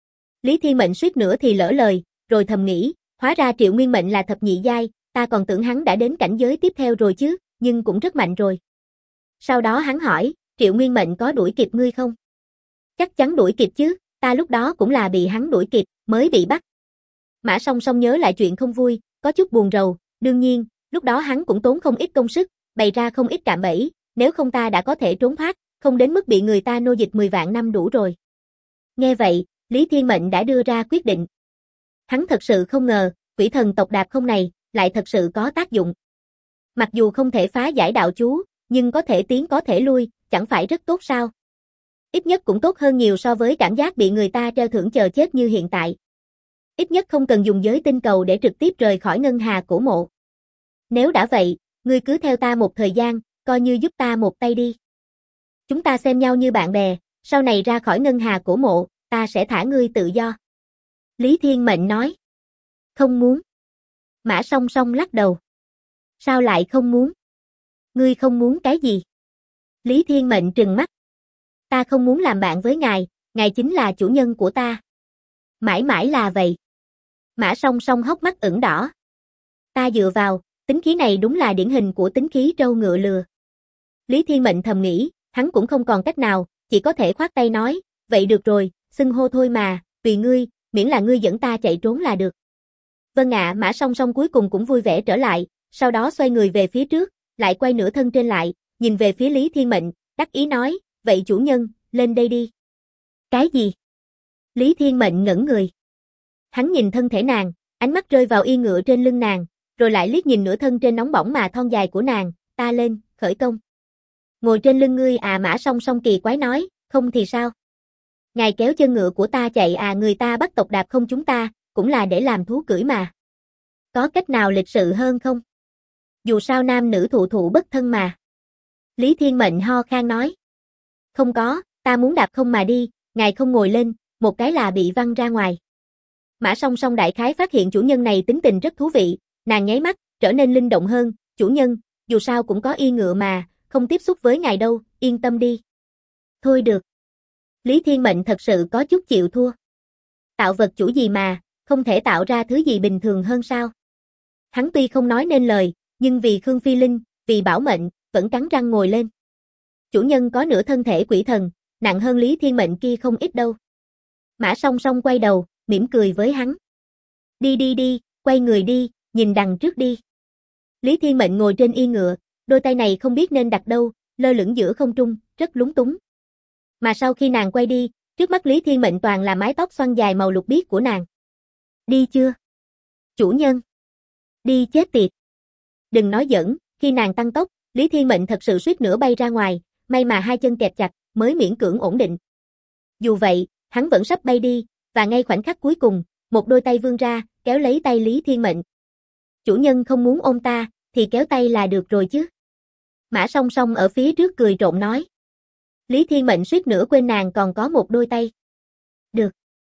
Lý Thiên Mệnh suýt nữa thì lỡ lời, rồi thầm nghĩ, hóa ra Triệu Nguyên Mệnh là thập nhị giai, ta còn tưởng hắn đã đến cảnh giới tiếp theo rồi chứ, nhưng cũng rất mạnh rồi. Sau đó hắn hỏi, Triệu Nguyên Mệnh có đuổi kịp ngươi không? Chắc chắn đuổi kịp chứ, ta lúc đó cũng là bị hắn đuổi kịp, mới bị bắt. Mã Song Song nhớ lại chuyện không vui, có chút buồn rầu, đương nhiên, lúc đó hắn cũng tốn không ít công sức, bày ra không ít cạm bẫy, nếu không ta đã có thể trốn thoát, không đến mức bị người ta nô dịch 10 vạn năm đủ rồi. Nghe vậy, Lý Thiên Mệnh đã đưa ra quyết định. Hắn thật sự không ngờ, quỷ thần tộc đạp không này, lại thật sự có tác dụng. Mặc dù không thể phá giải đạo chú, nhưng có thể tiến có thể lui, chẳng phải rất tốt sao? Ít nhất cũng tốt hơn nhiều so với cảm giác bị người ta treo thưởng chờ chết như hiện tại. Ít nhất không cần dùng giới tinh cầu để trực tiếp rời khỏi ngân hà cổ mộ. Nếu đã vậy, ngươi cứ theo ta một thời gian, coi như giúp ta một tay đi. Chúng ta xem nhau như bạn bè, sau này ra khỏi ngân hà cổ mộ, ta sẽ thả ngươi tự do. Lý Thiên Mệnh nói. Không muốn. Mã Song Song lắc đầu. Sao lại không muốn? Ngươi không muốn cái gì? Lý Thiên Mệnh trừng mắt. Ta không muốn làm bạn với ngài chính là chủ nhân của ta. Mãi mãi là vậy. Mã Song Song hốc mắt ửng đỏ. Ta dựa vào, tính khí này đúng là điển hình của tính khí trâu ngựa lừa. Lý Thiên Mệnh thầm nghĩ, hắn cũng không còn cách nào, chỉ có thể khoát tay nói, vậy được rồi, xưng hô thôi mà, tùy ngươi, miễn là ngươi dẫn ta chạy trốn là được. Vâng ạ, Mã Song Song cuối cùng cũng vui vẻ trở lại, sau đó xoay người về phía trước, lại quay nửa thân trên lại, nhìn về phía Lý Thiên Mệnh, đắc ý nói, vậy chủ nhân, lên đây đi. Cái gì? Lý Thiên Mệnh ngẩn người. Hắn nhìn thân thể nàng, ánh mắt rơi vào yên ngựa trên lưng nàng, rồi lại liếc nhìn nửa thân trên nóng bỏng mà thon dài của nàng, ta lên, khởi công. Ngồi trên lưng ngươi à? Mã Song Song kỳ quái nói, không thì sao? Ngài kéo chân ngựa của ta chạy à? Người ta bắt tộc đạp không chúng ta, cũng là để làm thú cưỡi mà. Có cách nào lịch sự hơn không? Dù sao nam nữ thụ thụ bất thân mà. Lý Thiên Mệnh ho khan nói. Không có, ta muốn đạp không mà đi, ngài không ngồi lên, một cái là bị văng ra ngoài. Mã Song Song đại khái phát hiện chủ nhân này tính tình rất thú vị, nàng nháy mắt, trở nên linh động hơn, chủ nhân, dù sao cũng có yên ngựa mà, không tiếp xúc với ngài đâu, yên tâm đi. Thôi được. Lý Thiên Mệnh thật sự có chút chịu thua. Tạo vật chủ gì mà, không thể tạo ra thứ gì bình thường hơn sao? Hắn tuy không nói nên lời, nhưng vì Khương Phi Linh, vì bảo mệnh, vẫn cắn răng ngồi lên. Chủ nhân có nửa thân thể quỷ thần, nặng hơn Lý Thiên Mệnh kia không ít đâu. Mã Song Song quay đầu, mỉm cười với hắn. Đi đi đi, quay người đi, nhìn đằng trước đi. Lý Thiên Mệnh ngồi trên yên ngựa, đôi tay này không biết nên đặt đâu, lơ lửng giữa không trung, rất lúng túng. Mà sau khi nàng quay đi, trước mắt Lý Thiên Mệnh toàn là mái tóc xoăn dài màu lục biếc của nàng. Đi chưa? Chủ nhân. Đi chết tiệt. Đừng nói giỡn, khi nàng tăng tốc, Lý Thiên Mệnh thật sự suýt nữa bay ra ngoài, may mà hai chân kẹp chặt, mới miễn cưỡng ổn định. Dù vậy, hắn vẫn sắp bay đi, và ngay khoảnh khắc cuối cùng, một đôi tay vươn ra, kéo lấy tay Lý Thiên Mệnh. Chủ nhân không muốn ôm ta, thì kéo tay là được rồi chứ. Mã Song Song ở phía trước cười trộm nói. Lý Thiên Mệnh suýt nữa quên nàng còn có một đôi tay. Được.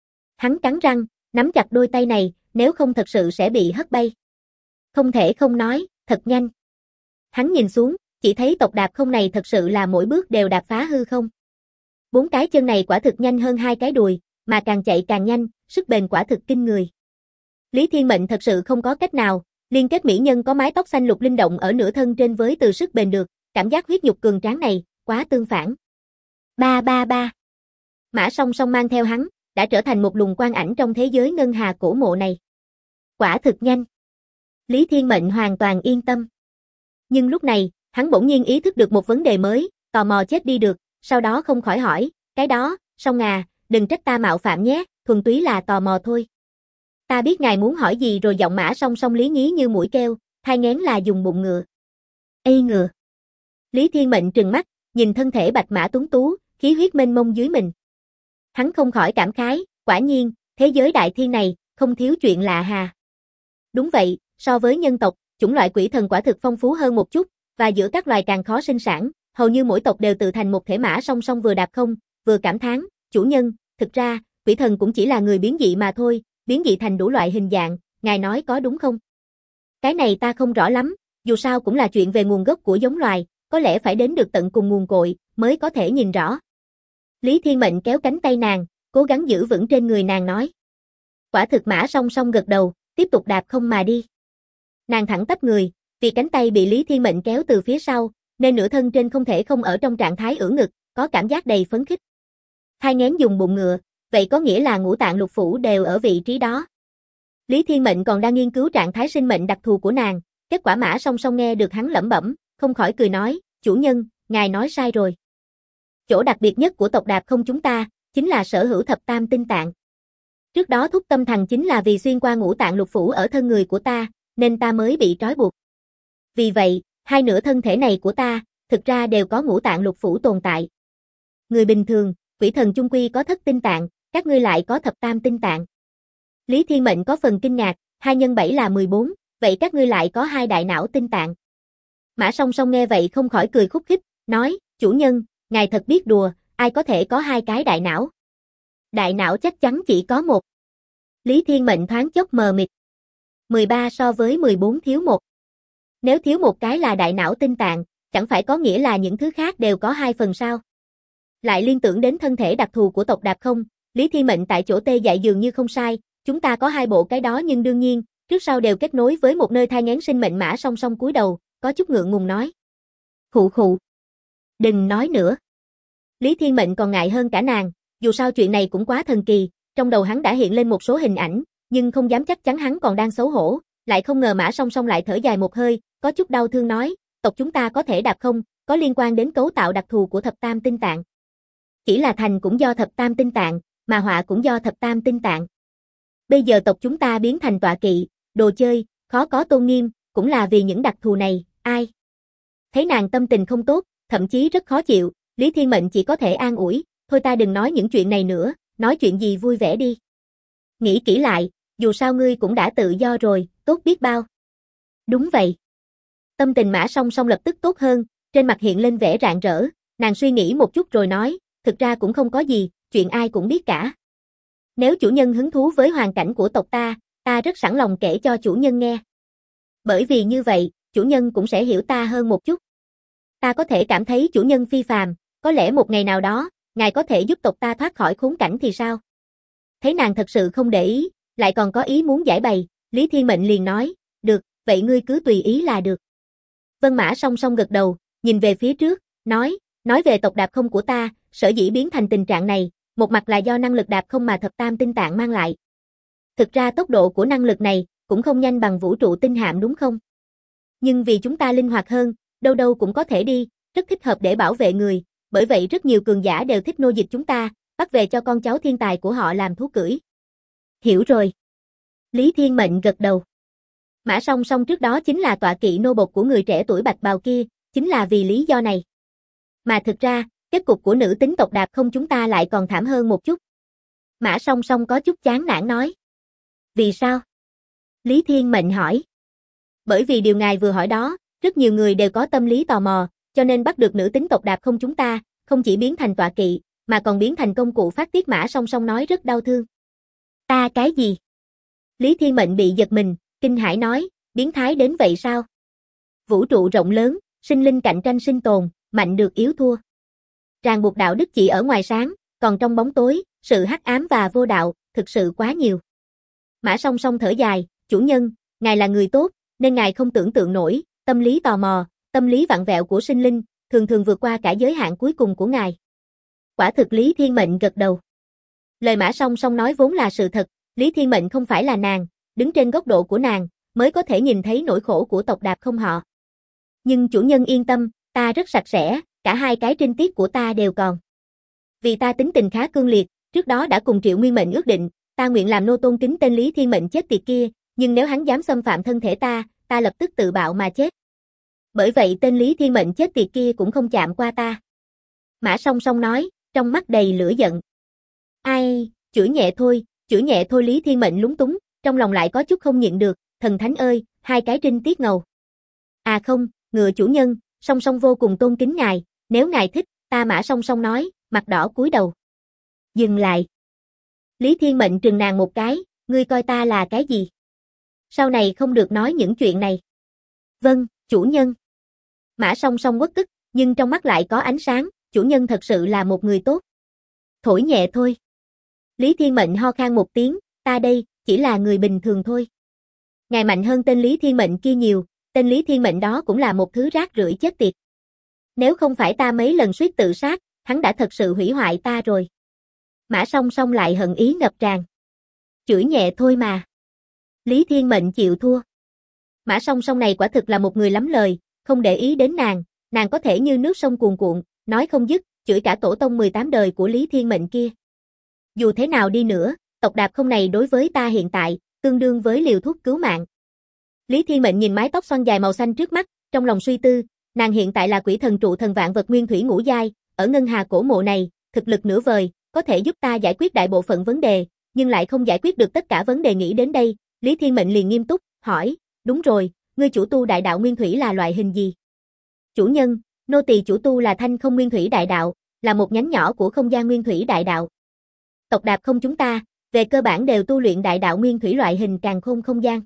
Hắn cắn răng, nắm chặt đôi tay này, nếu không thật sự sẽ bị hất bay. Không thể không nói, thật nhanh. Hắn nhìn xuống, chỉ thấy tộc đạp không này thật sự là mỗi bước đều đạp phá hư không. 4 cái chân này quả thực nhanh hơn 2 cái đùi, mà càng chạy càng nhanh, sức bền quả thực kinh người. Lý Thiên Mệnh thật sự không có cách nào, liên kết mỹ nhân có mái tóc xanh lục linh động ở nửa thân trên với từ sức bền được, cảm giác huyết nhục cường tráng này, quá tương phản. Ba ba ba. Mã Song Song mang theo hắn, đã trở thành một luồng quang ảnh trong thế giới ngân hà cổ mộ này. Quả thực nhanh. Lý Thiên Mệnh hoàn toàn yên tâm. Nhưng lúc này, hắn bỗng nhiên ý thức được một vấn đề mới, tò mò chết đi được, sau đó không khỏi hỏi, cái đó, Song à, đừng trách ta mạo phạm nhé, thuần túy là tò mò thôi. Ta biết ngài muốn hỏi gì rồi. Giọng Mã Song Song lý nhí như mũi keo, thai nghén là dùng bụng ngựa. Ê ngựa. Lý Thiên Mệnh trừng mắt, nhìn thân thể bạch mã tuấn tú, khí huyết mênh mông dưới mình. Hắn không khỏi cảm khái, quả nhiên, thế giới đại thiên này, không thiếu chuyện lạ hà. Đúng vậy, so với nhân tộc, chủng loại quỷ thần quả thực phong phú hơn một chút, và giữa các loài càng khó sinh sản, hầu như mỗi tộc đều tự thành một thể mã song song vừa đạp không, vừa cảm thán, chủ nhân, thực ra, quỷ thần cũng chỉ là người biến dị mà thôi, biến dị thành đủ loại hình dạng, ngài nói có đúng không? Cái này ta không rõ lắm, dù sao cũng là chuyện về nguồn gốc của giống loài, có lẽ phải đến được tận cùng nguồn cội, mới có thể nhìn rõ. Lý Thiên Mệnh kéo cánh tay nàng, cố gắng giữ vững trên người nàng nói. Quả thực mã song song gật đầu, tiếp tục đạp không mà đi. Nàng thẳng tắp người, vì cánh tay bị Lý Thiên Mệnh kéo từ phía sau, nên nửa thân trên không thể không ở trong trạng thái ưỡn ngực, có cảm giác đầy phấn khích. Thai nghén dùng bụng ngựa, vậy có nghĩa là ngũ tạng lục phủ đều ở vị trí đó. Lý Thiên Mệnh còn đang nghiên cứu trạng thái sinh mệnh đặc thù của nàng, kết quả mã song song nghe được hắn lẩm bẩm, không khỏi cười nói, chủ nhân, ngài nói sai rồi. Chỗ đặc biệt nhất của tộc Đạp Không chúng ta, chính là sở hữu thập tam tinh tạng. Trước đó thúc tâm thần chính là vì xuyên qua ngũ tạng lục phủ ở thân người của ta, nên ta mới bị trói buộc. Vì vậy, hai nửa thân thể này của ta, thực ra đều có ngũ tạng lục phủ tồn tại. Người bình thường, quỷ thần chung quy có thất tinh tạng, các ngươi lại có thập tam tinh tạng. Lý Thiên Mệnh có phần kinh ngạc, 2 x 7 là 14, vậy các ngươi lại có 2 đại não tinh tạng. Mã Song Song nghe vậy không khỏi cười khúc khích, nói, chủ nhân, ngài thật biết đùa, ai có thể có 2 cái đại não. Đại não chắc chắn chỉ có 1. Lý Thiên Mệnh thoáng chốc mờ mịt. 13 so với 14 thiếu 1. Nếu thiếu một cái là đại não tinh tạng, chẳng phải có nghĩa là những thứ khác đều có 2 phần sao? Lại liên tưởng đến thân thể đặc thù của tộc Đạp Không, Lý Thiên Mệnh tại chỗ tê dại dường như không sai, chúng ta có 2 bộ cái đó nhưng đương nhiên, trước sau đều kết nối với một nơi thai nghén sinh mệnh. Mã Song Song cúi đầu, có chút ngượng ngùng nói. Khụ khụ. Đừng nói nữa. Lý Thiên Mệnh còn ngại hơn cả nàng, dù sao chuyện này cũng quá thần kỳ, trong đầu hắn đã hiện lên một số hình ảnh, nhưng không dám chắc chắn hắn còn đang xấu hổ, lại không ngờ Mã Song Song lại thở dài một hơi, có chút đau thương nói, tộc chúng ta có thể đạp không, có liên quan đến cấu tạo đặc thù của thập tam tinh tạng. Chỉ là thành cũng do thập tam tinh tạng, mà họa cũng do thập tam tinh tạng. Bây giờ tộc chúng ta biến thành tọa kỵ, đồ chơi, khó có tôn nghiêm, cũng là vì những đặc thù này, ai? Thấy nàng tâm tình không tốt, thậm chí rất khó chịu, Lý Thiên Mệnh chỉ có thể an ủi, thôi ta đừng nói những chuyện này nữa, nói chuyện gì vui vẻ đi. Nghĩ kỹ lại, dù sao ngươi cũng đã tự do rồi, tốt biết bao. Đúng vậy. Tâm tình Mã Song Song lập tức tốt hơn, trên mặt hiện lên vẻ rạng rỡ, nàng suy nghĩ một chút rồi nói, thực ra cũng không có gì, chuyện ai cũng biết cả. Nếu chủ nhân hứng thú với hoàn cảnh của tộc ta rất sẵn lòng kể cho chủ nhân nghe. Bởi vì như vậy, chủ nhân cũng sẽ hiểu ta hơn một chút. Ta có thể cảm thấy chủ nhân phi phàm, có lẽ một ngày nào đó, ngài có thể giúp tộc ta thoát khỏi khốn cảnh thì sao? Thấy nàng thật sự không để ý, lại còn có ý muốn giải bày, Lý Thiên Mệnh liền nói, được, vậy ngươi cứ tùy ý là được. Vân Mã Song Song gật đầu, nhìn về phía trước, nói về tộc Đạp Không của ta, sở dĩ biến thành tình trạng này, một mặt là do năng lực đạp không mà thập tam tinh tạng mang lại. Thực ra tốc độ của năng lực này cũng không nhanh bằng vũ trụ tinh hạm đúng không? Nhưng vì chúng ta linh hoạt hơn, đâu đâu cũng có thể đi, rất thích hợp để bảo vệ người, bởi vậy rất nhiều cường giả đều thích nô dịch chúng ta, bắt về cho con cháu thiên tài của họ làm thú cưỡi. Hiểu rồi. Lý Thiên Mệnh gật đầu. Mã Song Song trước đó chính là tọa kỵ nô bộc của người trẻ tuổi bạch bào kia, chính là vì lý do này. Mà thực ra, kết cục của nữ tính tộc Đạp Không chúng ta lại còn thảm hơn một chút. Mã Song Song có chút chán nản nói. Vì sao? Lý Thiên Mệnh hỏi. Bởi vì điều ngài vừa hỏi đó, rất nhiều người đều có tâm lý tò mò, cho nên bắt được nữ tính tộc Đạp Không chúng ta, không chỉ biến thành tọa kỵ, mà còn biến thành công cụ phát tiết. Mã Song Song nói rất đau thương. Ta cái gì? Lý Thiên Mệnh bị giật mình, kinh hãi nói, biến thái đến vậy sao? Vũ trụ rộng lớn, sinh linh cạnh tranh sinh tồn, mạnh được yếu thua. Ràng buộc đạo đức chỉ ở ngoài sáng, còn trong bóng tối, sự hắc ám và vô đạo, thực sự quá nhiều. Mã Song Song thở dài, chủ nhân, ngài là người tốt, nên ngài không tưởng tượng nổi, tâm lý tò mò, tâm lý vặn vẹo của sinh linh, thường thường vượt qua cả giới hạn cuối cùng của ngài. Quả thực Lý Thiên Mệnh gật đầu. Lời Mã Song Song nói vốn là sự thật, Lý Thiên Mệnh không phải là nàng, đứng trên góc độ của nàng, mới có thể nhìn thấy nỗi khổ của tộc Đạp Không họ. Nhưng chủ nhân yên tâm, ta rất sạch sẽ, cả 2 cái trinh tiết của ta đều còn. Vì ta tính tình khá cương liệt, trước đó đã cùng Triệu Nguyên Mệnh ước định, ta nguyện làm nô tôn kính tên Lý Thiên Mệnh chết tiệt kia, nhưng nếu hắn dám xâm phạm thân thể ta lập tức tự bạo mà chết. Bởi vậy tên Lý Thiên Mệnh chết tiệt kia cũng không chạm qua ta. Mã Song Song nói, trong mắt đầy lửa giận. Ai, chửi nhẹ thôi, Lý Thiên Mệnh lúng túng, trong lòng lại có chút không nhịn được, thần thánh ơi, 2 cái trinh tiết ngầu. À không, ngựa chủ nhân, Song Song vô cùng tôn kính ngài, Nếu ngài thích, ta Mã Song Song nói, mặt đỏ cúi đầu. Dừng lại. Lý Thiên Mệnh trừng nàng một cái, ngươi coi ta là cái gì? Sau này không được nói những chuyện này. Vâng, chủ nhân. Mã Song Song uất ức, nhưng trong mắt lại có ánh sáng, chủ nhân thật sự là một người tốt. Thổi nhẹ thôi. Lý Thiên Mệnh ho khan một tiếng, ta đây, chỉ là người bình thường thôi. Ngài mạnh hơn tên Lý Thiên Mệnh kia nhiều, tên Lý Thiên Mệnh đó cũng là một thứ rác rưởi chết tiệt. Nếu không phải ta mấy lần suýt tự sát, hắn đã thật sự hủy hoại ta rồi. Mã Song Song lại hận ý ngập tràn. Chửi nhẹ thôi mà. Lý Thiên Mệnh chịu thua. Mã Song Song này quả thực là một người lắm lời, không để ý đến nàng có thể như nước sông cuồn cuộn, nói không dứt, chửi cả tổ tông 18 đời của Lý Thiên Mệnh kia. Dù thế nào đi nữa, tộc Đạp Không này đối với ta hiện tại, tương đương với liều thuốc cứu mạng. Lý Thiên Mệnh nhìn mái tóc xoăn dài màu xanh trước mắt, trong lòng suy tư, nàng hiện tại là quỷ thần trụ thần vạn vật nguyên thủy ngũ giai, ở ngân hà cổ mộ này, thực lực nửa vời, có thể giúp ta giải quyết đại bộ phận vấn đề, nhưng lại không giải quyết được tất cả vấn đề. Nghĩ đến đây, Lý Thiên Mệnh liền nghiêm túc, hỏi, đúng rồi, ngươi chủ tu đại đạo nguyên thủy là loại hình gì? Chủ nhân, nô tỳ chủ tu là Thanh Không Nguyên Thủy Đại Đạo, là một nhánh nhỏ của Không Gian Nguyên Thủy Đại Đạo. Tộc Đạp Không chúng ta, về cơ bản đều tu luyện đại đạo nguyên thủy loại hình càn khôn không gian.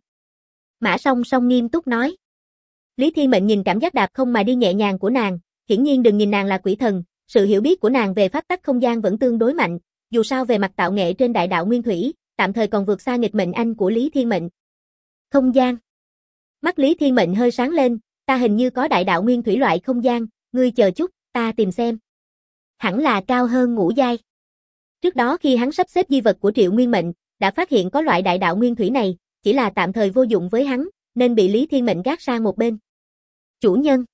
Mã Song Song nghiêm túc nói. Lý Thiên Mệnh nhìn cảm giác đạp không mà đi nhẹ nhàng của nàng, hiển nhiên đừng nhìn nàng là quỷ thần, sự hiểu biết của nàng về pháp tắc không gian vẫn tương đối mạnh, dù sao về mặt tạo nghệ trên đại đạo nguyên thủy, tạm thời còn vượt xa nghịch mệnh anh của Lý Thiên Mệnh. Không gian. Mắt Lý Thiên Mệnh hơi sáng lên, ta hình như có đại đạo nguyên thủy loại không gian, ngươi chờ chút, ta tìm xem. Hẳn là cao hơn ngũ giai. Trước đó khi hắn sắp xếp di vật của Triệu Nguyên Mệnh, đã phát hiện có loại đại đạo nguyên thủy này, chỉ là tạm thời vô dụng với hắn, nên bị Lý Thiên Mệnh gác sang một bên. Chủ nhân.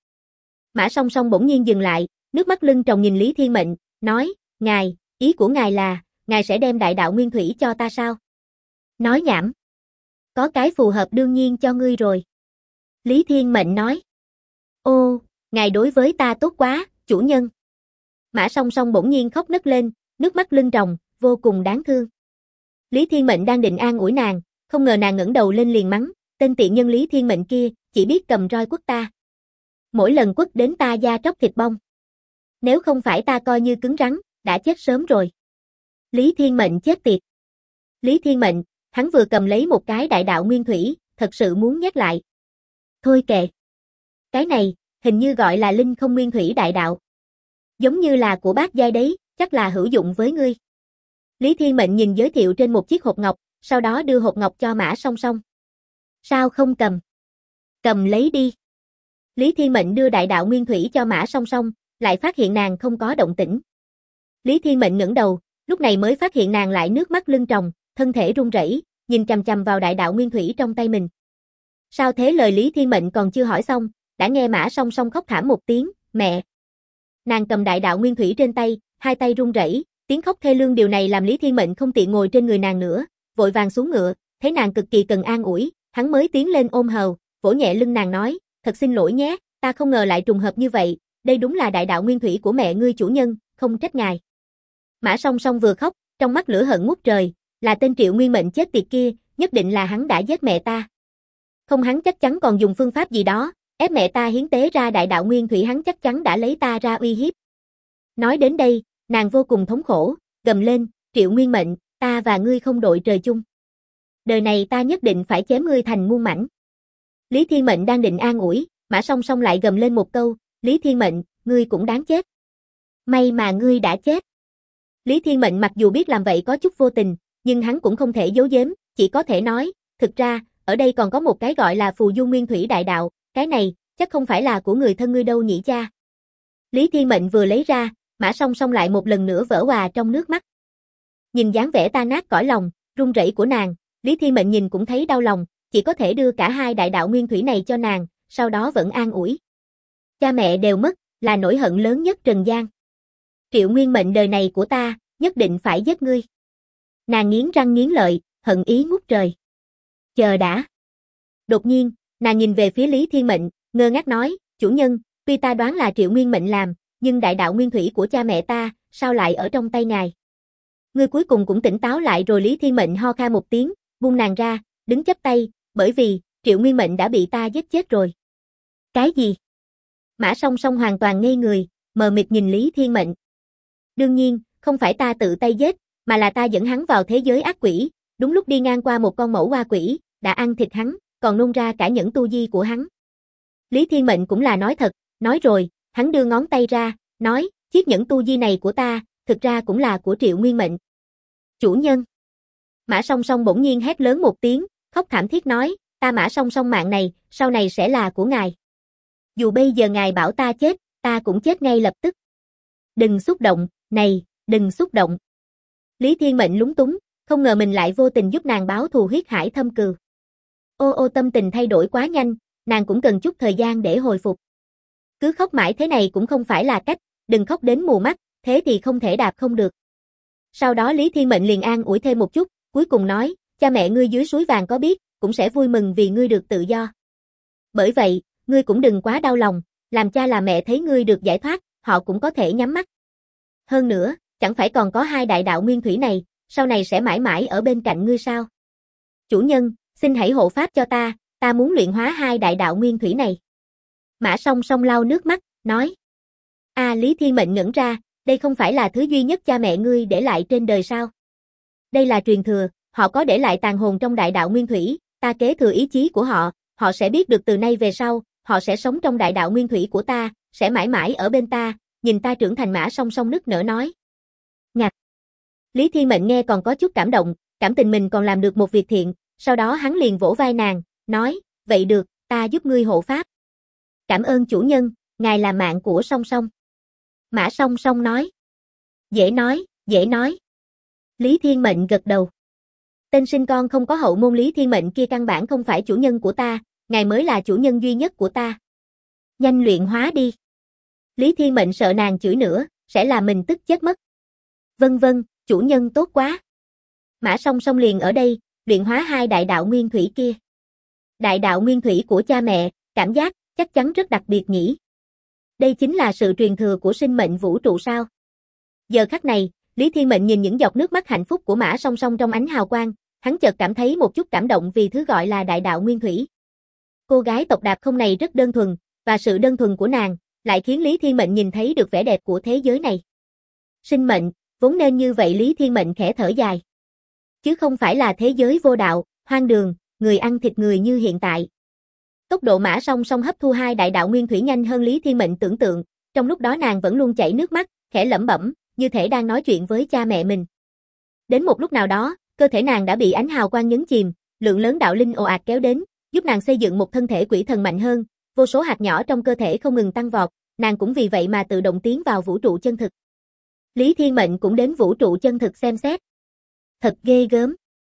Mã Song Song bỗng nhiên dừng lại, nước mắt lưng tròng nhìn Lý Thiên Mệnh, nói, ngài, ý của ngài là, ngài sẽ đem đại đạo nguyên thủy cho ta sao? Nói nhảm. Có cái phù hợp đương nhiên cho ngươi rồi. Lý Thiên Mệnh nói. Ô, ngài đối với ta tốt quá, chủ nhân. Mã Song Song bỗng nhiên khóc nấc lên, nước mắt lưng tròng, vô cùng đáng thương. Lý Thiên Mệnh đang định an ủi nàng, không ngờ nàng ngẩng đầu lên liền mắng, tên tiện nhân Lý Thiên Mệnh kia, chỉ biết cầm roi quất ta. Mỗi lần quất đến ta da tróc thịt bong. Nếu không phải ta coi như cứng rắn, đã chết sớm rồi. Lý Thiên Mệnh chết tiệt. Lý Thiên Mệnh, hắn vừa cầm lấy một cái đại đạo nguyên thủy, thật sự muốn nhắc lại. Thôi kệ. Cái này, hình như gọi là linh không nguyên thủy đại đạo. Giống như là của bác giai đấy, chắc là hữu dụng với ngươi. Lý Thiên Mệnh nhìn giới thiệu trên một chiếc hộp ngọc, sau đó đưa hộp ngọc cho Mã Song Song. Sao không cầm? Cầm lấy đi. Lý Thiên Mệnh đưa đại đạo nguyên thủy cho Mã Song Song, lại phát hiện nàng không có động tĩnh. Lý Thiên Mệnh ngẩng đầu, lúc này mới phát hiện nàng lại nước mắt lưng tròng, thân thể run rẩy, nhìn chằm chằm vào đại đạo nguyên thủy trong tay mình. Sao thế? Lời Lý Thiên Mệnh còn chưa hỏi xong, đã nghe Mã Song Song khóc thảm một tiếng, mẹ. Nàng cầm đại đạo nguyên thủy trên tay, hai tay run rẩy, tiếng khóc thê lương, điều này làm Lý Thiên Mệnh không tiện ngồi trên người nàng nữa, vội vàng xuống ngựa, thấy nàng cực kỳ cần an ủi, hắn mới tiến lên ôm hầu, vỗ nhẹ lưng nàng nói, thật xin lỗi nhé, ta không ngờ lại trùng hợp như vậy, đây đúng là đại đạo nguyên thủy của mẹ ngươi chủ nhân, không trách ngài. Mã Song Song vừa khóc, trong mắt lửa hận ngút trời, là tên Triệu Nguyên Mệnh chết tiệt kia, nhất định là hắn đã giết mẹ ta. Không, hắn chắc chắn còn dùng phương pháp gì đó, ép mẹ ta hiến tế ra đại đạo nguyên thủy, hắn chắc chắn đã lấy ta ra uy hiếp. Nói đến đây, nàng vô cùng thống khổ, gầm lên, Triệu Nguyên Mệnh, ta và ngươi không đội trời chung. Đời này ta nhất định phải chém ngươi thành muôn mảnh. Lý Thiên Mệnh đang định an ủi, Mã Song Song lại gầm lên một câu, Lý Thiên Mệnh, ngươi cũng đáng chết. May mà ngươi đã chết. Lý Thiên Mệnh mặc dù biết làm vậy có chút vô tình, nhưng hắn cũng không thể giấu giếm, chỉ có thể nói, thực ra, ở đây còn có một cái gọi là phù du nguyên thủy đại đạo, cái này, chắc không phải là của người thân ngươi đâu nhỉ cha. Lý Thiên Mệnh vừa lấy ra, Mã Song Song lại một lần nữa vỡ òa trong nước mắt. Nhìn dáng vẻ ta nát cõi lòng, run rẩy của nàng, Lý Thiên Mệnh nhìn cũng thấy đau lòng, chỉ có thể đưa cả hai đại đạo nguyên thủy này cho nàng, sau đó vẫn an ủi. Cha mẹ đều mất, là nỗi hận lớn nhất trần gian. Triệu Nguyên Mệnh, đời này của ta, nhất định phải giết ngươi. Nàng nghiến răng nghiến lợi, hận ý ngút trời. Chờ đã. Đột nhiên, nàng nhìn về phía Lý Thiên Mệnh, ngơ ngác nói, chủ nhân, tuy ta đoán là Triệu Nguyên Mệnh làm, nhưng đại đạo nguyên thủy của cha mẹ ta, sao lại ở trong tay ngài? Ngươi cuối cùng cũng tỉnh táo lại rồi. Lý Thiên Mệnh ho khan một tiếng, buông nàng ra, đứng chắp tay, bởi vì, Triệu Nguyên Mệnh đã bị ta giết chết rồi. Cái gì? Mã Song Song hoàn toàn ngây người, mờ mịt nhìn Lý Thiên Mệnh. Đương nhiên, không phải ta tự tay giết, mà là ta dẫn hắn vào thế giới ác quỷ, đúng lúc đi ngang qua một con mẫu oa quỷ, đã ăn thịt hắn, còn nôn ra cả những tu di của hắn. Lý Thiên Mệnh cũng là nói thật, nói rồi, hắn đưa ngón tay ra, nói, chiếc nhẫn tu di này của ta, thực ra cũng là của Triệu Nguyên Mệnh. Chủ nhân. Mã Song Song bỗng nhiên hét lớn một tiếng, khóc thảm thiết nói, ta Mã Song Song mạng này, sau này sẽ là của ngài. Dù bây giờ ngài bảo ta chết, ta cũng chết ngay lập tức. Đừng xúc động, này, đừng xúc động. Lý Thiên Mệnh lúng túng, không ngờ mình lại vô tình giúp nàng báo thù huyết hải thâm cừu. Ô tâm tình thay đổi quá nhanh, nàng cũng cần chút thời gian để hồi phục. Cứ khóc mãi thế này cũng không phải là cách, đừng khóc đến mù mắt, thế thì không thể đạp không được. Sau đó Lý Thiên Mệnh liền an ủi thêm một chút, cuối cùng nói, cha mẹ ngươi dưới suối vàng có biết, cũng sẽ vui mừng vì ngươi được tự do. Bởi vậy, ngươi cũng đừng quá đau lòng, làm cha làm mẹ thấy ngươi được giải thoát, họ cũng có thể nhắm mắt. Hơn nữa, chẳng phải còn có hai đại đạo nguyên thủy này, sau này sẽ mãi mãi ở bên cạnh ngươi sao? Chủ nhân, xin hãy hộ pháp cho ta muốn luyện hóa hai đại đạo nguyên thủy này. Mã Song Song lau nước mắt, nói. Lý Thiên Mệnh ngẩn ra, đây không phải là thứ duy nhất cha mẹ ngươi để lại trên đời sao? Đây là truyền thừa, họ có để lại tàn hồn trong đại đạo nguyên thủy, ta kế thừa ý chí của họ, họ sẽ biết được từ nay về sau, họ sẽ sống trong đại đạo nguyên thủy của ta, sẽ mãi mãi ở bên ta, nhìn ta trưởng thành. Mã Song Song nức nở nói. Ngạc. Lý Thiên Mệnh nghe còn có chút cảm động, cảm tình mình còn làm được một việc thiện, sau đó hắn liền vỗ vai nàng, nói, vậy được, ta giúp ngươi hộ pháp. Cảm ơn chủ nhân, ngài là mạng của Song Song. Mã Song Song nói. Dễ nói, dễ nói. Lý Thiên Mệnh gật đầu. Tên sinh con không có hậu môn Lý Thiên Mệnh kia căn bản không phải chủ nhân của ta, ngài mới là chủ nhân duy nhất của ta. Nhanh luyện hóa đi. Lý Thiên Mệnh sợ nàng chửi nữa, sẽ làm mình tức chết mất. Vâng, chủ nhân tốt quá. Mã Song Song liền ở đây, luyện hóa hai đại đạo nguyên thủy kia. Đại đạo nguyên thủy của cha mẹ, cảm giác, chắc chắn rất đặc biệt nhỉ. Đây chính là sự truyền thừa của sinh mệnh vũ trụ sao? Giờ khắc này, Lý Thiên Mệnh nhìn những giọt nước mắt hạnh phúc của Mã Song Song trong ánh hào quang, hắn chợt cảm thấy một chút cảm động vì thứ gọi là đại đạo nguyên thủy. Cô gái tộc Đạp Không này rất đơn thuần, và sự đơn thuần của nàng lại khiến Lý Thiên Mệnh nhìn thấy được vẻ đẹp của thế giới này. Sinh mệnh, vốn nên như vậy. Lý Thiên Mệnh khẽ thở dài. Chứ không phải là thế giới vô đạo, hoang đường, người ăn thịt người như hiện tại. Tốc độ Mã Song Song hấp thu hai đại đạo nguyên thủy nhanh hơn Lý Thiên Mệnh tưởng tượng, trong lúc đó nàng vẫn luôn chảy nước mắt, khẽ lẩm bẩm, như thể đang nói chuyện với cha mẹ mình. Đến một lúc nào đó, cơ thể nàng đã bị ánh hào quang nhấn chìm, lượng lớn đạo linh ồ ạt kéo đến, giúp nàng xây dựng một thân thể quỷ thần mạnh hơn, vô số hạt nhỏ trong cơ thể không ngừng tăng vọt, nàng cũng vì vậy mà tự động tiến vào vũ trụ chân thực. Lý Thiên Mệnh cũng đến vũ trụ chân thực xem xét. Thật ghê gớm.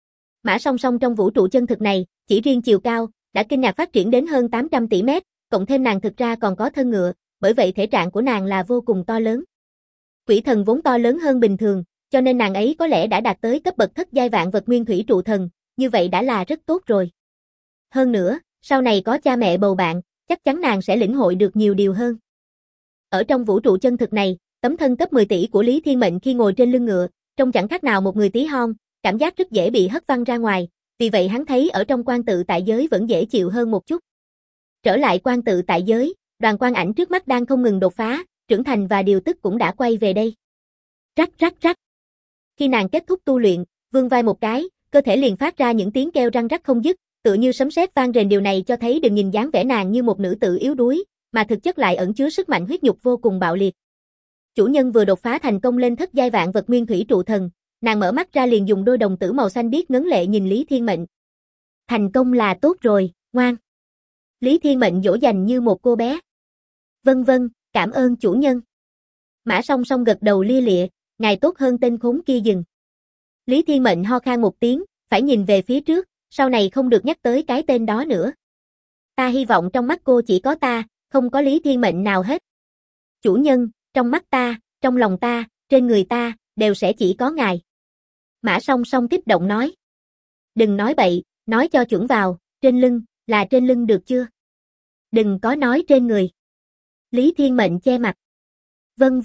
Mã Song Song trong vũ trụ chân thực này, chỉ riêng chiều cao, đã kinh ngạc phát triển đến hơn 800 tỷ mét, cộng thêm nàng thực ra còn có thân ngựa, bởi vậy thể trạng của nàng là vô cùng to lớn. Quỷ thần vốn to lớn hơn bình thường, cho nên nàng ấy có lẽ đã đạt tới cấp bậc thất giai vạn vật nguyên thủy trụ thần, như vậy đã là rất tốt rồi. Hơn nữa, sau này có cha mẹ bầu bạn, chắc chắn nàng sẽ lĩnh hội được nhiều điều hơn. Ở trong vũ trụ chân thực này, tấm thân cấp 10 tỷ của Lý Thiên Mệnh khi ngồi trên lưng ngựa, trông chẳng khác nào một người tí hon, cảm giác rất dễ bị hất văng ra ngoài, vì vậy hắn thấy ở trong quan tự tại giới vẫn dễ chịu hơn một chút. Trở lại quan tự tại giới, đoàn quang ảnh trước mắt đang không ngừng đột phá, trưởng thành và điều tức cũng đã quay về đây. Rắc rắc rắc. Khi nàng kết thúc tu luyện, vươn vai một cái, cơ thể liền phát ra những tiếng kêu răng rắc không dứt, tựa như sấm sét vang rền. Điều này cho thấy đừng nhìn dáng vẻ nàng như một nữ tử yếu đuối, mà thực chất lại ẩn chứa sức mạnh huyết nhục vô cùng bạo liệt. Chủ nhân vừa đột phá thành công lên thất giai vạn vật nguyên thủy trụ thần, nàng mở mắt ra liền dùng đôi đồng tử màu xanh biếc ngấn lệ nhìn Lý Thiên Mệnh. Thành công là tốt rồi, ngoan. Lý Thiên Mệnh dỗ dành như một cô bé. Vâng, cảm ơn chủ nhân. Mã Song Song gật đầu lia lịa, ngài tốt hơn tên khốn kia dừng. Lý Thiên Mệnh ho khan một tiếng, phải nhìn về phía trước, sau này không được nhắc tới cái tên đó nữa. Ta hy vọng trong mắt cô chỉ có ta, không có Lý Thiên Mệnh nào hết. Chủ nhân, trong mắt ta, trong lòng ta, trên người ta, đều sẽ chỉ có ngài. Mã Song Song kích động nói. Đừng nói bậy, nói cho chuẩn vào, trên lưng, là trên lưng được chưa? Đừng có nói trên người. Lý Thiên Mệnh che mặt. Vâng.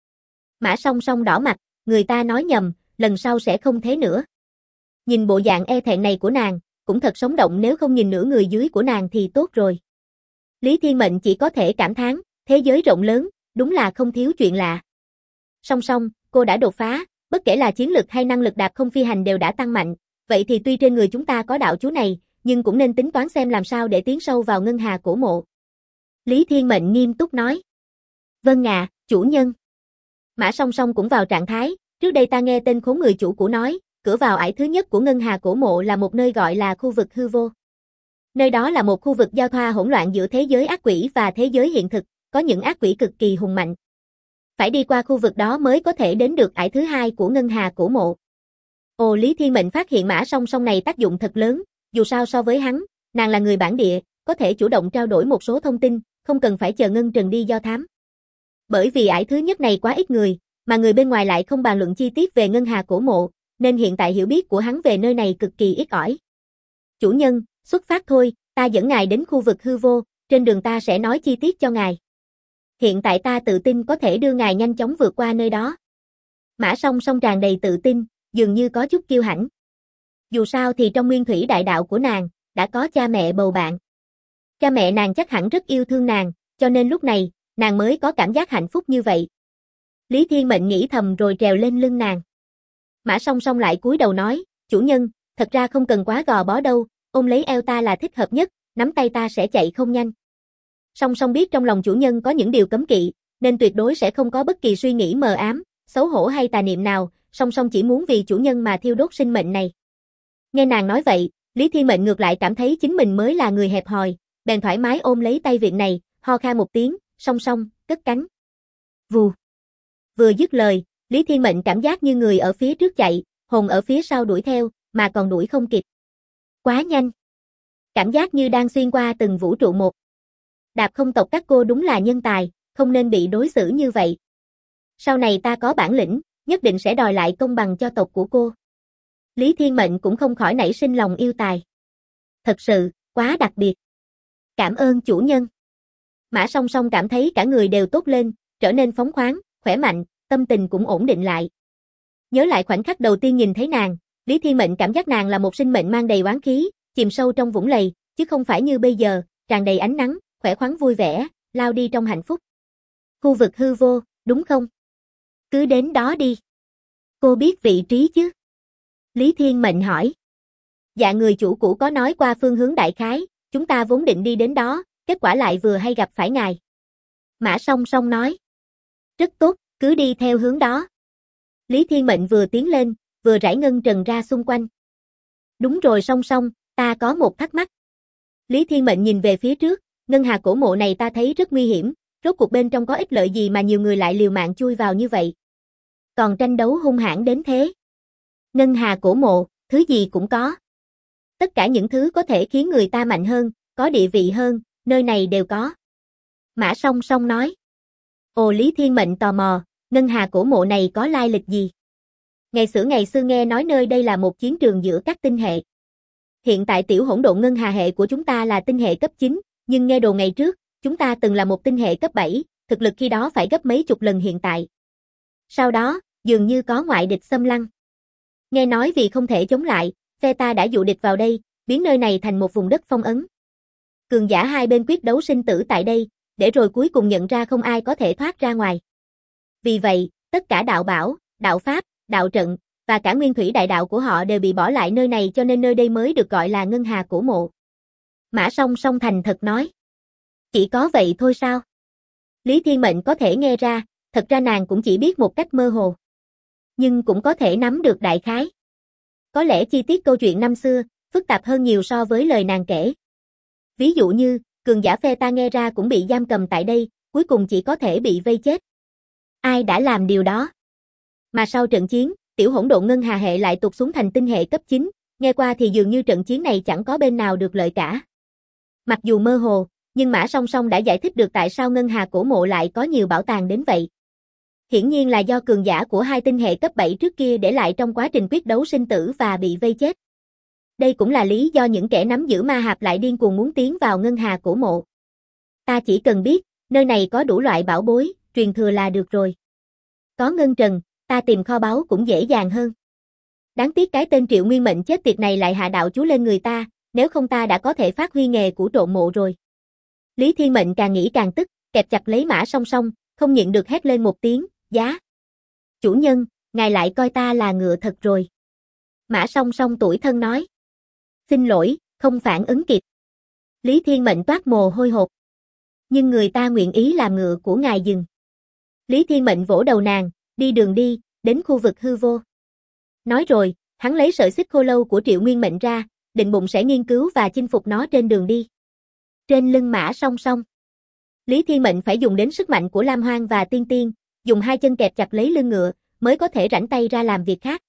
Mã Song Song đỏ mặt, người ta nói nhầm, lần sau sẽ không thế nữa. Nhìn bộ dạng e thẹn này của nàng, cũng thật sống động, nếu không nhìn nửa người dưới của nàng thì tốt rồi. Lý Thiên Mệnh chỉ có thể cảm thán, thế giới rộng lớn, đúng là không thiếu chuyện lạ. Song song, cô đã đột phá, bất kể là chiến lực hay năng lực đạp không phi hành đều đã tăng mạnh, vậy thì tuy trên người chúng ta có đạo chú này, nhưng cũng nên tính toán xem làm sao để tiến sâu vào ngân hà cổ mộ. Lý Thiên Mệnh nghiêm túc nói. Vâng ạ, chủ nhân. Mã Song Song cũng vào trạng thái, trước đây ta nghe tên khốn người chủ cũ nói, cửa vào ải thứ nhất của ngân hà cổ mộ là một nơi gọi là khu vực hư vô. Nơi đó là một khu vực giao thoa hỗn loạn giữa thế giới ác quỷ và thế giới hiện thực, có những ác quỷ cực kỳ hùng mạnh. Phải đi qua khu vực đó mới có thể đến được ải thứ hai của ngân hà cổ mộ. Ồ, Lý Thiên Mệnh phát hiện Mã Song Song này tác dụng thật lớn, dù sao so với hắn, nàng là người bản địa, có thể chủ động trao đổi một số thông tin, không cần phải chờ Ngân Trần đi do thám. Bởi vì ải thứ nhất này quá ít người, mà người bên ngoài lại không bàn luận chi tiết về ngân hà cổ mộ, nên hiện tại hiểu biết của hắn về nơi này cực kỳ ít ỏi. Chủ nhân, xuất phát thôi, ta dẫn ngài đến khu vực hư vô, trên đường ta sẽ nói chi tiết cho ngài. Hiện tại ta tự tin có thể đưa ngài nhanh chóng vượt qua nơi đó. Mã Song Song tràn đầy tự tin, dường như có chút kiêu hãnh. Dù sao thì trong nguyên thủy đại đạo của nàng, đã có cha mẹ bầu bạn. Cha mẹ nàng chắc hẳn rất yêu thương nàng, cho nên lúc này, nàng mới có cảm giác hạnh phúc như vậy. Lý Thiên Mệnh nghĩ thầm rồi trèo lên lưng nàng. Mã Song Song lại cúi đầu nói, chủ nhân, thật ra không cần quá gò bó đâu, ôm lấy eo ta là thích hợp nhất, nắm tay ta sẽ chạy không nhanh. Song Song biết trong lòng chủ nhân có những điều cấm kỵ, nên tuyệt đối sẽ không có bất kỳ suy nghĩ mờ ám, xấu hổ hay tà niệm nào, Song Song chỉ muốn vì chủ nhân mà thiêu đốt sinh mệnh này. Nghe nàng nói vậy, Lý Thiên Mệnh ngược lại cảm thấy chính mình mới là người hẹp hòi, bèn thoải mái ôm lấy tay viện này, ho khan một tiếng, Song Song, cất cánh. Vù. Vừa dứt lời, Lý Thiên Mệnh cảm giác như người ở phía trước chạy, hồn ở phía sau đuổi theo, mà còn đuổi không kịp. Quá nhanh. Cảm giác như đang xuyên qua từng vũ trụ một. Đạp không tộc các cô đúng là nhân tài, không nên bị đối xử như vậy. Sau này ta có bản lĩnh, nhất định sẽ đòi lại công bằng cho tộc của cô. Lý Thiên Mệnh cũng không khỏi nảy sinh lòng yêu tài. Thật sự, quá đặc biệt. Cảm ơn chủ nhân. Mã Song Song cảm thấy cả người đều tốt lên, trở nên phóng khoáng, khỏe mạnh, tâm tình cũng ổn định lại. Nhớ lại khoảnh khắc đầu tiên nhìn thấy nàng, Lý Thiên Mệnh cảm giác nàng là một sinh mệnh mang đầy oán khí, chìm sâu trong vũng lầy, chứ không phải như bây giờ, tràn đầy ánh nắng, khỏe khoắn vui vẻ, lao đi trong hạnh phúc. Khu vực hư vô, đúng không? Cứ đến đó đi. Cô biết vị trí chứ? Lý Thiên Mệnh hỏi. Dạ, người chủ cũ có nói qua phương hướng đại khái, chúng ta vốn định đi đến đó, kết quả lại vừa hay gặp phải ngài. Mã Song Song nói. Rất tốt, cứ đi theo hướng đó. Lý Thiên Mệnh vừa tiến lên, vừa rải ngân trần ra xung quanh. Đúng rồi Song Song, ta có một thắc mắc. Lý Thiên Mệnh nhìn về phía trước, ngân hà cổ mộ này ta thấy rất nguy hiểm, rốt cuộc bên trong có ích lợi gì mà nhiều người lại liều mạng chui vào như vậy. Còn tranh đấu hung hãn đến thế. Ngân hà cổ mộ, thứ gì cũng có. Tất cả những thứ có thể khiến người ta mạnh hơn, có địa vị hơn, nơi này đều có. Mã Song Song nói. Ồ, Lý Thiên Mệnh tò mò, ngân hà cổ mộ này có lai lịch gì? Ngày xưa nghe nói nơi đây là một chiến trường giữa các tinh hệ. Hiện tại tiểu hỗn độn ngân hà hệ của chúng ta là tinh hệ cấp 9, nhưng nghe đồn ngày trước, chúng ta từng là một tinh hệ cấp 7, thực lực khi đó phải gấp mấy chục lần hiện tại. Sau đó, dường như có ngoại địch xâm lăng. Nghe nói vì không thể chống lại, phe ta đã dụ địch vào đây, biến nơi này thành một vùng đất phong ấn. Cường giả hai bên quyết đấu sinh tử tại đây, để rồi cuối cùng nhận ra không ai có thể thoát ra ngoài. Vì vậy, tất cả đạo bảo, đạo pháp, đạo trận, và cả nguyên thủy đại đạo của họ đều bị bỏ lại nơi này, cho nên nơi đây mới được gọi là ngân hà cổ mộ. Mã Song Song thành thật nói. Chỉ có vậy thôi sao? Lý Thiên Mệnh có thể nghe ra, thật ra nàng cũng chỉ biết một cách mơ hồ. Nhưng cũng có thể nắm được đại khái. Có lẽ chi tiết câu chuyện năm xưa, phức tạp hơn nhiều so với lời nàng kể. Ví dụ như, cường giả phe ta nghe ra cũng bị giam cầm tại đây, cuối cùng chỉ có thể bị vây chết. Ai đã làm điều đó? Mà sau trận chiến, tiểu hỗn độn ngân hà hệ lại tụt xuống thành tinh hệ cấp 9, nghe qua thì dường như trận chiến này chẳng có bên nào được lợi cả. Mặc dù mơ hồ, nhưng Mã Song Song đã giải thích được tại sao ngân hà cổ mộ lại có nhiều bảo tàng đến vậy. Hiển nhiên là do cường giả của hai tinh hệ cấp 7 trước kia để lại trong quá trình quyết đấu sinh tử và bị vây chết. Đây cũng là lý do những kẻ nắm giữ ma hạp lại điên cuồng muốn tiến vào ngân hà cổ mộ. Ta chỉ cần biết, nơi này có đủ loại bảo bối, truyền thừa là được rồi. Có ngân trần, ta tìm kho báu cũng dễ dàng hơn. Đáng tiếc cái tên Triệu Nguyên Mệnh chết tiệt này lại hạ đạo chú lên người ta, nếu không ta đã có thể phát huy nghề của trộm mộ rồi. Lý Thiên Mệnh càng nghĩ càng tức, kẹp chặt lấy Mã Song Song, không nhịn được hét lên một tiếng, giá. Chủ nhân, ngài lại coi ta là ngựa thật rồi. Mã Song Song tủi thân nói. Xin lỗi, không phản ứng kịp. Lý Thiên Mệnh toát mồ hôi hột. Nhưng người ta nguyện ý làm ngựa của ngài dừng. Lý Thiên Mệnh vỗ đầu nàng, đi đường đi, đến khu vực hư vô. Nói rồi, hắn lấy sợi xích khô lâu của Triệu Nguyên Mệnh ra, định bụng sẽ nghiên cứu và chinh phục nó trên đường đi. Trên lưng Mã Song Song, Lý Thiên Mệnh phải dùng đến sức mạnh của Lam Hoang và Tiên Tiên, dùng hai chân kẹp chặt lấy lưng ngựa, mới có thể rảnh tay ra làm việc khác.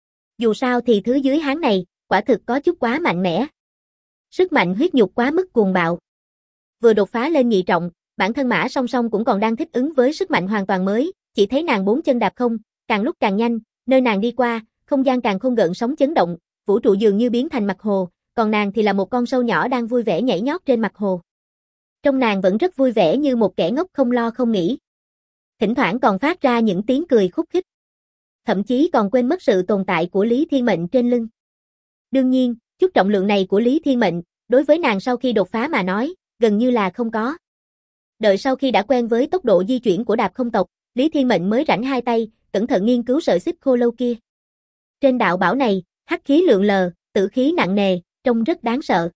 Dù sao thì thứ dưới háng này, quả thực có chút quá mạnh mẽ. Sức mạnh huyết nhục quá mức cuồng bạo. Vừa đột phá lên nhị trọng, bản thân Mã Song Song cũng còn đang thích ứng với sức mạnh hoàn toàn mới, chỉ thấy nàng bốn chân đạp không, càng lúc càng nhanh, nơi nàng đi qua, không gian càng không gợn sóng chấn động, vũ trụ dường như biến thành mặt hồ, còn nàng thì là một con sâu nhỏ đang vui vẻ nhảy nhót trên mặt hồ. Trong nàng vẫn rất vui vẻ như một kẻ ngốc không lo không nghĩ. Thỉnh thoảng còn phát ra những tiếng cười khúc khích. Thậm chí còn quên mất sự tồn tại của Lý Thiên Mệnh trên lưng. Đương nhiên, chút trọng lượng này của Lý Thiên Mệnh, đối với nàng sau khi đột phá mà nói, gần như là không có. Đợi sau khi đã quen với tốc độ di chuyển của đạp không tộc, Lý Thiên Mệnh mới rảnh hai tay, cẩn thận nghiên cứu sợi xích khô lâu kia. Trên đạo bảo này, hắc khí lượn lờ, tử khí nặng nề, trông rất đáng sợ.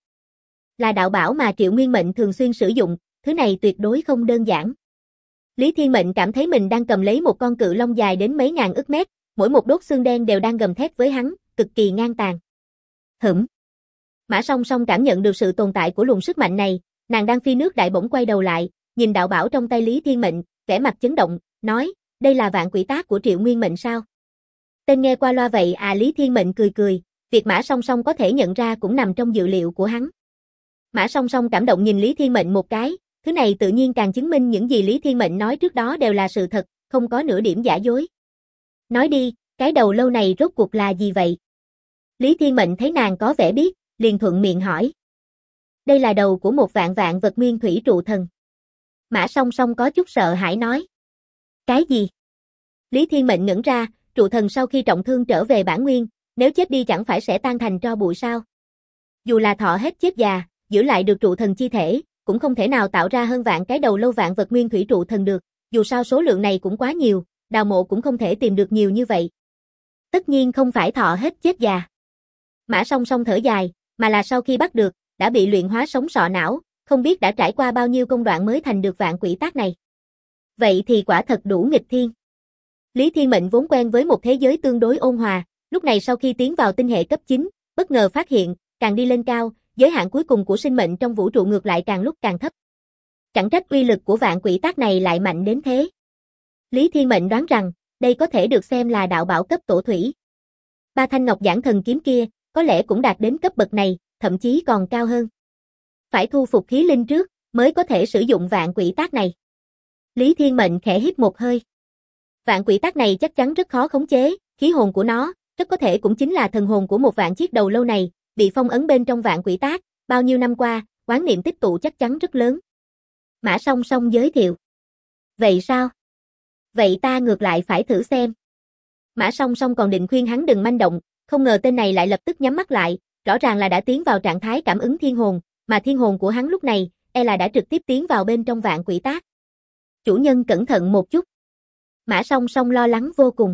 Là đạo bảo mà Triệu Nguyên Mệnh thường xuyên sử dụng, thứ này tuyệt đối không đơn giản. Lý Thiên Mệnh cảm thấy mình đang cầm lấy một con cự long dài đến mấy ngàn ức mét, mỗi một đốt xương đen đều đang gầm thét với hắn, cực kỳ ngang tàn. Hửm. Mã Song Song cảm nhận được sự tồn tại của luồng sức mạnh này, nàng đang phi nước đại bỗng quay đầu lại, nhìn đạo bảo trong tay Lý Thiên Mệnh, vẻ mặt chấn động, nói, đây là vạn quỷ tác của Triệu Nguyên Mệnh sao? Tên nghe qua loa vậy à? Lý Thiên Mệnh cười cười, việc Mã Song Song có thể nhận ra cũng nằm trong dự liệu của hắn. Mã Song Song cảm động nhìn Lý Thiên Mệnh một cái, thứ này tự nhiên càng chứng minh những gì Lý Thiên Mệnh nói trước đó đều là sự thật, không có nửa điểm giả dối. Nói đi, cái đầu lâu này rốt cuộc là gì vậy? Lý Thiên Mệnh thấy nàng có vẻ biết, liền thuận miệng hỏi. Đây là đầu của một vạn vạn vật nguyên thủy trụ thần. Mã Song Song có chút sợ hãi nói. Cái gì? Lý Thiên Mệnh ngẩn ra, trụ thần sau khi trọng thương trở về bản nguyên, nếu chết đi chẳng phải sẽ tan thành tro bụi sao? Dù là thọ hết chết già, giữ lại được trụ thần chi thể, cũng không thể nào tạo ra hơn vạn cái đầu lâu vạn vật nguyên thủy trụ thần được, dù sao số lượng này cũng quá nhiều, đào mộ cũng không thể tìm được nhiều như vậy. Tất nhiên không phải thọ hết chết già. Mã Song Song thở dài, mà là sau khi bắt được, đã bị luyện hóa sống sọ não, không biết đã trải qua bao nhiêu công đoạn mới thành được vạn quỷ tác này. Vậy thì quả thật đủ nghịch thiên. Lý Thiên Mệnh vốn quen với một thế giới tương đối ôn hòa, lúc này sau khi tiến vào tinh hệ cấp 9, bất ngờ phát hiện, càng đi lên cao, giới hạn cuối cùng của sinh mệnh trong vũ trụ ngược lại càng lúc càng thấp. Chẳng trách uy lực của vạn quỷ tác này lại mạnh đến thế. Lý Thiên Mệnh đoán rằng, đây có thể được xem là đạo bảo cấp tổ thủy. Ba thanh ngọc giản thần kiếm kia, có lẽ cũng đạt đến cấp bậc này, thậm chí còn cao hơn. Phải thu phục khí linh trước, mới có thể sử dụng vạn quỷ tác này. Lý Thiên Mệnh khẽ hít một hơi. Vạn quỷ tác này chắc chắn rất khó khống chế, khí hồn của nó, rất có thể cũng chính là thần hồn của một vạn chiếc đầu lâu này, bị phong ấn bên trong vạn quỷ tác, bao nhiêu năm qua, oán niệm tích tụ chắc chắn rất lớn. Mã Song Song giới thiệu. Vậy sao? Vậy ta ngược lại phải thử xem. Mã Song Song còn định khuyên hắn đừng manh động, không ngờ tên này lại lập tức nhắm mắt lại, rõ ràng là đã tiến vào trạng thái cảm ứng thiên hồn, mà thiên hồn của hắn lúc này, là đã trực tiếp tiến vào bên trong vạn quỷ tác. Chủ nhân cẩn thận một chút. Mã Song Song lo lắng vô cùng.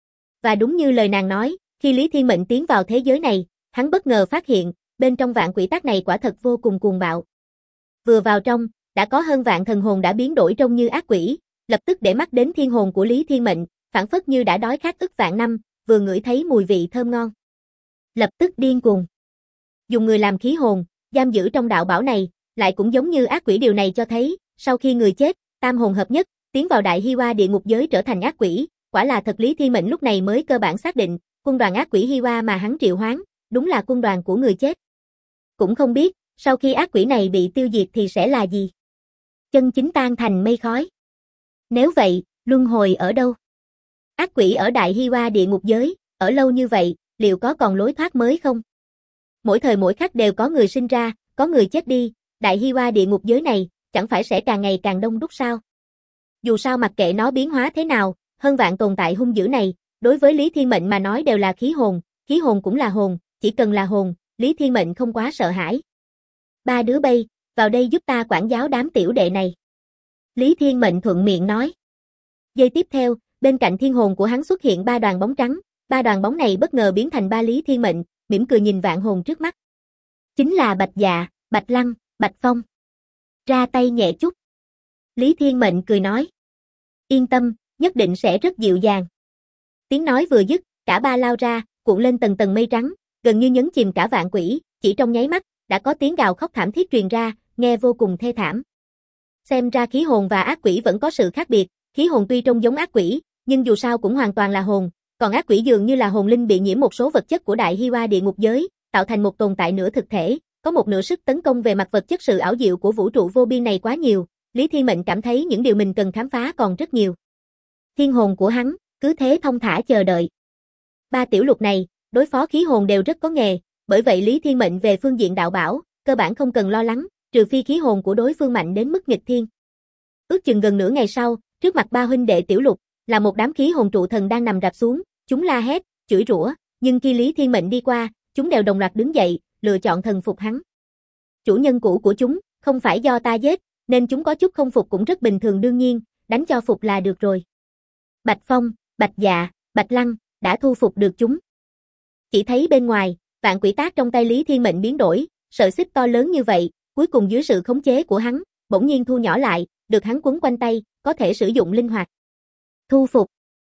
Và đúng như lời nàng nói, khi Lý Thiên Mệnh tiến vào thế giới này, hắn bất ngờ phát hiện, bên trong vạn quỷ tác này quả thật vô cùng cuồng bạo. Vừa vào trong, đã có hơn vạn thần hồn đã biến đổi trông như ác quỷ, lập tức để mắt đến thiên hồn của Lý Thiên Mệnh, phảng phất như đã đói khát ức vạn năm, vừa ngửi thấy mùi vị thơm ngon. Lập tức điên cuồng. Dùng người làm khí hồn, giam giữ trong đạo bảo này, lại cũng giống như ác quỷ. Điều này cho thấy, sau khi người chết, tam hồn hợp nhất, tiến vào đại Hi Hoa địa ngục giới trở thành ác quỷ, quả là thật. Lý Thiên Mệnh lúc này mới cơ bản xác định, quân đoàn ác quỷ Hi Hoa mà hắn triệu hoán, đúng là quân đoàn của người chết. Cũng không biết, sau khi ác quỷ này bị tiêu diệt thì sẽ là gì? Chân chính tan thành mây khói. Nếu vậy, luân hồi ở đâu? Ác quỷ ở đại Hi Hoa địa ngục giới, ở lâu như vậy, liệu có còn lối thoát mới không? Mỗi thời mỗi khắc đều có người sinh ra, có người chết đi, đại Hi Hoa địa ngục giới này, chẳng phải sẽ càng ngày càng đông đúc sao? Dù sao mặc kệ nó biến hóa thế nào, hơn vạn tồn tại hung dữ này, đối với Lý Thiên Mệnh mà nói đều là khí hồn cũng là hồn, chỉ cần là hồn, Lý Thiên Mệnh không quá sợ hãi. Ba đứa bay, vào đây giúp ta quản giáo đám tiểu đệ này. Lý Thiên Mệnh thuận miệng nói. Giây tiếp theo, bên cạnh thiên hồn của hắn xuất hiện 3 đoàn bóng trắng, 3 đoàn bóng này bất ngờ biến thành 3 Lý Thiên Mệnh, mỉm cười nhìn vạn hồn trước mắt. Chính là Bạch Dạ, Bạch Lăng, Bạch Phong. Ra tay nhẹ chút. Lý Thiên Mệnh cười nói. Yên tâm, nhất định sẽ rất dịu dàng. Tiếng nói vừa dứt, cả 3 lao ra, cuộn lên tầng tầng mây trắng, gần như nhấn chìm cả vạn quỷ, chỉ trong nháy mắt, đã có tiếng gào khóc thảm thiết truyền ra, nghe vô cùng thê thảm. Xem ra khí hồn và ác quỷ vẫn có sự khác biệt, khí hồn tuy trông giống ác quỷ, nhưng dù sao cũng hoàn toàn là hồn, còn ác quỷ dường như là hồn linh bị nhiễm một số vật chất của Đại Hi Hoa địa ngục giới, tạo thành một tồn tại nửa thực thể, có một nửa sức tấn công về mặt vật chất. Sự ảo diệu của vũ trụ vô biên này quá nhiều, Lý Thiên Mệnh cảm thấy những điều mình cần khám phá còn rất nhiều. Thiên hồn của hắn, cứ thế thong thả chờ đợi. 3 tiểu lục này, đối phó khí hồn đều rất có nghề, bởi vậy Lý Thiên Mệnh về phương diện đạo bảo, cơ bản không cần lo lắng, trừ phi khí hồn của đối phương mạnh đến mức nghịch thiên. Ước chừng gần nửa ngày sau, trước mặt 3 huynh đệ tiểu lục, là một đám khí hồn trụ thần đang nằm rạp xuống, chúng la hét, chửi rủa, nhưng khi Lý Thiên Mệnh đi qua, chúng đều đồng loạt đứng dậy, lựa chọn thần phục hắn. Chủ nhân cũ của chúng, không phải do ta giết, nên chúng có chút không phục cũng rất bình thường, đương nhiên, đánh cho phục là được rồi. Bạch Phong, Bạch Dạ, Bạch Lăng, đã thu phục được chúng. Chỉ thấy bên ngoài, vạn quỷ tác trong tay Lý Thiên Mệnh biến đổi, sợi xích to lớn như vậy, cuối cùng dưới sự khống chế của hắn, bỗng nhiên thu nhỏ lại, được hắn quấn quanh tay, có thể sử dụng linh hoạt. Thu phục.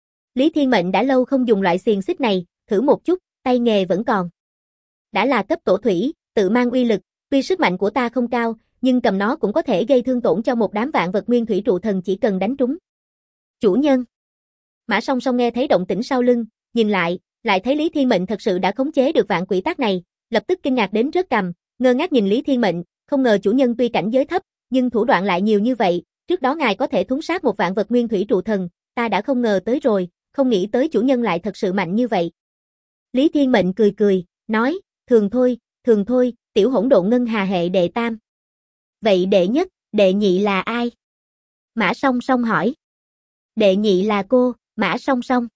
Lý Thiên Mệnh đã lâu không dùng loại xiềng xích này, thử một chút, tay nghề vẫn còn. Đã là cấp tổ thủy, tự mang uy lực, tuy sức mạnh của ta không cao, nhưng cầm nó cũng có thể gây thương tổn cho một đám vạn vật nguyên thủy trụ thần chỉ cần đánh trúng. Chủ nhân. Mã Song Song nghe thấy động tĩnh sau lưng, nhìn lại thấy Lý Thiên Mệnh thật sự đã khống chế được vạn quỷ tác này, lập tức kinh ngạc đến rớt cằm, ngơ ngác nhìn Lý Thiên Mệnh, không ngờ chủ nhân tuy cảnh giới thấp, nhưng thủ đoạn lại nhiều như vậy, trước đó ngài có thể thuấn sát một vạn vật nguyên thủy trụ thần, ta đã không ngờ tới rồi, không nghĩ tới chủ nhân lại thật sự mạnh như vậy. Lý Thiên Mệnh cười cười, nói, thường thôi, tiểu hỗn độn ngân hà hệ đệ tam. Vậy đệ nhất, đệ nhị là ai? Mã Song Song hỏi. Đệ nhị là cô, Mã Song Song.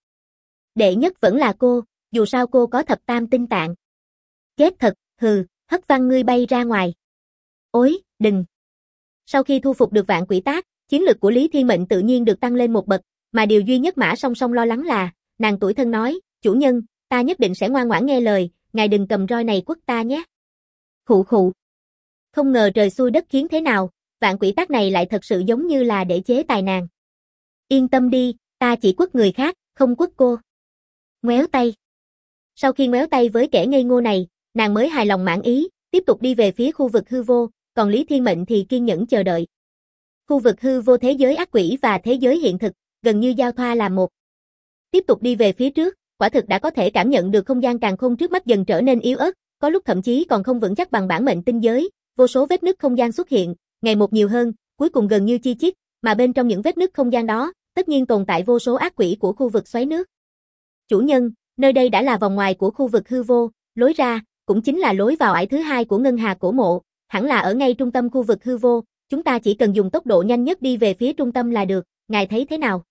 Đệ nhất vẫn là cô, dù sao cô có thập tam tinh tạng. Ghét thật, hừ, hất văng ngươi bay ra ngoài. Ối, đừng. Sau khi thu phục được vạn quỷ tác, chiến lực của Lý Thiên Mệnh tự nhiên được tăng lên một bậc, mà điều duy nhất Mã Song Song lo lắng là, nàng tủi thân nói, chủ nhân, ta nhất định sẽ ngoan ngoãn nghe lời, ngài đừng cầm roi này quất ta nhé. Khụ khụ. Không ngờ trời xui đất khiến thế nào, vạn quỷ tác này lại thật sự giống như là để chế tài nàng. Yên tâm đi, ta chỉ quất người khác, không quất cô. Ngoéo tay. Sau khi ngoéo tay với kẻ ngây ngô này, nàng mới hài lòng mãn ý, tiếp tục đi về phía khu vực hư vô, còn Lý Thiên Mệnh thì kiên nhẫn chờ đợi. Khu vực hư vô thế giới ác quỷ và thế giới hiện thực, gần như giao thoa làm một. Tiếp tục đi về phía trước, quả thực đã có thể cảm nhận được không gian càn khôn trước mắt dần trở nên yếu ớt, có lúc thậm chí còn không vững chắc bằng bản mệnh tinh giới, vô số vết nứt không gian xuất hiện, ngày một nhiều hơn, cuối cùng gần như chi chít, mà bên trong những vết nứt không gian đó, tất nhiên tồn tại vô số ác quỷ của khu vực xoáy nước. Chủ nhân, nơi đây đã là vòng ngoài của khu vực hư vô, lối ra, cũng chính là lối vào ải thứ hai của ngân hà cổ mộ, hẳn là ở ngay trung tâm khu vực hư vô, chúng ta chỉ cần dùng tốc độ nhanh nhất đi về phía trung tâm là được, ngài thấy thế nào?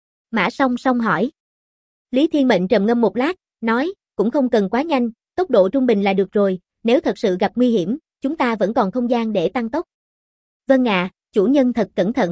Mã Song Song hỏi. Lý Thiên Mệnh trầm ngâm một lát, nói, cũng không cần quá nhanh, tốc độ trung bình là được rồi, nếu thật sự gặp nguy hiểm, chúng ta vẫn còn không gian để tăng tốc. Vâng ạ, chủ nhân thật cẩn thận.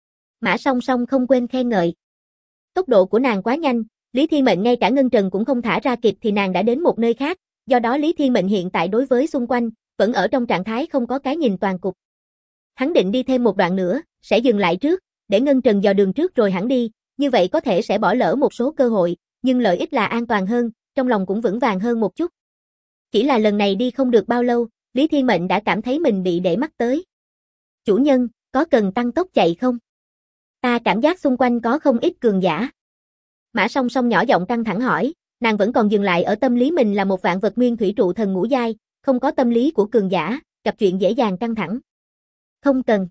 Mã Song Song không quên khen ngợi. Tốc độ của nàng quá nhanh, Lý Thiên Mệnh ngay cả ngân trần cũng không thả ra kịp thì nàng đã đến một nơi khác, do đó Lý Thiên Mệnh hiện tại đối với xung quanh, vẫn ở trong trạng thái không có cái nhìn toàn cục. Hắn định đi thêm một đoạn nữa, sẽ dừng lại trước, để ngân trần dò đường trước rồi hẳn đi, như vậy có thể sẽ bỏ lỡ một số cơ hội, nhưng lợi ích là an toàn hơn, trong lòng cũng vững vàng hơn một chút. Chỉ là lần này đi không được bao lâu, Lý Thiên Mệnh đã cảm thấy mình bị để mắt tới. Chủ nhân, có cần tăng tốc chạy không? Ta cảm giác xung quanh có không ít cường giả. Mã Song Song nhỏ giọng căng thẳng hỏi, nàng vẫn còn dừng lại ở tâm lý mình là một vạn vật nguyên thủy trụ thần ngũ giai, không có tâm lý của cường giả, gặp chuyện dễ dàng căng thẳng. Không cần.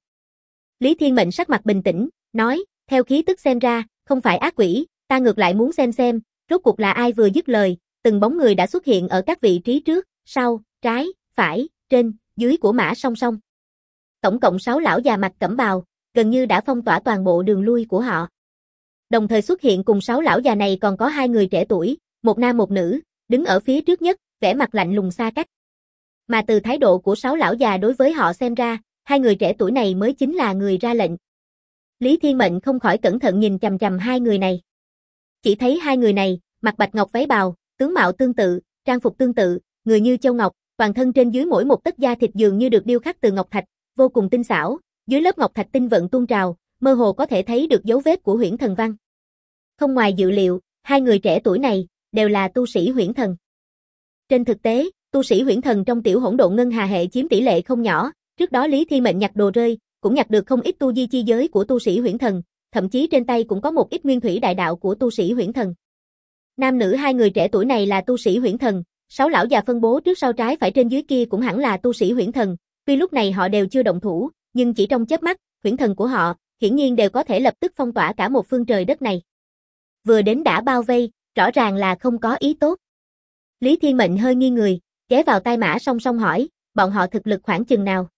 Lý Thiên Mệnh sắc mặt bình tĩnh, nói, theo khí tức xem ra, không phải ác quỷ, ta ngược lại muốn xem, rốt cuộc là ai. Vừa dứt lời, từng bóng người đã xuất hiện ở các vị trí trước, sau, trái, phải, trên, dưới của Mã Song Song. Tổng cộng 6 lão già mặc cẩm bào, gần như đã phong tỏa toàn bộ đường lui của họ. Đồng thời xuất hiện cùng 6 lão già này còn có 2 người trẻ tuổi, một nam một nữ, đứng ở phía trước nhất, vẻ mặt lạnh lùng xa cách. Mà từ thái độ của 6 lão già đối với họ xem ra, 2 người trẻ tuổi này mới chính là người ra lệnh. Lý Thiên Mệnh không khỏi cẩn thận nhìn chằm chằm hai người này. Chỉ thấy hai người này, mặc bạch ngọc váy bào, tướng mạo tương tự, trang phục tương tự, người như châu ngọc, toàn thân trên dưới mỗi một tấc da thịt dường như được điêu khắc từ ngọc thạch, vô cùng tinh xảo, dưới lớp ngọc thạch tinh vận tuôn trào, mơ hồ có thể thấy được dấu vết của huyễn thần văn. Không ngoài dự liệu, hai người trẻ tuổi này đều là tu sĩ huyễn thần. Trên thực tế, tu sĩ huyễn thần trong tiểu hỗn độn ngân hà hệ chiếm tỷ lệ không nhỏ, trước đó Lý Thiên Mệnh nhặt đồ rơi, cũng nhặt được không ít tu di chi giới của tu sĩ huyễn thần, thậm chí trên tay cũng có một ít nguyên thủy đại đạo của tu sĩ huyễn thần. Nam nữ hai người trẻ tuổi này là tu sĩ huyễn thần, sáu lão già phân bố trước sau trái phải trên dưới kia cũng hẳn là tu sĩ huyễn thần, tuy lúc này họ đều chưa động thủ, nhưng chỉ trong chớp mắt, huyễn thần của họ hiển nhiên đều có thể lập tức phong tỏa cả một phương trời đất này. Vừa đến đã bao vây, rõ ràng là không có ý tốt. Lý Thiên Mệnh hơi nghiêng người, ghé vào tai Mã Song Song hỏi, bọn họ thực lực khoảng chừng nào?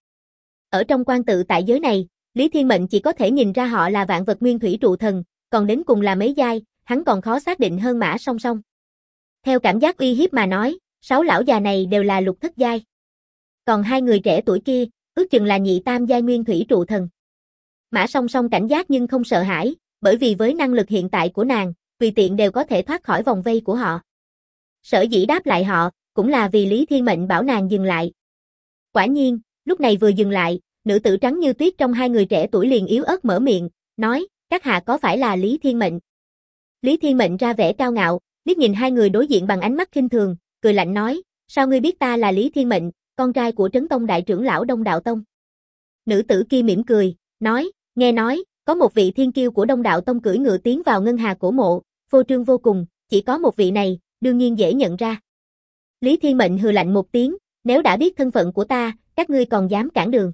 Ở trong quan tự tại giới này, Lý Thiên Mệnh chỉ có thể nhìn ra họ là vạn vật nguyên thủy trụ thần, còn đến cùng là mấy giai, hắn còn khó xác định hơn Mã Song Song. Theo cảm giác uy hiếp mà nói, sáu lão già này đều là lục thất giai. Còn hai người trẻ tuổi kia, ước chừng là nhị tam giai nguyên thủy trụ thần. Mã Song Song cảnh giác nhưng không sợ hãi, bởi vì với năng lực hiện tại của nàng, tùy tiện đều có thể thoát khỏi vòng vây của họ. Sở dĩ đáp lại họ, cũng là vì Lý Thiên Mệnh bảo nàng dừng lại. Quả nhiên, lúc này vừa dừng lại, nữ tử trắng như tuyết trong hai người trẻ tuổi liền yếu ớt mở miệng, nói, các hạ có phải là Lý Thiên Mệnh? Lý Thiên Mệnh ra vẻ cao ngạo, liếc nhìn hai người đối diện bằng ánh mắt khinh thường, cười lạnh nói, sao ngươi biết ta là Lý Thiên Mệnh, con trai của Trấn Tông đại trưởng lão Đông Đạo Tông? Nữ tử kia mỉm cười, nói, nghe nói, có một vị thiên kiêu của Đông Đạo Tông cưỡi ngựa tiến vào ngân hà cổ mộ, phô trương vô cùng, chỉ có một vị này, đương nhiên dễ nhận ra. Lý Thiên Mệnh hừ lạnh một tiếng, nếu đã biết thân phận của ta, các ngươi còn dám cản đường.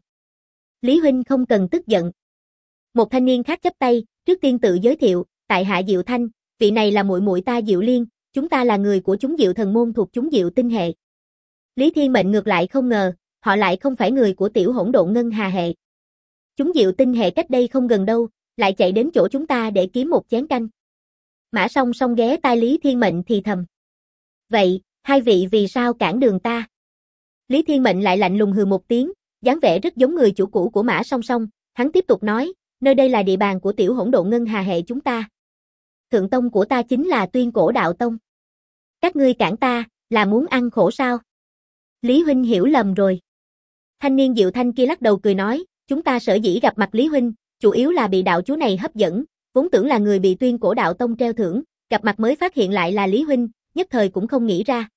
Lý huynh không cần tức giận. Một thanh niên khác chắp tay, trước tiên tự giới thiệu, tại hạ Diệu Thanh, vị này là muội muội ta Diệu Liên, chúng ta là người của chúng Diệu thần môn thuộc chúng Diệu tinh hệ. Lý Thiên Mệnh ngược lại không ngờ, họ lại không phải người của tiểu hỗn độn ngân hà hệ. Chúng Diệu tinh hệ cách đây không gần đâu, lại chạy đến chỗ chúng ta để kiếm một chén canh. Mã Song Song ghé tai Lý Thiên Mệnh thì thầm. Vậy, hai vị vì sao cản đường ta? Lý Thiên Mệnh lại lạnh lùng hừ một tiếng, dáng vẻ rất giống người chủ cũ của Mã Song Song, hắn tiếp tục nói, nơi đây là địa bàn của tiểu hỗn độn ngân hà hệ chúng ta. Thượng tông của ta chính là Tuyên Cổ Đạo Tông. Các ngươi cản ta, là muốn ăn khổ sao? Lý huynh hiểu lầm rồi. Thanh niên Diệu Thanh kia lắc đầu cười nói, chúng ta sở dĩ gặp mặt Lý huynh, chủ yếu là bị đạo chú này hấp dẫn, vốn tưởng là người bị Tuyên Cổ Đạo Tông treo thưởng, gặp mặt mới phát hiện lại là Lý huynh, nhất thời cũng không nghĩ ra.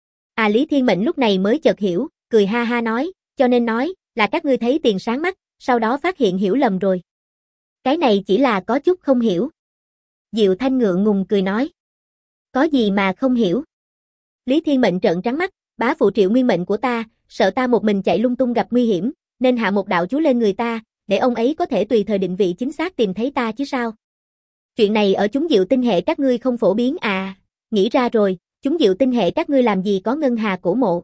À Lý Thiên Mệnh lúc này mới chợt hiểu, cười ha ha nói, cho nên nói, là các ngươi thấy tiền sáng mắt, sau đó phát hiện hiểu lầm rồi. Cái này chỉ là có chút không hiểu. Diệu Thanh ngượng ngùng cười nói. Có gì mà không hiểu? Lý Thiên Mệnh trợn trắng mắt, bá phụ Triệu Nguyên mệnh của ta, sợ ta một mình chạy lung tung gặp nguy hiểm, nên hạ một đạo chú lên người ta, để ông ấy có thể tùy thời định vị chính xác tìm thấy ta chứ sao. Chuyện này ở chúng Diệu tinh hệ các ngươi không phổ biến à, nghĩ ra rồi, chúng Diệu tinh hệ các ngươi làm gì có ngân hà cổ mộ.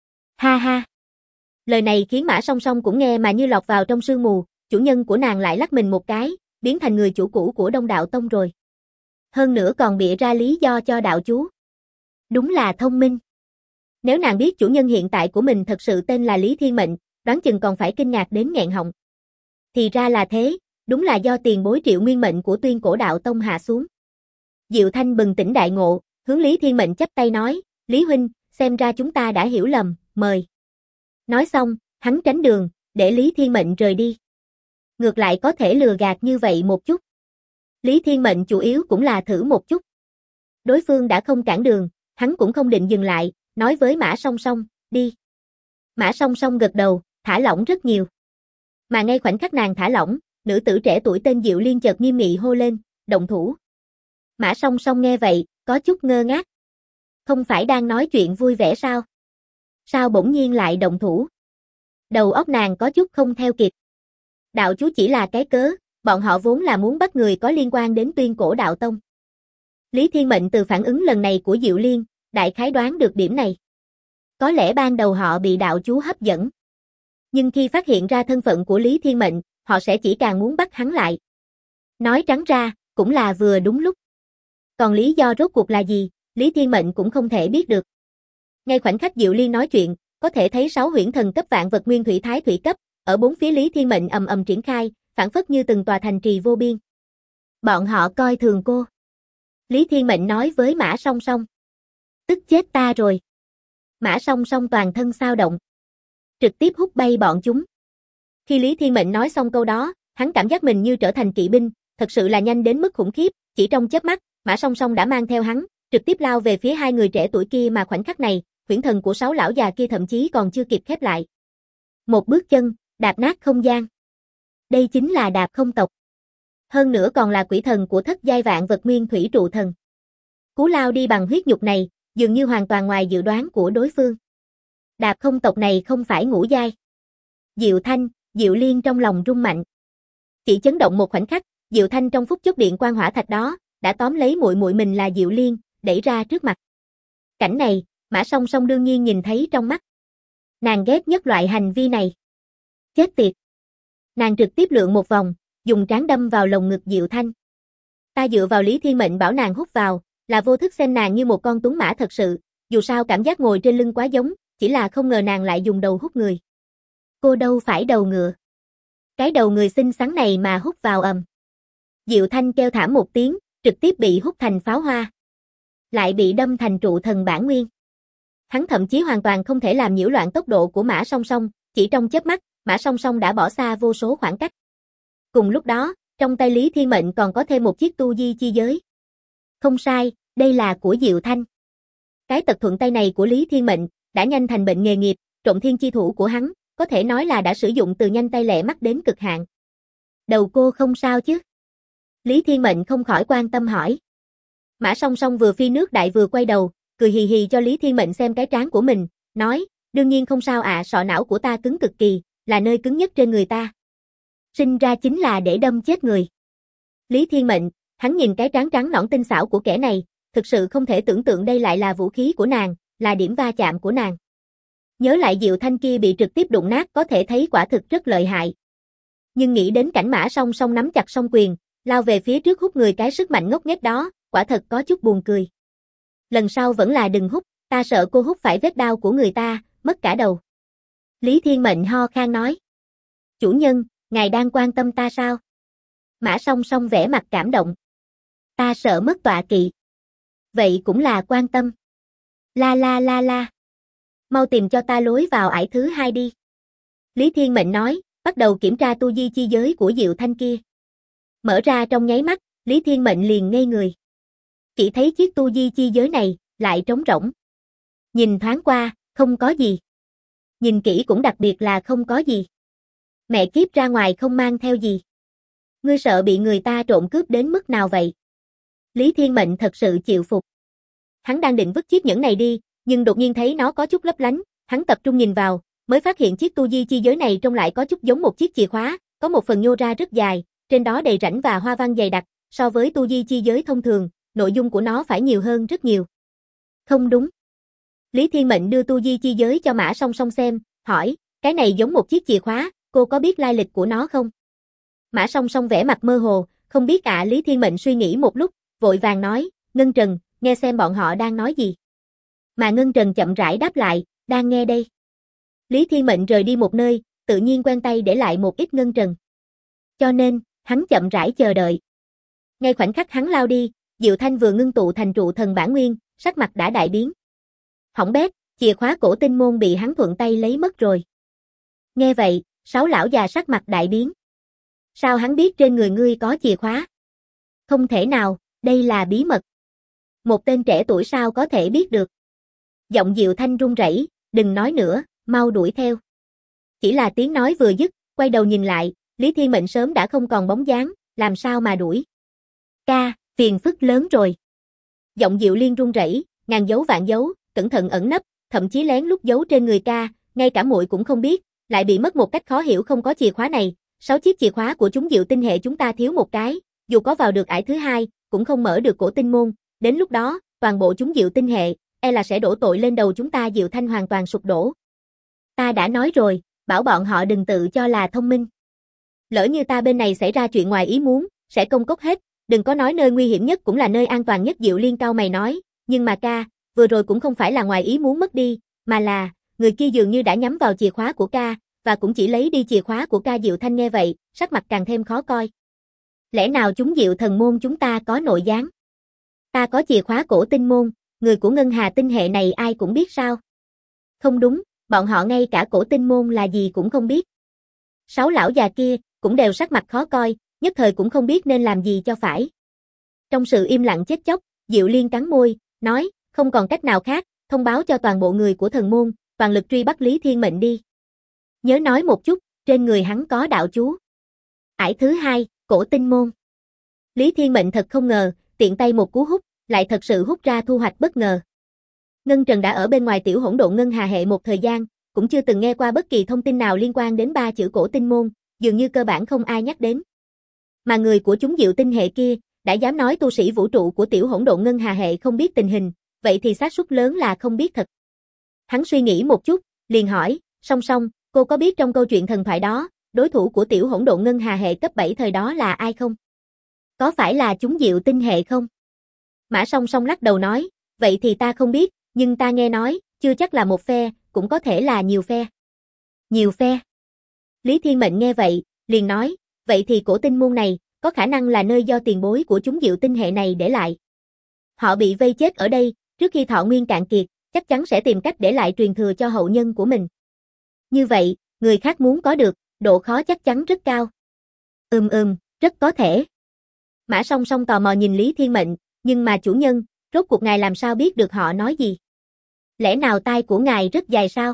Ha ha. Lời này khiến Mã Song Song cũng nghe mà như lọt vào trong sương mù, chủ nhân của nàng lại lắc mình một cái, biến thành người chủ cũ của Đông Đạo Tông rồi. Hơn nữa còn bịa ra lý do cho đạo chú. Đúng là thông minh. Nếu nàng biết chủ nhân hiện tại của mình thật sự tên là Lý Thiên Mệnh, đoán chừng còn phải kinh ngạc đến nghẹn họng. Thì ra là thế, đúng là do tiền bối Triệu Nguyên mệnh của Tuyên Cổ Đạo Tông hạ xuống. Diệu Thanh bừng tỉnh đại ngộ, hướng Lý Thiên Mệnh chắp tay nói, Lý huynh, xem ra chúng ta đã hiểu lầm, mời. Nói xong, hắn tránh đường, để Lý Thiên Mệnh rời đi. Ngược lại có thể lừa gạt như vậy một chút. Lý Thiên Mệnh chủ yếu cũng là thử một chút. Đối phương đã không cản đường, hắn cũng không định dừng lại, nói với Mã Song Song, đi. Mã Song Song gật đầu, thả lỏng rất nhiều. Mà ngay khoảnh khắc nàng thả lỏng, nữ tử trẻ tuổi tên Diệu Liên chợt nghiêm nghị hô lên, động thủ. Mã Song Song nghe vậy, có chút ngơ ngác. Không phải đang nói chuyện vui vẻ sao? Sao bỗng nhiên lại động thủ? Đầu óc nàng có chút không theo kịp. Đạo chú chỉ là cái cớ, bọn họ vốn là muốn bắt người có liên quan đến Tuyên Cổ Đạo Tông. Lý Thiên Mệnh từ phản ứng lần này của Diệu Liên, đại khái đoán được điểm này. Có lẽ ban đầu họ bị đạo chú hấp dẫn. Nhưng khi phát hiện ra thân phận của Lý Thiên Mệnh, họ sẽ chỉ càng muốn bắt hắn lại. Nói trắng ra, cũng là vừa đúng lúc. Còn lý do rốt cuộc là gì, Lý Thiên Mệnh cũng không thể biết được. Ngay khoảnh khắc Diệu Liên nói chuyện, có thể thấy 6 huyễn thần cấp vạn vật nguyên thủy thái thủy cấp, ở bốn phía Lý Thiên Mệnh ầm ầm triển khai, phảng phất như từng tòa thành trì vô biên. Bọn họ coi thường cô. Lý Thiên Mệnh nói với Mã Song Song. Tức chết ta rồi. Mã Song Song toàn thân xao động. Trực tiếp hút bay bọn chúng. Khi Lý Thiên Mệnh nói xong câu đó, hắn cảm giác mình như trở thành kỵ binh, thật sự là nhanh đến mức khủng khiếp, chỉ trong chớp mắt, Mã Song Song đã mang theo hắn, trực tiếp lao về phía hai người trẻ tuổi kia mà khoảnh khắc này, huyễn thần của 6 lão già kia thậm chí còn chưa kịp khép lại. Một bước chân, đạp nát không gian. Đây chính là Đạp Không tộc. Hơn nữa còn là quỷ thần của thất giai vạn vật nguyên thủy trụ thần. Cú lao đi bằng huyết nhục này, dường như hoàn toàn ngoài dự đoán của đối phương. Đạp Không tộc này không phải ngũ giai. Diệu Thanh, Diệu Liên trong lòng rung mạnh. Chỉ chấn động một khoảnh khắc, Diệu Thanh trong phút chốc điện quang hỏa thạch đó, đã tóm lấy muội muội mình là Diệu Liên, đẩy ra trước mặt. Cảnh này, Mã Song Song đương nhiên nhìn thấy trong mắt. Nàng ghét nhất loại hành vi này. Chết tiệt. Nàng trực tiếp lượn một vòng, dùng trán đâm vào lồng ngực Diệu Thanh. Ta dựa vào Lý Thiên Mệnh bảo nàng hút vào, là vô thức xem nàng như một con tuấn mã thật sự, dù sao cảm giác ngồi trên lưng quá giống, chỉ là không ngờ nàng lại dùng đầu hút người. Cô đâu phải đầu ngựa. Cái đầu người xinh xắn này mà hút vào ầm. Diệu Thanh kêu thảm một tiếng, trực tiếp bị hút thành pháo hoa. Lại bị đâm thành trụ thần bản nguyên. Hắn thậm chí hoàn toàn không thể làm nhiễu loạn tốc độ của Mã Song Song, chỉ trong chớp mắt, Mã Song Song đã bỏ xa vô số khoảng cách. Cùng lúc đó, trong tay Lý Thiên Mệnh còn có thêm một chiếc tu di chi giới. Không sai, đây là của Diệu Thanh. Cái tật thuận tay này của Lý Thiên Mệnh đã nhanh thành bệnh nghề nghiệp, trộm thiên chi thủ của hắn, có thể nói là đã sử dụng từ nhanh tay lẹ mắt đến cực hạn. Đầu cô không sao chứ? Lý Thiên Mệnh không khỏi quan tâm hỏi. Mã Song Song vừa phi nước đại vừa quay đầu, cười hì hì cho Lý Thiên Mệnh xem cái trán của mình, nói, đương nhiên không sao ạ, sọ não của ta cứng cực kỳ, là nơi cứng nhất trên người ta. Sinh ra chính là để đâm chết người. Lý Thiên Mệnh, hắn nhìn cái trán trắng nõn tinh xảo của kẻ này, thực sự không thể tưởng tượng đây lại là vũ khí của nàng, là điểm va chạm của nàng. Nhớ lại Diệu Thanh kia bị trực tiếp đụng nát có thể thấy quả thực rất lợi hại. Nhưng nghĩ đến cảnh Mã Song Song nắm chặt song quyền, lao về phía trước hút người cái sức mạnh ngốc nghếch đó, quả thật có chút buồn cười. Lần sau vẫn là đừng hút, ta sợ cô hút phải vết đau của người ta, mất cả đầu. Lý Thiên Mệnh ho khan nói. Chủ nhân, ngài đang quan tâm ta sao? Mã Song Song vẻ mặt cảm động. Ta sợ mất tọa kỵ. Vậy cũng là quan tâm. La la la la. Mau tìm cho ta lối vào ải thứ 2 đi. Lý Thiên Mệnh nói, bắt đầu kiểm tra tu di chi giới của Diệu Thanh kia. Mở ra trong nháy mắt, Lý Thiên Mệnh liền ngây người. Chỉ thấy chiếc tu di chi giới này, lại trống rỗng. Nhìn thoáng qua, không có gì. Nhìn kỹ cũng đặc biệt là không có gì. Mẹ kiếp ra ngoài không mang theo gì. Ngươi sợ bị người ta trộm cướp đến mức nào vậy? Lý Thiên Mệnh thật sự chịu phục. Hắn đang định vứt chiếc nhẫn này đi, nhưng đột nhiên thấy nó có chút lấp lánh, hắn tập trung nhìn vào, mới phát hiện chiếc tu di chi giới này trông lại có chút giống một chiếc chìa khóa, có một phần nhô ra rất dài, trên đó đầy rãnh và hoa văn dày đặc, so với tu di chi giới thông thường, nội dung của nó phải nhiều hơn rất nhiều. Không đúng. Lý Thiên Mệnh đưa tu di chi giới cho Mã Song Song xem, hỏi, cái này giống một chiếc chìa khóa, cô có biết lai lịch của nó không? Mã Song Song vẻ mặt mơ hồ, không biết ạ. Lý Thiên Mệnh suy nghĩ một lúc, vội vàng nói, Ngân Trần, nghe xem bọn họ đang nói gì. Mà Ngân Trần chậm rãi đáp lại, đang nghe đây. Lý Thiên Mệnh rời đi một nơi, tự nhiên quen tay để lại một ít Ngân Trần. Cho nên, hắn chậm rãi chờ đợi. Ngay khoảnh khắc hắn lao đi, Diệu Thanh vừa ngưng tụ thành trụ thần bản nguyên, sắc mặt đã đại biến. Hỏng bét, chìa khóa cổ tinh môn bị hắn thuận tay lấy mất rồi. Nghe vậy, 6 lão già sắc mặt đại biến. Sao hắn biết trên người ngươi có chìa khóa? Không thể nào, đây là bí mật. Một tên trẻ tuổi sao có thể biết được? Giọng Diệu Thanh run rẩy, đừng nói nữa, mau đuổi theo. Chỉ là tiếng nói vừa dứt, quay đầu nhìn lại, Lý Thiên Mệnh sớm đã không còn bóng dáng, làm sao mà đuổi? Ca, phiền phức lớn rồi. Giọng Diệu Liên run rẩy, ngàn dấu vạn dấu, cẩn thận ẩn nấp, thậm chí lén lút giấu trên người ca, ngay cả muội cũng không biết, lại bị mất một cách khó hiểu. Không có chìa khóa này, 6 chiếc chìa khóa của chúng Diệu tinh hệ chúng ta thiếu một cái, dù có vào được ải thứ 2, cũng không mở được cổ tinh môn, đến lúc đó, toàn bộ chúng Diệu tinh hệ, là sẽ đổ tội lên đầu chúng ta. Diệu Thanh hoàn toàn sụp đổ. Ta đã nói rồi, bảo bọn họ đừng tự cho là thông minh. Lỡ như ta bên này xảy ra chuyện ngoài ý muốn, sẽ công cốc hết, đừng có nói nơi nguy hiểm nhất cũng là nơi an toàn nhất. Diệu Liên cau mày nói, nhưng mà ca, vừa rồi cũng không phải là ngoài ý muốn mất đi, mà là, người kia dường như đã nhắm vào chìa khóa của ca, và cũng chỉ lấy đi chìa khóa của ca. Diệu Thanh nghe vậy, sắc mặt càng thêm khó coi. Lẽ nào chúng Diệu thần môn chúng ta có nội gián? Ta có chìa khóa cổ tinh môn, người của ngân hà tinh hệ này ai cũng biết sao? Không đúng, bọn họ ngay cả cổ tinh môn là gì cũng không biết. 6 lão già kia cũng đều sắc mặt khó coi, nhất thời cũng không biết nên làm gì cho phải. Trong sự im lặng chết chóc, Diệu Liên cắn môi, nói, không còn cách nào khác, thông báo cho toàn bộ người của thần môn, toàn lực truy bắt Lý Thiên Mệnh đi. Nhớ nói một chút, trên người hắn có đạo chú. Ải thứ 2, cổ tinh môn. Lý Thiên Mệnh thật không ngờ, tiện tay một cú hút, lại thật sự hút ra thu hoạch bất ngờ. Ngân Trần đã ở bên ngoài tiểu hỗn độn ngân hà hệ một thời gian, cũng chưa từng nghe qua bất kỳ thông tin nào liên quan đến 3 chữ cổ tinh môn, dường như cơ bản không ai nhắc đến. Mà người của chúng Diệu tinh hệ kia, đã dám nói tu sĩ vũ trụ của tiểu hỗn độn ngân hà hệ không biết tình hình, vậy thì xác suất lớn là không biết thật. Hắn suy nghĩ một chút, liền hỏi, song song, cô có biết trong câu chuyện thần thoại đó, đối thủ của tiểu hỗn độn ngân hà hệ cấp 7 thời đó là ai không? Có phải là chúng Diệu tinh hệ không? Mã Song Song lắc đầu nói, vậy thì ta không biết, nhưng ta nghe nói, chưa chắc là một phe, cũng có thể là nhiều phe. Nhiều phe? Lý Thiên Mệnh nghe vậy, liền nói, vậy thì cổ tinh môn này, có khả năng là nơi do tiền bối của chúng Diệu tinh hệ này để lại. Họ bị vây chết ở đây, trước khi thọ nguyên cạn kiệt, chắc chắn sẽ tìm cách để lại truyền thừa cho hậu nhân của mình. Như vậy, người khác muốn có được, độ khó chắc chắn rất cao. Rất có thể. Mã Song Song tò mò nhìn Lý Thiên Mệnh, nhưng mà chủ nhân, rốt cuộc ngài làm sao biết được họ nói gì? Lẽ nào tai của ngài rất dài sao?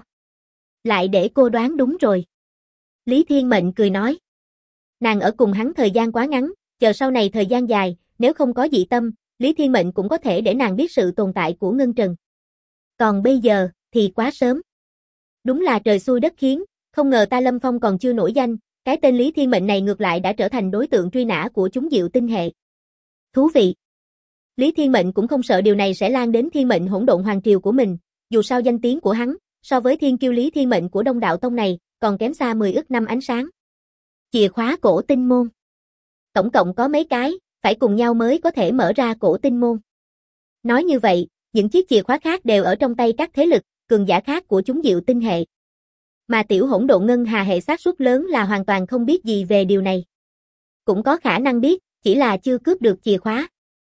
Lại để cô đoán đúng rồi. Lý Thiên Mệnh cười nói. Nàng ở cùng hắn thời gian quá ngắn, chờ sau này thời gian dài, nếu không có dị tâm, Lý Thiên Mệnh cũng có thể để nàng biết sự tồn tại của Ngân Trần. Còn bây giờ, thì quá sớm. Đúng là trời xui đất khiến, không ngờ ta Lâm Phong còn chưa nổi danh, cái tên Lý Thiên Mệnh này ngược lại đã trở thành đối tượng truy nã của chúng Diệu tinh hệ. Thú vị. Lý Thiên Mệnh cũng không sợ điều này sẽ lan đến Thiên Mệnh hỗn độn hoàng triều của mình, dù sao danh tiếng của hắn, so với thiên kiêu Lý Thiên Mệnh của Đông Đạo Tông này, còn kém xa 10 ức năm ánh sáng. Chìa khóa cổ tinh môn. Tổng cộng có mấy cái, phải cùng nhau mới có thể mở ra cổ tinh môn. Nói như vậy, những chiếc chìa khóa khác đều ở trong tay các thế lực, cường giả khác của chúng Diệu tinh hệ. Mà tiểu hỗn độn ngân hà hệ xác suất lớn là hoàn toàn không biết gì về điều này. Cũng có khả năng biết, chỉ là chưa cướp được chìa khóa.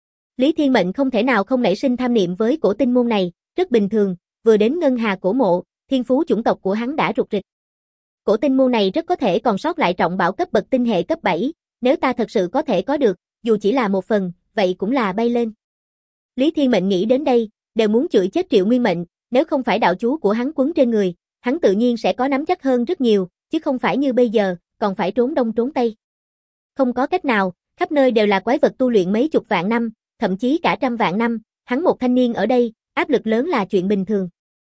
Lý Thiên Mệnh không thể nào không nảy sinh tham niệm với cổ tinh môn này, rất bình thường, vừa đến ngân hà cổ mộ, thiên phú chủng tộc của hắn đã rục rịch. Cổ tinh môn này rất có thể còn sót lại trọng bảo cấp bậc tinh hệ cấp 7, nếu ta thật sự có thể có được, dù chỉ là một phần, vậy cũng là bay lên. Lý Thiên Mệnh nghĩ đến đây, đều muốn chửi chết Triệu Nguyên Mệnh, nếu không phải đạo chú của hắn quấn trên người, hắn tự nhiên sẽ có nắm chắc hơn rất nhiều, chứ không phải như bây giờ, còn phải trốn đông trốn tây. Không có cách nào, khắp nơi đều là quái vật tu luyện mấy chục vạn năm, thậm chí cả trăm vạn năm, hắn một thanh niên ở đây, áp lực lớn là chuyện bình thường.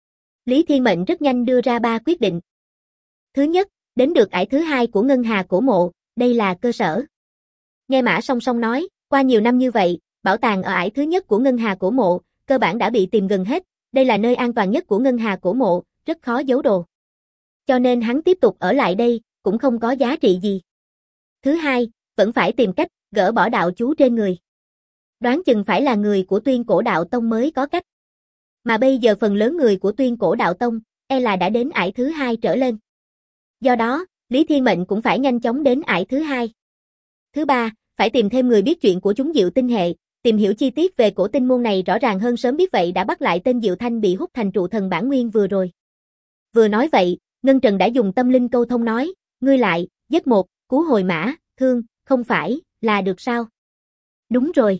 Lý Thiên Mệnh rất nhanh đưa ra 3 quyết định. Thứ nhất, đến được ải thứ 2 của ngân hà cổ mộ, đây là cơ sở. Nghe Mã Song Song nói, qua nhiều năm như vậy, bảo tàng ở ải thứ nhất của ngân hà cổ mộ, cơ bản đã bị tìm gần hết, đây là nơi an toàn nhất của ngân hà cổ mộ, rất khó giấu đồ. Cho nên hắn tiếp tục ở lại đây, cũng không có giá trị gì. Thứ hai, vẫn phải tìm cách, gỡ bỏ đạo chú trên người. Đoán chừng phải là người của Tuyên Cổ Đạo Tông mới có cách. Mà bây giờ phần lớn người của Tuyên Cổ Đạo Tông, là đã đến ải thứ 2 trở lên. Do đó, Lý Thiên Mệnh cũng phải nhanh chóng đến ải thứ 2. Thứ ba, phải tìm thêm người biết chuyện của chúng Diệu tinh hệ, tìm hiểu chi tiết về cổ tinh môn này rõ ràng hơn sớm biết vậy đã bắt lại tên Diệu Thanh bị hút thành trụ thần bản nguyên vừa rồi. Vừa nói vậy, Ngân Trần đã dùng tâm linh câu thông nói, ngươi lại, giết một, cứu hồi Mã, Thương, không phải, là được sao? Đúng rồi.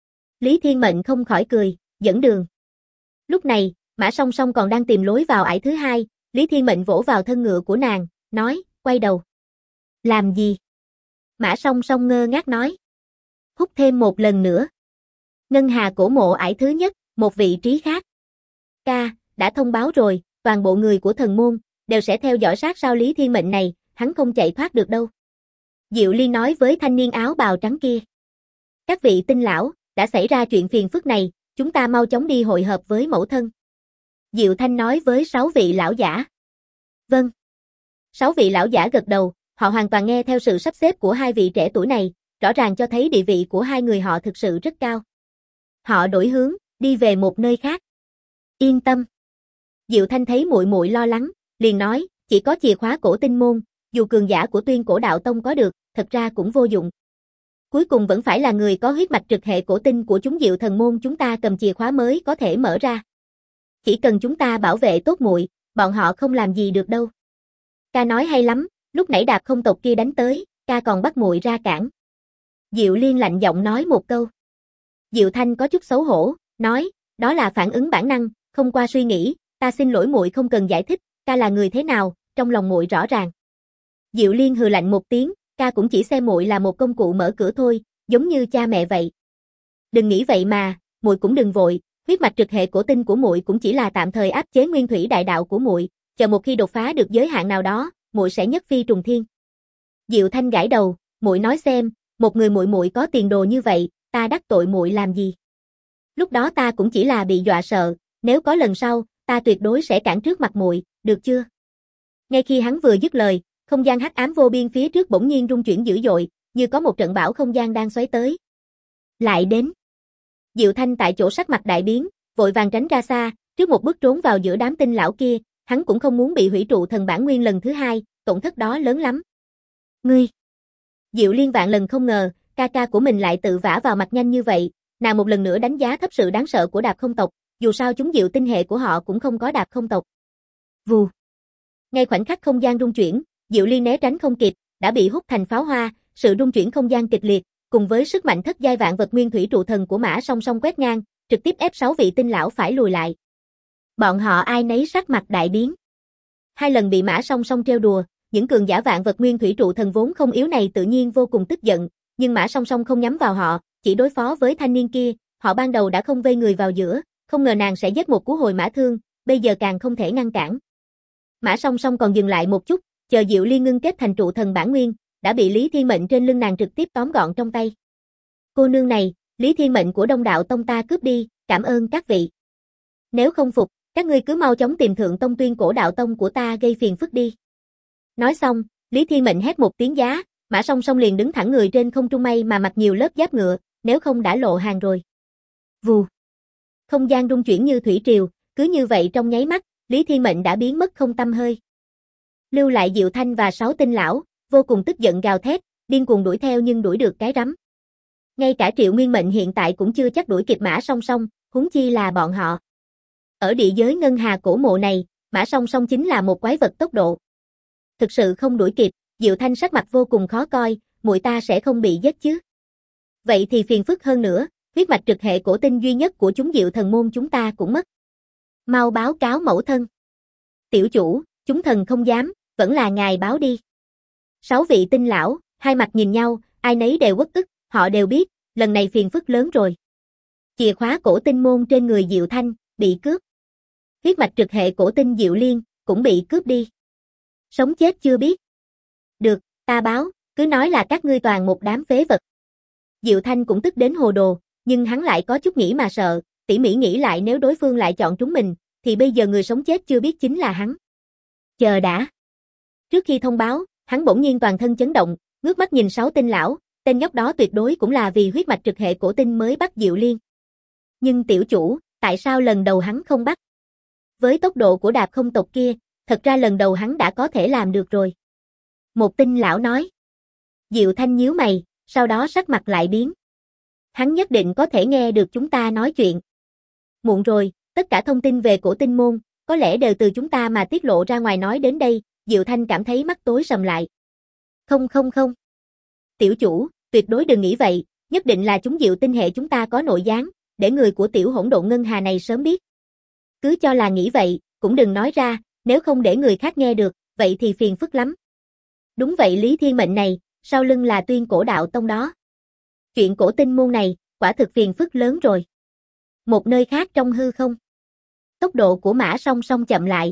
Lý Thiên Mệnh không khỏi cười, dẫn đường. Lúc này, Mã Song Song còn đang tìm lối vào ải thứ 2, Lý Thiên Mệnh vỗ vào thân ngựa của nàng, nói, quay đầu. Làm gì? Mã Song Song ngơ ngác nói. Hút thêm một lần nữa. Ngân hà cổ mộ ải thứ nhất, một vị trí khác. Ca, đã thông báo rồi, toàn bộ người của thần môn, đều sẽ theo dõi sát sao Lý Thiên Mệnh này, hắn không chạy thoát được đâu. Diệu Ly nói với thanh niên áo bào trắng kia. Các vị tinh lão, đã xảy ra chuyện phiền phức này, chúng ta mau chóng đi hội hợp với mẫu thân. Diệu Thanh nói với 6 vị lão giả. Vâng. 6 vị lão giả gật đầu, họ hoàn toàn nghe theo sự sắp xếp của 2 vị trẻ tuổi này, rõ ràng cho thấy địa vị của 2 người họ thực sự rất cao. Họ đổi hướng, đi về một nơi khác. Yên tâm. Diệu Thanh thấy muội muội lo lắng, liền nói, Chỉ có chìa khóa cổ tinh môn, dù cường giả của Tuyên Cổ Đạo Tông có được, thật ra cũng vô dụng. Cuối cùng vẫn phải là người có huyết mạch trực hệ cổ tinh của chúng Diệu Thần môn chúng ta cầm chìa khóa mới có thể mở ra. Chỉ cần chúng ta bảo vệ tốt muội, bọn họ không làm gì được đâu. Ca nói hay lắm, lúc nãy Đạp Không tộc kia đánh tới, ca còn bắt muội ra cản. Diệu Liên lạnh giọng nói một câu. Diệu Thanh có chút xấu hổ, nói, đó là phản ứng bản năng, không qua suy nghĩ, ta xin lỗi muội không cần giải thích, ca là người thế nào, trong lòng muội rõ ràng. Diệu Liên hừ lạnh một tiếng, ca cũng chỉ xem muội là một công cụ mở cửa thôi, giống như cha mẹ vậy. Đừng nghĩ vậy mà, muội cũng đừng vội, huyết mạch trực hệ cổ tinh của muội cũng chỉ là tạm thời áp chế nguyên thủy đại đạo của muội, chờ một khi đột phá được giới hạn nào đó, muội sẽ nhất phi trùng thiên. Diệu Thanh gãi đầu, muội nói xem, một người muội có tiền đồ như vậy, ta đắc tội muội làm gì? Lúc đó ta cũng chỉ là bị dọa sợ, nếu có lần sau, ta tuyệt đối sẽ cản trước mặt muội, được chưa? Ngay khi hắn vừa dứt lời, không gian hắc ám vô biên phía trước bỗng nhiên rung chuyển dữ dội, như có một trận bão không gian đang xoáy tới. Lại đến. Diệu Thanh tại chỗ sắc mặt đại biến, vội vàng tránh ra xa, trước một bước trốn vào giữa đám tinh lão kia, hắn cũng không muốn bị hủy trụ thần bản nguyên lần thứ hai, tổn thất đó lớn lắm. Ngươi! Diệu Liên vạn lần không ngờ, ca ca của mình lại tự vả vào mặt nhanh như vậy, nàng một lần nữa đánh giá thấp sự đáng sợ của Đạp Không tộc, dù sao chúng Diệu tinh hệ của họ cũng không có Đạp Không tộc. Vù! Ngay khoảnh khắc không gian rung chuyển, Diệu Liên né tránh không kịp, đã bị hút thành pháo hoa, sự rung chuyển không gian kịch liệt, cùng với sức mạnh thất giai vạn vật nguyên thủy trụ thần của Mã Song Song quét ngang, trực tiếp ép 6 vị tinh lão phải lùi lại. Bọn họ ai nấy sắc mặt đại biến. Hai lần bị Mã Song Song trêu đùa, những cường giả vạn vật nguyên thủy trụ thần vốn không yếu này tự nhiên vô cùng tức giận, nhưng Mã Song Song không nhắm vào họ, chỉ đối phó với thanh niên kia, họ ban đầu đã không vây người vào giữa, không ngờ nàng sẽ giết một cú hồi mã thương, bây giờ càng không thể ngăn cản. Mã Song Song còn dừng lại một chút, chờ Diệu Liên ngưng kết thành trụ thần bản nguyên, đã bị Lý Thiên Mệnh trên lưng nàng trực tiếp tóm gọn trong tay. Cô nương này, Lý Thiên Mệnh của Đông Đạo Tông ta cướp đi, cảm ơn các vị. Nếu không phục, các ngươi cứ mau chóng tìm Thượng Tông Tuyên Cổ Đạo Tông của ta gây phiền phức đi. Nói xong, Lý Thiên Mệnh hét một tiếng giá, Mã Song Song liền đứng thẳng người trên không trung may mà mặc nhiều lớp giáp ngựa, nếu không đã lộ hàng rồi. Vù. Không gian rung chuyển như thủy triều, cứ như vậy trong nháy mắt, Lý Thiên Mệnh đã biến mất không tăm hơi. Lưu lại Diệu Thanh và 6 tinh lão, vô cùng tức giận gào thét, điên cuồng đuổi theo nhưng đuổi được cái rắm. Ngay cả Triệu Nguyên Mệnh hiện tại cũng chưa chắc đuổi kịp Mã Song Song, huống chi là bọn họ. Ở địa giới ngân hà cổ mộ này, Mã Song Song chính là một quái vật tốc độ. Thực sự không đuổi kịp, Diệu Thanh sắc mặt vô cùng khó coi, muội ta sẽ không bị giết chứ? Vậy thì phiền phức hơn nữa, huyết mạch trực hệ cổ tinh duy nhất của chúng Diệu Thần môn chúng ta cũng mất. Mau báo cáo mẫu thân. Tiểu chủ, chúng thần không dám, vẫn là ngài báo đi. 6 vị tinh lão, hai mặt nhìn nhau, ai nấy đều uất ức, họ đều biết, lần này phiền phức lớn rồi. Chìa khóa cổ tinh môn trên người Diệu Thanh, bị cướp. Huyết mạch trực hệ cổ tinh Diệu Liên, cũng bị cướp đi. Sống chết chưa biết. Được, ta báo, cứ nói là các ngươi toàn một đám phế vật. Diệu Thanh cũng tức đến hồ đồ, nhưng hắn lại có chút nghĩ mà sợ, tỉ mỉ nghĩ lại nếu đối phương lại chọn chúng mình, thì bây giờ người sống chết chưa biết chính là hắn. Chờ đã. Trước khi thông báo, hắn bỗng nhiên toàn thân chấn động, ngước mắt nhìn 6 tinh lão, tên nhóc đó tuyệt đối cũng là vì huyết mạch trực hệ cổ tinh mới bắt Diệu Liên. Nhưng tiểu chủ, tại sao lần đầu hắn không bắt? Với tốc độ của Đạp Không tộc kia, thật ra lần đầu hắn đã có thể làm được rồi. Một tinh lão nói. Diệu Thanh nhíu mày, sau đó sắc mặt lại biến. Hắn nhất định có thể nghe được chúng ta nói chuyện. Muộn rồi, tất cả thông tin về cổ tinh môn, có lẽ đều từ chúng ta mà tiết lộ ra ngoài nói đến đây, Diệu Thanh cảm thấy mắt tối sầm lại. Không. Tiểu chủ, tuyệt đối đừng nghĩ vậy, nhất định là chúng Diệu tinh hệ chúng ta có nội gián, để người của tiểu hỗn độn ngân hà này sớm biết. Cứ cho là nghĩ vậy, cũng đừng nói ra, nếu không để người khác nghe được, vậy thì phiền phức lắm. Đúng vậy Lý Thiên Mệnh này, sau lưng là Tuyên Cổ Đạo Tông đó. Chuyện cổ tinh môn này, quả thực phiền phức lớn rồi. Một nơi khác trong hư không. Tốc độ của Mã Song Song chậm lại.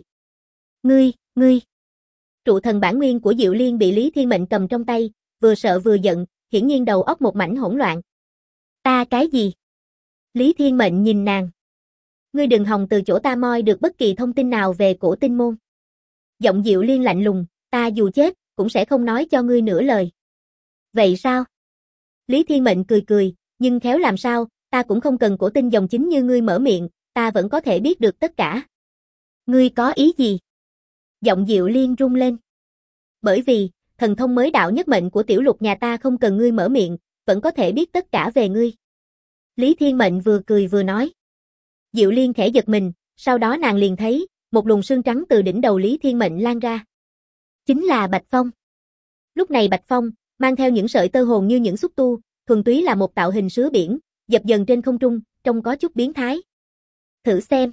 Ngươi. Trụ thần bản nguyên của Diệu Liên bị Lý Thiên Mệnh cầm trong tay, vừa sợ vừa giận, hiển nhiên đầu óc một mảnh hỗn loạn. Ta cái gì? Lý Thiên Mệnh nhìn nàng. Ngươi đừng hòng từ chỗ ta moi được bất kỳ thông tin nào về cổ tinh môn. Giọng Diệu Liên lạnh lùng, ta dù chết, cũng sẽ không nói cho ngươi nửa lời. Vậy sao? Lý Thiên Mệnh cười, nhưng khéo làm sao, ta cũng không cần cổ tinh dòng chính như ngươi mở miệng, ta vẫn có thể biết được tất cả. Ngươi có ý gì? Giọng Diệu Liên rung lên. Bởi vì, thần thông mới đạo nhất mệnh của tiểu lục nhà ta không cần ngươi mở miệng, vẫn có thể biết tất cả về ngươi. Lý Thiên Mệnh vừa cười vừa nói. Diệu Liên khẽ giật mình, sau đó nàng liền thấy, một luồng sương trắng từ đỉnh đầu Lý Thiên Mệnh lan ra. Chính là Bạch Phong. Lúc này Bạch Phong, mang theo những sợi tơ hồn như những xúc tu, thuần túy là một tạo hình sứa biển, dập dần trên không trung, trông có chút biến thái. Thử xem.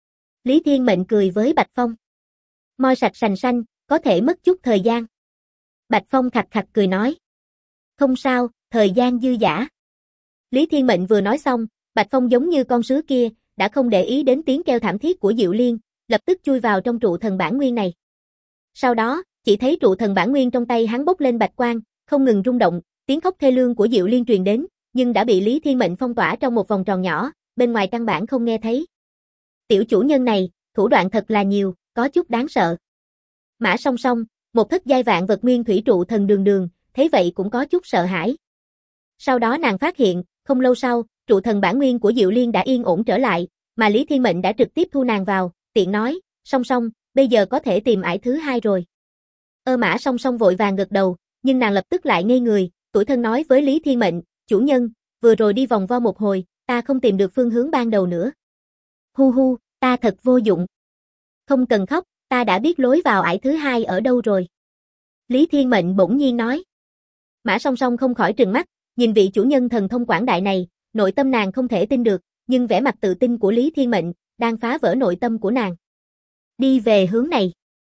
Lý Thiên Mệnh cười với Bạch Phong. Moi sạch sành xanh, có thể mất chút thời gian. Bạch Phong khạch khạch cười nói. Không sao, thời gian dư dả. Lý Thiên Mệnh vừa nói xong, Bạch Phong giống như con sứa kia, đã không để ý đến tiếng kêu thảm thiết của Diệu Liên, lập tức chui vào trong trụ thần bản nguyên này. Sau đó, chỉ thấy trụ thần bản nguyên trong tay hắn bốc lên bạch quang, không ngừng rung động, tiếng khóc thê lương của Diệu Liên truyền đến, nhưng đã bị Lý Thiên Mệnh phong tỏa trong một vòng tròn nhỏ, bên ngoài căn bản không nghe thấy. Tiểu chủ nhân này, thủ đoạn thật là nhiều, có chút đáng sợ. Mã Song Song, một thất giai vạn vật nguyên thủy trụ thần đường đường, thấy vậy cũng có chút sợ hãi. Sau đó nàng phát hiện, không lâu sau, trụ thần bản nguyên của Diệu Liên đã yên ổn trở lại, mà Lý Thiên Mệnh đã trực tiếp thu nàng vào, tiện nói, Song Song, bây giờ có thể tìm ải thứ hai rồi. Mã Song Song vội vàng gật đầu, nhưng nàng lập tức lại ngây người, tủi thân nói với Lý Thiên Mệnh, chủ nhân, vừa rồi đi vòng vo một hồi, ta không tìm được phương hướng ban đầu nữa. Hu hu, ta thật vô dụng. Không cần khóc, ta đã biết lối vào ải thứ hai ở đâu rồi. Lý Thiên Mệnh bỗng nhiên nói. Mã Song Song không khỏi trừng mắt, nhìn vị chủ nhân thần thông quảng đại này, nội tâm nàng không thể tin được, nhưng vẻ mặt tự tin của Lý Thiên Mệnh, đang phá vỡ nội tâm của nàng. Đi về hướng này.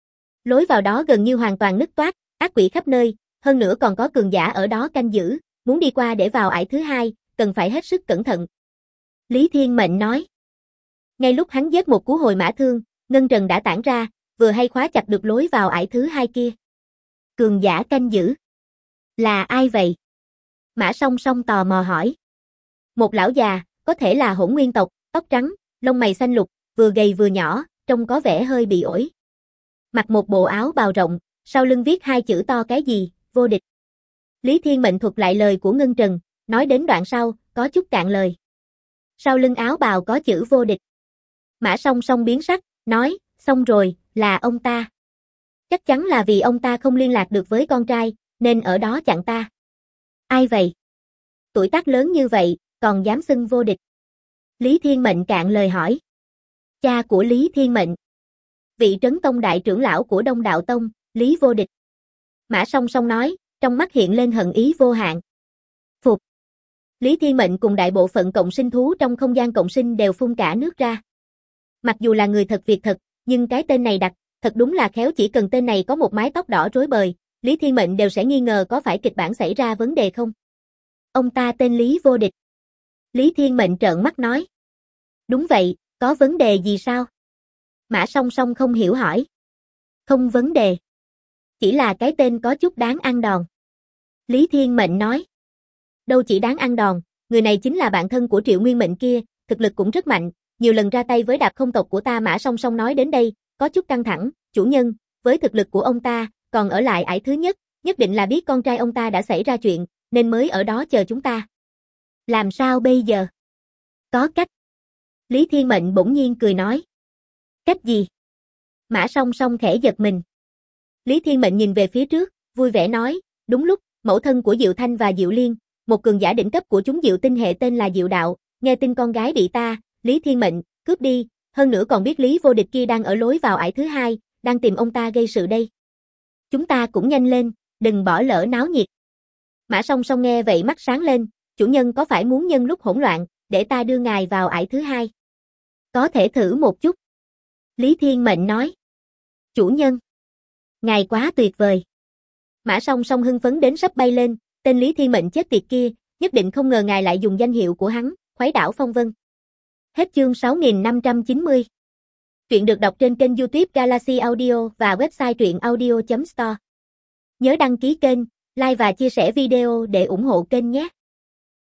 Lối vào đó gần như hoàn toàn nứt toác, ác quỷ khắp nơi, hơn nữa còn có cường giả ở đó canh giữ, muốn đi qua để vào ải thứ hai, cần phải hết sức cẩn thận. Lý Thiên Mệnh nói. Ngay lúc hắn giết một cú hồi mã thương, ngân trần đã tản ra, vừa hay khóa chặt được lối vào ải thứ hai kia. Cường giả canh giữ. Là ai vậy? Mã Song Song tò mò hỏi. Một lão già, có thể là Hỗn Nguyên tộc, tóc trắng, lông mày xanh lục, vừa gầy vừa nhỏ, trông có vẻ hơi bị ổi. Mặc một bộ áo bào rộng, sau lưng viết hai chữ to cái gì, vô địch. Lý Thiên Mệnh thuật lại lời của Ngân Trần, nói đến đoạn sau, có chút cạn lời. Sau lưng áo bào có chữ vô địch. Mã Song Song biến sắc, nói, xong rồi, là ông ta. Chắc chắn là vì ông ta không liên lạc được với con trai, nên ở đó chặn ta. Ai vậy? Tuổi tác lớn như vậy, còn dám xưng vô địch. Lý Thiên Mệnh cạn lời hỏi. Cha của Lý Thiên Mệnh. Vị trấn tông đại trưởng lão của Đông Đạo Tông, Lý Vô Địch. Mã Song Song nói, trong mắt hiện lên hận ý vô hạn. Phục. Lý Thiên Mệnh cùng đại bộ phận cộng sinh thú trong không gian cộng sinh đều phun cả nước ra. Mặc dù là người thật việc thật, nhưng cái tên này đặt, thật đúng là khéo, chỉ cần tên này có một mái tóc đỏ rối bời, Lý Thiên Mệnh đều sẽ nghi ngờ có phải kịch bản xảy ra vấn đề không. Ông ta tên Lý Vô Địch. Lý Thiên Mệnh trợn mắt nói. Đúng vậy, có vấn đề gì sao? Mã Song Song không hiểu hỏi. Không vấn đề. Chỉ là cái tên có chút đáng ăn đòn. Lý Thiên Mệnh nói. Đâu chỉ đáng ăn đòn, người này chính là bạn thân của Triệu Nguyên Mệnh kia, thực lực cũng rất mạnh, nhiều lần ra tay với Đạp Không tộc của ta. Mã Song Song nói đến đây, có chút căng thẳng, chủ nhân, với thực lực của ông ta, còn ở lại ải thứ nhất, nhất định là biết con trai ông ta đã xảy ra chuyện, nên mới ở đó chờ chúng ta. Làm sao bây giờ? Có cách. Lý Thiên Mệnh bỗng nhiên cười nói. Cách gì? Mã Song Song khẽ giật mình. Lý Thiên Mệnh nhìn về phía trước, vui vẻ nói, đúng lúc, mẫu thân của Diệu Thanh và Diệu Liên, một cường giả đỉnh cấp của chúng Diệu tinh hệ tên là Diệu Đạo, nghe tin con gái bị ta, Lý Thiên Mệnh, cướp đi, hơn nữa còn biết Lý Vô Địch kia đang ở lối vào ải thứ hai, đang tìm ông ta gây sự đây. Chúng ta cũng nhanh lên, đừng bỏ lỡ náo nhiệt. Mã Song Song nghe vậy mắt sáng lên, chủ nhân có phải muốn nhân lúc hỗn loạn, để ta đưa ngài vào ải thứ hai? Có thể thử một chút. Lý Thiên Mệnh nói. Chủ nhân. Ngài quá tuyệt vời. Mã Song Song hưng phấn đến sắp bay lên, tên Lý Thiên Mệnh chết tiệt kia, nhất định không ngờ ngài lại dùng danh hiệu của hắn, Khuấy Đảo Phong Vân. Hết chương 6590. Truyện được đọc trên kênh YouTube Galaxy Audio và website truyệnaudio.store. Nhớ đăng ký kênh, like và chia sẻ video để ủng hộ kênh nhé.